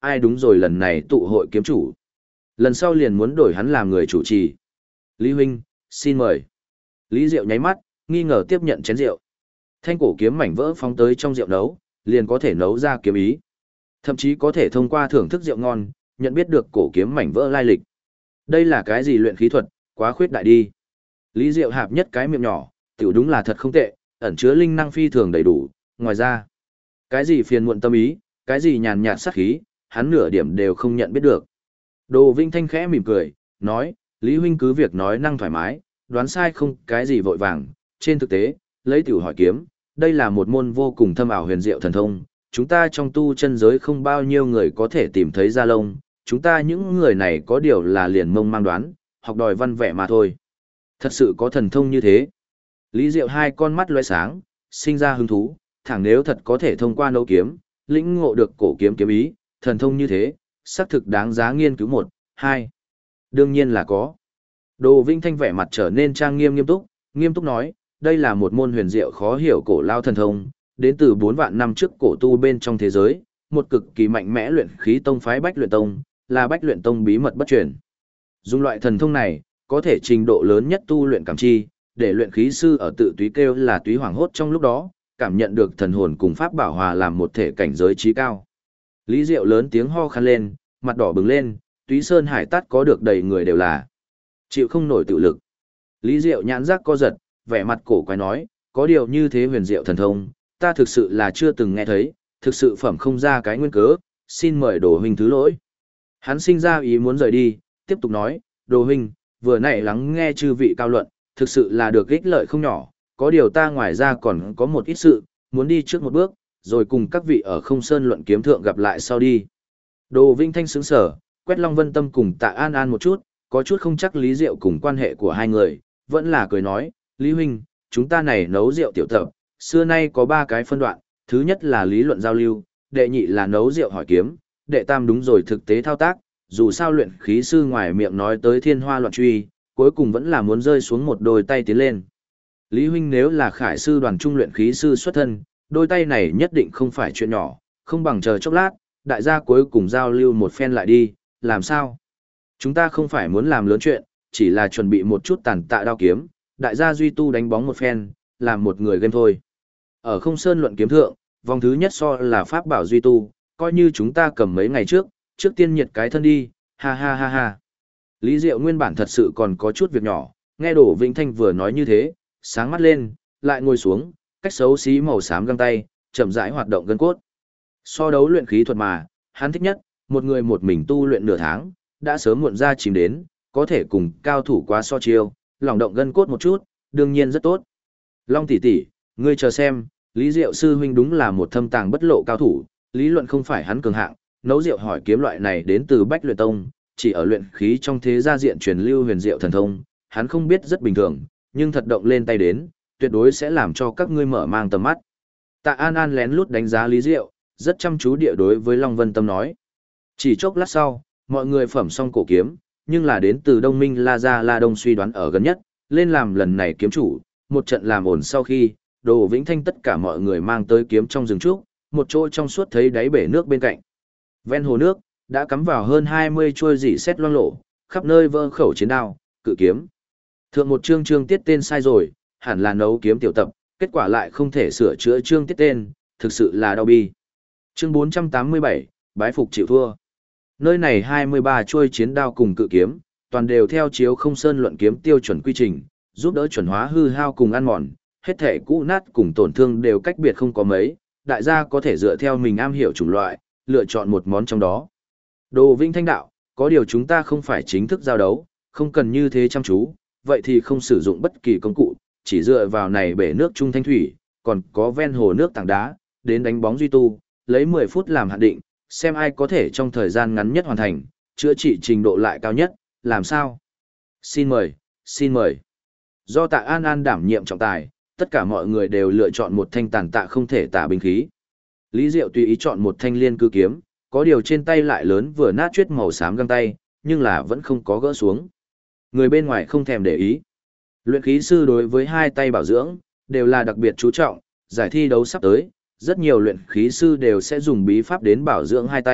ai đúng rồi lần này tụ hội kiếm chủ. Lần sau liền muốn đổi hắn làm người chủ trì. Lý huynh, xin mời. Lý Diệu nháy mắt, nghi ngờ tiếp nhận chén rượu. Thanh cổ kiếm mảnh vỡ phóng tới trong rượu nấu, liền có thể nấu ra kiếm ý. Thậm chí có thể thông qua thưởng thức rượu ngon, nhận biết được cổ kiếm mảnh vỡ lai lịch. Đây là cái gì luyện khí thuật, quá khuyết đại đi. Lý Diệu hạp nhất cái miệng nhỏ, tiểu đúng là thật không tệ, ẩn chứa linh năng phi thường đầy đủ, ngoài ra, cái gì phiền muộn tâm ý, cái gì nhàn nhạt sát khí, hắn nửa điểm đều không nhận biết được. Đồ Vinh Thanh khẽ mỉm cười, nói, Lý huynh cứ việc nói năng thoải mái, đoán sai không cái gì vội vàng, trên thực tế, lấy tiểu hỏi kiếm, đây là một môn vô cùng thâm ảo huyền diệu thần thông, chúng ta trong tu chân giới không bao nhiêu người có thể tìm thấy ra lông, chúng ta những người này có điều là liền mông mang đoán, học đòi văn vẻ mà thôi. Thật sự có thần thông như thế. Lý Diệu hai con mắt lóe sáng, sinh ra hứng thú, thẳng nếu thật có thể thông qua nấu kiếm, lĩnh ngộ được cổ kiếm kiếm ý, thần thông như thế, xác thực đáng giá nghiên cứu một, hai. Đương nhiên là có. Đồ Vinh Thanh vẻ mặt trở nên trang nghiêm túc nói, đây là một môn huyền diệu khó hiểu cổ lao thần thông, đến từ 4 vạn năm trước cổ tu bên trong thế giới, một cực kỳ mạnh mẽ luyện khí tông phái Bách Luyện Tông, là Bách Luyện Tông bí mật bất truyền. Dùng loại thần thông này, có thể trình độ lớn nhất tu luyện cảm chi, để luyện khí sư ở tự túy kêu là túy hoàng hốt trong lúc đó, cảm nhận được thần hồn cùng pháp bảo hòa làm một thể cảnh giới trí cao. Lý Diệu lớn tiếng ho khan lên, mặt đỏ bừng lên, túy sơn hải tát có được đầy người đều là chịu không nổi tự lực. Lý Diệu nhãn giác co giật, vẻ mặt cổ quái nói, có điều như thế huyền diệu thần thông, ta thực sự là chưa từng nghe thấy, thực sự phẩm không ra cái nguyên cớ, xin mời Đồ huynh thứ lỗi. Hắn sinh ra ý muốn rời đi, tiếp tục nói, Đồ huynh, vừa nãy lắng nghe chư vị cao luận, thực sự là được ích lợi không nhỏ, có điều ta ngoài ra còn có một ít sự, muốn đi trước một bước, rồi cùng các vị ở không sơn luận kiếm thượng gặp lại sau đi. Đồ Vinh Thanh sững sở, quét Long Vân Tâm cùng Tạ An An một chút, có chút không chắc Lý Diệu cùng quan hệ của hai người, vẫn là cười nói, Lý huynh, chúng ta này nấu rượu tiểu tập, xưa nay có 3 cái phân đoạn, thứ nhất là lý luận giao lưu, đệ nhị là nấu rượu hỏi kiếm, đệ tam đúng rồi thực tế thao tác, dù sao luyện khí sư ngoài miệng nói tới thiên hoa loạn truy, cuối cùng vẫn là muốn rơi xuống một đôi tay tiến lên. Lý huynh nếu là khải sư đoàn trung luyện khí sư xuất thân, đôi tay này nhất định không phải chuyện nhỏ, không bằng chờ chốc lát, đại gia cuối cùng giao lưu một phen lại đi, làm sao? Chúng ta không phải muốn làm lớn chuyện, chỉ là chuẩn bị một chút tàn tạ đao kiếm, đại gia duy tu đánh bóng một phen, làm một người game thôi. Ở không sơn luận kiếm thượng, vòng thứ nhất so là pháp bảo duy tu, coi như chúng ta cầm mấy ngày trước tiên nhiệt cái thân đi, ha ha ha ha. Lý Diệu nguyên bản thật sự còn có chút việc nhỏ, nghe Đỗ Vĩnh Thanh vừa nói như thế, sáng mắt lên, lại ngồi xuống, cách xấu xí màu xám găng tay, chậm rãi hoạt động gân cốt. So đấu luyện khí thuật mà, hắn thích nhất, một người một mình tu luyện nửa tháng, đã sớm muộn ra chìm đến, có thể cùng cao thủ quá so chiêu, lòng động gân cốt một chút, đương nhiên rất tốt. Long tỷ tỷ, ngươi chờ xem, Lý Diệu sư huynh đúng là một thâm tàng bất lộ cao thủ, lý luận không phải hắn cường hạng, nấu rượu hỏi kiếm loại này đến từ Bách Luyện Tông, chỉ ở luyện khí trong thế gia diện truyền lưu huyền diệu thần thông, hắn không biết rất bình thường, nhưng thật động lên tay đến, tuyệt đối sẽ làm cho các ngươi mở mang tầm mắt. Tạ An An lén lút đánh giá Lý Diệu, rất chăm chú địa đối với Long Vân Tâm nói. Chỉ chốc lát sau, mọi người phẩm xong cổ kiếm, nhưng là đến từ Đông Minh La Gia La Đông suy đoán ở gần nhất, lên làm lần này kiếm chủ, một trận làm ổn sau khi, Đồ Vĩnh Thanh tất cả mọi người mang tới kiếm trong rừng trúc, một chỗ trong suốt thấy đáy bể nước bên cạnh. Ven hồ nước, đã cắm vào hơn 20 chuôi rỉ sét loang lổ, khắp nơi vơ khẩu chiến đao, cự kiếm. Thượng một chương tiết tên sai rồi, hẳn là nấu kiếm tiểu tập, kết quả lại không thể sửa chữa chương tiết tên, thực sự là đau bi. Chương 487, bái phục chịu thua. Nơi này 23 chuôi chiến đao cùng cự kiếm, toàn đều theo chiếu không sơn luận kiếm tiêu chuẩn quy trình, giúp đỡ chuẩn hóa hư hao cùng ăn mòn, hết thể cũ nát cùng tổn thương đều cách biệt không có mấy, đại gia có thể dựa theo mình am hiểu chủng loại, lựa chọn một món trong đó. Đồ Vĩnh Thanh đạo, có điều chúng ta không phải chính thức giao đấu, không cần như thế chăm chú, vậy thì không sử dụng bất kỳ công cụ, chỉ dựa vào này bể nước trung thanh thủy, còn có ven hồ nước tảng đá, đến đánh bóng duy tu, lấy 10 phút làm hạn định, xem ai có thể trong thời gian ngắn nhất hoàn thành, chữa trị trình độ lại cao nhất, làm sao? Xin mời, xin mời. Do Tạ An An đảm nhiệm trọng tài, tất cả mọi người đều lựa chọn một thanh tàn tạ không thể tả binh khí. Lý Diệu tùy ý chọn một thanh liên cư kiếm, có điều trên tay lại lớn vừa nát chuyết màu xám găng tay, nhưng là vẫn không có gỡ xuống. Người bên ngoài không thèm để ý. Luyện khí sư đối với hai tay bảo dưỡng, đều là đặc biệt chú trọng, giải thi đấu sắp tới, rất nhiều luyện khí sư đều sẽ dùng bí pháp đến bảo dưỡng hai tay,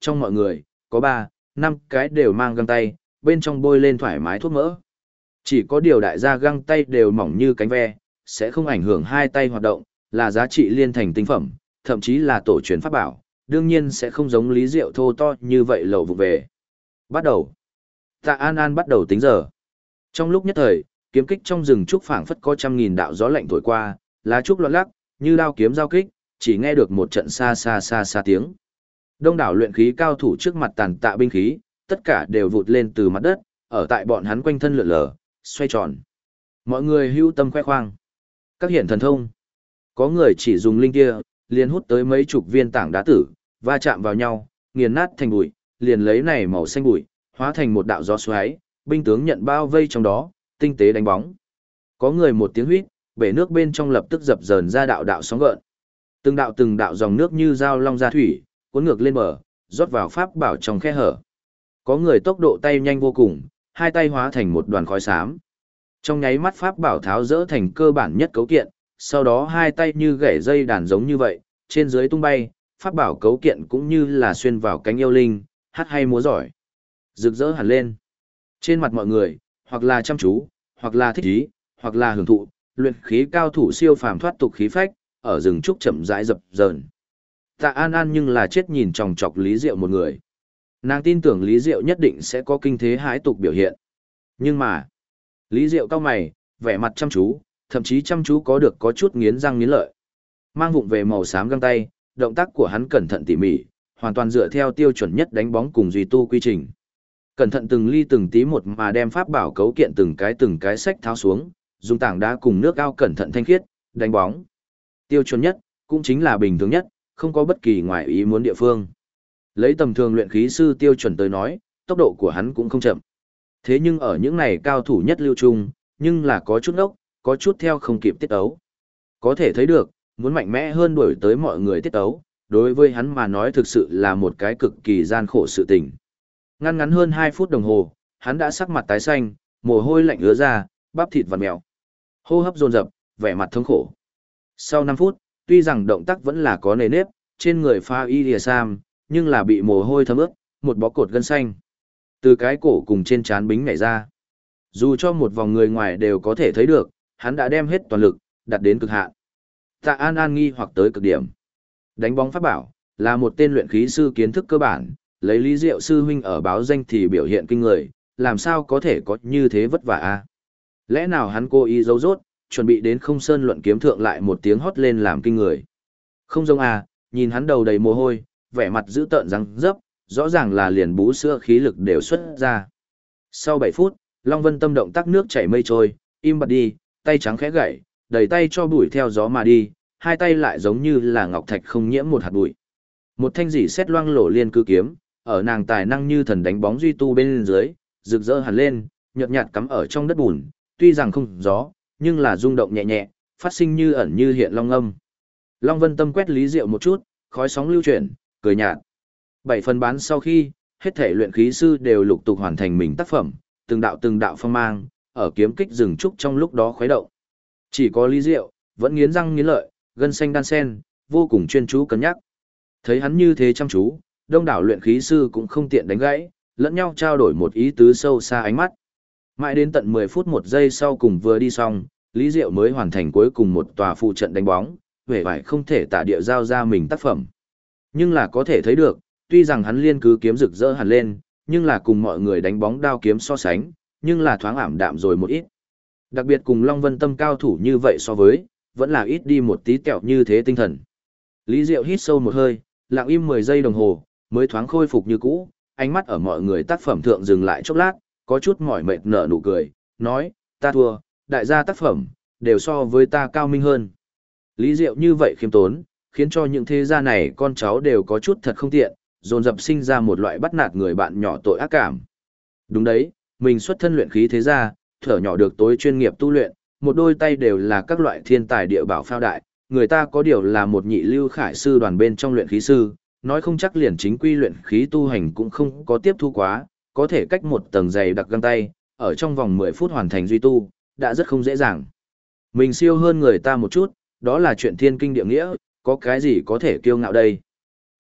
Trong mọi người, có 3, 5 cái đều mang găng tay, bên trong bôi lên thoải mái thuốc mỡ. Chỉ có điều đại gia găng tay đều mỏng như cánh ve, sẽ không ảnh hưởng hai tay hoạt động, là giá trị liên thành tinh phẩm, thậm chí là tổ truyền pháp bảo, đương nhiên sẽ không giống Lý Diệu thô to như vậy lầu vụ về. Bắt đầu. Tạ An An bắt đầu tính giờ. Trong lúc nhất thời, kiếm kích trong rừng trúc phảng phất có trăm nghìn đạo gió lạnh thổi qua, lá trúc loạn lắc, như đao kiếm giao kích, chỉ nghe được một trận xa tiếng. Đông đảo luyện khí cao thủ trước mặt tàn tạ binh khí, tất cả đều vụt lên từ mặt đất, ở tại bọn hắn quanh thân lượn lờ, xoay tròn. Mọi người hưu tâm khoe khoang. Các hiện thần thông. Có người chỉ dùng linh kia, liền hút tới mấy chục viên tảng đá tử, va chạm vào nhau, nghiền nát thành bụi, liền lấy này màu xanh bụi, hóa thành một đạo gió xoáy, binh tướng nhận bao vây trong đó, tinh tế đánh bóng. Có người một tiếng huýt, bể nước bên trong lập tức dập dờn ra đạo đạo sóng gợn. Từng đạo dòng nước như dao long ra thủy, cuốn ngược lên bờ, rót vào pháp bảo trong khe hở. Có người tốc độ tay nhanh vô cùng, hai tay hóa thành một đoàn khói xám. Trong nháy mắt pháp bảo tháo rỡ thành cơ bản nhất cấu kiện, sau đó hai tay như gảy dây đàn giống như vậy, trên dưới tung bay, pháp bảo cấu kiện cũng như là xuyên vào cánh yêu linh, hát hay múa giỏi. Rực rỡ hẳn lên. Trên mặt mọi người, hoặc là chăm chú, hoặc là thích ý, hoặc là hưởng thụ, luyện khí cao thủ siêu phàm thoát tục khí phách, ở rừng trúc chậm rãi dập dờn. Tạ An An nhưng là chết nhìn chòng chọc Lý Diệu một người. Nàng tin tưởng Lý Diệu nhất định sẽ có kinh thế hãi tục biểu hiện. Nhưng mà, Lý Diệu cau mày, vẻ mặt chăm chú, thậm chí chăm chú có được có chút nghiến răng nghiến lợi. Mang vụng về màu xám găng tay, động tác của hắn cẩn thận tỉ mỉ, hoàn toàn dựa theo tiêu chuẩn nhất đánh bóng cùng duy tu quy trình. Cẩn thận từng ly từng tí một mà đem pháp bảo cấu kiện từng cái xách tháo xuống, dùng tảng đá cùng nước ao cẩn thận thanh khiết, đánh bóng. Tiêu chuẩn nhất, cũng chính là bình thường nhất, không có bất kỳ ngoại ý muốn địa phương. Lấy tầm thường luyện khí sư tiêu chuẩn tới nói, tốc độ của hắn cũng không chậm. Thế nhưng ở những này cao thủ nhất lưu trung, nhưng là có chút ốc, có chút theo không kịp tiết ấu. Có thể thấy được, muốn mạnh mẽ hơn đuổi tới mọi người tiết ấu, đối với hắn mà nói thực sự là một cái cực kỳ gian khổ sự tình. Ngắn hơn 2 phút đồng hồ, hắn đã sắc mặt tái xanh, mồ hôi lạnh ứa ra, bắp thịt vặn mèo. Hô hấp dồn dập, vẻ mặt thống khổ. Sau 5 phút, tuy rằng động tác vẫn là có nề nếp, trên người pha y lìa sam, nhưng là bị mồ hôi thấm ướt, một bó cột gân xanh. Từ cái cổ cùng trên trán bính nhảy ra. Dù cho một vòng người ngoài đều có thể thấy được, hắn đã đem hết toàn lực, đặt đến cực hạn. Tạ An An nghi hoặc tới cực điểm. Đánh bóng pháp bảo, là một tên luyện khí sư kiến thức cơ bản, lấy Lý Diệu sư huynh ở báo danh thì biểu hiện kinh người, làm sao có thể có như thế vất vả a? Lẽ nào hắn cố ý giấu rốt, chuẩn bị đến không sơn luận kiếm thượng lại một tiếng hót lên làm kinh người. Không giống à, nhìn hắn đầu đầy mồ hôi, vẻ mặt dữ tợn răng dấp, rõ ràng là liền bú sữa khí lực đều xuất ra. Sau 7 phút, Long Vân Tâm động tác nước chảy mây trôi, im bặt đi, tay trắng khẽ gậy, đẩy tay cho bụi theo gió mà đi, hai tay lại giống như là ngọc thạch không nhiễm một hạt bụi. Một thanh dỉ xét loang lổ liên cư kiếm, ở nàng tài năng như thần đánh bóng duy tu bên dưới, rực rỡ hẳn lên, nhợt nhạt cắm ở trong đất bùn, tuy rằng không gió, nhưng là rung động nhẹ nhẹ, phát sinh như ẩn như hiện long âm. Long Vân Tâm quét Lý Diệu một chút, khói sóng lưu chuyển, cười nhạt. 7 phần bán sau khi, hết thể luyện khí sư đều lục tục hoàn thành mình tác phẩm, từng đạo phong mang, ở kiếm kích rừng trúc trong lúc đó khuấy động. Chỉ có Lý Diệu, vẫn nghiến răng nghiến lợi, gân xanh đan sen, vô cùng chuyên chú cân nhắc. Thấy hắn như thế chăm chú, đông đảo luyện khí sư cũng không tiện đánh gãy, lẫn nhau trao đổi một ý tứ sâu xa ánh mắt. Mãi đến tận 10 phút 1 giây sau cùng vừa đi xong, Lý Diệu mới hoàn thành cuối cùng một tòa phụ trận đánh bóng, vẻ vải không thể tả địa giao ra mình tác phẩm. Nhưng là có thể thấy được, tuy rằng hắn liên cứ kiếm rực rỡ hẳn lên, nhưng là cùng mọi người đánh bóng đao kiếm so sánh, nhưng là thoáng ảm đạm rồi một ít. Đặc biệt cùng Long Vân Tâm cao thủ như vậy so với, vẫn là ít đi một tí kẹo như thế tinh thần. Lý Diệu hít sâu một hơi, lặng im 10 giây đồng hồ, mới thoáng khôi phục như cũ, ánh mắt ở mọi người tác phẩm thượng dừng lại chốc lát, có chút mỏi mệt nở nụ cười, nói, ta thua, đại gia tác phẩm, đều so với ta cao minh hơn. Lý Diệu như vậy khiêm tốn, khiến cho những thế gia này con cháu đều có chút thật không tiện, dồn dập sinh ra một loại bắt nạt người bạn nhỏ tội ác cảm. Đúng đấy, mình xuất thân luyện khí thế gia, thở nhỏ được tối chuyên nghiệp tu luyện, một đôi tay đều là các loại thiên tài địa bảo phao đại, người ta có điều là một nhị lưu khải sư đoàn bên trong luyện khí sư, nói không chắc liền chính quy luyện khí tu hành cũng không có tiếp thu quá, có thể cách một tầng dày đặc găng tay, ở trong vòng 10 phút hoàn thành duy tu, đã rất không dễ dàng. Mình siêu hơn người ta một chút, đó là chuyện thiên kinh địa nghĩa, có cái gì có thể kiêu ngạo đây.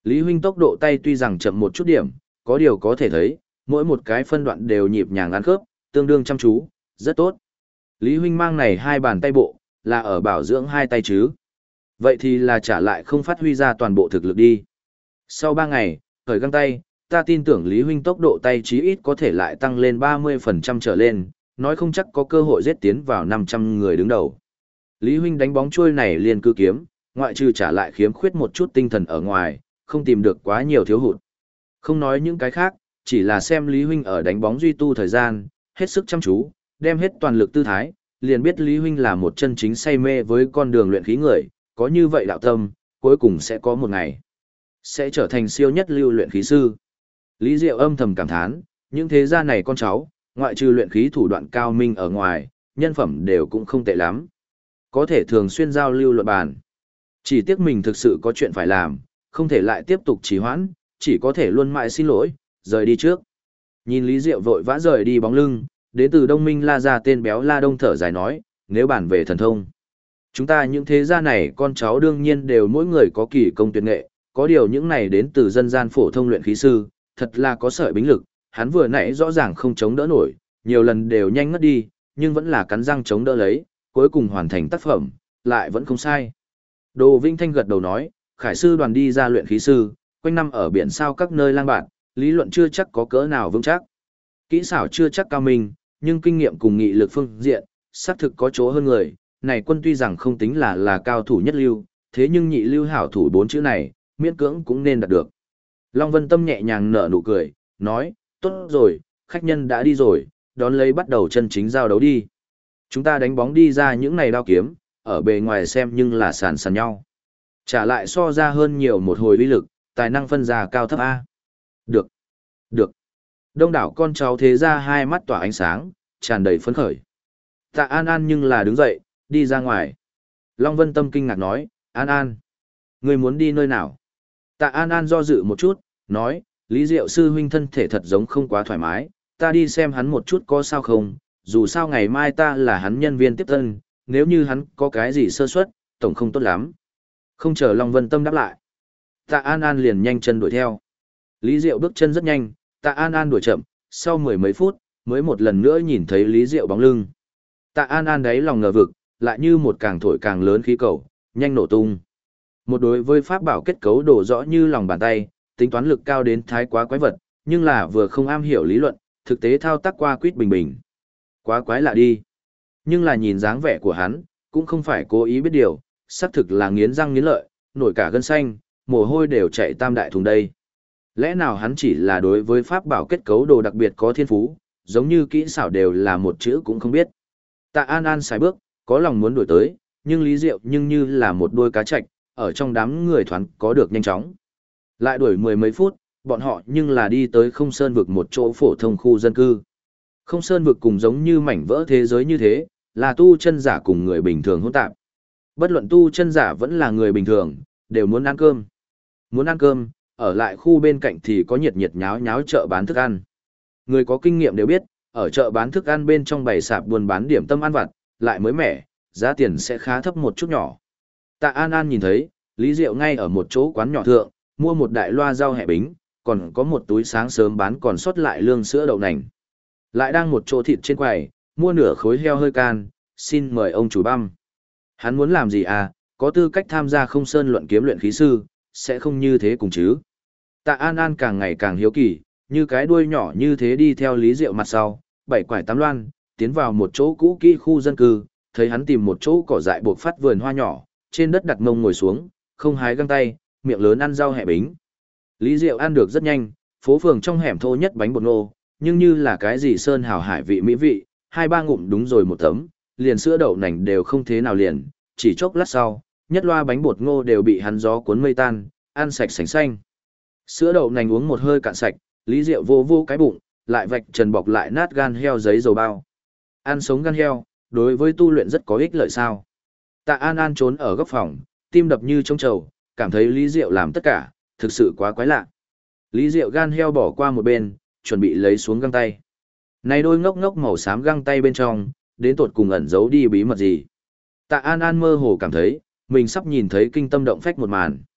Lý huynh tốc độ tay tuy rằng chậm một chút điểm, có điều có thể thấy, mỗi một cái phân đoạn đều nhịp nhàng ăn khớp, tương đương chăm chú, rất tốt. Lý huynh mang này hai bàn tay bộ, là ở bảo dưỡng hai tay chứ. Vậy thì là trả lại không phát huy ra toàn bộ thực lực đi. Sau 3 ngày, khởi găng tay, ta tin tưởng Lý huynh tốc độ tay chí ít có thể lại tăng lên 30% trở lên, nói không chắc có cơ hội giết tiến vào 500 người đứng đầu. Lý huynh đánh bóng trôi này liền cư kiếm, ngoại trừ trả lại khiếm khuyết một chút tinh thần ở ngoài, không tìm được quá nhiều thiếu hụt. Không nói những cái khác, chỉ là xem Lý huynh ở đánh bóng duy tu thời gian, hết sức chăm chú, đem hết toàn lực tư thái, liền biết Lý huynh là một chân chính say mê với con đường luyện khí người, có như vậy đạo tâm, cuối cùng sẽ có một ngày sẽ trở thành siêu nhất lưu luyện khí sư. Lý Diệu âm thầm cảm thán, những thế gia này con cháu, ngoại trừ luyện khí thủ đoạn cao minh ở ngoài, nhân phẩm đều cũng không tệ lắm. Có thể thường xuyên giao lưu luận bàn. Chỉ tiếc mình thực sự có chuyện phải làm, không thể lại tiếp tục trì hoãn, chỉ có thể luôn mãi xin lỗi, rời đi trước. Nhìn Lý Diệu vội vã rời đi bóng lưng, đến từ Đông Minh La Gia tên béo La Đông thở dài nói, nếu bàn về thần thông. Chúng ta những thế gia này con cháu đương nhiên đều mỗi người có kỳ công tuyệt nghệ, có điều những này đến từ dân gian phổ thông luyện khí sư, thật là có sợi bính lực, hắn vừa nãy rõ ràng không chống đỡ nổi, nhiều lần đều nhanh ngất đi, nhưng vẫn là cắn răng chống đỡ lấy, cuối cùng hoàn thành tác phẩm, lại vẫn không sai. Đồ Vinh Thanh gật đầu nói, khải sư đoàn đi ra luyện khí sư, quanh năm ở biển sao các nơi lang bạn, lý luận chưa chắc có cỡ nào vững chắc. Kỹ xảo chưa chắc cao minh, nhưng kinh nghiệm cùng nghị lực phương diện, xác thực có chỗ hơn người, này quân tuy rằng không tính là cao thủ nhất lưu, thế nhưng nhị lưu hảo thủ 4 chữ này, miễn cưỡng cũng nên đạt được. Long Vân Tâm nhẹ nhàng nở nụ cười, nói, tốt rồi, khách nhân đã đi rồi, đón lấy bắt đầu chân chính giao đấu đi. Chúng ta đánh bóng đi ra những này đao kiếm, ở bề ngoài xem nhưng là sàn sàn nhau. Trả lại so ra hơn nhiều một hồi uy lực, tài năng phân ra cao thấp A. Được, được. Đông đảo con cháu thế ra hai mắt tỏa ánh sáng, tràn đầy phấn khởi. Tạ An An nhưng là đứng dậy, đi ra ngoài. Long Vân Tâm kinh ngạc nói, An An, người muốn đi nơi nào? Tạ An An do dự một chút, nói, Lý Diệu sư huynh thân thể thật giống không quá thoải mái, ta đi xem hắn một chút có sao không, dù sao ngày mai ta là hắn nhân viên tiếp tân, nếu như hắn có cái gì sơ suất, tổng không tốt lắm. Không chờ Long Vân Tâm đáp lại. Tạ An An liền nhanh chân đuổi theo. Lý Diệu bước chân rất nhanh, Tạ An An đuổi chậm, sau mười mấy phút, mới một lần nữa nhìn thấy Lý Diệu bóng lưng. Tạ An An đáy lòng ngờ vực, lại như một càng thổi càng lớn khí cầu, nhanh nổ tung. Một đối với pháp bảo kết cấu đổ rõ như lòng bàn tay, tính toán lực cao đến thái quá quái vật, nhưng là vừa không am hiểu lý luận, thực tế thao tác qua quýt bình bình. Quá quái lạ đi. Nhưng là nhìn dáng vẻ của hắn, cũng không phải cố ý biết điều, xác thực là nghiến răng nghiến lợi, nổi cả gân xanh, mồ hôi đều chạy tam đại thùng đây. Lẽ nào hắn chỉ là đối với pháp bảo kết cấu đồ đặc biệt có thiên phú, giống như kỹ xảo đều là một chữ cũng không biết. Tạ An An xài bước, có lòng muốn đuổi tới, nhưng Lý Diệu nhưng như là một đuôi cá trạch, ở trong đám người thoáng có được nhanh chóng. Lại đuổi mười mấy phút, bọn họ nhưng là đi tới Không Sơn vực một chỗ phổ thông khu dân cư. Không Sơn vực cùng giống như mảnh vỡ thế giới như thế, là tu chân giả cùng người bình thường hỗn tạp. Bất luận tu chân giả vẫn là người bình thường, đều muốn ăn cơm. Muốn ăn cơm, ở lại khu bên cạnh thì có nhiệt nhiệt nháo nháo chợ bán thức ăn. Người có kinh nghiệm đều biết, ở chợ bán thức ăn bên trong bày sạp buôn bán điểm tâm ăn vặt, lại mới mẻ, giá tiền sẽ khá thấp một chút nhỏ. Tạ An An nhìn thấy, Lý Diệu ngay ở một chỗ quán nhỏ thượng, mua một đại loa rau hẹ bính, còn có một túi sáng sớm bán còn sót lại lương sữa đậu nành. Lại đang một chỗ thịt trên quầy, mua nửa khối heo hơi can, xin mời ông chủ băm. Hắn muốn làm gì à, có tư cách tham gia Không Sơn luận kiếm luyện khí sư, sẽ không như thế cùng chứ. Tạ An An càng ngày càng hiếu kỳ, như cái đuôi nhỏ như thế đi theo Lý Diệu mặt sau, bảy quải tám loan, tiến vào một chỗ cũ kỹ khu dân cư, thấy hắn tìm một chỗ cỏ dại buộc phát vườn hoa nhỏ, trên đất đặt mông ngồi xuống, không hái găng tay, miệng lớn ăn rau hẹ bính. Lý Diệu ăn được rất nhanh, phố phường trong hẻm thô nhất bánh bột ngô, nhưng như là cái gì sơn hào hải vị mỹ vị, hai ba ngụm đúng rồi một tấm, liền sữa đậu nành đều không thế nào liền, chỉ chốc lát sau, nhất loa bánh bột ngô đều bị hắn gió cuốn mây tan, ăn sạch sành xanh. Sữa đậu nành uống một hơi cạn sạch, Lý Diệu vô vô cái bụng, lại vạch trần bọc lại nát gan heo giấy dầu bao. Ăn sống gan heo, đối với tu luyện rất có ích lợi sao. Tạ An An trốn ở góc phòng, tim đập như trống trầu, cảm thấy Lý Diệu làm tất cả, thực sự quá quái lạ. Lý Diệu gan heo bỏ qua một bên, chuẩn bị lấy xuống găng tay. Này đôi ngốc ngốc màu xám găng tay bên trong, đến tột cùng ẩn giấu đi bí mật gì. Tạ An An mơ hồ cảm thấy, mình sắp nhìn thấy kinh tâm động phách một màn.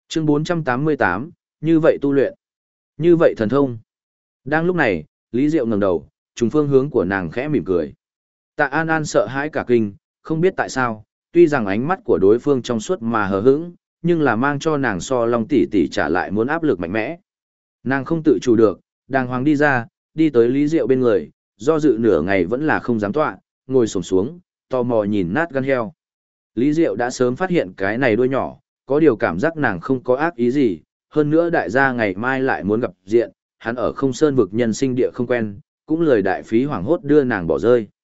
Chương 488, như vậy tu luyện, như vậy thần thông. Đang lúc này, Lý Diệu ngẩng đầu, trùng phương hướng của nàng khẽ mỉm cười. Tạ An An sợ hãi cả kinh, không biết tại sao, tuy rằng ánh mắt của đối phương trong suốt mà hờ hững, nhưng là mang cho nàng so Long tỷ tỷ trả lại muốn áp lực mạnh mẽ. Nàng không tự chủ được, đàng hoàng đi ra, đi tới Lý Diệu bên người, do dự nửa ngày vẫn là không dám tọa, ngồi xổm xuống, tò mò nhìn nát gan heo. Lý Diệu đã sớm phát hiện cái này đuôi nhỏ, có điều cảm giác nàng không có ác ý gì, hơn nữa đại gia ngày mai lại muốn gặp diện, hắn ở không sơn vực nhân sinh địa không quen, cũng lời đại phí hoảng hốt đưa nàng bỏ rơi.